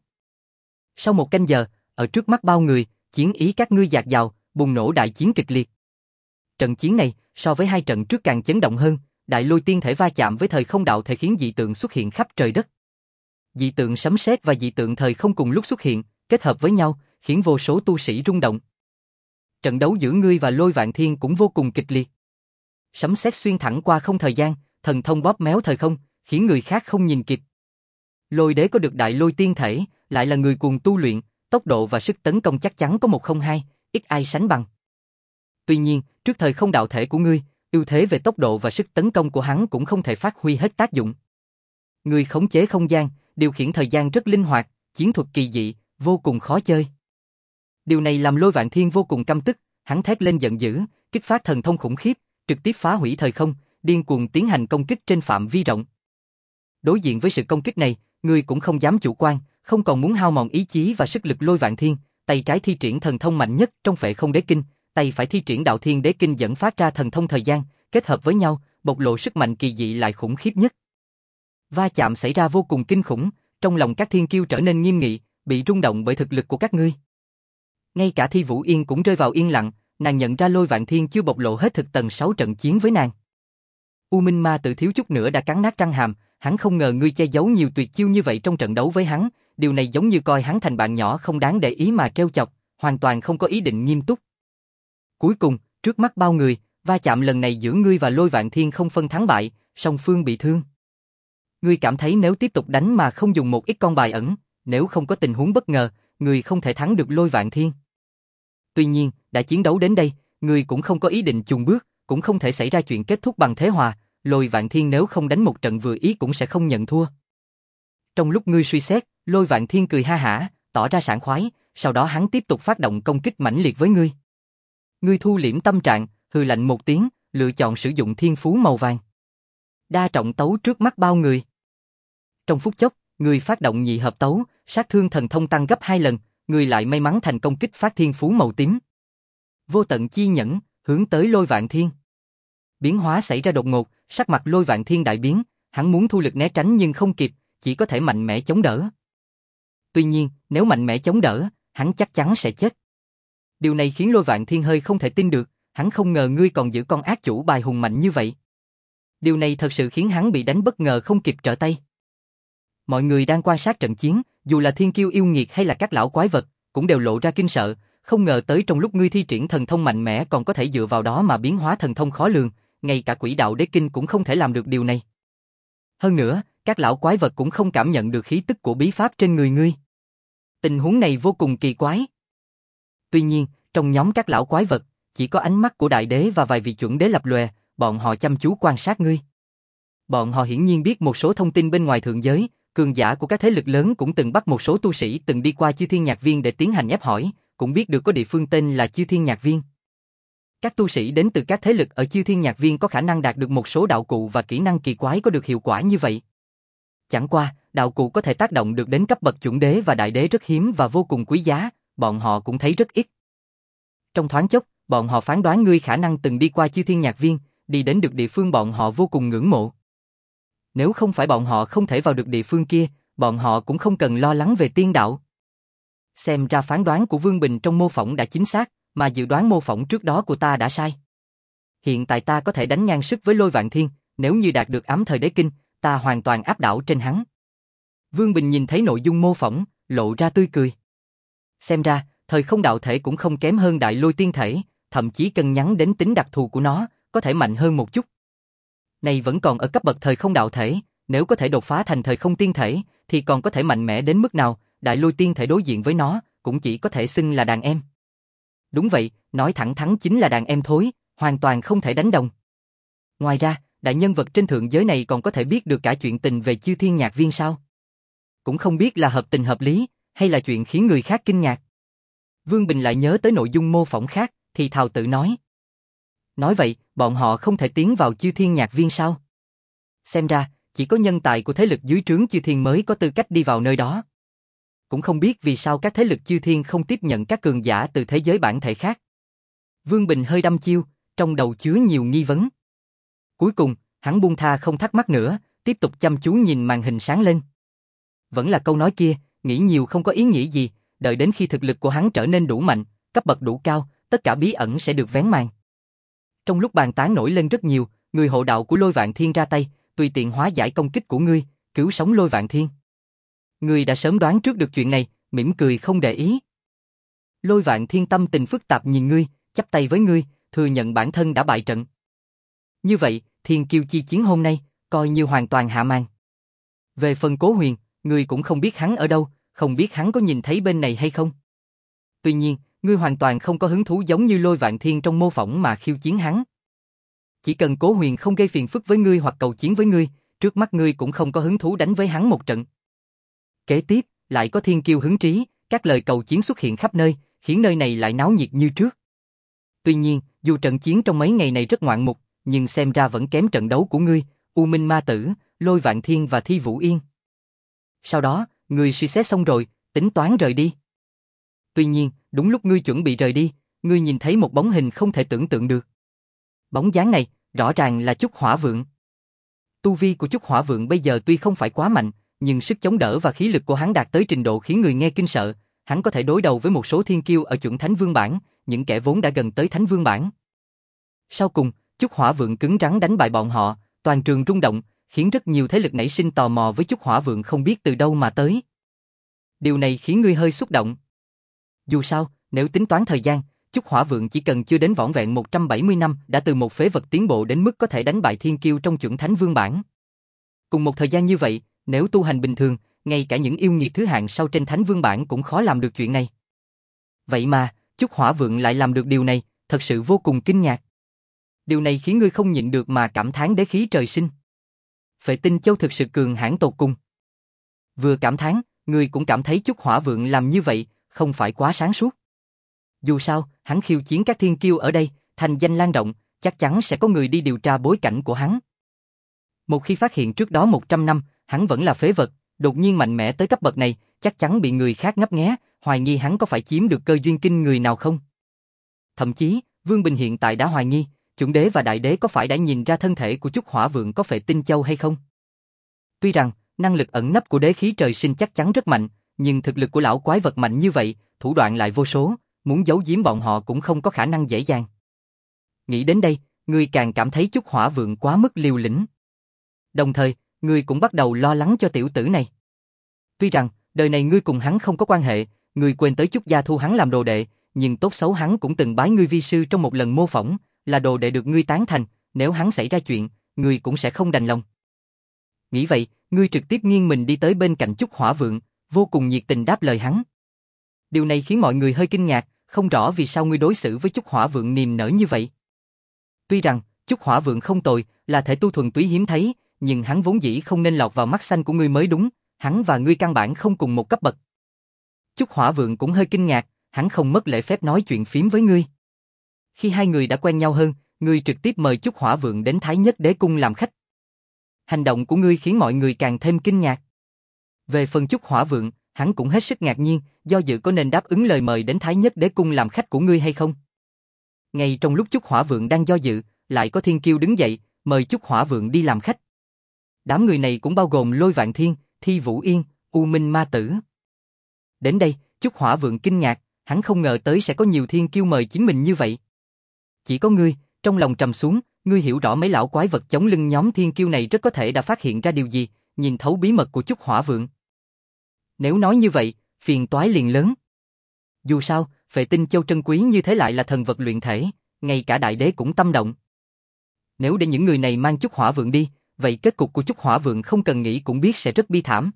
Sau một canh giờ, ở trước mắt bao người, chiến ý các ngươi dạt dào, bùng nổ đại chiến kịch liệt. Trận chiến này, so với hai trận trước càng chấn động hơn, đại lôi tiên thể va chạm với thời không đạo thể khiến dị tượng xuất hiện khắp trời đất. Dị tượng sấm sét và dị tượng thời không cùng lúc xuất hiện, kết hợp với nhau, khiến vô số tu sĩ rung động. Trận đấu giữa ngươi và Lôi Vạn Thiên cũng vô cùng kịch liệt. Sấm sét xuyên thẳng qua không thời gian, thần thông bóp méo thời không, khiến người khác không nhìn kịp. Lôi đế có được đại lôi tiên thể, lại là người cuồng tu luyện, tốc độ và sức tấn công chắc chắn có một không hai, ít ai sánh bằng. Tuy nhiên, trước thời không đạo thể của ngươi, ưu thế về tốc độ và sức tấn công của hắn cũng không thể phát huy hết tác dụng. Ngươi khống chế không gian, điều khiển thời gian rất linh hoạt, chiến thuật kỳ dị, vô cùng khó chơi. Điều này làm Lôi Vạn Thiên vô cùng căm tức, hắn thét lên giận dữ, kích phát thần thông khủng khiếp, trực tiếp phá hủy thời không, điên cuồng tiến hành công kích trên phạm vi rộng. Đối diện với sự công kích này, ngươi cũng không dám chủ quan, không còn muốn hao mòn ý chí và sức lực Lôi Vạn Thiên, tay trái thi triển thần thông mạnh nhất trong Phệ Không Đế Kinh, tay phải thi triển Đạo Thiên Đế Kinh dẫn phát ra thần thông thời gian, kết hợp với nhau, bộc lộ sức mạnh kỳ dị lại khủng khiếp nhất. Va chạm xảy ra vô cùng kinh khủng, trong lòng các thiên kiêu trở nên nghiêm nghị, bị rung động bởi thực lực của các ngươi. Ngay cả Thi Vũ Yên cũng rơi vào yên lặng, nàng nhận ra Lôi Vạn Thiên chưa bộc lộ hết thực tầng sáu trận chiến với nàng. U Minh Ma Tử thiếu chút nữa đã cắn nát răng hàm, hắn không ngờ ngươi che giấu nhiều tuyệt chiêu như vậy trong trận đấu với hắn, điều này giống như coi hắn thành bạn nhỏ không đáng để ý mà trêu chọc, hoàn toàn không có ý định nghiêm túc. Cuối cùng, trước mắt bao người, va chạm lần này giữa ngươi và Lôi Vạn Thiên không phân thắng bại, song phương bị thương. Ngươi cảm thấy nếu tiếp tục đánh mà không dùng một ít con bài ẩn, nếu không có tình huống bất ngờ, ngươi không thể thắng được Lôi Vạn Thiên. Tuy nhiên, đã chiến đấu đến đây, ngươi cũng không có ý định chùn bước, cũng không thể xảy ra chuyện kết thúc bằng thế hòa, Lôi Vạn Thiên nếu không đánh một trận vừa ý cũng sẽ không nhận thua. Trong lúc ngươi suy xét, Lôi Vạn Thiên cười ha hả, tỏ ra sảng khoái, sau đó hắn tiếp tục phát động công kích mãnh liệt với ngươi. Ngươi thu liễm tâm trạng, hừ lạnh một tiếng, lựa chọn sử dụng thiên phú màu vàng. Đa trọng tấu trước mắt bao người. Trong phút chốc, ngươi phát động nhị hợp tấu, sát thương thần thông tăng gấp hai lần, ngươi lại may mắn thành công kích phát thiên phú màu tím. Vô tận chi nhẫn, hướng tới Lôi Vạn Thiên. Biến hóa xảy ra đột ngột, sắc mặt Lôi Vạn Thiên đại biến, hắn muốn thu lực né tránh nhưng không kịp, chỉ có thể mạnh mẽ chống đỡ. Tuy nhiên, nếu mạnh mẽ chống đỡ, hắn chắc chắn sẽ chết. Điều này khiến Lôi Vạn Thiên hơi không thể tin được, hắn không ngờ ngươi còn giữ con ác chủ bài hùng mạnh như vậy. Điều này thật sự khiến hắn bị đánh bất ngờ không kịp trở tay. Mọi người đang quan sát trận chiến, dù là thiên kiêu yêu nghiệt hay là các lão quái vật, cũng đều lộ ra kinh sợ, không ngờ tới trong lúc ngươi thi triển thần thông mạnh mẽ còn có thể dựa vào đó mà biến hóa thần thông khó lường, ngay cả Quỷ Đạo Đế Kinh cũng không thể làm được điều này. Hơn nữa, các lão quái vật cũng không cảm nhận được khí tức của bí pháp trên người ngươi. Tình huống này vô cùng kỳ quái. Tuy nhiên, trong nhóm các lão quái vật, chỉ có ánh mắt của đại đế và vài vị chuẩn đế lập lòe, bọn họ chăm chú quan sát ngươi. Bọn họ hiển nhiên biết một số thông tin bên ngoài thượng giới, cường giả của các thế lực lớn cũng từng bắt một số tu sĩ từng đi qua Chư Thiên Nhạc Viên để tiến hành ép hỏi, cũng biết được có địa phương tên là Chư Thiên Nhạc Viên. Các tu sĩ đến từ các thế lực ở Chư Thiên Nhạc Viên có khả năng đạt được một số đạo cụ và kỹ năng kỳ quái có được hiệu quả như vậy. Chẳng qua, đạo cụ có thể tác động được đến cấp bậc chuẩn đế và đại đế rất hiếm và vô cùng quý giá, bọn họ cũng thấy rất ít. Trong thoáng chốc, bọn họ phán đoán ngươi khả năng từng đi qua Chư Thiên Nhạc Viên, đi đến được địa phương bọn họ vô cùng ngưỡng mộ. Nếu không phải bọn họ không thể vào được địa phương kia, bọn họ cũng không cần lo lắng về tiên đạo. Xem ra phán đoán của Vương Bình trong mô phỏng đã chính xác, mà dự đoán mô phỏng trước đó của ta đã sai. Hiện tại ta có thể đánh ngang sức với Lôi Vạn Thiên, nếu như đạt được ám thời đế kinh, ta hoàn toàn áp đảo trên hắn. Vương Bình nhìn thấy nội dung mô phỏng, lộ ra tươi cười. Xem ra, thời không đạo thể cũng không kém hơn đại lôi tiên thể, thậm chí cân nhắc đến tính đặc thù của nó, có thể mạnh hơn một chút. Này vẫn còn ở cấp bậc thời không đạo thể, nếu có thể đột phá thành thời không tiên thể, thì còn có thể mạnh mẽ đến mức nào, đại lôi tiên thể đối diện với nó, cũng chỉ có thể xưng là đàn em. Đúng vậy, nói thẳng thắn chính là đàn em thối, hoàn toàn không thể đánh đồng. Ngoài ra, đại nhân vật trên thượng giới này còn có thể biết được cả chuyện tình về Chư Thiên Nhạc Viên sao? Cũng không biết là hợp tình hợp lý, hay là chuyện khiến người khác kinh ngạc. Vương Bình lại nhớ tới nội dung mô phỏng khác, thì thào tự nói. Nói vậy, bọn họ không thể tiến vào Chư Thiên Nhạc Viên sao? Xem ra, chỉ có nhân tài của thế lực dưới trướng Chư Thiên mới có tư cách đi vào nơi đó. Cũng không biết vì sao các thế lực Chư Thiên không tiếp nhận các cường giả từ thế giới bản thể khác. Vương Bình hơi đăm chiêu, trong đầu chứa nhiều nghi vấn. Cuối cùng, hắn buông tha không thắc mắc nữa, tiếp tục chăm chú nhìn màn hình sáng lên. Vẫn là câu nói kia, nghĩ nhiều không có ý nghĩa gì, đợi đến khi thực lực của hắn trở nên đủ mạnh, cấp bậc đủ cao, tất cả bí ẩn sẽ được vén màn. Trong lúc bàn tán nổi lên rất nhiều, người hộ đạo của Lôi Vạn Thiên ra tay, tùy tiện hóa giải công kích của ngươi, cứu sống Lôi Vạn Thiên. Ngươi đã sớm đoán trước được chuyện này, mỉm cười không để ý. Lôi Vạn Thiên tâm tình phức tạp nhìn ngươi, chắp tay với ngươi, thừa nhận bản thân đã bại trận. Như vậy, Thiên Kiêu chi chiến hôm nay, coi như hoàn toàn hạ màn. Về phần Cố Huyền, ngươi cũng không biết hắn ở đâu, không biết hắn có nhìn thấy bên này hay không. Tuy nhiên, ngươi hoàn toàn không có hứng thú giống như Lôi Vạn Thiên trong mô phỏng mà khiêu chiến hắn. Chỉ cần Cố Huyền không gây phiền phức với ngươi hoặc cầu chiến với ngươi, trước mắt ngươi cũng không có hứng thú đánh với hắn một trận. Kế tiếp, lại có thiên kiêu hứng trí, các lời cầu chiến xuất hiện khắp nơi, khiến nơi này lại náo nhiệt như trước. Tuy nhiên, dù trận chiến trong mấy ngày này rất ngoạn mục, nhưng xem ra vẫn kém trận đấu của ngươi, U Minh Ma Tử, Lôi Vạn Thiên và Thi Vũ Yên. Sau đó, ngươi suy xét xong rồi, tính toán rời đi. Tuy nhiên, đúng lúc ngươi chuẩn bị rời đi, ngươi nhìn thấy một bóng hình không thể tưởng tượng được. Bóng dáng này, rõ ràng là Chúc Hỏa Vượng. Tu vi của Chúc Hỏa Vượng bây giờ tuy không phải quá mạnh, nhưng sức chống đỡ và khí lực của hắn đạt tới trình độ khiến người nghe kinh sợ, hắn có thể đối đầu với một số thiên kiêu ở chuẩn Thánh Vương bản, những kẻ vốn đã gần tới Thánh Vương bản. Sau cùng, Chúc Hỏa Vượng cứng rắn đánh bại bọn họ, toàn trường rung động, khiến rất nhiều thế lực nảy sinh tò mò với Chúc Hỏa Vượng không biết từ đâu mà tới. Điều này khiến ngươi hơi xúc động. Dù sao, nếu tính toán thời gian, Chúc Hỏa Vượng chỉ cần chưa đến vỏn vẹn một trăm bảy mươi năm đã từ một phế vật tiến bộ đến mức có thể đánh bại thiên kiêu trong chuẩn Thánh Vương bản. Cùng một thời gian như vậy, nếu tu hành bình thường, ngay cả những yêu nghiệt thứ hạng sau trên Thánh Vương bản cũng khó làm được chuyện này. Vậy mà, Chúc Hỏa Vượng lại làm được điều này, thật sự vô cùng kinh ngạc. Điều này khiến ngươi không nhịn được mà cảm thán đế khí trời sinh. Phệ Tinh Châu thực sự cường hãn tột cùng. Vừa cảm thán, ngươi cũng cảm thấy Chúc Hỏa Vượng làm như vậy, không phải quá sáng suốt. Dù sao, hắn khiêu chiến các thiên kiêu ở đây, thành danh lan rộng, chắc chắn sẽ có người đi điều tra bối cảnh của hắn. Một khi phát hiện trước đó một trăm năm, hắn vẫn là phế vật, đột nhiên mạnh mẽ tới cấp bậc này, chắc chắn bị người khác ngấp nghé, hoài nghi hắn có phải chiếm được cơ duyên kinh người nào không. Thậm chí, Vương Bình hiện tại đã hoài nghi, chuẩn đế và đại đế có phải đã nhìn ra thân thể của Chúc Hỏa Vượng có Phệ Tinh Châu hay không. Tuy rằng, năng lực ẩn nấp của đế khí trời sinh chắc chắn rất mạnh, nhưng thực lực của lão quái vật mạnh như vậy, thủ đoạn lại vô số, muốn giấu giếm bọn họ cũng không có khả năng dễ dàng. Nghĩ đến đây, ngươi càng cảm thấy Chúc Hỏa Vượng quá mức liều lĩnh. Đồng thời, ngươi cũng bắt đầu lo lắng cho tiểu tử này. Tuy rằng, đời này ngươi cùng hắn không có quan hệ, ngươi quên tới Chúc gia thu hắn làm đồ đệ, nhưng tốt xấu hắn cũng từng bái ngươi vi sư trong một lần mô phỏng, là đồ đệ được ngươi tán thành, nếu hắn xảy ra chuyện, ngươi cũng sẽ không đành lòng. Nghĩ vậy, ngươi trực tiếp nghiêng mình đi tới bên cạnh Chúc Hỏa Vượng, vô cùng nhiệt tình đáp lời hắn. Điều này khiến mọi người hơi kinh ngạc, không rõ vì sao ngươi đối xử với Chúc Hỏa Vượng niềm nở như vậy. Tuy rằng, Chúc Hỏa Vượng không tồi, là thể tu thuần túy hiếm thấy, nhưng hắn vốn dĩ không nên lọt vào mắt xanh của ngươi mới đúng, hắn và ngươi căn bản không cùng một cấp bậc. Chúc Hỏa Vượng cũng hơi kinh ngạc, hắn không mất lễ phép nói chuyện phím với ngươi. Khi hai người đã quen nhau hơn, ngươi trực tiếp mời Chúc Hỏa Vượng đến Thái Nhất Đế Cung làm khách. Hành động của ngươi khiến mọi người càng thêm kinh ngạc. Về phần Chúc Hỏa Vượng, hắn cũng hết sức ngạc nhiên, do dự có nên đáp ứng lời mời đến Thái Nhất Đế Cung làm khách của ngươi hay không. Ngay trong lúc Chúc Hỏa Vượng đang do dự, lại có thiên kiêu đứng dậy, mời Chúc Hỏa Vượng đi làm khách. Đám người này cũng bao gồm Lôi Vạn Thiên, Thi Vũ Yên, U Minh Ma Tử. Đến đây, Chúc Hỏa Vượng kinh ngạc, hắn không ngờ tới sẽ có nhiều thiên kiêu mời chính mình như vậy. Chỉ có ngươi, trong lòng trầm xuống, ngươi hiểu rõ mấy lão quái vật chống lưng nhóm thiên kiêu này rất có thể đã phát hiện ra điều gì, nhìn thấu bí mật của Chúc Hỏa Vượng. Nếu nói như vậy, phiền toái liền lớn. Dù sao, Phệ Tinh Châu trân quý như thế lại là thần vật luyện thể, ngay cả đại đế cũng tâm động. Nếu để những người này mang Chúc Hỏa Vượng đi, vậy kết cục của Chúc Hỏa Vượng không cần nghĩ cũng biết sẽ rất bi thảm.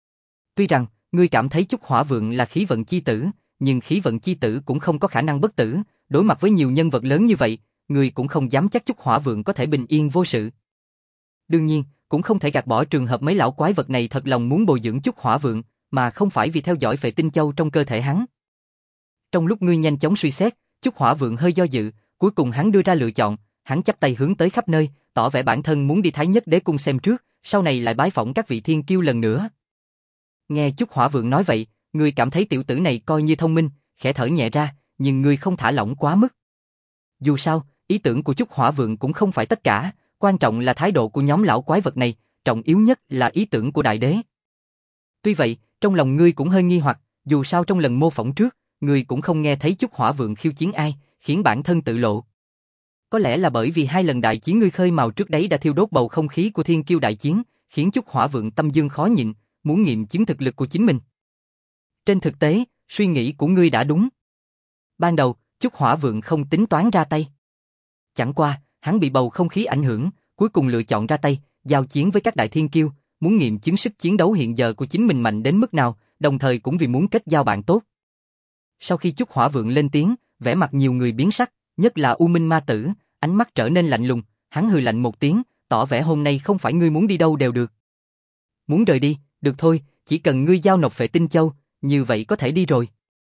Tuy rằng, ngươi cảm thấy Chúc Hỏa Vượng là khí vận chi tử, nhưng khí vận chi tử cũng không có khả năng bất tử, đối mặt với nhiều nhân vật lớn như vậy, ngươi cũng không dám chắc Chúc Hỏa Vượng có thể bình yên vô sự. Đương nhiên, cũng không thể gạt bỏ trường hợp mấy lão quái vật này thật lòng muốn bồi dưỡng Chúc Hỏa Vượng, mà không phải vì theo dõi Phệ Tinh Châu trong cơ thể hắn. Trong lúc ngươi nhanh chóng suy xét, Chúc Hỏa Vượng hơi do dự, cuối cùng hắn đưa ra lựa chọn, hắn chắp tay hướng tới khắp nơi, tỏ vẻ bản thân muốn đi Thái Nhất Đế Cung xem trước, sau này lại bái phỏng các vị thiên kiêu lần nữa. Nghe Chúc Hỏa Vượng nói vậy, ngươi cảm thấy tiểu tử này coi như thông minh, khẽ thở nhẹ ra, nhưng ngươi không thả lỏng quá mức. Dù sao, ý tưởng của Chúc Hỏa Vượng cũng không phải tất cả, quan trọng là thái độ của nhóm lão quái vật này, trọng yếu nhất là ý tưởng của đại đế. Tuy vậy, trong lòng ngươi cũng hơi nghi hoặc, dù sao trong lần mô phỏng trước, ngươi cũng không nghe thấy Chúc Hỏa Vượng khiêu chiến ai, khiến bản thân tự lộ. Có lẽ là bởi vì hai lần đại chiến ngươi khơi mào trước đấy đã thiêu đốt bầu không khí của thiên kiêu đại chiến, khiến Chúc Hỏa Vượng tâm dương khó nhịn, muốn nghiệm chứng thực lực của chính mình. Trên thực tế, suy nghĩ của ngươi đã đúng. Ban đầu, Chúc Hỏa Vượng không tính toán ra tay. Chẳng qua, hắn bị bầu không khí ảnh hưởng, cuối cùng lựa chọn ra tay, giao chiến với các đại thiên kiêu, muốn nghiệm chứng sức chiến đấu hiện giờ của chính mình mạnh đến mức nào, đồng thời cũng vì muốn kết giao bạn tốt. Sau khi Chúc Hỏa Vượng lên tiếng, vẻ mặt nhiều người biến sắc, nhất là U Minh Ma Tử, ánh mắt trở nên lạnh lùng, hắn hừ lạnh một tiếng, tỏ vẻ hôm nay không phải ngươi muốn đi đâu đều được. Muốn rời đi, được thôi, chỉ cần ngươi giao nộp Phệ Tinh Châu, như vậy có thể đi rồi.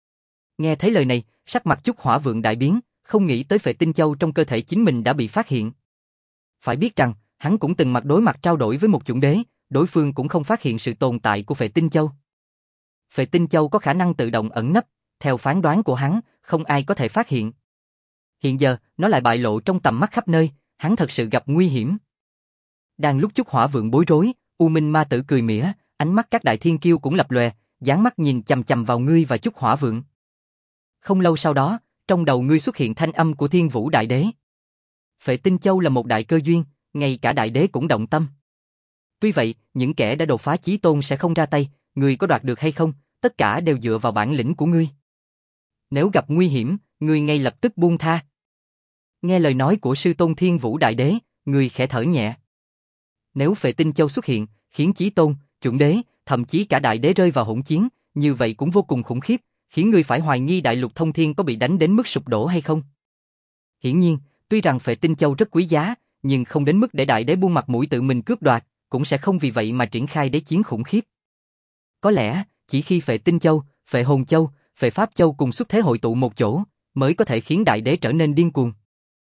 Nghe thấy lời này, sắc mặt Chúc Hỏa Vượng đại biến, không nghĩ tới Phệ Tinh Châu trong cơ thể chính mình đã bị phát hiện. Phải biết rằng, hắn cũng từng mặt đối mặt trao đổi với một chủng đế, đối phương cũng không phát hiện sự tồn tại của Phệ Tinh Châu. Phệ Tinh Châu có khả năng tự động ẩn nấp, theo phán đoán của hắn, không ai có thể phát hiện. Hiện giờ, nó lại bại lộ trong tầm mắt khắp nơi, hắn thật sự gặp nguy hiểm. Đang lúc Chúc Hỏa Vượng bối rối, U Minh Ma Tử cười mỉa, ánh mắt các đại thiên kiêu cũng lập lòe, dán mắt nhìn chằm chằm vào ngươi và Chúc Hỏa Vượng. Không lâu sau đó, trong đầu ngươi xuất hiện thanh âm của Thiên Vũ Đại Đế. Phệ Tinh Châu là một đại cơ duyên, ngay cả đại đế cũng động tâm. Tuy vậy, những kẻ đã đột phá chí tôn sẽ không ra tay, ngươi có đoạt được hay không, tất cả đều dựa vào bản lĩnh của ngươi. Nếu gặp nguy hiểm, ngươi ngay lập tức buông tha. Nghe lời nói của sư tôn Thiên Vũ Đại Đế, ngươi khẽ thở nhẹ. Nếu Phệ Tinh Châu xuất hiện, khiến chí tôn, chuẩn đế, thậm chí cả đại đế rơi vào hỗn chiến, như vậy cũng vô cùng khủng khiếp, khiến ngươi phải hoài nghi đại lục thông thiên có bị đánh đến mức sụp đổ hay không. Hiển nhiên, tuy rằng Phệ Tinh Châu rất quý giá, nhưng không đến mức để đại đế buông mặt mũi tự mình cướp đoạt, cũng sẽ không vì vậy mà triển khai đế chiến khủng khiếp. Có lẽ, chỉ khi Phệ Tinh Châu, Phệ Hồn Châu, Phệ Pháp Châu cùng xuất thế hội tụ một chỗ, mới có thể khiến đại đế trở nên điên cuồng.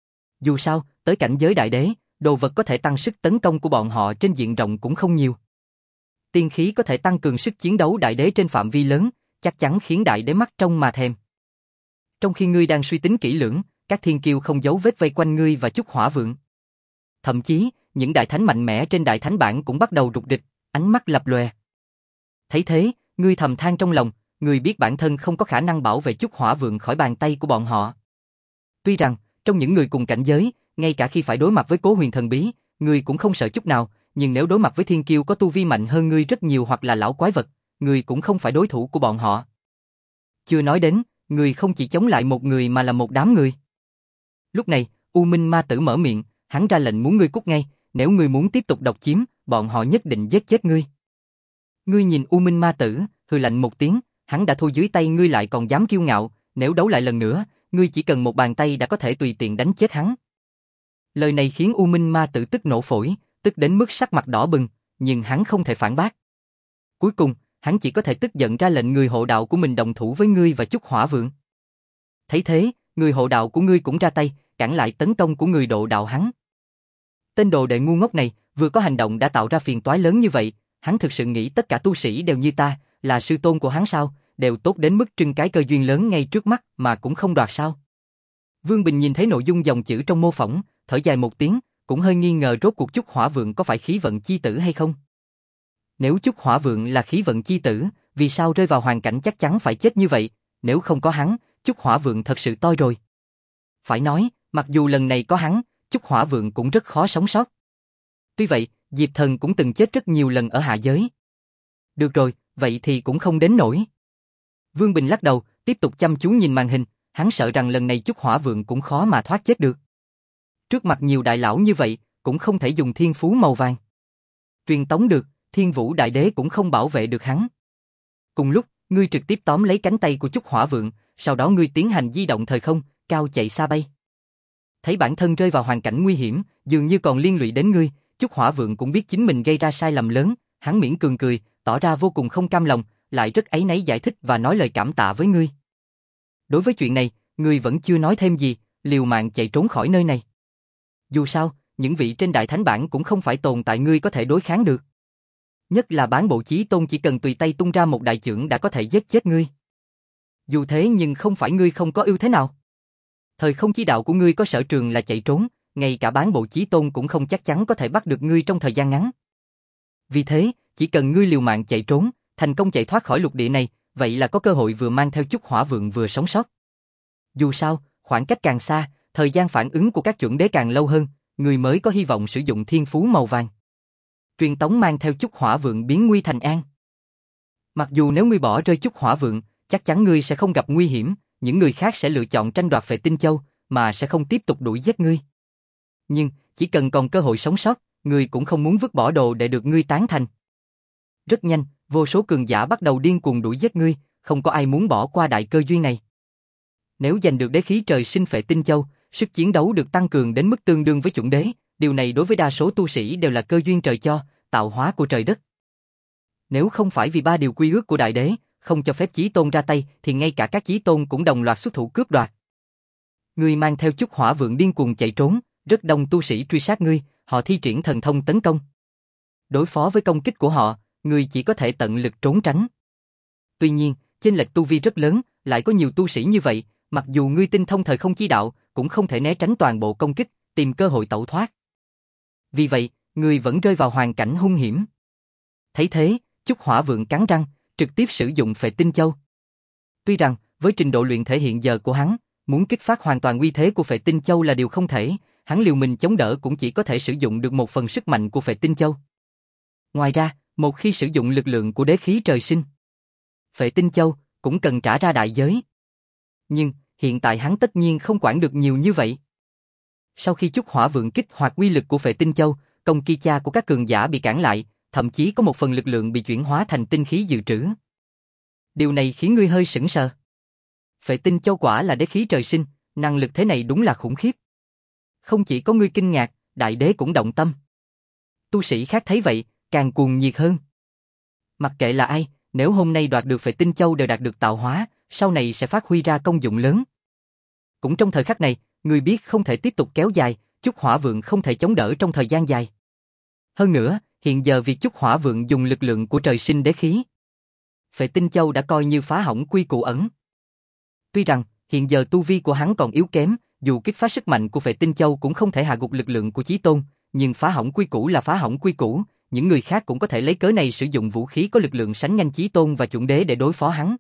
Dù sao, tới cảnh giới đại đế, đồ vật có thể tăng sức tấn công của bọn họ trên diện rộng cũng không nhiều. Tiên khí có thể tăng cường sức chiến đấu đại đế trên phạm vi lớn, chắc chắn khiến đại đế mắt trông mà thèm. Trong khi ngươi đang suy tính kỹ lưỡng, các thiên kiêu không giấu vết vây quanh ngươi và Chúc Hỏa Vượng. Thậm chí, những đại thánh mạnh mẽ trên đại thánh bảng cũng bắt đầu rục rịch, ánh mắt lập lòe. Thấy thế, ngươi thầm than trong lòng, ngươi biết bản thân không có khả năng bảo vệ Chúc Hỏa Vượng khỏi bàn tay của bọn họ. Tuy rằng, trong những người cùng cảnh giới, ngay cả khi phải đối mặt với Cố Huyền thần bí, ngươi cũng không sợ chút nào, nhưng nếu đối mặt với thiên kiêu có tu vi mạnh hơn ngươi rất nhiều hoặc là lão quái vật, ngươi cũng không phải đối thủ của bọn họ. Chưa nói đến, ngươi không chỉ chống lại một người mà là một đám người. Lúc này, U Minh Ma Tử mở miệng, hắn ra lệnh muốn ngươi cút ngay, nếu ngươi muốn tiếp tục độc chiếm, bọn họ nhất định giết chết ngươi. Ngươi nhìn U Minh Ma Tử, hừ lạnh một tiếng, hắn đã thua dưới tay ngươi lại còn dám kiêu ngạo, nếu đấu lại lần nữa, ngươi chỉ cần một bàn tay đã có thể tùy tiện đánh chết hắn. Lời này khiến U Minh Ma Tử tức nổ phổi, tức đến mức sắc mặt đỏ bừng, nhưng hắn không thể phản bác. Cuối cùng, hắn chỉ có thể tức giận ra lệnh người hộ đạo của mình đồng thủ với ngươi và Chúc Hỏa Vượng. Thấy thế, người hộ đạo của ngươi cũng ra tay, cản lại tấn công của người độ đạo hắn. Tên đồ đệ ngu ngốc này, vừa có hành động đã tạo ra phiền toái lớn như vậy, hắn thực sự nghĩ tất cả tu sĩ đều như ta, là sư tôn của hắn sao, đều tốt đến mức trưng cái cơ duyên lớn ngay trước mắt mà cũng không đoạt sao. Vương Bình nhìn thấy nội dung dòng chữ trong mô phỏng, thở dài một tiếng, cũng hơi nghi ngờ rốt cuộc Chúc Hỏa Vượng có phải khí vận chi tử hay không. Nếu Chúc Hỏa Vượng là khí vận chi tử, vì sao rơi vào hoàn cảnh chắc chắn phải chết như vậy, nếu không có hắn, Chúc Hỏa Vượng thật sự toi rồi. Phải nói, mặc dù lần này có hắn, Chúc Hỏa Vượng cũng rất khó sống sót. Tuy vậy, Diệp Thần cũng từng chết rất nhiều lần ở hạ giới. Được rồi, vậy thì cũng không đến nỗi. Vương Bình lắc đầu, tiếp tục chăm chú nhìn màn hình, hắn sợ rằng lần này Chúc Hỏa Vượng cũng khó mà thoát chết được. Trước mặt nhiều đại lão như vậy, cũng không thể dùng thiên phú màu vàng. Truyền tống được, Thiên Vũ Đại Đế cũng không bảo vệ được hắn. Cùng lúc, ngươi trực tiếp tóm lấy cánh tay của Chúc Hỏa Vượng, sau đó ngươi tiến hành di động thời không, cao chạy xa bay. Thấy bản thân rơi vào hoàn cảnh nguy hiểm, dường như còn liên lụy đến ngươi, Chúc Hỏa Vượng cũng biết chính mình gây ra sai lầm lớn, hắn miễn cường cười, tỏ ra vô cùng không cam lòng, lại rất áy náy giải thích và nói lời cảm tạ với ngươi. Đối với chuyện này, ngươi vẫn chưa nói thêm gì, liều mạng chạy trốn khỏi nơi này. Dù sao, những vị trên đại thánh bảng cũng không phải tồn tại ngươi có thể đối kháng được. Nhất là Bán Bộ Chí Tôn chỉ cần tùy tay tung ra một đại chưởng đã có thể giết chết ngươi. Dù thế nhưng không phải ngươi không có ưu thế nào. Thời không chi đạo của ngươi có sở trường là chạy trốn, ngay cả Bán Bộ Chí Tôn cũng không chắc chắn có thể bắt được ngươi trong thời gian ngắn. Vì thế, chỉ cần ngươi liều mạng chạy trốn, thành công chạy thoát khỏi lục địa này, vậy là có cơ hội vừa mang theo Chúc Hỏa Vượng vừa sống sót. Dù sao, khoảng cách càng xa, thời gian phản ứng của các chuẩn đế càng lâu hơn, người mới có hy vọng sử dụng thiên phú màu vàng. Truyền tống mang theo Chúc Hỏa Vượng biến nguy thành an. Mặc dù nếu ngươi bỏ rơi Chúc Hỏa Vượng, chắc chắn ngươi sẽ không gặp nguy hiểm, những người khác sẽ lựa chọn tranh đoạt Phệ Tinh Châu, mà sẽ không tiếp tục đuổi giết ngươi. Nhưng, chỉ cần còn cơ hội sống sót, ngươi cũng không muốn vứt bỏ đồ để được ngươi tán thành. Rất nhanh, vô số cường giả bắt đầu điên cuồng đuổi giết ngươi, không có ai muốn bỏ qua đại cơ duyên này. Nếu giành được đế khí trời sinh Phệ Tinh Châu, sức chiến đấu được tăng cường đến mức tương đương với chuẩn đế, điều này đối với đa số tu sĩ đều là cơ duyên trời cho, tạo hóa của trời đất. Nếu không phải vì ba điều quy ước của đại đế, không cho phép Chí Tôn ra tay, thì ngay cả các Chí Tôn cũng đồng loạt xuất thủ cướp đoạt. Ngươi mang theo Chúc Hỏa Vượng điên cuồng chạy trốn, rất đông tu sĩ truy sát ngươi, họ thi triển thần thông tấn công. Đối phó với công kích của họ, ngươi chỉ có thể tận lực trốn tránh. Tuy nhiên, chênh lệch tu vi rất lớn, lại có nhiều tu sĩ như vậy, mặc dù ngươi tinh thông thời không chi đạo, cũng không thể né tránh toàn bộ công kích, tìm cơ hội tẩu thoát. Vì vậy, ngươi vẫn rơi vào hoàn cảnh hung hiểm. Thấy thế, Chúc Hỏa Vượng cắn răng, trực tiếp sử dụng Phệ Tinh Châu. Tuy rằng, với trình độ luyện thể hiện giờ của hắn, muốn kích phát hoàn toàn uy thế của Phệ Tinh Châu là điều không thể, hắn liều mình chống đỡ cũng chỉ có thể sử dụng được một phần sức mạnh của Phệ Tinh Châu. Ngoài ra, một khi sử dụng lực lượng của đế khí trời sinh, Phệ Tinh Châu cũng cần trả ra đại giới. Nhưng, hiện tại hắn tất nhiên không quản được nhiều như vậy. Sau khi Chúc Hỏa Vượng kích hoạt uy lực của Phệ Tinh Châu, công ki cha của các cường giả bị cản lại, thậm chí có một phần lực lượng bị chuyển hóa thành tinh khí dự trữ. Điều này khiến ngươi hơi sững sờ. Phệ Tinh Châu quả là đế khí trời sinh, năng lực thế này đúng là khủng khiếp. Không chỉ có ngươi kinh ngạc, đại đế cũng động tâm. Tu sĩ khác thấy vậy, càng cuồng nhiệt hơn. Mặc kệ là ai, nếu hôm nay đoạt được Phệ Tinh Châu đều đạt được tạo hóa, sau này sẽ phát huy ra công dụng lớn. Cũng trong thời khắc này, ngươi biết không thể tiếp tục kéo dài, Chúc Hỏa Vượng không thể chống đỡ trong thời gian dài. Hơn nữa, hiện giờ việc Chúc Hỏa Vượng dùng lực lượng của trời sinh đế khí, Phệ Tinh Châu đã coi như phá hỏng quy củ ẩn. Tuy rằng, hiện giờ tu vi của hắn còn yếu kém, dù kích phát sức mạnh của Phệ Tinh Châu cũng không thể hạ gục lực lượng của Chí Tôn, nhưng phá hỏng quy củ là phá hỏng quy củ, những người khác cũng có thể lấy cớ này sử dụng vũ khí có lực lượng sánh ngang Chí Tôn và chuẩn đế để đối phó hắn.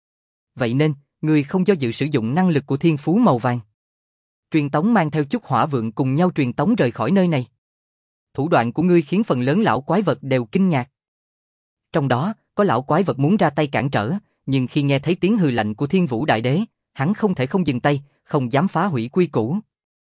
Vậy nên, người không do dự sử dụng năng lực của thiên phú màu vàng. Truyền tống mang theo Chúc Hỏa Vượng cùng nhau truyền tống rời khỏi nơi này. Thủ đoạn của ngươi khiến phần lớn lão quái vật đều kinh ngạc. Trong đó, có lão quái vật muốn ra tay cản trở, nhưng khi nghe thấy tiếng hừ lạnh của Thiên Vũ Đại Đế, hắn không thể không dừng tay, không dám phá hủy quy củ.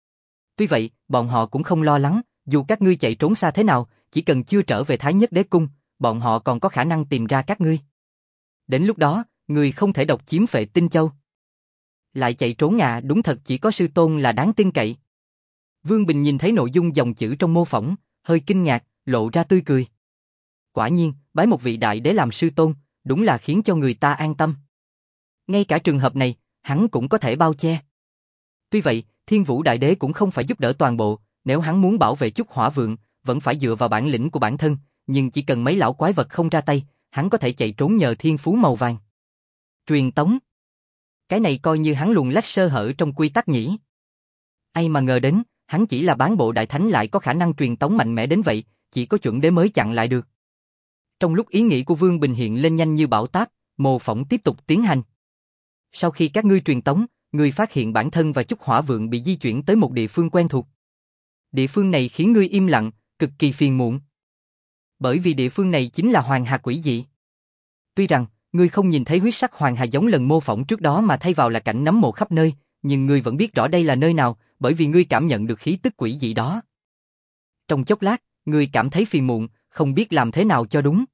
Tuy vậy, bọn họ cũng không lo lắng, dù các ngươi chạy trốn xa thế nào, chỉ cần chưa trở về Thái Nhất Đế Cung, bọn họ còn có khả năng tìm ra các ngươi. Đến lúc đó, ngươi không thể độc chiếm Phệ Tinh Châu. Lại chạy trốn à, đúng thật chỉ có sư tôn là đáng tin cậy. Vương Bình nhìn thấy nội dung dòng chữ trong mô phỏng, hơi kinh ngạc, lộ ra tươi cười. Quả nhiên, bái một vị đại đế làm sư tôn, đúng là khiến cho người ta an tâm. Ngay cả trường hợp này, hắn cũng có thể bao che. Tuy vậy, Thiên Vũ Đại Đế cũng không phải giúp đỡ toàn bộ, nếu hắn muốn bảo vệ chút hỏa vượng, vẫn phải dựa vào bản lĩnh của bản thân, nhưng chỉ cần mấy lão quái vật không ra tay, hắn có thể chạy trốn nhờ thiên phú màu vàng. Truyền tống. Cái này coi như hắn luồn lách sơ hở trong quy tắc nhỉ. Ai mà ngờ đến, hắn chỉ là bán bộ đại thánh lại có khả năng truyền tống mạnh mẽ đến vậy, chỉ có chuẩn đế mới chặn lại được. Trong lúc ý nghĩ của Vương Bình hiện lên nhanh như bão táp, mô phỏng tiếp tục tiến hành. Sau khi các ngươi truyền tống, ngươi phát hiện bản thân và chút hỏa vượng bị di chuyển tới một địa phương quen thuộc. Địa phương này khiến ngươi im lặng, cực kỳ phiền muộn. Bởi vì địa phương này chính là Hoàng Hà quỷ dị. Tuy rằng, ngươi không nhìn thấy huyết sắc Hoàng Hà giống lần mô phỏng trước đó mà thay vào là cảnh nấm mộ khắp nơi, nhưng ngươi vẫn biết rõ đây là nơi nào, bởi vì ngươi cảm nhận được khí tức quỷ dị đó. Trong chốc lát, ngươi cảm thấy phiền muộn, không biết làm thế nào cho đúng.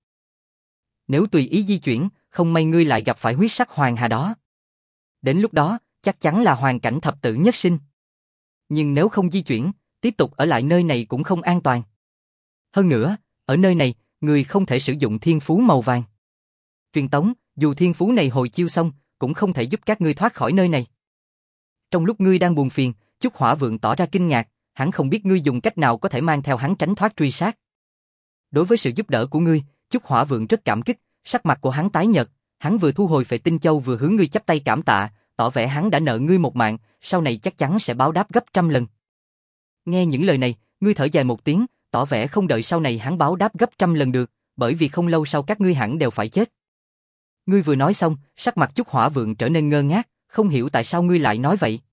Nếu tùy ý di chuyển, không may ngươi lại gặp phải huyết sắc Hoàng Hà đó. Đến lúc đó, chắc chắn là hoàn cảnh thập tử nhất sinh. Nhưng nếu không di chuyển, tiếp tục ở lại nơi này cũng không an toàn. Hơn nữa, ở nơi này, ngươi không thể sử dụng thiên phú màu vàng. Truyền tống, dù thiên phú này hồi chiêu xong, cũng không thể giúp các ngươi thoát khỏi nơi này. Trong lúc ngươi đang buồn phiền, chút hỏa vượng tỏ ra kinh ngạc, hắn không biết ngươi dùng cách nào có thể mang theo hắn tránh thoát truy sát. Đối với sự giúp đỡ của ngươi, chút hỏa vượng rất cảm kích, sắc mặt của hắn tái nhợt, hắn vừa thu hồi Phệ Tinh Châu vừa hướng ngươi chắp tay cảm tạ, tỏ vẻ hắn đã nợ ngươi một mạng, sau này chắc chắn sẽ báo đáp gấp trăm lần. Nghe những lời này, ngươi thở dài một tiếng, tỏ vẻ không đợi sau này hắn báo đáp gấp trăm lần được, bởi vì không lâu sau các ngươi hẳn đều phải chết. Ngươi vừa nói xong, sắc mặt chút hỏa vượng trở nên ngơ ngác, không hiểu tại sao ngươi lại nói vậy.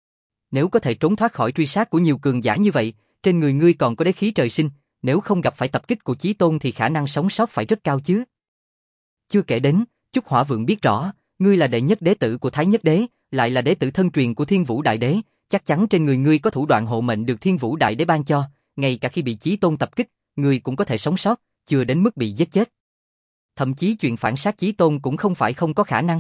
Nếu có thể trốn thoát khỏi truy sát của nhiều cường giả như vậy, trên người ngươi còn có đế khí trời sinh, nếu không gặp phải tập kích của Chí Tôn thì khả năng sống sót phải rất cao chứ. Chưa kể đến, chút hỏa vượng biết rõ, ngươi là đệ nhất đế tử của Thái Nhất Đế, lại là đế tử thân truyền của Thiên Vũ Đại Đế, chắc chắn trên người ngươi có thủ đoạn hộ mệnh được Thiên Vũ Đại Đế ban cho, ngay cả khi bị Chí Tôn tập kích, ngươi cũng có thể sống sót, chưa đến mức bị giết chết. Thậm chí chuyện phản sát Chí Tôn cũng không phải không có khả năng.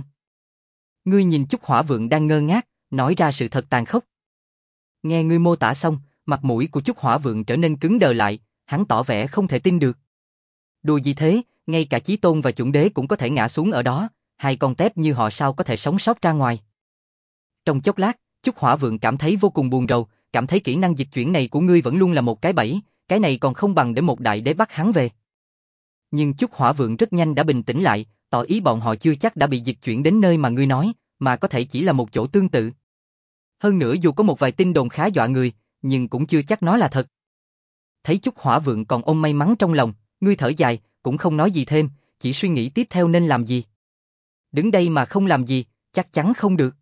Ngươi nhìn chút hỏa vượng đang ngơ ngác, nói ra sự thật tàn khốc. Nghe ngươi mô tả xong, mặt mũi của chút hỏa vượng trở nên cứng đờ lại, hắn tỏ vẻ không thể tin được. Đùa gì thế, ngay cả Chí Tôn và chuẩn đế cũng có thể ngã xuống ở đó, hai con tép như họ sao có thể sống sót ra ngoài. Trong chốc lát, chút hỏa vượng cảm thấy vô cùng buồn rầu, cảm thấy kỹ năng dịch chuyển này của ngươi vẫn luôn là một cái bẫy, cái này còn không bằng để một đại đế bắt hắn về. Nhưng chút hỏa vượng rất nhanh đã bình tĩnh lại, tỏ ý bọn họ chưa chắc đã bị dịch chuyển đến nơi mà ngươi nói, mà có thể chỉ là một chỗ tương tự. Hơn nữa dù có một vài tin đồn khá dọa người, nhưng cũng chưa chắc nó là thật. Thấy chút hỏa vượng còn ôm may mắn trong lòng, ngươi thở dài, cũng không nói gì thêm, chỉ suy nghĩ tiếp theo nên làm gì. Đứng đây mà không làm gì, chắc chắn không được.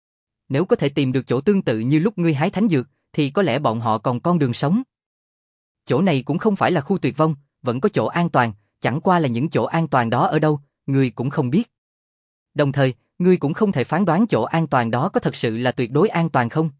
Nếu có thể tìm được chỗ tương tự như lúc ngươi hái thánh dược, thì có lẽ bọn họ còn con đường sống. Chỗ này cũng không phải là khu tuyệt vong, vẫn có chỗ an toàn, chẳng qua là những chỗ an toàn đó ở đâu, ngươi cũng không biết. Đồng thời, ngươi cũng không thể phán đoán chỗ an toàn đó có thật sự là tuyệt đối an toàn không.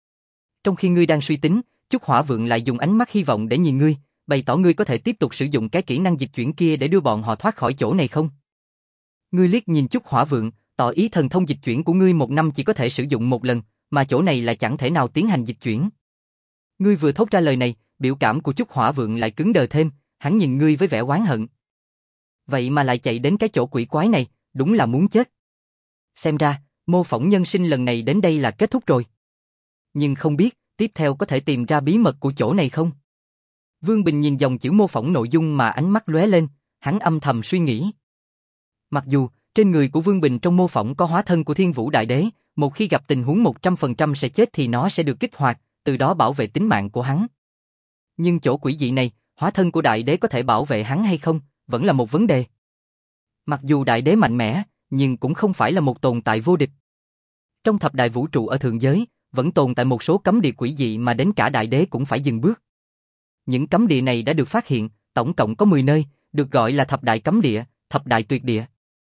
Trong khi ngươi đang suy tính, chút hỏa vượng lại dùng ánh mắt hy vọng để nhìn ngươi, bày tỏ ngươi có thể tiếp tục sử dụng cái kỹ năng dịch chuyển kia để đưa bọn họ thoát khỏi chỗ này không. Ngươi liếc nhìn chút hỏa vượng, tỏ ý thần thông dịch chuyển của ngươi một năm chỉ có thể sử dụng một lần, mà chỗ này là chẳng thể nào tiến hành dịch chuyển. Ngươi vừa thốt ra lời này, biểu cảm của chút hỏa vượng lại cứng đờ thêm, hắn nhìn ngươi với vẻ oán hận. Vậy mà lại chạy đến cái chỗ quỷ quái này, đúng là muốn chết. Xem ra, mô phỏng nhân sinh lần này đến đây là kết thúc rồi. Nhưng không biết, tiếp theo có thể tìm ra bí mật của chỗ này không? Vương Bình nhìn dòng chữ mô phỏng nội dung mà ánh mắt lóe lên, hắn âm thầm suy nghĩ. Mặc dù, trên người của Vương Bình trong mô phỏng có hóa thân của Thiên Vũ Đại Đế, một khi gặp tình huống một trăm phần trăm sẽ chết thì nó sẽ được kích hoạt, từ đó bảo vệ tính mạng của hắn. Nhưng chỗ quỷ dị này, hóa thân của Đại Đế có thể bảo vệ hắn hay không, vẫn là một vấn đề. Mặc dù Đại Đế mạnh mẽ, nhưng cũng không phải là một tồn tại vô địch. Trong thập đại vũ trụ ở thượng giới, vẫn tồn tại một số cấm địa quỷ dị mà đến cả Đại Đế cũng phải dừng bước. Những cấm địa này đã được phát hiện, tổng cộng có mười nơi, được gọi là thập đại cấm địa, thập đại tuyệt địa.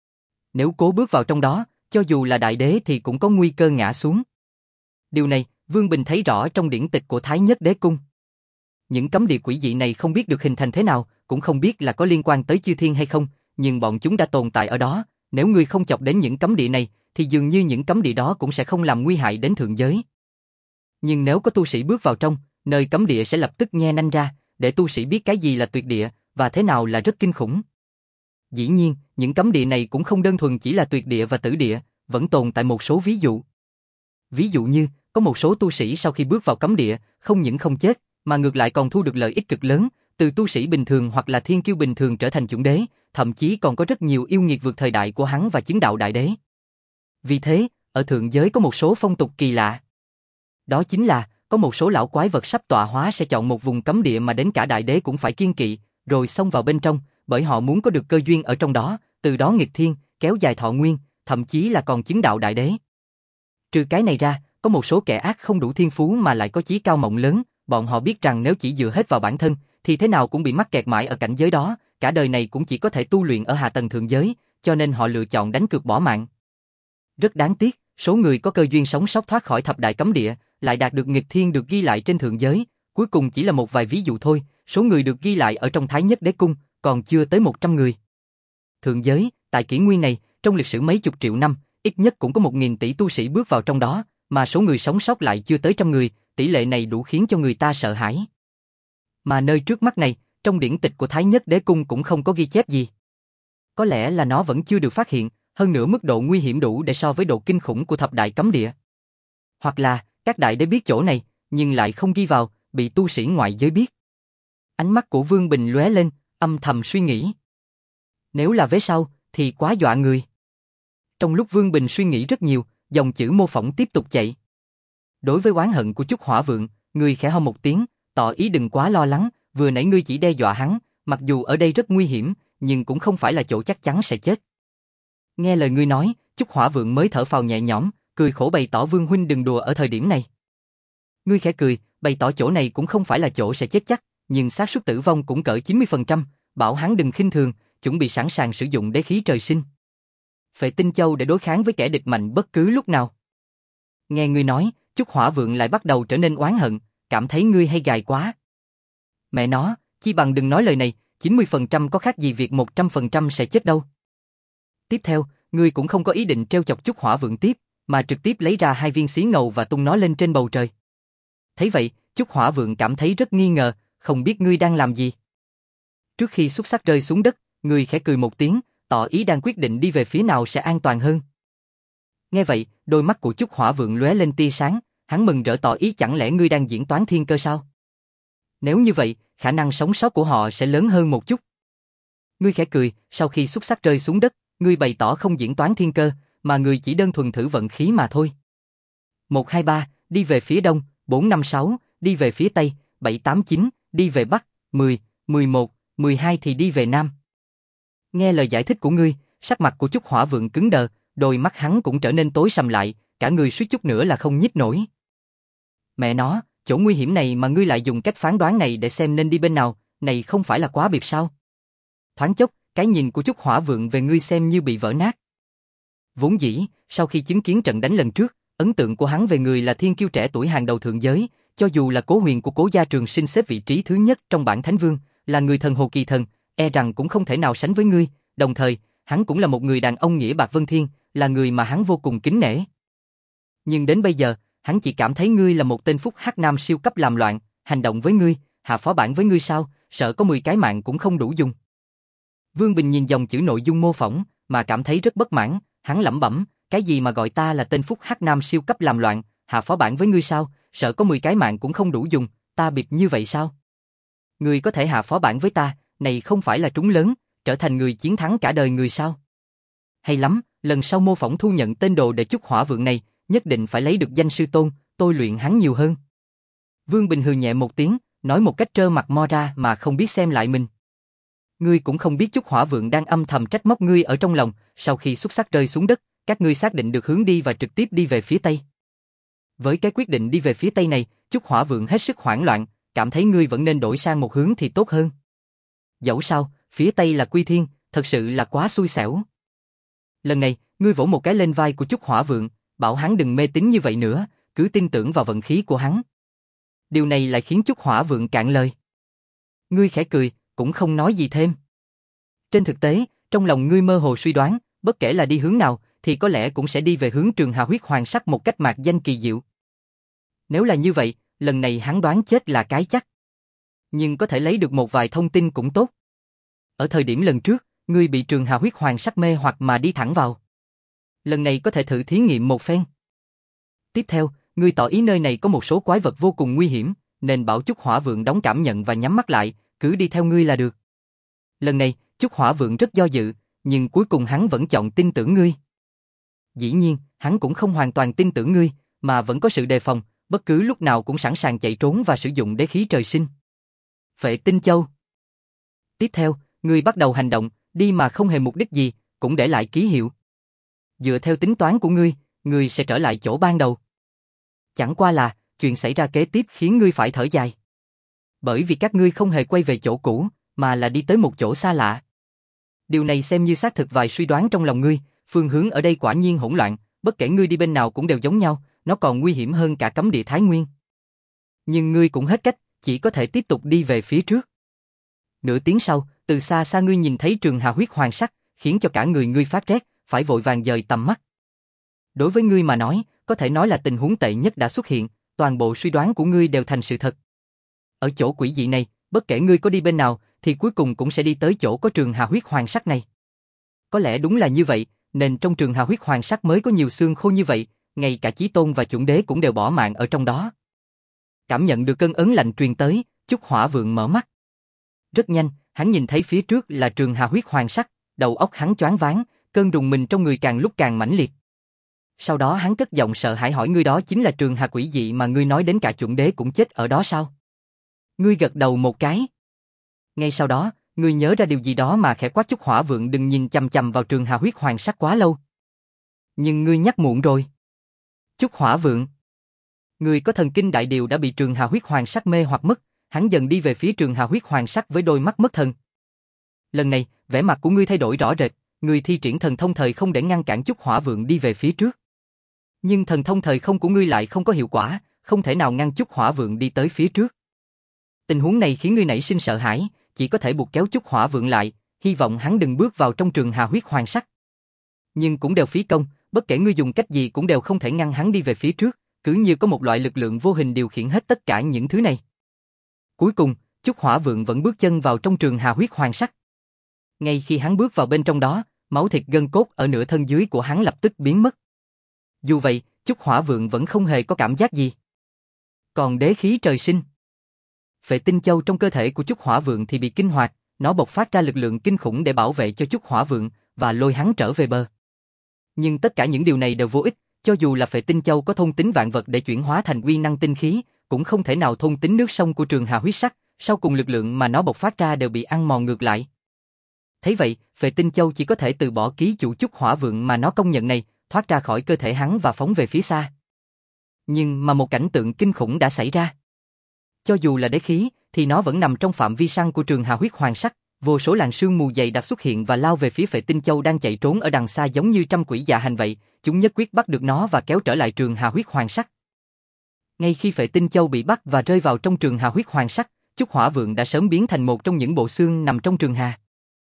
Nếu cố bước vào trong đó, cho dù là Đại Đế thì cũng có nguy cơ ngã xuống. Điều này, Vương Bình thấy rõ trong điển tịch của Thái Nhất Đế Cung. Những cấm địa quỷ dị này không biết được hình thành thế nào, cũng không biết là có liên quan tới chư thiên hay không, nhưng bọn chúng đã tồn tại ở đó, nếu ngươi không chọc đến những cấm địa này, thì dường như những cấm địa đó cũng sẽ không làm nguy hại đến thượng giới. Nhưng nếu có tu sĩ bước vào trong, nơi cấm địa sẽ lập tức nhe nanh ra, để tu sĩ biết cái gì là tuyệt địa, và thế nào là rất kinh khủng. Dĩ nhiên, những cấm địa này cũng không đơn thuần chỉ là tuyệt địa và tử địa, vẫn tồn tại một số ví dụ. Ví dụ như, có một số tu sĩ sau khi bước vào cấm địa, không những không chết, mà ngược lại còn thu được lợi ích cực lớn, từ tu sĩ bình thường hoặc là thiên kiêu bình thường trở thành chuẩn đế, thậm chí còn có rất nhiều yêu nghiệt vượt thời đại của hắn và chứng đạo đại đế. Vì thế, ở thượng giới có một số phong tục kỳ lạ. Đó chính là, có một số lão quái vật sắp tọa hóa sẽ chọn một vùng cấm địa mà đến cả đại đế cũng phải kiêng kỵ, rồi xông vào bên trong, bởi họ muốn có được cơ duyên ở trong đó, từ đó nghịch thiên, kéo dài thọ nguyên, thậm chí là còn chứng đạo đại đế. Trừ cái này ra, có một số kẻ ác không đủ thiên phú mà lại có chí cao mộng lớn, bọn họ biết rằng nếu chỉ dựa hết vào bản thân, thì thế nào cũng bị mắc kẹt mãi ở cảnh giới đó, cả đời này cũng chỉ có thể tu luyện ở hạ tầng thượng giới, cho nên họ lựa chọn đánh cược bỏ mạng. Rất đáng tiếc, số người có cơ duyên sống sót thoát khỏi thập đại cấm địa, lại đạt được nghịch thiên được ghi lại trên thượng giới, cuối cùng chỉ là một vài ví dụ thôi, số người được ghi lại ở trong Thái Nhất Đế Cung, còn chưa tới một trăm người. Thượng giới, tại kỷ nguyên này, trong lịch sử mấy chục triệu năm, ít nhất cũng có một nghìn tỷ tu sĩ bước vào trong đó, mà số người sống sót lại chưa tới trăm người, tỷ lệ này đủ khiến cho người ta sợ hãi. Mà nơi trước mắt này, trong điển tịch của Thái Nhất Đế Cung cũng không có ghi chép gì. Có lẽ là nó vẫn chưa được phát hiện, hơn nữa mức độ nguy hiểm đủ để so với độ kinh khủng của thập đại cấm địa. Hoặc là, các đại đế biết chỗ này, nhưng lại không ghi vào, bị tu sĩ ngoại giới biết. Ánh mắt của Vương Bình lóe lên, âm thầm suy nghĩ. Nếu là vế sau, thì quá dọa người. Trong lúc Vương Bình suy nghĩ rất nhiều, dòng chữ mô phỏng tiếp tục chạy. Đối với oán hận của Chúc Hỏa Vượng, người khẽ ho một tiếng, tỏ ý đừng quá lo lắng, vừa nãy ngươi chỉ đe dọa hắn, mặc dù ở đây rất nguy hiểm, nhưng cũng không phải là chỗ chắc chắn sẽ chết. Nghe lời ngươi nói, Chúc Hỏa Vượng mới thở phào nhẹ nhõm, cười khổ bày tỏ Vương huynh đừng đùa ở thời điểm này. Ngươi khẽ cười, bày tỏ chỗ này cũng không phải là chỗ sẽ chết chắc, nhưng xác suất tử vong cũng cỡ chín mươi phần trăm, bảo hắn đừng khinh thường, chuẩn bị sẵn sàng sử dụng đế khí trời sinh. Phệ Tinh Châu để đối kháng với kẻ địch mạnh bất cứ lúc nào. Nghe ngươi nói, Chúc Hỏa Vượng lại bắt đầu trở nên oán hận, cảm thấy ngươi hay gài quá. Mẹ nó, chi bằng đừng nói lời này, chín mươi phần trăm có khác gì việc một trăm phần trăm sẽ chết đâu. Tiếp theo, ngươi cũng không có ý định trêu chọc Chúc Hỏa Vượng tiếp, mà trực tiếp lấy ra hai viên xí ngầu và tung nó lên trên bầu trời. Thấy vậy, Chúc Hỏa Vượng cảm thấy rất nghi ngờ, không biết ngươi đang làm gì. Trước khi xúc xắc rơi xuống đất, ngươi khẽ cười một tiếng, tỏ ý đang quyết định đi về phía nào sẽ an toàn hơn. Nghe vậy, đôi mắt của Chúc Hỏa Vượng lóe lên tia sáng, hắn mừng rỡ tỏ ý chẳng lẽ ngươi đang diễn toán thiên cơ sao? Nếu như vậy, khả năng sống sót của họ sẽ lớn hơn một chút. Ngươi khẽ cười, sau khi xúc xắc rơi xuống đất, ngươi bày tỏ không diễn toán thiên cơ, mà ngươi chỉ đơn thuần thử vận khí mà thôi. một hai ba, đi về phía đông, bốn năm sáu, đi về phía tây, bảy tám chín, đi về bắc, mười, mười một, mười hai thì đi về nam. Nghe lời giải thích của ngươi, sắc mặt của Chúc Hỏa Vượng cứng đờ, đôi mắt hắn cũng trở nên tối sầm lại, cả người suýt chút nữa là không nhích nổi. Mẹ nó, chỗ nguy hiểm này mà ngươi lại dùng cách phán đoán này để xem nên đi bên nào, này không phải là quá biệt sao? Thoáng chốc, cái nhìn của Chúc Hỏa Vượng về ngươi xem như bị vỡ nát. Vốn dĩ, sau khi chứng kiến trận đánh lần trước, ấn tượng của hắn về người là thiên kiêu trẻ tuổi hàng đầu thượng giới, cho dù là Cố Huyền của Cố gia Trường Sinh xếp vị trí thứ nhất trong bảng Thánh Vương, là người thần hồ kỳ thần, e rằng cũng không thể nào sánh với ngươi, đồng thời, hắn cũng là một người đàn ông nghĩa bạc vân thiên, là người mà hắn vô cùng kính nể. Nhưng đến bây giờ, hắn chỉ cảm thấy ngươi là một tên phúc hắc nam siêu cấp làm loạn, hành động với ngươi, hạ phó bản với ngươi sao, sợ có mười cái mạng cũng không đủ dùng. Vương Bình nhìn dòng chữ nội dung mô phỏng, mà cảm thấy rất bất mãn, hắn lẩm bẩm, cái gì mà gọi ta là tên phúc hắc nam siêu cấp làm loạn, hạ phó bản với ngươi sao, sợ có mười cái mạng cũng không đủ dùng, ta biệt như vậy sao? Ngươi có thể hạ phó bản với ta, này không phải là trúng lớn, trở thành người chiến thắng cả đời người sao? Hay lắm, lần sau mô phỏng thu nhận tên đồ để Chúc Hỏa Vượng này, nhất định phải lấy được danh sư tôn, tôi luyện hắn nhiều hơn. Vương Bình hừ nhẹ một tiếng, nói một cách trơ mặt mo ra mà không biết xem lại mình. Ngươi cũng không biết Chúc Hỏa Vượng đang âm thầm trách móc ngươi ở trong lòng, sau khi xúc xắc rơi xuống đất, các ngươi xác định được hướng đi và trực tiếp đi về phía tây. Với cái quyết định đi về phía tây này, Chúc Hỏa Vượng hết sức hoảng loạn, cảm thấy ngươi vẫn nên đổi sang một hướng thì tốt hơn. Dẫu sao, phía tây là Quy Thiên, thật sự là quá xui xẻo. Lần này, ngươi vỗ một cái lên vai của Chúc Hỏa Vượng, bảo hắn đừng mê tín như vậy nữa, cứ tin tưởng vào vận khí của hắn. Điều này lại khiến Chúc Hỏa Vượng cạn lời. Ngươi khẽ cười, cũng không nói gì thêm. Trên thực tế, trong lòng ngươi mơ hồ suy đoán, bất kể là đi hướng nào, thì có lẽ cũng sẽ đi về hướng Trường Hà Huyết Hoàng Sắc một cách mạc danh kỳ diệu. Nếu là như vậy, lần này hắn đoán chết là cái chắc. Nhưng có thể lấy được một vài thông tin cũng tốt. Ở thời điểm lần trước, ngươi bị trường hà huyết hoàng sắc mê hoặc mà đi thẳng vào. Lần này có thể thử thí nghiệm một phen. Tiếp theo, ngươi tỏ ý nơi này có một số quái vật vô cùng nguy hiểm, nên bảo Chúc Hỏa Vượng đóng cảm nhận và nhắm mắt lại, cứ đi theo ngươi là được. Lần này, Chúc Hỏa Vượng rất do dự, nhưng cuối cùng hắn vẫn chọn tin tưởng ngươi. Dĩ nhiên, hắn cũng không hoàn toàn tin tưởng ngươi, mà vẫn có sự đề phòng, bất cứ lúc nào cũng sẵn sàng chạy trốn và sử dụng đế khí trời sinh. Phệ Tinh Châu. Tiếp theo, ngươi bắt đầu hành động, đi mà không hề mục đích gì, cũng để lại ký hiệu. Dựa theo tính toán của ngươi, ngươi sẽ trở lại chỗ ban đầu. Chẳng qua là, chuyện xảy ra kế tiếp khiến ngươi phải thở dài. Bởi vì các ngươi không hề quay về chỗ cũ, mà là đi tới một chỗ xa lạ. Điều này xem như xác thực vài suy đoán trong lòng ngươi, phương hướng ở đây quả nhiên hỗn loạn, bất kể ngươi đi bên nào cũng đều giống nhau, nó còn nguy hiểm hơn cả cấm địa Thái Nguyên. Nhưng ngươi cũng hết cách, chỉ có thể tiếp tục đi về phía trước. Nửa tiếng sau, từ xa xa ngươi nhìn thấy trường hà huyết hoàng sắc, khiến cho cả người ngươi phát rét, phải vội vàng dời tầm mắt. Đối với ngươi mà nói, có thể nói là tình huống tệ nhất đã xuất hiện, toàn bộ suy đoán của ngươi đều thành sự thật. Ở chỗ quỷ dị này, bất kể ngươi có đi bên nào, thì cuối cùng cũng sẽ đi tới chỗ có trường hà huyết hoàng sắc này. Có lẽ đúng là như vậy, nên trong trường hà huyết hoàng sắc mới có nhiều xương khô như vậy, ngay cả Chí Tôn và Chuẩn Đế cũng đều bỏ mạng ở trong đó. Cảm nhận được cơn ớn lạnh truyền tới, Chúc Hỏa Vượng mở mắt. Rất nhanh, hắn nhìn thấy phía trước là trường hà huyết hoàng sắc, đầu óc hắn choáng váng, cơn rùng mình trong người càng lúc càng mãnh liệt. Sau đó hắn cất giọng sợ hãi hỏi ngươi đó chính là trường hà quỷ dị mà ngươi nói đến cả Chuẩn Đế cũng chết ở đó sao? Ngươi gật đầu một cái. Ngay sau đó, ngươi nhớ ra điều gì đó mà khẽ quát Chúc Hỏa Vượng đừng nhìn chằm chằm vào trường hà huyết hoàng sắc quá lâu. Nhưng ngươi nhắc muộn rồi. Chúc Hỏa Vượng. Ngươi có thần kinh đại điều đã bị trường hà huyết hoàng sắc mê hoặc mất, hắn dần đi về phía trường hà huyết hoàng sắc với đôi mắt mất thần. Lần này, vẻ mặt của ngươi thay đổi rõ rệt, ngươi thi triển thần thông thời không để ngăn cản Chúc Hỏa Vượng đi về phía trước. Nhưng thần thông thời không của ngươi lại không có hiệu quả, không thể nào ngăn Chúc Hỏa Vượng đi tới phía trước. Tình huống này khiến ngươi nảy sinh sợ hãi, chỉ có thể buộc kéo Chúc Hỏa Vượng lại, hy vọng hắn đừng bước vào trong trường hà huyết hoàng sắc. Nhưng cũng đều phí công, bất kể ngươi dùng cách gì cũng đều không thể ngăn hắn đi về phía trước, cứ như có một loại lực lượng vô hình điều khiển hết tất cả những thứ này. Cuối cùng, Chúc Hỏa Vượng vẫn bước chân vào trong trường hà huyết hoàng sắc. Ngay khi hắn bước vào bên trong đó, máu thịt gân cốt ở nửa thân dưới của hắn lập tức biến mất. Dù vậy, Chúc Hỏa Vượng vẫn không hề có cảm giác gì. Còn đế khí trời sinh, Phệ Tinh Châu trong cơ thể của Chúc Hỏa Vượng thì bị kích hoạt, nó bộc phát ra lực lượng kinh khủng để bảo vệ cho Chúc Hỏa Vượng và lôi hắn trở về bờ. Nhưng tất cả những điều này đều vô ích, cho dù là Phệ Tinh Châu có thôn tính vạn vật để chuyển hóa thành uy năng tinh khí, cũng không thể nào thôn tính nước sông của trường hà huyết sắc, sau cùng lực lượng mà nó bộc phát ra đều bị ăn mòn ngược lại. Thấy vậy, Phệ Tinh Châu chỉ có thể từ bỏ ký chủ Chúc Hỏa Vượng mà nó công nhận này, thoát ra khỏi cơ thể hắn và phóng về phía xa. Nhưng mà một cảnh tượng kinh khủng đã xảy ra. Cho dù là đế khí, thì nó vẫn nằm trong phạm vi săn của trường hà huyết hoàng sắc, vô số làn sương mù dày đặc xuất hiện và lao về phía Phệ Tinh Châu đang chạy trốn ở đằng xa giống như trăm quỷ dạ hành vậy, chúng nhất quyết bắt được nó và kéo trở lại trường hà huyết hoàng sắc. Ngay khi Phệ Tinh Châu bị bắt và rơi vào trong trường hà huyết hoàng sắc, Chúc Hỏa Vượng đã sớm biến thành một trong những bộ xương nằm trong trường hà.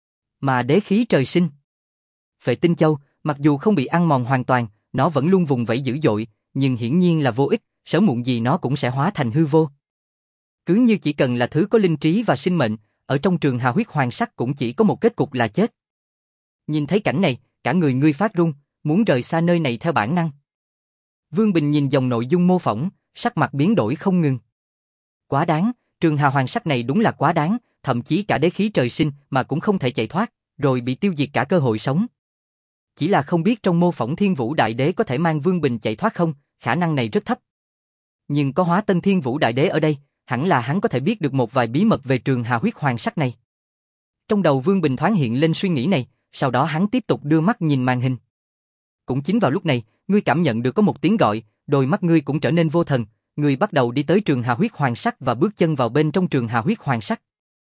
Mà đế khí trời sinh, Phệ Tinh Châu, mặc dù không bị ăn mòn hoàn toàn, nó vẫn luôn vùng vẫy dữ dội, nhưng hiển nhiên là vô ích, sớm muộn gì nó cũng sẽ hóa thành hư vô. Cứ như chỉ cần là thứ có linh trí và sinh mệnh, ở trong trường hà huyết hoàng sắc cũng chỉ có một kết cục là chết. Nhìn thấy cảnh này, cả người ngươi phát run, muốn rời xa nơi này theo bản năng. Vương Bình nhìn dòng nội dung mô phỏng, sắc mặt biến đổi không ngừng. Quá đáng, trường hà hoàng sắc này đúng là quá đáng, thậm chí cả đế khí trời sinh mà cũng không thể chạy thoát, rồi bị tiêu diệt cả cơ hội sống. Chỉ là không biết trong mô phỏng Thiên Vũ Đại Đế có thể mang Vương Bình chạy thoát không, khả năng này rất thấp. Nhưng có Hóa Tân Thiên Vũ Đại Đế ở đây, hẳn là hắn có thể biết được một vài bí mật về trường hà huyết hoàng sắc này. Trong đầu Vương Bình thoáng hiện lên suy nghĩ này, sau đó hắn tiếp tục đưa mắt nhìn màn hình. Cũng chính vào lúc này, ngươi cảm nhận được có một tiếng gọi, đôi mắt ngươi cũng trở nên vô thần, ngươi bắt đầu đi tới trường hà huyết hoàng sắc và bước chân vào bên trong trường hà huyết hoàng sắc.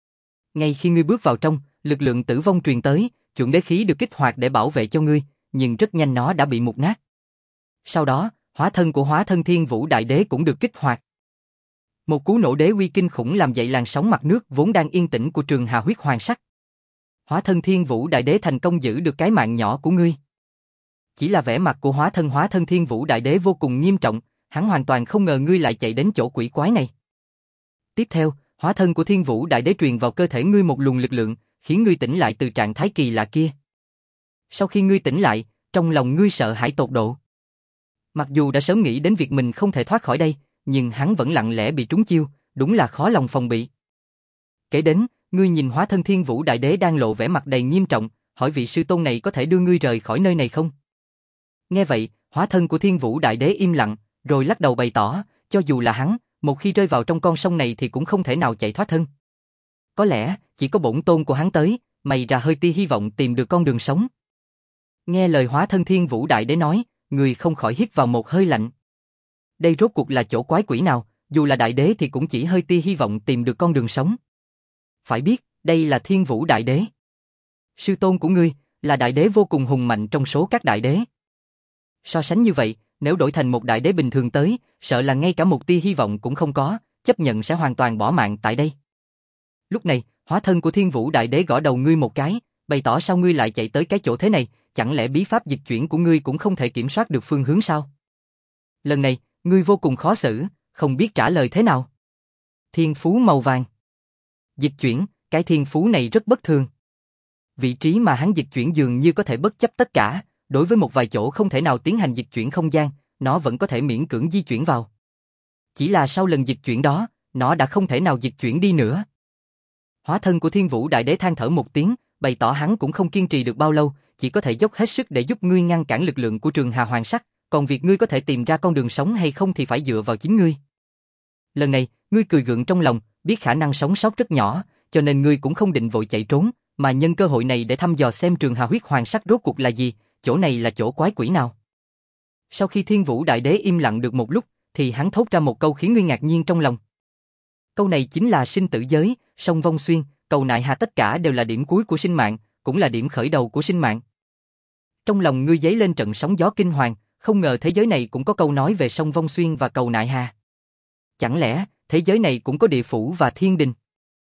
Ngay khi ngươi bước vào trong, lực lượng tử vong truyền tới, chuẩn đế khí được kích hoạt để bảo vệ cho ngươi, nhưng rất nhanh nó đã bị mục nát. Sau đó, hóa thân của Hóa Thân Thiên Vũ Đại Đế cũng được kích hoạt. Một cú nổ đế uy kinh khủng làm dậy làn sóng mặt nước vốn đang yên tĩnh của trường hà huyết hoàng sắc. Hóa Thân Thiên Vũ Đại Đế thành công giữ được cái mạng nhỏ của ngươi. Chỉ là vẻ mặt của Hóa Thân Hóa Thân Thiên Vũ Đại Đế vô cùng nghiêm trọng, hắn hoàn toàn không ngờ ngươi lại chạy đến chỗ quỷ quái này. Tiếp theo, hóa thân của Thiên Vũ Đại Đế truyền vào cơ thể ngươi một luồng lực lượng, khiến ngươi tỉnh lại từ trạng thái kỳ lạ kia. Sau khi ngươi tỉnh lại, trong lòng ngươi sợ hãi tột độ. Mặc dù đã sớm nghĩ đến việc mình không thể thoát khỏi đây, nhưng hắn vẫn lặng lẽ bị trúng chiêu, đúng là khó lòng phòng bị. Kể đến, ngươi nhìn hóa thân Thiên Vũ Đại Đế đang lộ vẻ mặt đầy nghiêm trọng, hỏi vị sư tôn này có thể đưa ngươi rời khỏi nơi này không? Nghe vậy, hóa thân của Thiên Vũ Đại Đế im lặng, rồi lắc đầu bày tỏ, cho dù là hắn, một khi rơi vào trong con sông này thì cũng không thể nào chạy thoát thân. Có lẽ, chỉ có bổn tôn của hắn tới, mày ra hơi tia hy vọng tìm được con đường sống. Nghe lời hóa thân Thiên Vũ Đại Đế nói, người không khỏi hít vào một hơi lạnh. Đây rốt cuộc là chỗ quái quỷ nào, dù là đại đế thì cũng chỉ hơi tia hy vọng tìm được con đường sống. Phải biết, đây là Thiên Vũ Đại Đế. Sư tôn của ngươi, là đại đế vô cùng hùng mạnh trong số các đại đế. So sánh như vậy, nếu đổi thành một đại đế bình thường tới, sợ là ngay cả một tia hy vọng cũng không có, chấp nhận sẽ hoàn toàn bỏ mạng tại đây. Lúc này, hóa thân của Thiên Vũ Đại Đế gõ đầu ngươi một cái, bày tỏ sao ngươi lại chạy tới cái chỗ thế này, chẳng lẽ bí pháp dịch chuyển của ngươi cũng không thể kiểm soát được phương hướng sao? Lần này, ngươi vô cùng khó xử, không biết trả lời thế nào. Thiên phú màu vàng. Dịch chuyển, cái thiên phú này rất bất thường. Vị trí mà hắn dịch chuyển dường như có thể bất chấp tất cả, đối với một vài chỗ không thể nào tiến hành dịch chuyển không gian, nó vẫn có thể miễn cưỡng di chuyển vào. Chỉ là sau lần dịch chuyển đó, nó đã không thể nào dịch chuyển đi nữa. Hóa thân của Thiên Vũ Đại Đế than thở một tiếng, bày tỏ hắn cũng không kiên trì được bao lâu, chỉ có thể dốc hết sức để giúp ngươi ngăn cản lực lượng của Trường Hà Hoàng Sắc, còn việc ngươi có thể tìm ra con đường sống hay không thì phải dựa vào chính ngươi. Lần này, ngươi cười gượng trong lòng, biết khả năng sống sót rất nhỏ, cho nên ngươi cũng không định vội chạy trốn, mà nhân cơ hội này để thăm dò xem Trường Hà huyết hoàng sắc rốt cuộc là gì, chỗ này là chỗ quái quỷ nào. Sau khi Thiên Vũ Đại Đế im lặng được một lúc, thì hắn thốt ra một câu khiến ngươi ngạc nhiên trong lòng. Câu này chính là sinh tử giới, sông Vong Xuyên, cầu nại hà, tất cả đều là điểm cuối của sinh mạng, cũng là điểm khởi đầu của sinh mạng. Trong lòng ngươi dấy lên trận sóng gió kinh hoàng, không ngờ thế giới này cũng có câu nói về sông Vong Xuyên và cầu nại hà. Chẳng lẽ, thế giới này cũng có địa phủ và thiên đình?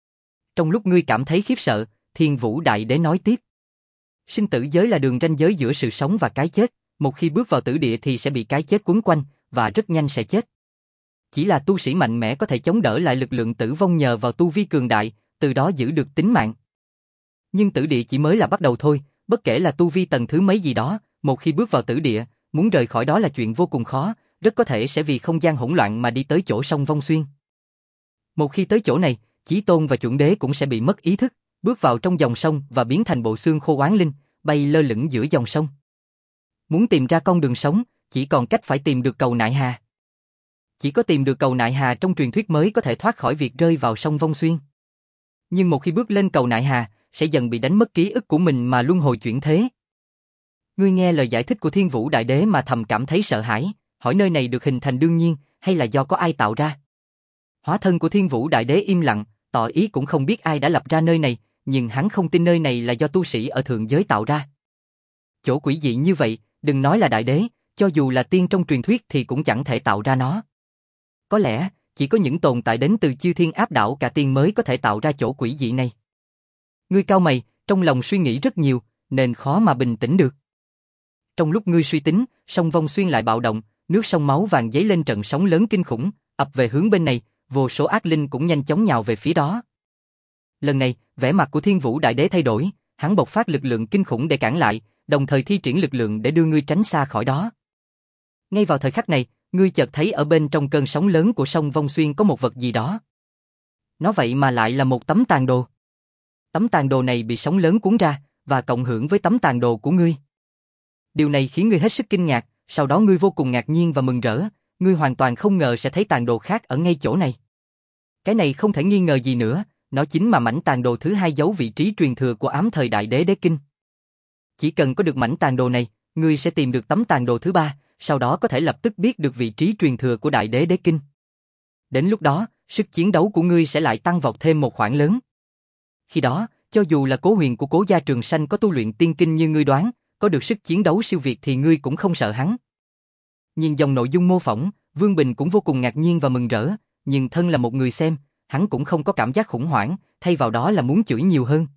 Trong lúc ngươi cảm thấy khiếp sợ, Thiên Vũ Đại Đế nói tiếp. Sinh tử giới là đường ranh giới giữa sự sống và cái chết, một khi bước vào tử địa thì sẽ bị cái chết quấn quanh, và rất nhanh sẽ chết. Chỉ là tu sĩ mạnh mẽ có thể chống đỡ lại lực lượng tử vong nhờ vào tu vi cường đại, từ đó giữ được tính mạng. Nhưng tử địa chỉ mới là bắt đầu thôi, bất kể là tu vi tầng thứ mấy gì đó, một khi bước vào tử địa, muốn rời khỏi đó là chuyện vô cùng khó, rất có thể sẽ vì không gian hỗn loạn mà đi tới chỗ sông Vong Xuyên. Một khi tới chỗ này, Chí Tôn và chuẩn đế cũng sẽ bị mất ý thức, bước vào trong dòng sông và biến thành bộ xương khô oán linh, bay lơ lửng giữa dòng sông. Muốn tìm ra con đường sống, chỉ còn cách phải tìm được cầu nại hà. Chỉ có tìm được cầu nại hà trong truyền thuyết mới có thể thoát khỏi việc rơi vào sông Vong Xuyên. Nhưng một khi bước lên cầu nại hà, sẽ dần bị đánh mất ký ức của mình mà luân hồi chuyển thế. Ngươi nghe lời giải thích của Thiên Vũ Đại Đế mà thầm cảm thấy sợ hãi, hỏi nơi này được hình thành đương nhiên, hay là do có ai tạo ra? Hóa thân của Thiên Vũ Đại Đế im lặng, tỏ ý cũng không biết ai đã lập ra nơi này, nhưng hắn không tin nơi này là do tu sĩ ở thượng giới tạo ra. Chỗ quỷ dị như vậy, đừng nói là đại đế, cho dù là tiên trong truyền thuyết thì cũng chẳng thể tạo ra nó. Có lẽ, chỉ có những tồn tại đến từ chư thiên áp đảo cả tiên mới có thể tạo ra chỗ quỷ dị này. Ngươi cau mày, trong lòng suy nghĩ rất nhiều, nên khó mà bình tĩnh được. Trong lúc ngươi suy tính, sông Vong Xuyên lại bạo động, nước sông máu vàng dấy lên trận sóng lớn kinh khủng, ập về hướng bên này, vô số ác linh cũng nhanh chóng nhào về phía đó. Lần này, vẻ mặt của Thiên Vũ Đại Đế thay đổi, hắn bộc phát lực lượng kinh khủng để cản lại, đồng thời thi triển lực lượng để đưa ngươi tránh xa khỏi đó. Ngay vào thời khắc này, ngươi chợt thấy ở bên trong cơn sóng lớn của sông Vong Xuyên có một vật gì đó. Nó vậy mà lại là một tấm tàn đồ. Tấm tàn đồ này bị sóng lớn cuốn ra, và cộng hưởng với tấm tàn đồ của ngươi. Điều này khiến ngươi hết sức kinh ngạc, sau đó ngươi vô cùng ngạc nhiên và mừng rỡ, ngươi hoàn toàn không ngờ sẽ thấy tàn đồ khác ở ngay chỗ này. Cái này không thể nghi ngờ gì nữa, nó chính là mảnh tàn đồ thứ hai giấu vị trí truyền thừa của ám thời đại đế đế kinh. Chỉ cần có được mảnh tàn đồ này, ngươi sẽ tìm được tấm tàn đồ thứ ba, sau đó có thể lập tức biết được vị trí truyền thừa của đại đế đế kinh. Đến lúc đó, sức chiến đấu của ngươi sẽ lại tăng vọt thêm một khoảng lớn. Khi đó, cho dù là Cố Huyền của Cố gia Trường Sanh có tu luyện tiên kinh như ngươi đoán, có được sức chiến đấu siêu việt thì ngươi cũng không sợ hắn. Nhìn dòng nội dung mô phỏng, Vương Bình cũng vô cùng ngạc nhiên và mừng rỡ, nhưng thân là một người xem, hắn cũng không có cảm giác khủng hoảng, thay vào đó là muốn chửi nhiều hơn.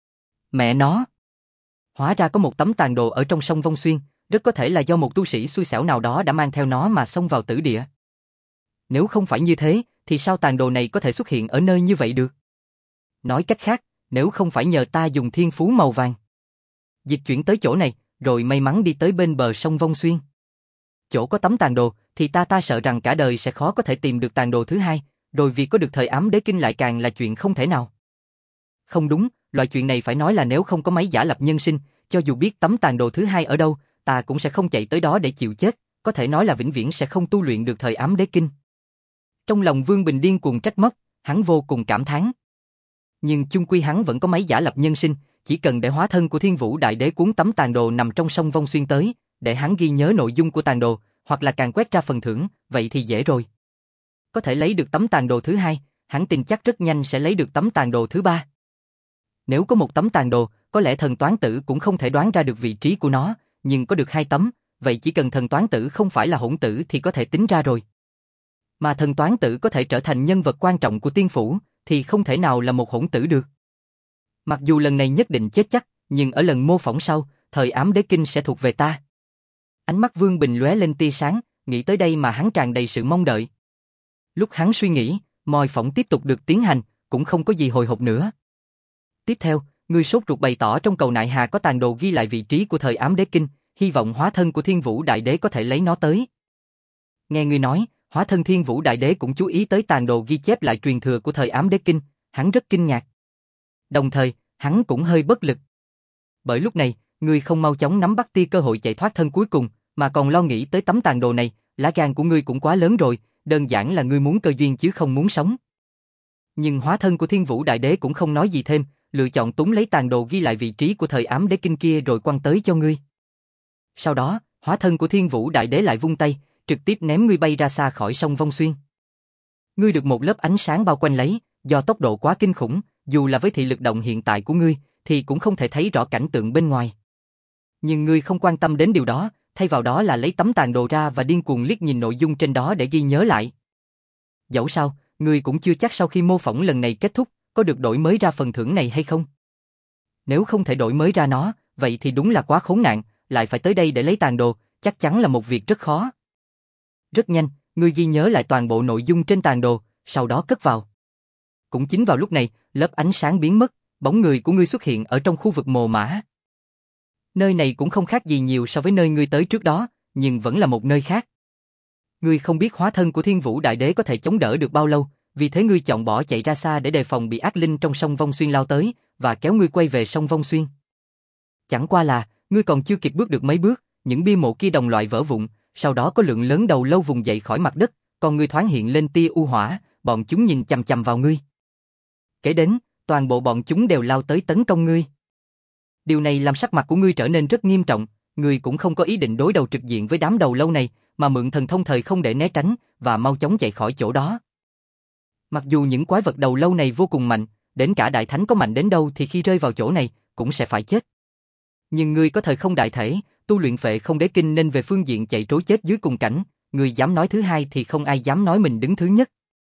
Mẹ nó! Hóa ra có một tấm tàn đồ ở trong sông Vong Xuyên, rất có thể là do một tu sĩ xui xẻo nào đó đã mang theo nó mà xông vào tử địa. Nếu không phải như thế, thì sao tàn đồ này có thể xuất hiện ở nơi như vậy được? Nói cách khác, nếu không phải nhờ ta dùng thiên phú màu vàng dịch chuyển tới chỗ này, rồi may mắn đi tới bên bờ sông Vong Xuyên. Chỗ có tấm tàn đồ, thì ta ta sợ rằng cả đời sẽ khó có thể tìm được tàn đồ thứ hai, rồi việc có được thời ám đế kinh lại càng là chuyện không thể nào. Không đúng, loại chuyện này phải nói là nếu không có máy giả lập nhân sinh, cho dù biết tấm tàn đồ thứ hai ở đâu, ta cũng sẽ không chạy tới đó để chịu chết, có thể nói là vĩnh viễn sẽ không tu luyện được thời ám đế kinh. Trong lòng Vương Bình điên cuồng trách móc, hắn vô cùng cảm thán. Nhưng chung quy hắn vẫn có máy giả lập nhân sinh, chỉ cần để hóa thân của Thiên Vũ Đại Đế cuốn tấm tàn đồ nằm trong sông Vong Xuyên tới, để hắn ghi nhớ nội dung của tàn đồ, hoặc là càng quét ra phần thưởng, vậy thì dễ rồi. Có thể lấy được tấm tàn đồ thứ hai, hắn tin chắc rất nhanh sẽ lấy được tấm tàn đồ thứ ba. Nếu có một tấm tàn đồ, có lẽ thần toán tử cũng không thể đoán ra được vị trí của nó, nhưng có được hai tấm, vậy chỉ cần thần toán tử không phải là hỗn tử thì có thể tính ra rồi. Mà thần toán tử có thể trở thành nhân vật quan trọng của tiên phủ, thì không thể nào là một hỗn tử được. Mặc dù lần này nhất định chết chắc, nhưng ở lần mô phỏng sau, thời ám đế kinh sẽ thuộc về ta. Ánh mắt Vương Bình lóe lên tia sáng, nghĩ tới đây mà hắn tràn đầy sự mong đợi. Lúc hắn suy nghĩ, mô phỏng tiếp tục được tiến hành, cũng không có gì hồi hộp nữa. Tiếp theo, người sốt ruột bày tỏ trong cầu nại hà có tàn đồ ghi lại vị trí của thời ám đế kinh, hy vọng hóa thân của Thiên Vũ Đại Đế có thể lấy nó tới. Nghe người nói, hóa thân Thiên Vũ Đại Đế cũng chú ý tới tàn đồ ghi chép lại truyền thừa của thời ám đế kinh, hắn rất kinh ngạc. Đồng thời, hắn cũng hơi bất lực. Bởi lúc này, ngươi không mau chóng nắm bắt tia cơ hội chạy thoát thân cuối cùng, mà còn lo nghĩ tới tấm tàn đồ này, lá gan của ngươi cũng quá lớn rồi, đơn giản là ngươi muốn cơ duyên chứ không muốn sống. Nhưng hóa thân của Thiên Vũ Đại Đế cũng không nói gì thêm, lựa chọn túng lấy tàn đồ ghi lại vị trí của thời ám đế kinh kia rồi quăng tới cho ngươi. Sau đó, hóa thân của Thiên Vũ Đại Đế lại vung tay, trực tiếp ném ngươi bay ra xa khỏi sông Vong Xuyên. Ngươi được một lớp ánh sáng bao quanh lấy, do tốc độ quá kinh khủng, dù là với thị lực động hiện tại của ngươi, thì cũng không thể thấy rõ cảnh tượng bên ngoài. Nhưng ngươi không quan tâm đến điều đó, thay vào đó là lấy tấm tàn đồ ra và điên cuồng liếc nhìn nội dung trên đó để ghi nhớ lại. Dẫu sao, ngươi cũng chưa chắc sau khi mô phỏng lần này kết thúc, có được đổi mới ra phần thưởng này hay không. Nếu không thể đổi mới ra nó, vậy thì đúng là quá khốn nạn, lại phải tới đây để lấy tàn đồ, chắc chắn là một việc rất khó. Rất nhanh, ngươi ghi nhớ lại toàn bộ nội dung trên tàn đồ, sau đó cất vào. Cũng chính vào lúc này, lớp ánh sáng biến mất, bóng người của ngươi xuất hiện ở trong khu vực mồ mả. Nơi này cũng không khác gì nhiều so với nơi ngươi tới trước đó, nhưng vẫn là một nơi khác. Ngươi không biết hóa thân của Thiên Vũ Đại Đế có thể chống đỡ được bao lâu, vì thế ngươi chọn bỏ chạy ra xa để đề phòng bị ác linh trong sông Vong Xuyên lao tới, và kéo ngươi quay về sông Vong Xuyên. Chẳng qua là, ngươi còn chưa kịp bước được mấy bước, những bia mộ kia đồng loại vỡ vụn, sau đó có lượng lớn đầu lâu vùng dậy khỏi mặt đất, còn ngươi thoáng hiện lên tia u hỏa, bọn chúng nhìn chằm chằm vào ngươi. Kể đến, toàn bộ bọn chúng đều lao tới tấn công ngươi. Điều này làm sắc mặt của ngươi trở nên rất nghiêm trọng, ngươi cũng không có ý định đối đầu trực diện với đám đầu lâu này, mà mượn thần thông thời không để né tránh, và mau chóng chạy khỏi chỗ đó. Mặc dù những quái vật đầu lâu này vô cùng mạnh, đến cả đại thánh có mạnh đến đâu thì khi rơi vào chỗ này, cũng sẽ phải chết. Nhưng ngươi có thời không đại thể, tu luyện phệ không đế kinh nên về phương diện chạy trối chết dưới cùng cảnh, ngươi dám nói thứ hai thì không ai dám nói mình đứng thứ nhất.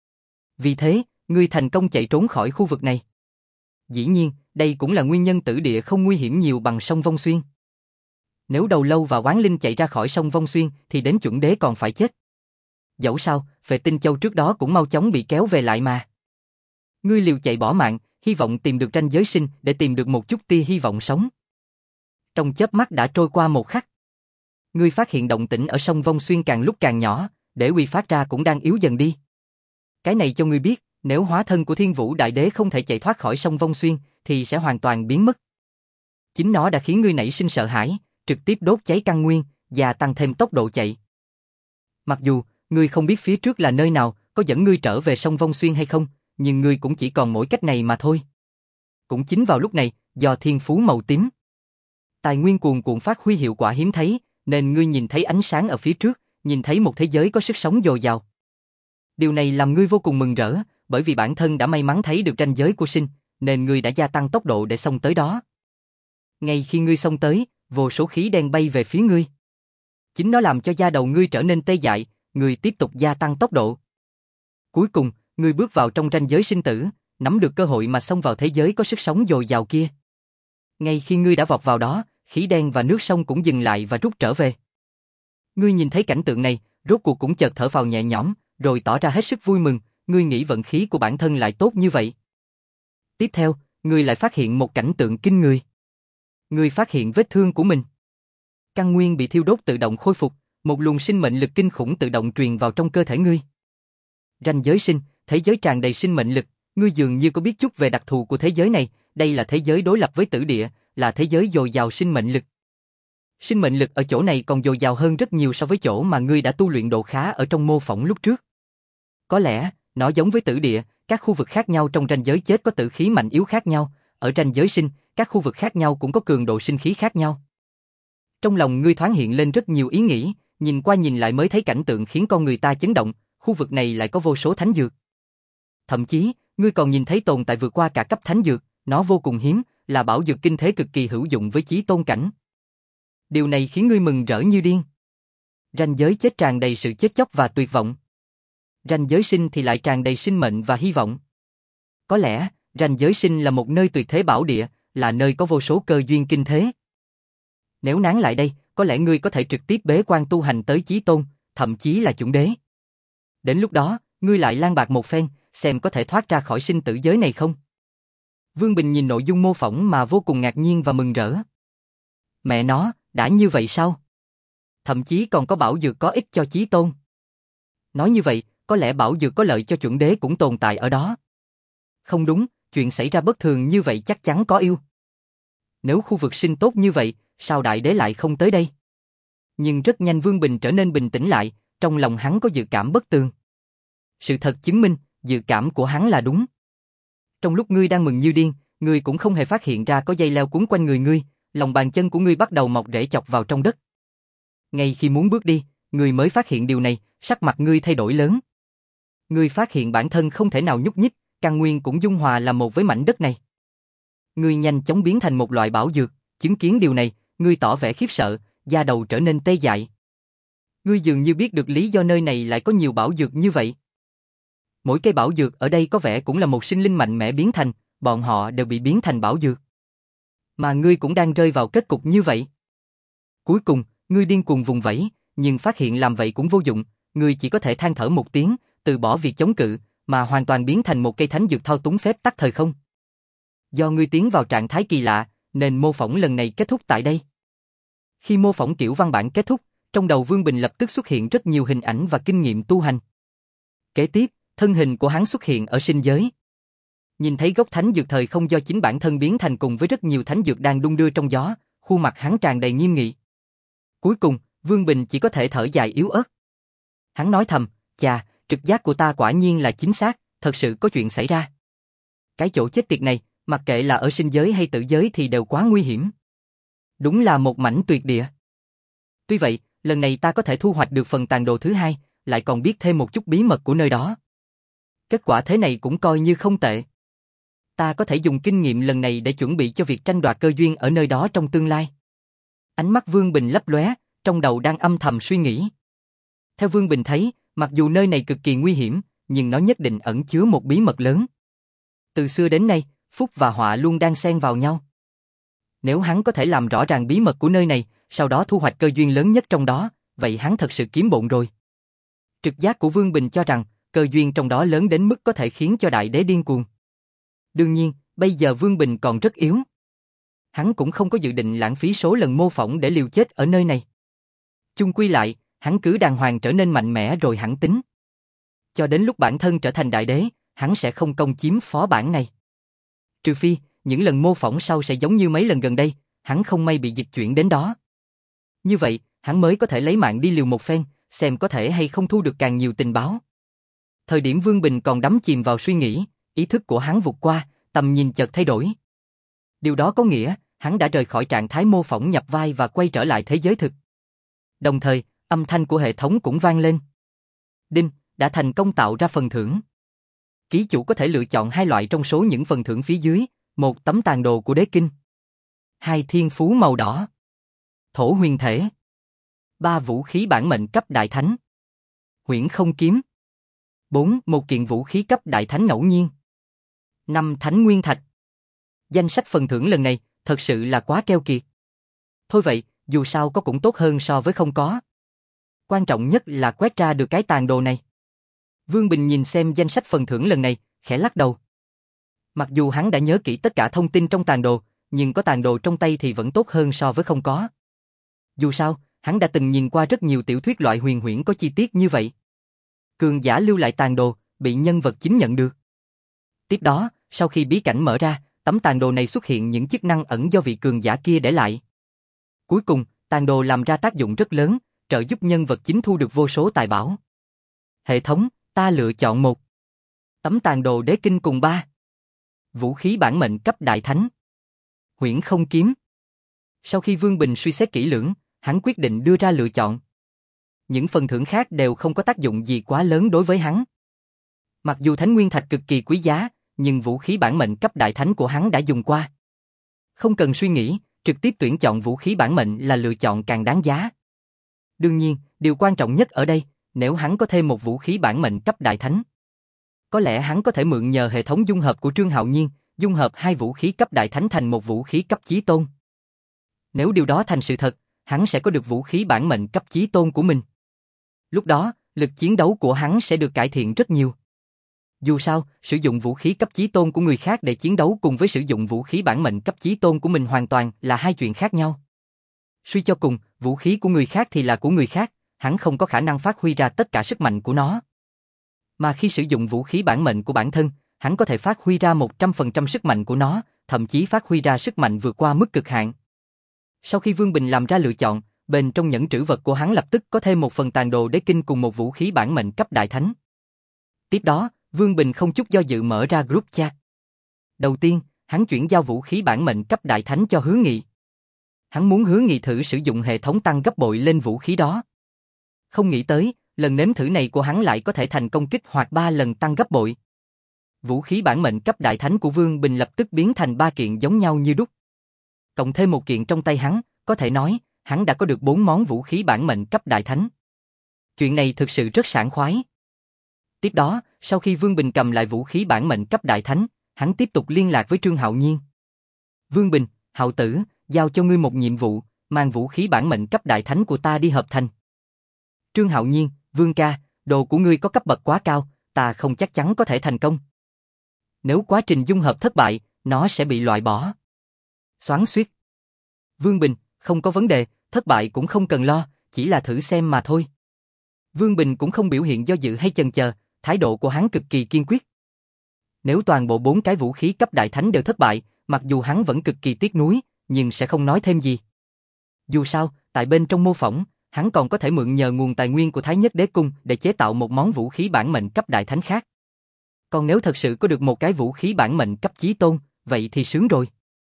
Vì thế, ngươi thành công chạy trốn khỏi khu vực này. Dĩ nhiên, đây cũng là nguyên nhân tử địa không nguy hiểm nhiều bằng sông Vong Xuyên. Nếu đầu lâu và oán linh chạy ra khỏi sông Vong Xuyên thì đến chuẩn đế còn phải chết. Dẫu sao, Phệ Tinh Châu trước đó cũng mau chóng bị kéo về lại mà. Ngươi liều chạy bỏ mạng, hy vọng tìm được ranh giới sinh để tìm được một chút tia hy vọng sống. Trong chớp mắt đã trôi qua một khắc. Ngươi phát hiện động tĩnh ở sông Vong Xuyên càng lúc càng nhỏ, để uy phát ra cũng đang yếu dần đi. Cái này cho ngươi biết, nếu hóa thân của Thiên Vũ Đại Đế không thể chạy thoát khỏi sông Vong Xuyên, thì sẽ hoàn toàn biến mất. Chính nó đã khiến ngươi nảy sinh sợ hãi, trực tiếp đốt cháy căn nguyên, và tăng thêm tốc độ chạy. Mặc dù, ngươi không biết phía trước là nơi nào, có dẫn ngươi trở về sông Vong Xuyên hay không, nhưng ngươi cũng chỉ còn mỗi cách này mà thôi. Cũng chính vào lúc này, do thiên phú màu tím, tài nguyên cuồn cuộn phát huy hiệu quả hiếm thấy, nên ngươi nhìn thấy ánh sáng ở phía trước, nhìn thấy một thế giới có sức sống dồi dào. Điều này làm ngươi vô cùng mừng rỡ, bởi vì bản thân đã may mắn thấy được ranh giới của sinh, nên ngươi đã gia tăng tốc độ để xông tới đó. Ngay khi ngươi xông tới, vô số khí đen bay về phía ngươi. Chính nó làm cho da đầu ngươi trở nên tê dại, ngươi tiếp tục gia tăng tốc độ. Cuối cùng, ngươi bước vào trong ranh giới sinh tử, nắm được cơ hội mà xông vào thế giới có sức sống dồi dào kia. Ngay khi ngươi đã vọt vào đó, khí đen và nước sông cũng dừng lại và rút trở về. Ngươi nhìn thấy cảnh tượng này, rốt cuộc cũng chợt thở phào nhẹ nhõm, rồi tỏ ra hết sức vui mừng, ngươi nghĩ vận khí của bản thân lại tốt như vậy. Tiếp theo, ngươi lại phát hiện một cảnh tượng kinh người. Ngươi phát hiện vết thương của mình. Căn nguyên bị thiêu đốt tự động khôi phục, một luồng sinh mệnh lực kinh khủng tự động truyền vào trong cơ thể ngươi. Ranh giới sinh, thế giới tràn đầy sinh mệnh lực, ngươi dường như có biết chút về đặc thù của thế giới này, đây là thế giới đối lập với tử địa, là thế giới dồi dào sinh mệnh lực. Sinh mệnh lực ở chỗ này còn dồi dào hơn rất nhiều so với chỗ mà ngươi đã tu luyện độ khá ở trong mô phỏng lúc trước. Có lẽ, nó giống với tử địa, các khu vực khác nhau trong ranh giới chết có tử khí mạnh yếu khác nhau, ở ranh giới sinh, các khu vực khác nhau cũng có cường độ sinh khí khác nhau. Trong lòng ngươi thoáng hiện lên rất nhiều ý nghĩ, nhìn qua nhìn lại mới thấy cảnh tượng khiến con người ta chấn động, khu vực này lại có vô số thánh dược. Thậm chí, ngươi còn nhìn thấy tồn tại vượt qua cả cấp thánh dược, nó vô cùng hiếm, là bảo dược kinh thế cực kỳ hữu dụng với chí tôn cảnh. Điều này khiến ngươi mừng rỡ như điên. Ranh giới chết tràn đầy sự chết chóc và tuyệt vọng. Ranh giới sinh thì lại tràn đầy sinh mệnh và hy vọng. Có lẽ, ranh giới sinh là một nơi tuyệt thế bảo địa, là nơi có vô số cơ duyên kinh thế. Nếu nán lại đây, có lẽ ngươi có thể trực tiếp bế quan tu hành tới chí tôn, thậm chí là chuẩn đế. Đến lúc đó, ngươi lại lang bạc một phen, xem có thể thoát ra khỏi sinh tử giới này không? Vương Bình nhìn nội dung mô phỏng mà vô cùng ngạc nhiên và mừng rỡ. Mẹ nó, đã như vậy sao? Thậm chí còn có bảo dược có ích cho chí tôn. Nói như vậy, có lẽ bảo dược có lợi cho chuẩn đế cũng tồn tại ở đó. Không đúng, chuyện xảy ra bất thường như vậy chắc chắn có yêu. Nếu khu vực sinh tốt như vậy, sao đại đế lại không tới đây? Nhưng rất nhanh Vương Bình trở nên bình tĩnh lại, trong lòng hắn có dự cảm bất tường. Sự thật chứng minh, dự cảm của hắn là đúng. Trong lúc ngươi đang mừng như điên, ngươi cũng không hề phát hiện ra có dây leo cuốn quanh người ngươi, lòng bàn chân của ngươi bắt đầu mọc rễ chọc vào trong đất. Ngay khi muốn bước đi, ngươi mới phát hiện điều này, sắc mặt ngươi thay đổi lớn. Ngươi phát hiện bản thân không thể nào nhúc nhích, căn nguyên cũng dung hòa làm một với mảnh đất này. Ngươi nhanh chóng biến thành một loại bảo dược, chứng kiến điều này, ngươi tỏ vẻ khiếp sợ, da đầu trở nên tê dại. Ngươi dường như biết được lý do nơi này lại có nhiều bảo dược như vậy. Mỗi cây bảo dược ở đây có vẻ cũng là một sinh linh mạnh mẽ biến thành, bọn họ đều bị biến thành bảo dược. Mà ngươi cũng đang rơi vào kết cục như vậy. Cuối cùng, ngươi điên cuồng vùng vẫy, nhưng phát hiện làm vậy cũng vô dụng, ngươi chỉ có thể than thở một tiếng, từ bỏ việc chống cự, mà hoàn toàn biến thành một cây thánh dược thao túng phép tắc thời không. Do ngươi tiến vào trạng thái kỳ lạ, nên mô phỏng lần này kết thúc tại đây. Khi mô phỏng kiểu văn bản kết thúc, trong đầu Vương Bình lập tức xuất hiện rất nhiều hình ảnh và kinh nghiệm tu hành. Kế tiếp, thân hình của hắn xuất hiện ở sinh giới. Nhìn thấy gốc thánh dược thời không do chính bản thân biến thành cùng với rất nhiều thánh dược đang đung đưa trong gió, khuôn mặt hắn tràn đầy nghiêm nghị. Cuối cùng, Vương Bình chỉ có thể thở dài yếu ớt. Hắn nói thầm, chà, trực giác của ta quả nhiên là chính xác, thật sự có chuyện xảy ra. Cái chỗ chết tiệt này, mặc kệ là ở sinh giới hay tử giới thì đều quá nguy hiểm. Đúng là một mảnh tuyệt địa. Tuy vậy, lần này ta có thể thu hoạch được phần tàn đồ thứ hai, lại còn biết thêm một chút bí mật của nơi đó. Kết quả thế này cũng coi như không tệ. Ta có thể dùng kinh nghiệm lần này để chuẩn bị cho việc tranh đoạt cơ duyên ở nơi đó trong tương lai. Ánh mắt Vương Bình lấp lóe, trong đầu đang âm thầm suy nghĩ. Theo Vương Bình thấy, mặc dù nơi này cực kỳ nguy hiểm, nhưng nó nhất định ẩn chứa một bí mật lớn. Từ xưa đến nay, phúc và họa luôn đang xen vào nhau. Nếu hắn có thể làm rõ ràng bí mật của nơi này, sau đó thu hoạch cơ duyên lớn nhất trong đó, vậy hắn thật sự kiếm bộn rồi. Trực giác của Vương Bình cho rằng, cơ duyên trong đó lớn đến mức có thể khiến cho đại đế điên cuồng. Đương nhiên, bây giờ Vương Bình còn rất yếu. Hắn cũng không có dự định lãng phí số lần mô phỏng để liều chết ở nơi này. Chung quy lại, hắn cứ đàng hoàng trở nên mạnh mẽ rồi hẳn tính. Cho đến lúc bản thân trở thành đại đế, hắn sẽ không công chiếm phó bản này. Trừ phi, những lần mô phỏng sau sẽ giống như mấy lần gần đây, hắn không may bị dịch chuyển đến đó. Như vậy, hắn mới có thể lấy mạng đi liều một phen, xem có thể hay không thu được càng nhiều tình báo. Thời điểm Vương Bình còn đắm chìm vào suy nghĩ, ý thức của hắn vụt qua, tầm nhìn chợt thay đổi. Điều đó có nghĩa, hắn đã rời khỏi trạng thái mô phỏng nhập vai và quay trở lại thế giới thực. Đồng thời, âm thanh của hệ thống cũng vang lên. Đinh, đã thành công tạo ra phần thưởng. Ký chủ có thể lựa chọn hai loại trong số những phần thưởng phía dưới, một tấm tàn đồ của đế kinh, hai thiên phú màu đỏ, thổ huyền thể, ba vũ khí bản mệnh cấp đại thánh, huyễn không kiếm, bốn một kiện vũ khí cấp đại thánh ngẫu nhiên, năm thánh nguyên thạch. Danh sách phần thưởng lần này thật sự là quá keo kiệt. Thôi vậy, dù sao có cũng tốt hơn so với không có. Quan trọng nhất là quét ra được cái tàn đồ này. Vương Bình nhìn xem danh sách phần thưởng lần này, khẽ lắc đầu. Mặc dù hắn đã nhớ kỹ tất cả thông tin trong tàn đồ, nhưng có tàn đồ trong tay thì vẫn tốt hơn so với không có. Dù sao, hắn đã từng nhìn qua rất nhiều tiểu thuyết loại huyền huyễn có chi tiết như vậy. Cường giả lưu lại tàn đồ, bị nhân vật chính nhận được. Tiếp đó, sau khi bí cảnh mở ra, tấm tàn đồ này xuất hiện những chức năng ẩn do vị cường giả kia để lại. Cuối cùng, tàn đồ làm ra tác dụng rất lớn, trợ giúp nhân vật chính thu được vô số tài bảo. Hệ thống, ta lựa chọn một. Tấm tàn đồ đế kinh cùng ba. Vũ khí bản mệnh cấp đại thánh. Huyễn không kiếm. Sau khi Vương Bình suy xét kỹ lưỡng, hắn quyết định đưa ra lựa chọn. Những phần thưởng khác đều không có tác dụng gì quá lớn đối với hắn. Mặc dù thánh nguyên thạch cực kỳ quý giá, nhưng vũ khí bản mệnh cấp đại thánh của hắn đã dùng qua. Không cần suy nghĩ, trực tiếp tuyển chọn vũ khí bản mệnh là lựa chọn càng đáng giá. Đương nhiên, điều quan trọng nhất ở đây, nếu hắn có thêm một vũ khí bản mệnh cấp đại thánh, có lẽ hắn có thể mượn nhờ hệ thống dung hợp của Trương Hạo Nhiên, dung hợp hai vũ khí cấp đại thánh thành một vũ khí cấp chí tôn. Nếu điều đó thành sự thật, hắn sẽ có được vũ khí bản mệnh cấp chí tôn của mình. Lúc đó, lực chiến đấu của hắn sẽ được cải thiện rất nhiều. Dù sao, sử dụng vũ khí cấp chí tôn của người khác để chiến đấu cùng với sử dụng vũ khí bản mệnh cấp chí tôn của mình hoàn toàn là hai chuyện khác nhau. Suy cho cùng, vũ khí của người khác thì là của người khác, hắn không có khả năng phát huy ra tất cả sức mạnh của nó. Mà khi sử dụng vũ khí bản mệnh của bản thân, hắn có thể phát huy ra một trăm phần trăm sức mạnh của nó, thậm chí phát huy ra sức mạnh vượt qua mức cực hạn. Sau khi Vương Bình làm ra lựa chọn, bên trong nhẫn trữ vật của hắn lập tức có thêm một phần tàn đồ đế kinh cùng một vũ khí bản mệnh cấp đại thánh. Tiếp đó, Vương Bình không chút do dự mở ra group chat. Đầu tiên, hắn chuyển giao vũ khí bản mệnh cấp đại thánh cho Hứa Nghị. Hắn muốn Hứa Nghị thử sử dụng hệ thống tăng gấp bội lên vũ khí đó. Không nghĩ tới, lần nếm thử này của hắn lại có thể thành công kích hoạt ba lần tăng gấp bội. Vũ khí bản mệnh cấp đại thánh của Vương Bình lập tức biến thành ba kiện giống nhau như đúc. Cộng thêm một kiện trong tay hắn, có thể nói, hắn đã có được bốn món vũ khí bản mệnh cấp đại thánh. Chuyện này thực sự rất sảng khoái. Tiếp đó, sau khi Vương Bình cầm lại vũ khí bản mệnh cấp đại thánh, hắn tiếp tục liên lạc với Trương Hạo Nhiên. Vương Bình, Hạo tử, giao cho ngươi một nhiệm vụ, mang vũ khí bản mệnh cấp đại thánh của ta đi hợp thành. Trương Hạo Nhiên, Vương ca, đồ của ngươi có cấp bậc quá cao, ta không chắc chắn có thể thành công. Nếu quá trình dung hợp thất bại, nó sẽ bị loại bỏ. Xoắn xuýt. Vương Bình, không có vấn đề, thất bại cũng không cần lo, chỉ là thử xem mà thôi. Vương Bình cũng không biểu hiện do dự hay chần chờ, thái độ của hắn cực kỳ kiên quyết. Nếu toàn bộ bốn cái vũ khí cấp đại thánh đều thất bại, mặc dù hắn vẫn cực kỳ tiếc nuối, nhưng sẽ không nói thêm gì. Dù sao, tại bên trong mô phỏng, hắn còn có thể mượn nhờ nguồn tài nguyên của Thái Nhất Đế Cung để chế tạo một món vũ khí bản mệnh cấp đại thánh khác. Còn nếu thật sự có được một cái vũ khí bản mệnh cấp chí tôn, vậy thì sướng rồi.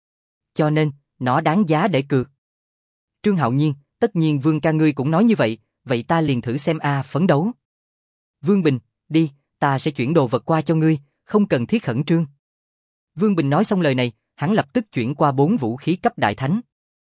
Cho nên, nó đáng giá để cược. Trương Hạo Nhiên, tất nhiên Vương ca ngươi cũng nói như vậy, vậy ta liền thử xem a, phấn đấu. Vương Bình, đi, ta sẽ chuyển đồ vật qua cho ngươi, không cần thiết khẩn trương. Vương Bình nói xong lời này, hắn lập tức chuyển qua bốn vũ khí cấp đại thánh.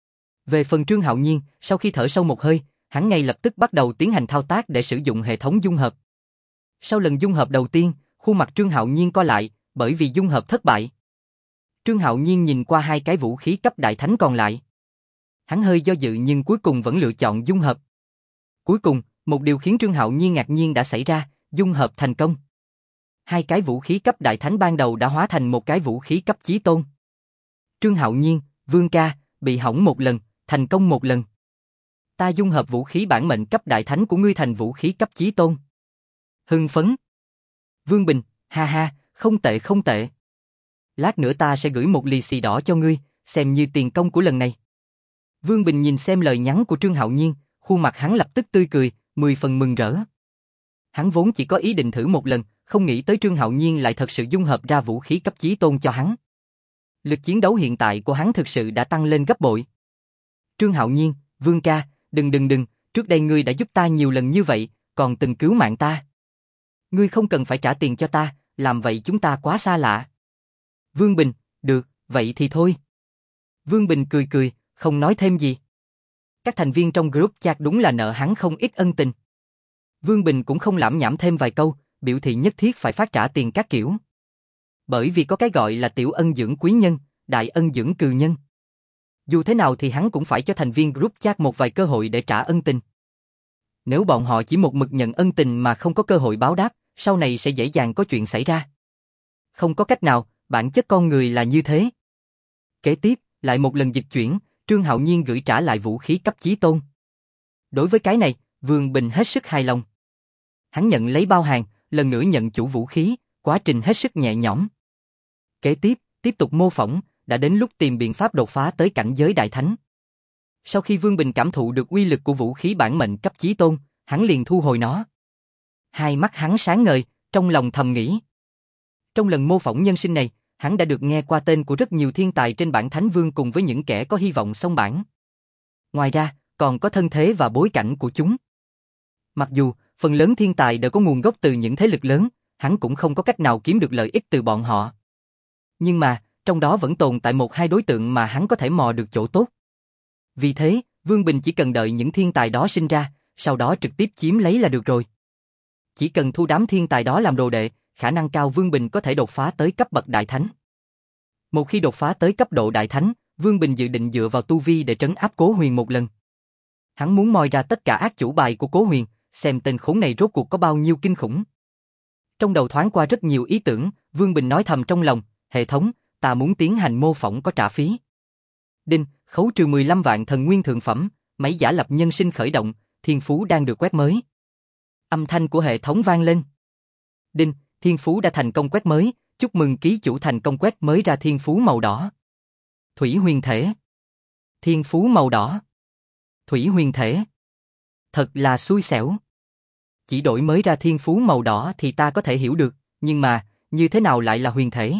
Về phần Trương Hạo Nhiên, sau khi thở sâu một hơi, hắn ngay lập tức bắt đầu tiến hành thao tác để sử dụng hệ thống dung hợp. Sau lần dung hợp đầu tiên, khuôn mặt Trương Hạo Nhiên co lại, bởi vì dung hợp thất bại. Trương Hạo Nhiên nhìn qua hai cái vũ khí cấp đại thánh còn lại. Hắn hơi do dự nhưng cuối cùng vẫn lựa chọn dung hợp. Cuối cùng, một điều khiến Trương Hạo Nhiên ngạc nhiên đã xảy ra, dung hợp thành công. Hai cái vũ khí cấp đại thánh ban đầu đã hóa thành một cái vũ khí cấp chí tôn. Trương Hạo Nhiên, Vương ca, bị hỏng một lần, thành công một lần. Ta dung hợp vũ khí bản mệnh cấp đại thánh của ngươi thành vũ khí cấp chí tôn. Hưng phấn. Vương Bình, ha ha, không tệ không tệ. Lát nữa ta sẽ gửi một lì xì đỏ cho ngươi, xem như tiền công của lần này. Vương Bình nhìn xem lời nhắn của Trương Hạo Nhiên, khuôn mặt hắn lập tức tươi cười, mười phần mừng rỡ. Hắn vốn chỉ có ý định thử một lần, không nghĩ tới Trương Hạo Nhiên lại thật sự dung hợp ra vũ khí cấp chí tôn cho hắn. Lực chiến đấu hiện tại của hắn thực sự đã tăng lên gấp bội. Trương Hạo Nhiên, Vương ca, đừng đừng đừng, trước đây ngươi đã giúp ta nhiều lần như vậy, còn từng cứu mạng ta. Ngươi không cần phải trả tiền cho ta, làm vậy chúng ta quá xa lạ. Vương Bình, được, vậy thì thôi. Vương Bình cười cười, không nói thêm gì. Các thành viên trong group chat đúng là nợ hắn không ít ân tình. Vương Bình cũng không lảm nhảm thêm vài câu, biểu thị nhất thiết phải phát trả tiền các kiểu. Bởi vì có cái gọi là tiểu ân dưỡng quý nhân, đại ân dưỡng cừ nhân. Dù thế nào thì hắn cũng phải cho thành viên group chat một vài cơ hội để trả ân tình. Nếu bọn họ chỉ một mực nhận ân tình mà không có cơ hội báo đáp, sau này sẽ dễ dàng có chuyện xảy ra. Không có cách nào, bản chất con người là như thế. Kế tiếp, lại một lần dịch chuyển, Trương Hạo Nhiên gửi trả lại vũ khí cấp chí tôn. Đối với cái này, Vương Bình hết sức hài lòng. Hắn nhận lấy bao hàng, lần nữa nhận chủ vũ khí, quá trình hết sức nhẹ nhõm. Kế tiếp, tiếp tục mô phỏng, đã đến lúc tìm biện pháp đột phá tới cảnh giới đại thánh. Sau khi Vương Bình cảm thụ được uy lực của vũ khí bản mệnh cấp chí tôn, hắn liền thu hồi nó. Hai mắt hắn sáng ngời, trong lòng thầm nghĩ. Trong lần mô phỏng nhân sinh này, hắn đã được nghe qua tên của rất nhiều thiên tài trên bảng Thánh Vương cùng với những kẻ có hy vọng xông bảng. Ngoài ra, còn có thân thế và bối cảnh của chúng. Mặc dù, phần lớn thiên tài đều có nguồn gốc từ những thế lực lớn, hắn cũng không có cách nào kiếm được lợi ích từ bọn họ. Nhưng mà, trong đó vẫn tồn tại một hai đối tượng mà hắn có thể mò được chỗ tốt. Vì thế, Vương Bình chỉ cần đợi những thiên tài đó sinh ra, sau đó trực tiếp chiếm lấy là được rồi. Chỉ cần thu đám thiên tài đó làm đồ đệ, khả năng cao Vương Bình có thể đột phá tới cấp bậc đại thánh. Một khi đột phá tới cấp độ đại thánh, Vương Bình dự định dựa vào tu vi để trấn áp Cố Huyền một lần. Hắn muốn moi ra tất cả ác chủ bài của Cố Huyền, xem tên khốn này rốt cuộc có bao nhiêu kinh khủng. Trong đầu thoáng qua rất nhiều ý tưởng, Vương Bình nói thầm trong lòng, hệ thống, ta muốn tiến hành mô phỏng có trả phí. Đinh, khấu trừ mười lăm vạn thần nguyên thượng phẩm, máy giả lập nhân sinh khởi động, thiên phú đang được quét mới. Âm thanh của hệ thống vang lên. Đinh, thiên phú đã thành công quét mới, chúc mừng ký chủ thành công quét mới ra thiên phú màu đỏ. Thủy huyền thể. Thiên phú màu đỏ. Thủy huyền thể. Thật là xui xẻo. Chỉ đổi mới ra thiên phú màu đỏ thì ta có thể hiểu được, nhưng mà, như thế nào lại là huyền thể?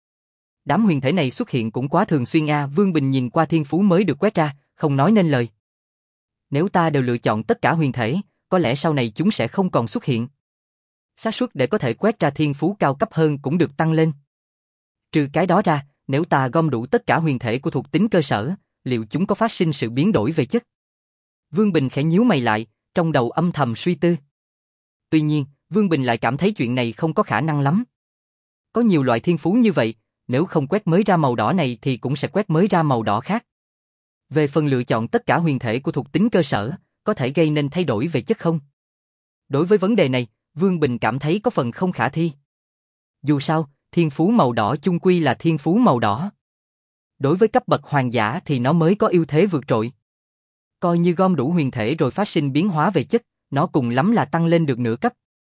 Đám huyền thể này xuất hiện cũng quá thường xuyên a. Vương Bình nhìn qua thiên phú mới được quét ra, không nói nên lời. Nếu ta đều lựa chọn tất cả huyền thể, có lẽ sau này chúng sẽ không còn xuất hiện. Xác suất để có thể quét ra thiên phú cao cấp hơn cũng được tăng lên. Trừ cái đó ra, nếu ta gom đủ tất cả huyền thể của thuộc tính cơ sở, liệu chúng có phát sinh sự biến đổi về chất? Vương Bình khẽ nhíu mày lại, trong đầu âm thầm suy tư. Tuy nhiên, Vương Bình lại cảm thấy chuyện này không có khả năng lắm. Có nhiều loại thiên phú như vậy, nếu không quét mới ra màu đỏ này thì cũng sẽ quét mới ra màu đỏ khác. Về phần lựa chọn tất cả huyền thể của thuộc tính cơ sở, có thể gây nên thay đổi về chất không? Đối với vấn đề này, Vương Bình cảm thấy có phần không khả thi. Dù sao, thiên phú màu đỏ chung quy là thiên phú màu đỏ. Đối với cấp bậc hoàng giả thì nó mới có ưu thế vượt trội. Coi như gom đủ huyền thể rồi phát sinh biến hóa về chất, nó cùng lắm là tăng lên được nửa cấp.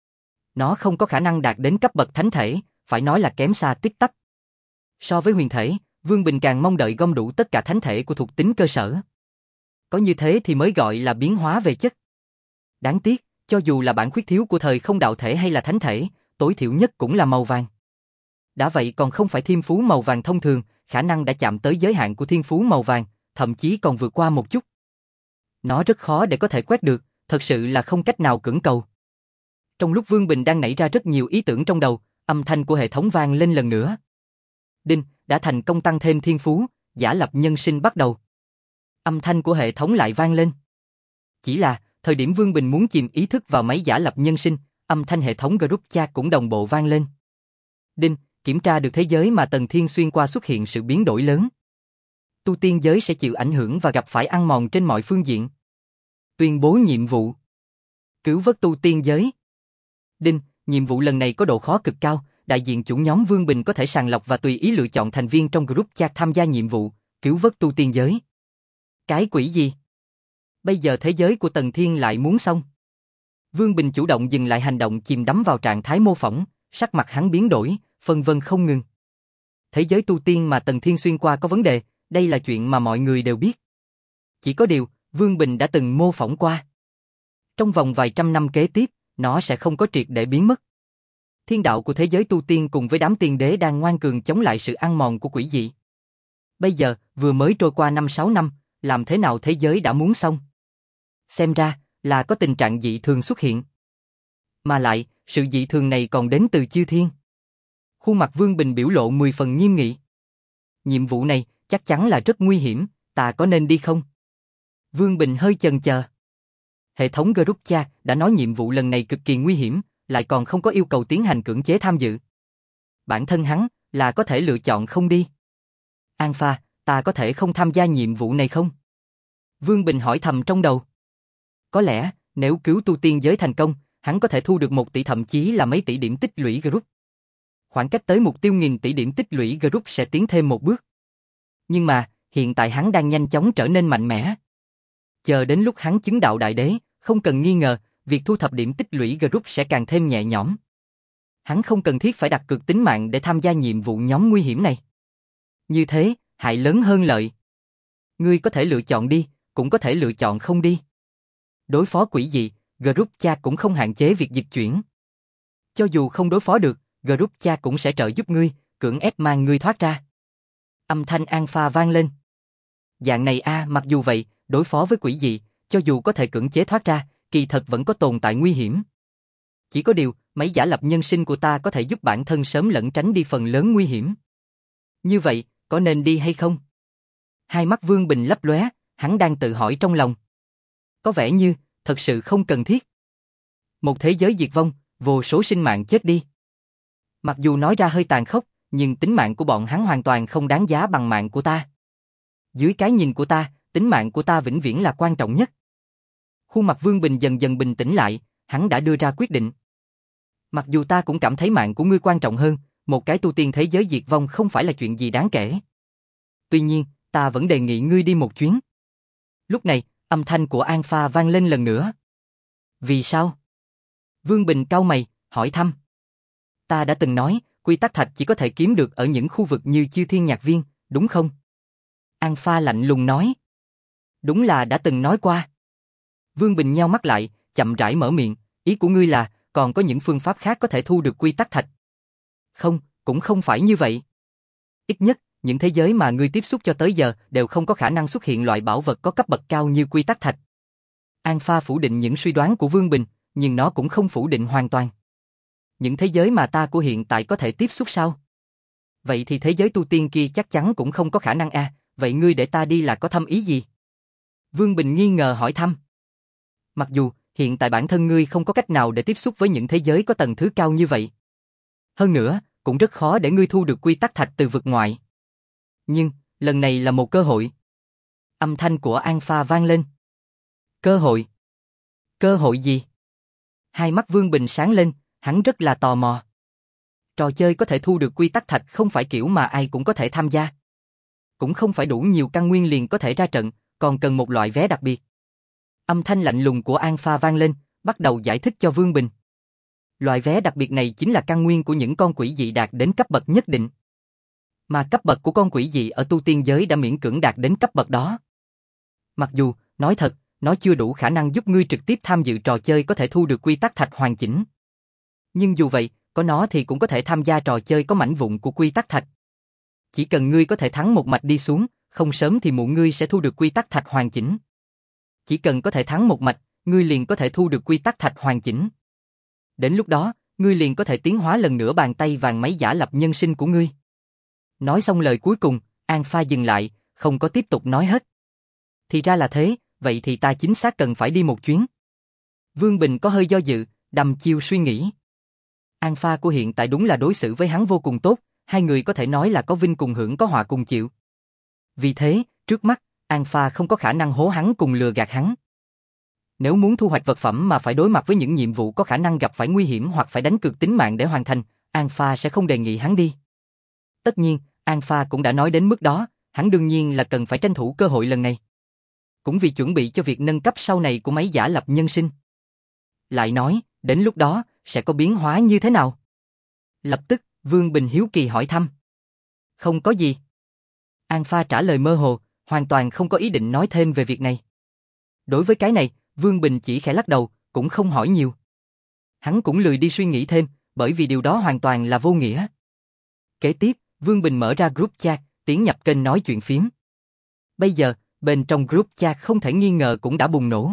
Nó không có khả năng đạt đến cấp bậc thánh thể, phải nói là kém xa tít tắp. So với huyền thể, Vương Bình càng mong đợi gom đủ tất cả thánh thể của thuộc tính cơ sở. Có như thế thì mới gọi là biến hóa về chất. Đáng tiếc, cho dù là bản khuyết thiếu của thời không đạo thể hay là thánh thể, tối thiểu nhất cũng là màu vàng. Đã vậy còn không phải thiên phú màu vàng thông thường, khả năng đã chạm tới giới hạn của thiên phú màu vàng, thậm chí còn vượt qua một chút. Nó rất khó để có thể quét được, thật sự là không cách nào cưỡng cầu. Trong lúc Vương Bình đang nảy ra rất nhiều ý tưởng trong đầu, âm thanh của hệ thống vang lên lần nữa. Đinh, đã thành công tăng thêm thiên phú, giả lập nhân sinh bắt đầu. Âm thanh của hệ thống lại vang lên. Chỉ là, thời điểm Vương Bình muốn chìm ý thức vào máy giả lập nhân sinh, âm thanh hệ thống group chat cũng đồng bộ vang lên. Đinh, kiểm tra được thế giới mà Tần Thiên xuyên qua xuất hiện sự biến đổi lớn. Tu tiên giới sẽ chịu ảnh hưởng và gặp phải ăn mòn trên mọi phương diện. Tuyên bố nhiệm vụ. Cứu vớt tu tiên giới. Đinh, nhiệm vụ lần này có độ khó cực cao, đại diện chủ nhóm Vương Bình có thể sàng lọc và tùy ý lựa chọn thành viên trong group chat tham gia nhiệm vụ, cứu vớt tu tiên giới. Cái quỷ gì? Bây giờ thế giới của Tần Thiên lại muốn xong. Vương Bình chủ động dừng lại hành động chìm đắm vào trạng thái mô phỏng, sắc mặt hắn biến đổi, phân vân không ngừng. Thế giới tu tiên mà Tần Thiên xuyên qua có vấn đề, đây là chuyện mà mọi người đều biết. Chỉ có điều, Vương Bình đã từng mô phỏng qua. Trong vòng vài trăm năm kế tiếp, nó sẽ không có triệt để biến mất. Thiên đạo của thế giới tu tiên cùng với đám tiên đế đang ngoan cường chống lại sự ăn mòn của quỷ dị. Bây giờ, vừa mới trôi qua năm sáu năm, làm thế nào thế giới đã muốn xong? Xem ra, là có tình trạng dị thường xuất hiện. Mà lại, sự dị thường này còn đến từ chư thiên. Khuôn mặt Vương Bình biểu lộ mười phần nghiêm nghị. Nhiệm vụ này, chắc chắn là rất nguy hiểm, ta có nên đi không? Vương Bình hơi chần chờ. Hệ thống group chat đã nói nhiệm vụ lần này cực kỳ nguy hiểm, lại còn không có yêu cầu tiến hành cưỡng chế tham dự. Bản thân hắn là có thể lựa chọn không đi. Alpha, ta có thể không tham gia nhiệm vụ này không? Vương Bình hỏi thầm trong đầu. Có lẽ, nếu cứu tu tiên giới thành công, hắn có thể thu được một tỷ thậm chí là mấy tỷ điểm tích lũy group. Khoảng cách tới mục tiêu nghìn tỷ điểm tích lũy group sẽ tiến thêm một bước. Nhưng mà, hiện tại hắn đang nhanh chóng trở nên mạnh mẽ. Chờ đến lúc hắn chứng đạo đại đế, không cần nghi ngờ, việc thu thập điểm tích lũy group sẽ càng thêm nhẹ nhõm. Hắn không cần thiết phải đặt cược tính mạng để tham gia nhiệm vụ nhóm nguy hiểm này. Như thế, hại lớn hơn lợi. Ngươi có thể lựa chọn đi, cũng có thể lựa chọn không đi. Đối phó quỷ dị, group chat cũng không hạn chế việc dịch chuyển. Cho dù không đối phó được, group chat cũng sẽ trợ giúp ngươi, cưỡng ép mang ngươi thoát ra. Âm thanh Alpha vang lên. Dạng này a, mặc dù vậy, đối phó với quỷ dị, cho dù có thể cưỡng chế thoát ra, kỳ thật vẫn có tồn tại nguy hiểm. Chỉ có điều, mấy giả lập nhân sinh của ta có thể giúp bản thân sớm lẩn tránh đi phần lớn nguy hiểm. Như vậy, có nên đi hay không? Hai mắt Vương Bình lấp lóe, hắn đang tự hỏi trong lòng. Có vẻ như, thật sự không cần thiết. Một thế giới diệt vong, vô số sinh mạng chết đi. Mặc dù nói ra hơi tàn khốc, nhưng tính mạng của bọn hắn hoàn toàn không đáng giá bằng mạng của ta. Dưới cái nhìn của ta, tính mạng của ta vĩnh viễn là quan trọng nhất. Khuôn mặt Vương Bình dần dần bình tĩnh lại, hắn đã đưa ra quyết định. Mặc dù ta cũng cảm thấy mạng của ngươi quan trọng hơn, một cái tu tiên thế giới diệt vong không phải là chuyện gì đáng kể. Tuy nhiên, ta vẫn đề nghị ngươi đi một chuyến. Lúc này, âm thanh của Alpha vang lên lần nữa. Vì sao? Vương Bình cau mày, hỏi thăm. Ta đã từng nói, quy tắc thạch chỉ có thể kiếm được ở những khu vực như Chư Thiên Nhạc Viên, đúng không? Alpha lạnh lùng nói. Đúng là đã từng nói qua. Vương Bình nheo mắt lại, chậm rãi mở miệng, ý của ngươi là, còn có những phương pháp khác có thể thu được quy tắc thạch. Không, cũng không phải như vậy. Ít nhất, những thế giới mà ngươi tiếp xúc cho tới giờ đều không có khả năng xuất hiện loại bảo vật có cấp bậc cao như quy tắc thạch. Alpha phủ định những suy đoán của Vương Bình, nhưng nó cũng không phủ định hoàn toàn. Những thế giới mà ta của hiện tại có thể tiếp xúc sao? Vậy thì thế giới tu tiên kia chắc chắn cũng không có khả năng a, à, vậy ngươi để ta đi là có thâm ý gì? Vương Bình nghi ngờ hỏi thăm. Mặc dù, hiện tại bản thân ngươi không có cách nào để tiếp xúc với những thế giới có tầng thứ cao như vậy. Hơn nữa, cũng rất khó để ngươi thu được quy tắc thạch từ vực ngoại. Nhưng, lần này là một cơ hội. Âm thanh của Alpha vang lên. Cơ hội? Cơ hội gì? Hai mắt Vương Bình sáng lên, hắn rất là tò mò. Trò chơi có thể thu được quy tắc thạch không phải kiểu mà ai cũng có thể tham gia. Cũng không phải đủ nhiều căn nguyên liền có thể ra trận, còn cần một loại vé đặc biệt. Âm thanh lạnh lùng của Alpha vang lên, bắt đầu giải thích cho Vương Bình. Loại vé đặc biệt này chính là căn nguyên của những con quỷ dị đạt đến cấp bậc nhất định. Mà cấp bậc của con quỷ dị ở tu tiên giới đã miễn cưỡng đạt đến cấp bậc đó. Mặc dù, nói thật, nó chưa đủ khả năng giúp ngươi trực tiếp tham dự trò chơi có thể thu được quy tắc thạch hoàn chỉnh. Nhưng dù vậy, có nó thì cũng có thể tham gia trò chơi có mảnh vụn của quy tắc thạch. Chỉ cần ngươi có thể thắng một mạch đi xuống, không sớm thì muộn ngươi sẽ thu được quy tắc thạch hoàn chỉnh. Chỉ cần có thể thắng một mạch, ngươi liền có thể thu được quy tắc thạch hoàn chỉnh. Đến lúc đó, ngươi liền có thể tiến hóa lần nữa bàn tay vàng mấy giả lập nhân sinh của ngươi. Nói xong lời cuối cùng, Alpha dừng lại, không có tiếp tục nói hết. Thì ra là thế, vậy thì ta chính xác cần phải đi một chuyến. Vương Bình có hơi do dự, đăm chiêu suy nghĩ. Alpha của hiện tại đúng là đối xử với hắn vô cùng tốt, hai người có thể nói là có vinh cùng hưởng có họa cùng chịu. Vì thế, trước mắt, Alpha không có khả năng hố hắn cùng lừa gạt hắn. Nếu muốn thu hoạch vật phẩm mà phải đối mặt với những nhiệm vụ có khả năng gặp phải nguy hiểm hoặc phải đánh cược tính mạng để hoàn thành, Alpha sẽ không đề nghị hắn đi. Tất nhiên, Alpha cũng đã nói đến mức đó, hắn đương nhiên là cần phải tranh thủ cơ hội lần này. Cũng vì chuẩn bị cho việc nâng cấp sau này của mấy giả lập nhân sinh. Lại nói, đến lúc đó, sẽ có biến hóa như thế nào? Lập tức, Vương Bình hiếu kỳ hỏi thăm. Không có gì. Alpha trả lời mơ hồ, hoàn toàn không có ý định nói thêm về việc này. Đối với cái này, Vương Bình chỉ khẽ lắc đầu, cũng không hỏi nhiều. Hắn cũng lười đi suy nghĩ thêm, bởi vì điều đó hoàn toàn là vô nghĩa. Kế tiếp, Vương Bình mở ra group chat, tiến nhập kênh nói chuyện phím. Bây giờ, bên trong group chat không thể nghi ngờ cũng đã bùng nổ.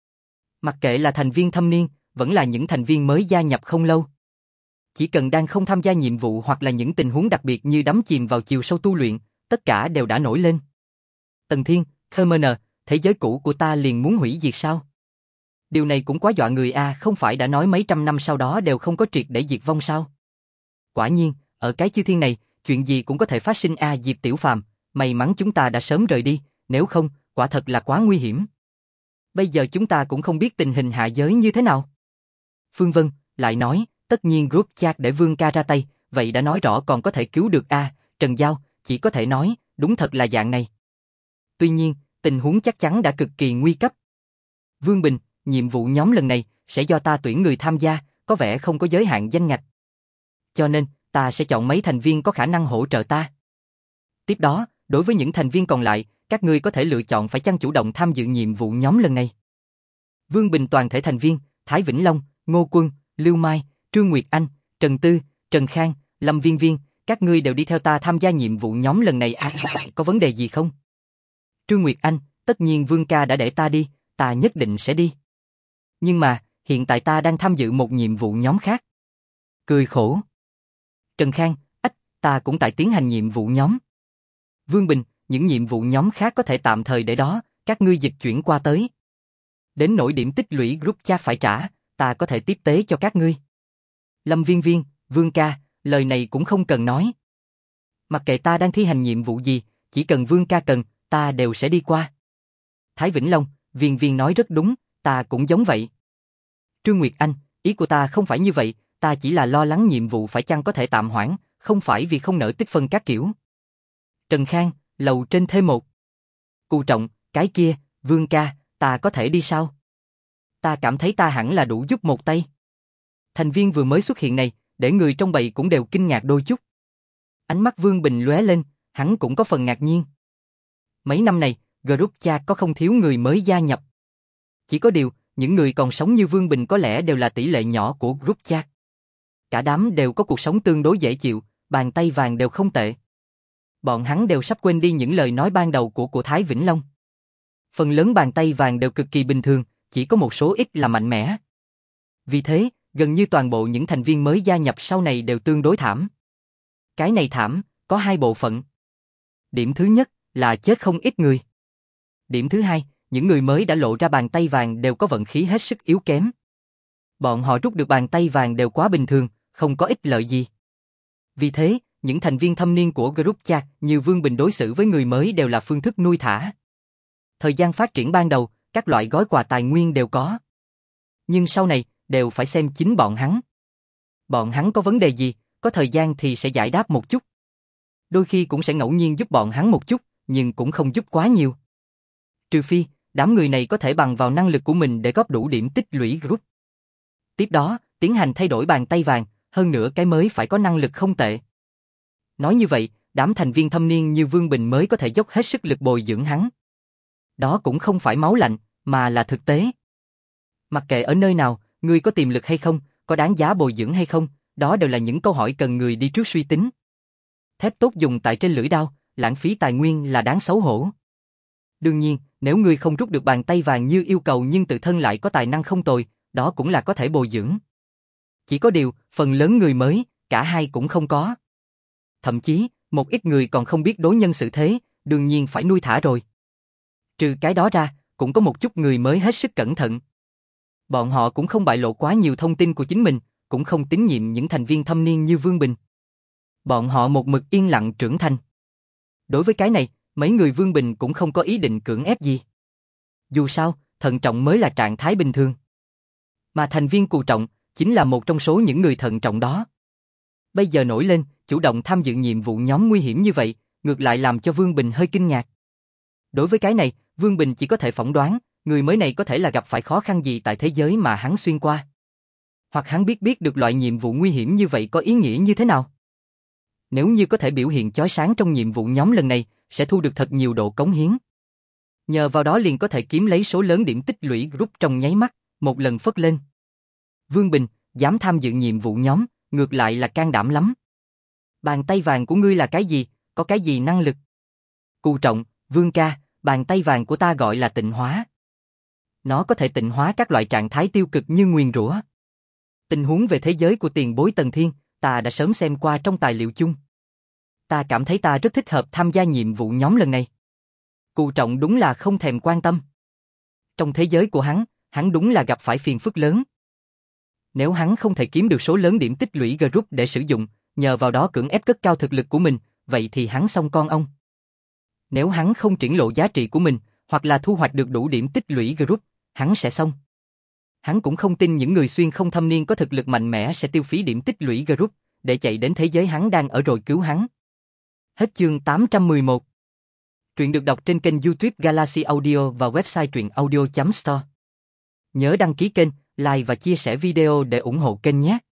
Mặc kệ là thành viên thâm niên, vẫn là những thành viên mới gia nhập không lâu. Chỉ cần đang không tham gia nhiệm vụ hoặc là những tình huống đặc biệt như đắm chìm vào chiều sâu tu luyện, tất cả đều đã nổi lên. Tần Thiên, Khmer, thế giới cũ của ta liền muốn hủy diệt sao? Điều này cũng quá dọa người a, à, không phải đã nói mấy trăm năm sau đó đều không có triệt để diệt vong sao? Quả nhiên, ở cái chư thiên này, chuyện gì cũng có thể phát sinh a à, Diệp Tiểu Phàm, may mắn chúng ta đã sớm rời đi, nếu không, quả thật là quá nguy hiểm. Bây giờ chúng ta cũng không biết tình hình hạ giới như thế nào. Phương Vân lại nói, tất nhiên group chat để Vương ca ra tay, vậy đã nói rõ còn có thể cứu được a. Trần Giao chỉ có thể nói, đúng thật là dạng này. Tuy nhiên, tình huống chắc chắn đã cực kỳ nguy cấp. Vương Bình, nhiệm vụ nhóm lần này sẽ do ta tuyển người tham gia, có vẻ không có giới hạn danh ngạch. Cho nên, ta sẽ chọn mấy thành viên có khả năng hỗ trợ ta. Tiếp đó, đối với những thành viên còn lại, các ngươi có thể lựa chọn phải chăng chủ động tham dự nhiệm vụ nhóm lần này. Vương Bình toàn thể thành viên, Thái Vĩnh Long, Ngô Quân, Lưu Mai, Trương Nguyệt Anh, Trần Tư, Trần Khang, Lâm Viên Viên, các ngươi đều đi theo ta tham gia nhiệm vụ nhóm lần này à, có vấn đề gì không? Trương Nguyệt Anh, tất nhiên Vương ca đã để ta đi, ta nhất định sẽ đi. Nhưng mà, hiện tại ta đang tham dự một nhiệm vụ nhóm khác. Cười khổ. Trần Khang, ách, ta cũng tại tiến hành nhiệm vụ nhóm. Vương Bình, những nhiệm vụ nhóm khác có thể tạm thời để đó, các ngươi dịch chuyển qua tới. Đến nỗi điểm tích lũy group chat phải trả, ta có thể tiếp tế cho các ngươi. Lâm Viên Viên, Vương ca, lời này cũng không cần nói. Mặc kệ ta đang thi hành nhiệm vụ gì, chỉ cần Vương ca cần, ta đều sẽ đi qua. Thái Vĩnh Long, Viên Viên nói rất đúng, ta cũng giống vậy. Trương Nguyệt Anh, ý của ta không phải như vậy, ta chỉ là lo lắng nhiệm vụ phải chăng có thể tạm hoãn, không phải vì không nỡ tích phân các kiểu. Trần Khang, lầu trên thêm một. Cù Trọng, cái kia, Vương ca, ta có thể đi sao? Ta cảm thấy ta hẳn là đủ giúp một tay. Thành viên vừa mới xuất hiện này, để người trong bầy cũng đều kinh ngạc đôi chút. Ánh mắt Vương Bình lóe lên, hắn cũng có phần ngạc nhiên. Mấy năm này, group chat có không thiếu người mới gia nhập. Chỉ có điều, những người còn sống như Vương Bình có lẽ đều là tỷ lệ nhỏ của group chat. Cả đám đều có cuộc sống tương đối dễ chịu, bàn tay vàng đều không tệ. Bọn hắn đều sắp quên đi những lời nói ban đầu của của Thái Vĩnh Long. Phần lớn bàn tay vàng đều cực kỳ bình thường, chỉ có một số ít là mạnh mẽ. Vì thế, gần như toàn bộ những thành viên mới gia nhập sau này đều tương đối thảm. Cái này thảm, có hai bộ phận. Điểm thứ nhất là chết không ít người. Điểm thứ hai, những người mới đã lộ ra bàn tay vàng đều có vận khí hết sức yếu kém. Bọn họ rút được bàn tay vàng đều quá bình thường, không có ích lợi gì. Vì thế, những thành viên thâm niên của group chat như Vương Bình đối xử với người mới đều là phương thức nuôi thả. Thời gian phát triển ban đầu, các loại gói quà tài nguyên đều có. Nhưng sau này, đều phải xem chính bọn hắn. Bọn hắn có vấn đề gì, có thời gian thì sẽ giải đáp một chút. Đôi khi cũng sẽ ngẫu nhiên giúp bọn hắn một chút, nhưng cũng không giúp quá nhiều. Trừ phi, đám người này có thể bằng vào năng lực của mình để góp đủ điểm tích lũy group. Tiếp đó, tiến hành thay đổi bàn tay vàng, hơn nữa cái mới phải có năng lực không tệ. Nói như vậy, đám thành viên thâm niên như Vương Bình mới có thể dốc hết sức lực bồi dưỡng hắn. Đó cũng không phải máu lạnh, mà là thực tế. Mặc kệ ở nơi nào, người có tiềm lực hay không, có đáng giá bồi dưỡng hay không, đó đều là những câu hỏi cần người đi trước suy tính. Thép tốt dùng tại trên lưỡi đao, lãng phí tài nguyên là đáng xấu hổ. Đương nhiên, nếu người không rút được bàn tay vàng như yêu cầu nhưng tự thân lại có tài năng không tồi, đó cũng là có thể bồi dưỡng. Chỉ có điều, phần lớn người mới, cả hai cũng không có. Thậm chí, một ít người còn không biết đối nhân xử thế, đương nhiên phải nuôi thả rồi. Trừ cái đó ra, cũng có một chút người mới hết sức cẩn thận. Bọn họ cũng không bại lộ quá nhiều thông tin của chính mình, cũng không tín nhiệm những thành viên thâm niên như Vương Bình. Bọn họ một mực yên lặng trưởng thành. Đối với cái này, mấy người Vương Bình cũng không có ý định cưỡng ép gì. Dù sao, thận trọng mới là trạng thái bình thường. Mà thành viên Cù Trọng, chính là một trong số những người thận trọng đó. Bây giờ nổi lên, chủ động tham dự nhiệm vụ nhóm nguy hiểm như vậy, ngược lại làm cho Vương Bình hơi kinh ngạc. Đối với cái này, Vương Bình chỉ có thể phỏng đoán, người mới này có thể là gặp phải khó khăn gì tại thế giới mà hắn xuyên qua. Hoặc hắn biết biết được loại nhiệm vụ nguy hiểm như vậy có ý nghĩa như thế nào. Nếu như có thể biểu hiện chói sáng trong nhiệm vụ nhóm lần này, sẽ thu được thật nhiều độ cống hiến. Nhờ vào đó liền có thể kiếm lấy số lớn điểm tích lũy group trong nháy mắt, một lần phất lên. Vương Bình, dám tham dự nhiệm vụ nhóm, ngược lại là can đảm lắm. Bàn tay vàng của ngươi là cái gì, có cái gì năng lực? Cù Trọng, Vương ca, bàn tay vàng của ta gọi là tịnh hóa. Nó có thể tịnh hóa các loại trạng thái tiêu cực như nguyền rủa. Tình huống về thế giới của tiền bối Tần Thiên, ta đã sớm xem qua trong tài liệu chung. Ta cảm thấy ta rất thích hợp tham gia nhiệm vụ nhóm lần này. Cù Trọng đúng là không thèm quan tâm. Trong thế giới của hắn, hắn đúng là gặp phải phiền phức lớn. Nếu hắn không thể kiếm được số lớn điểm tích lũy group để sử dụng, nhờ vào đó cưỡng ép cất cao thực lực của mình, vậy thì hắn xong con ông. Nếu hắn không triển lộ giá trị của mình, hoặc là thu hoạch được đủ điểm tích lũy group, hắn sẽ xong. Hắn cũng không tin những người xuyên không thâm niên có thực lực mạnh mẽ sẽ tiêu phí điểm tích lũy group để chạy đến thế giới hắn đang ở rồi cứu hắn. Hết chương tám trăm mười một. Truyện được đọc trên kênh YouTube Galaxy Audio và website truyện audio chấm store. Nhớ đăng ký kênh, like và chia sẻ video để ủng hộ kênh nhé.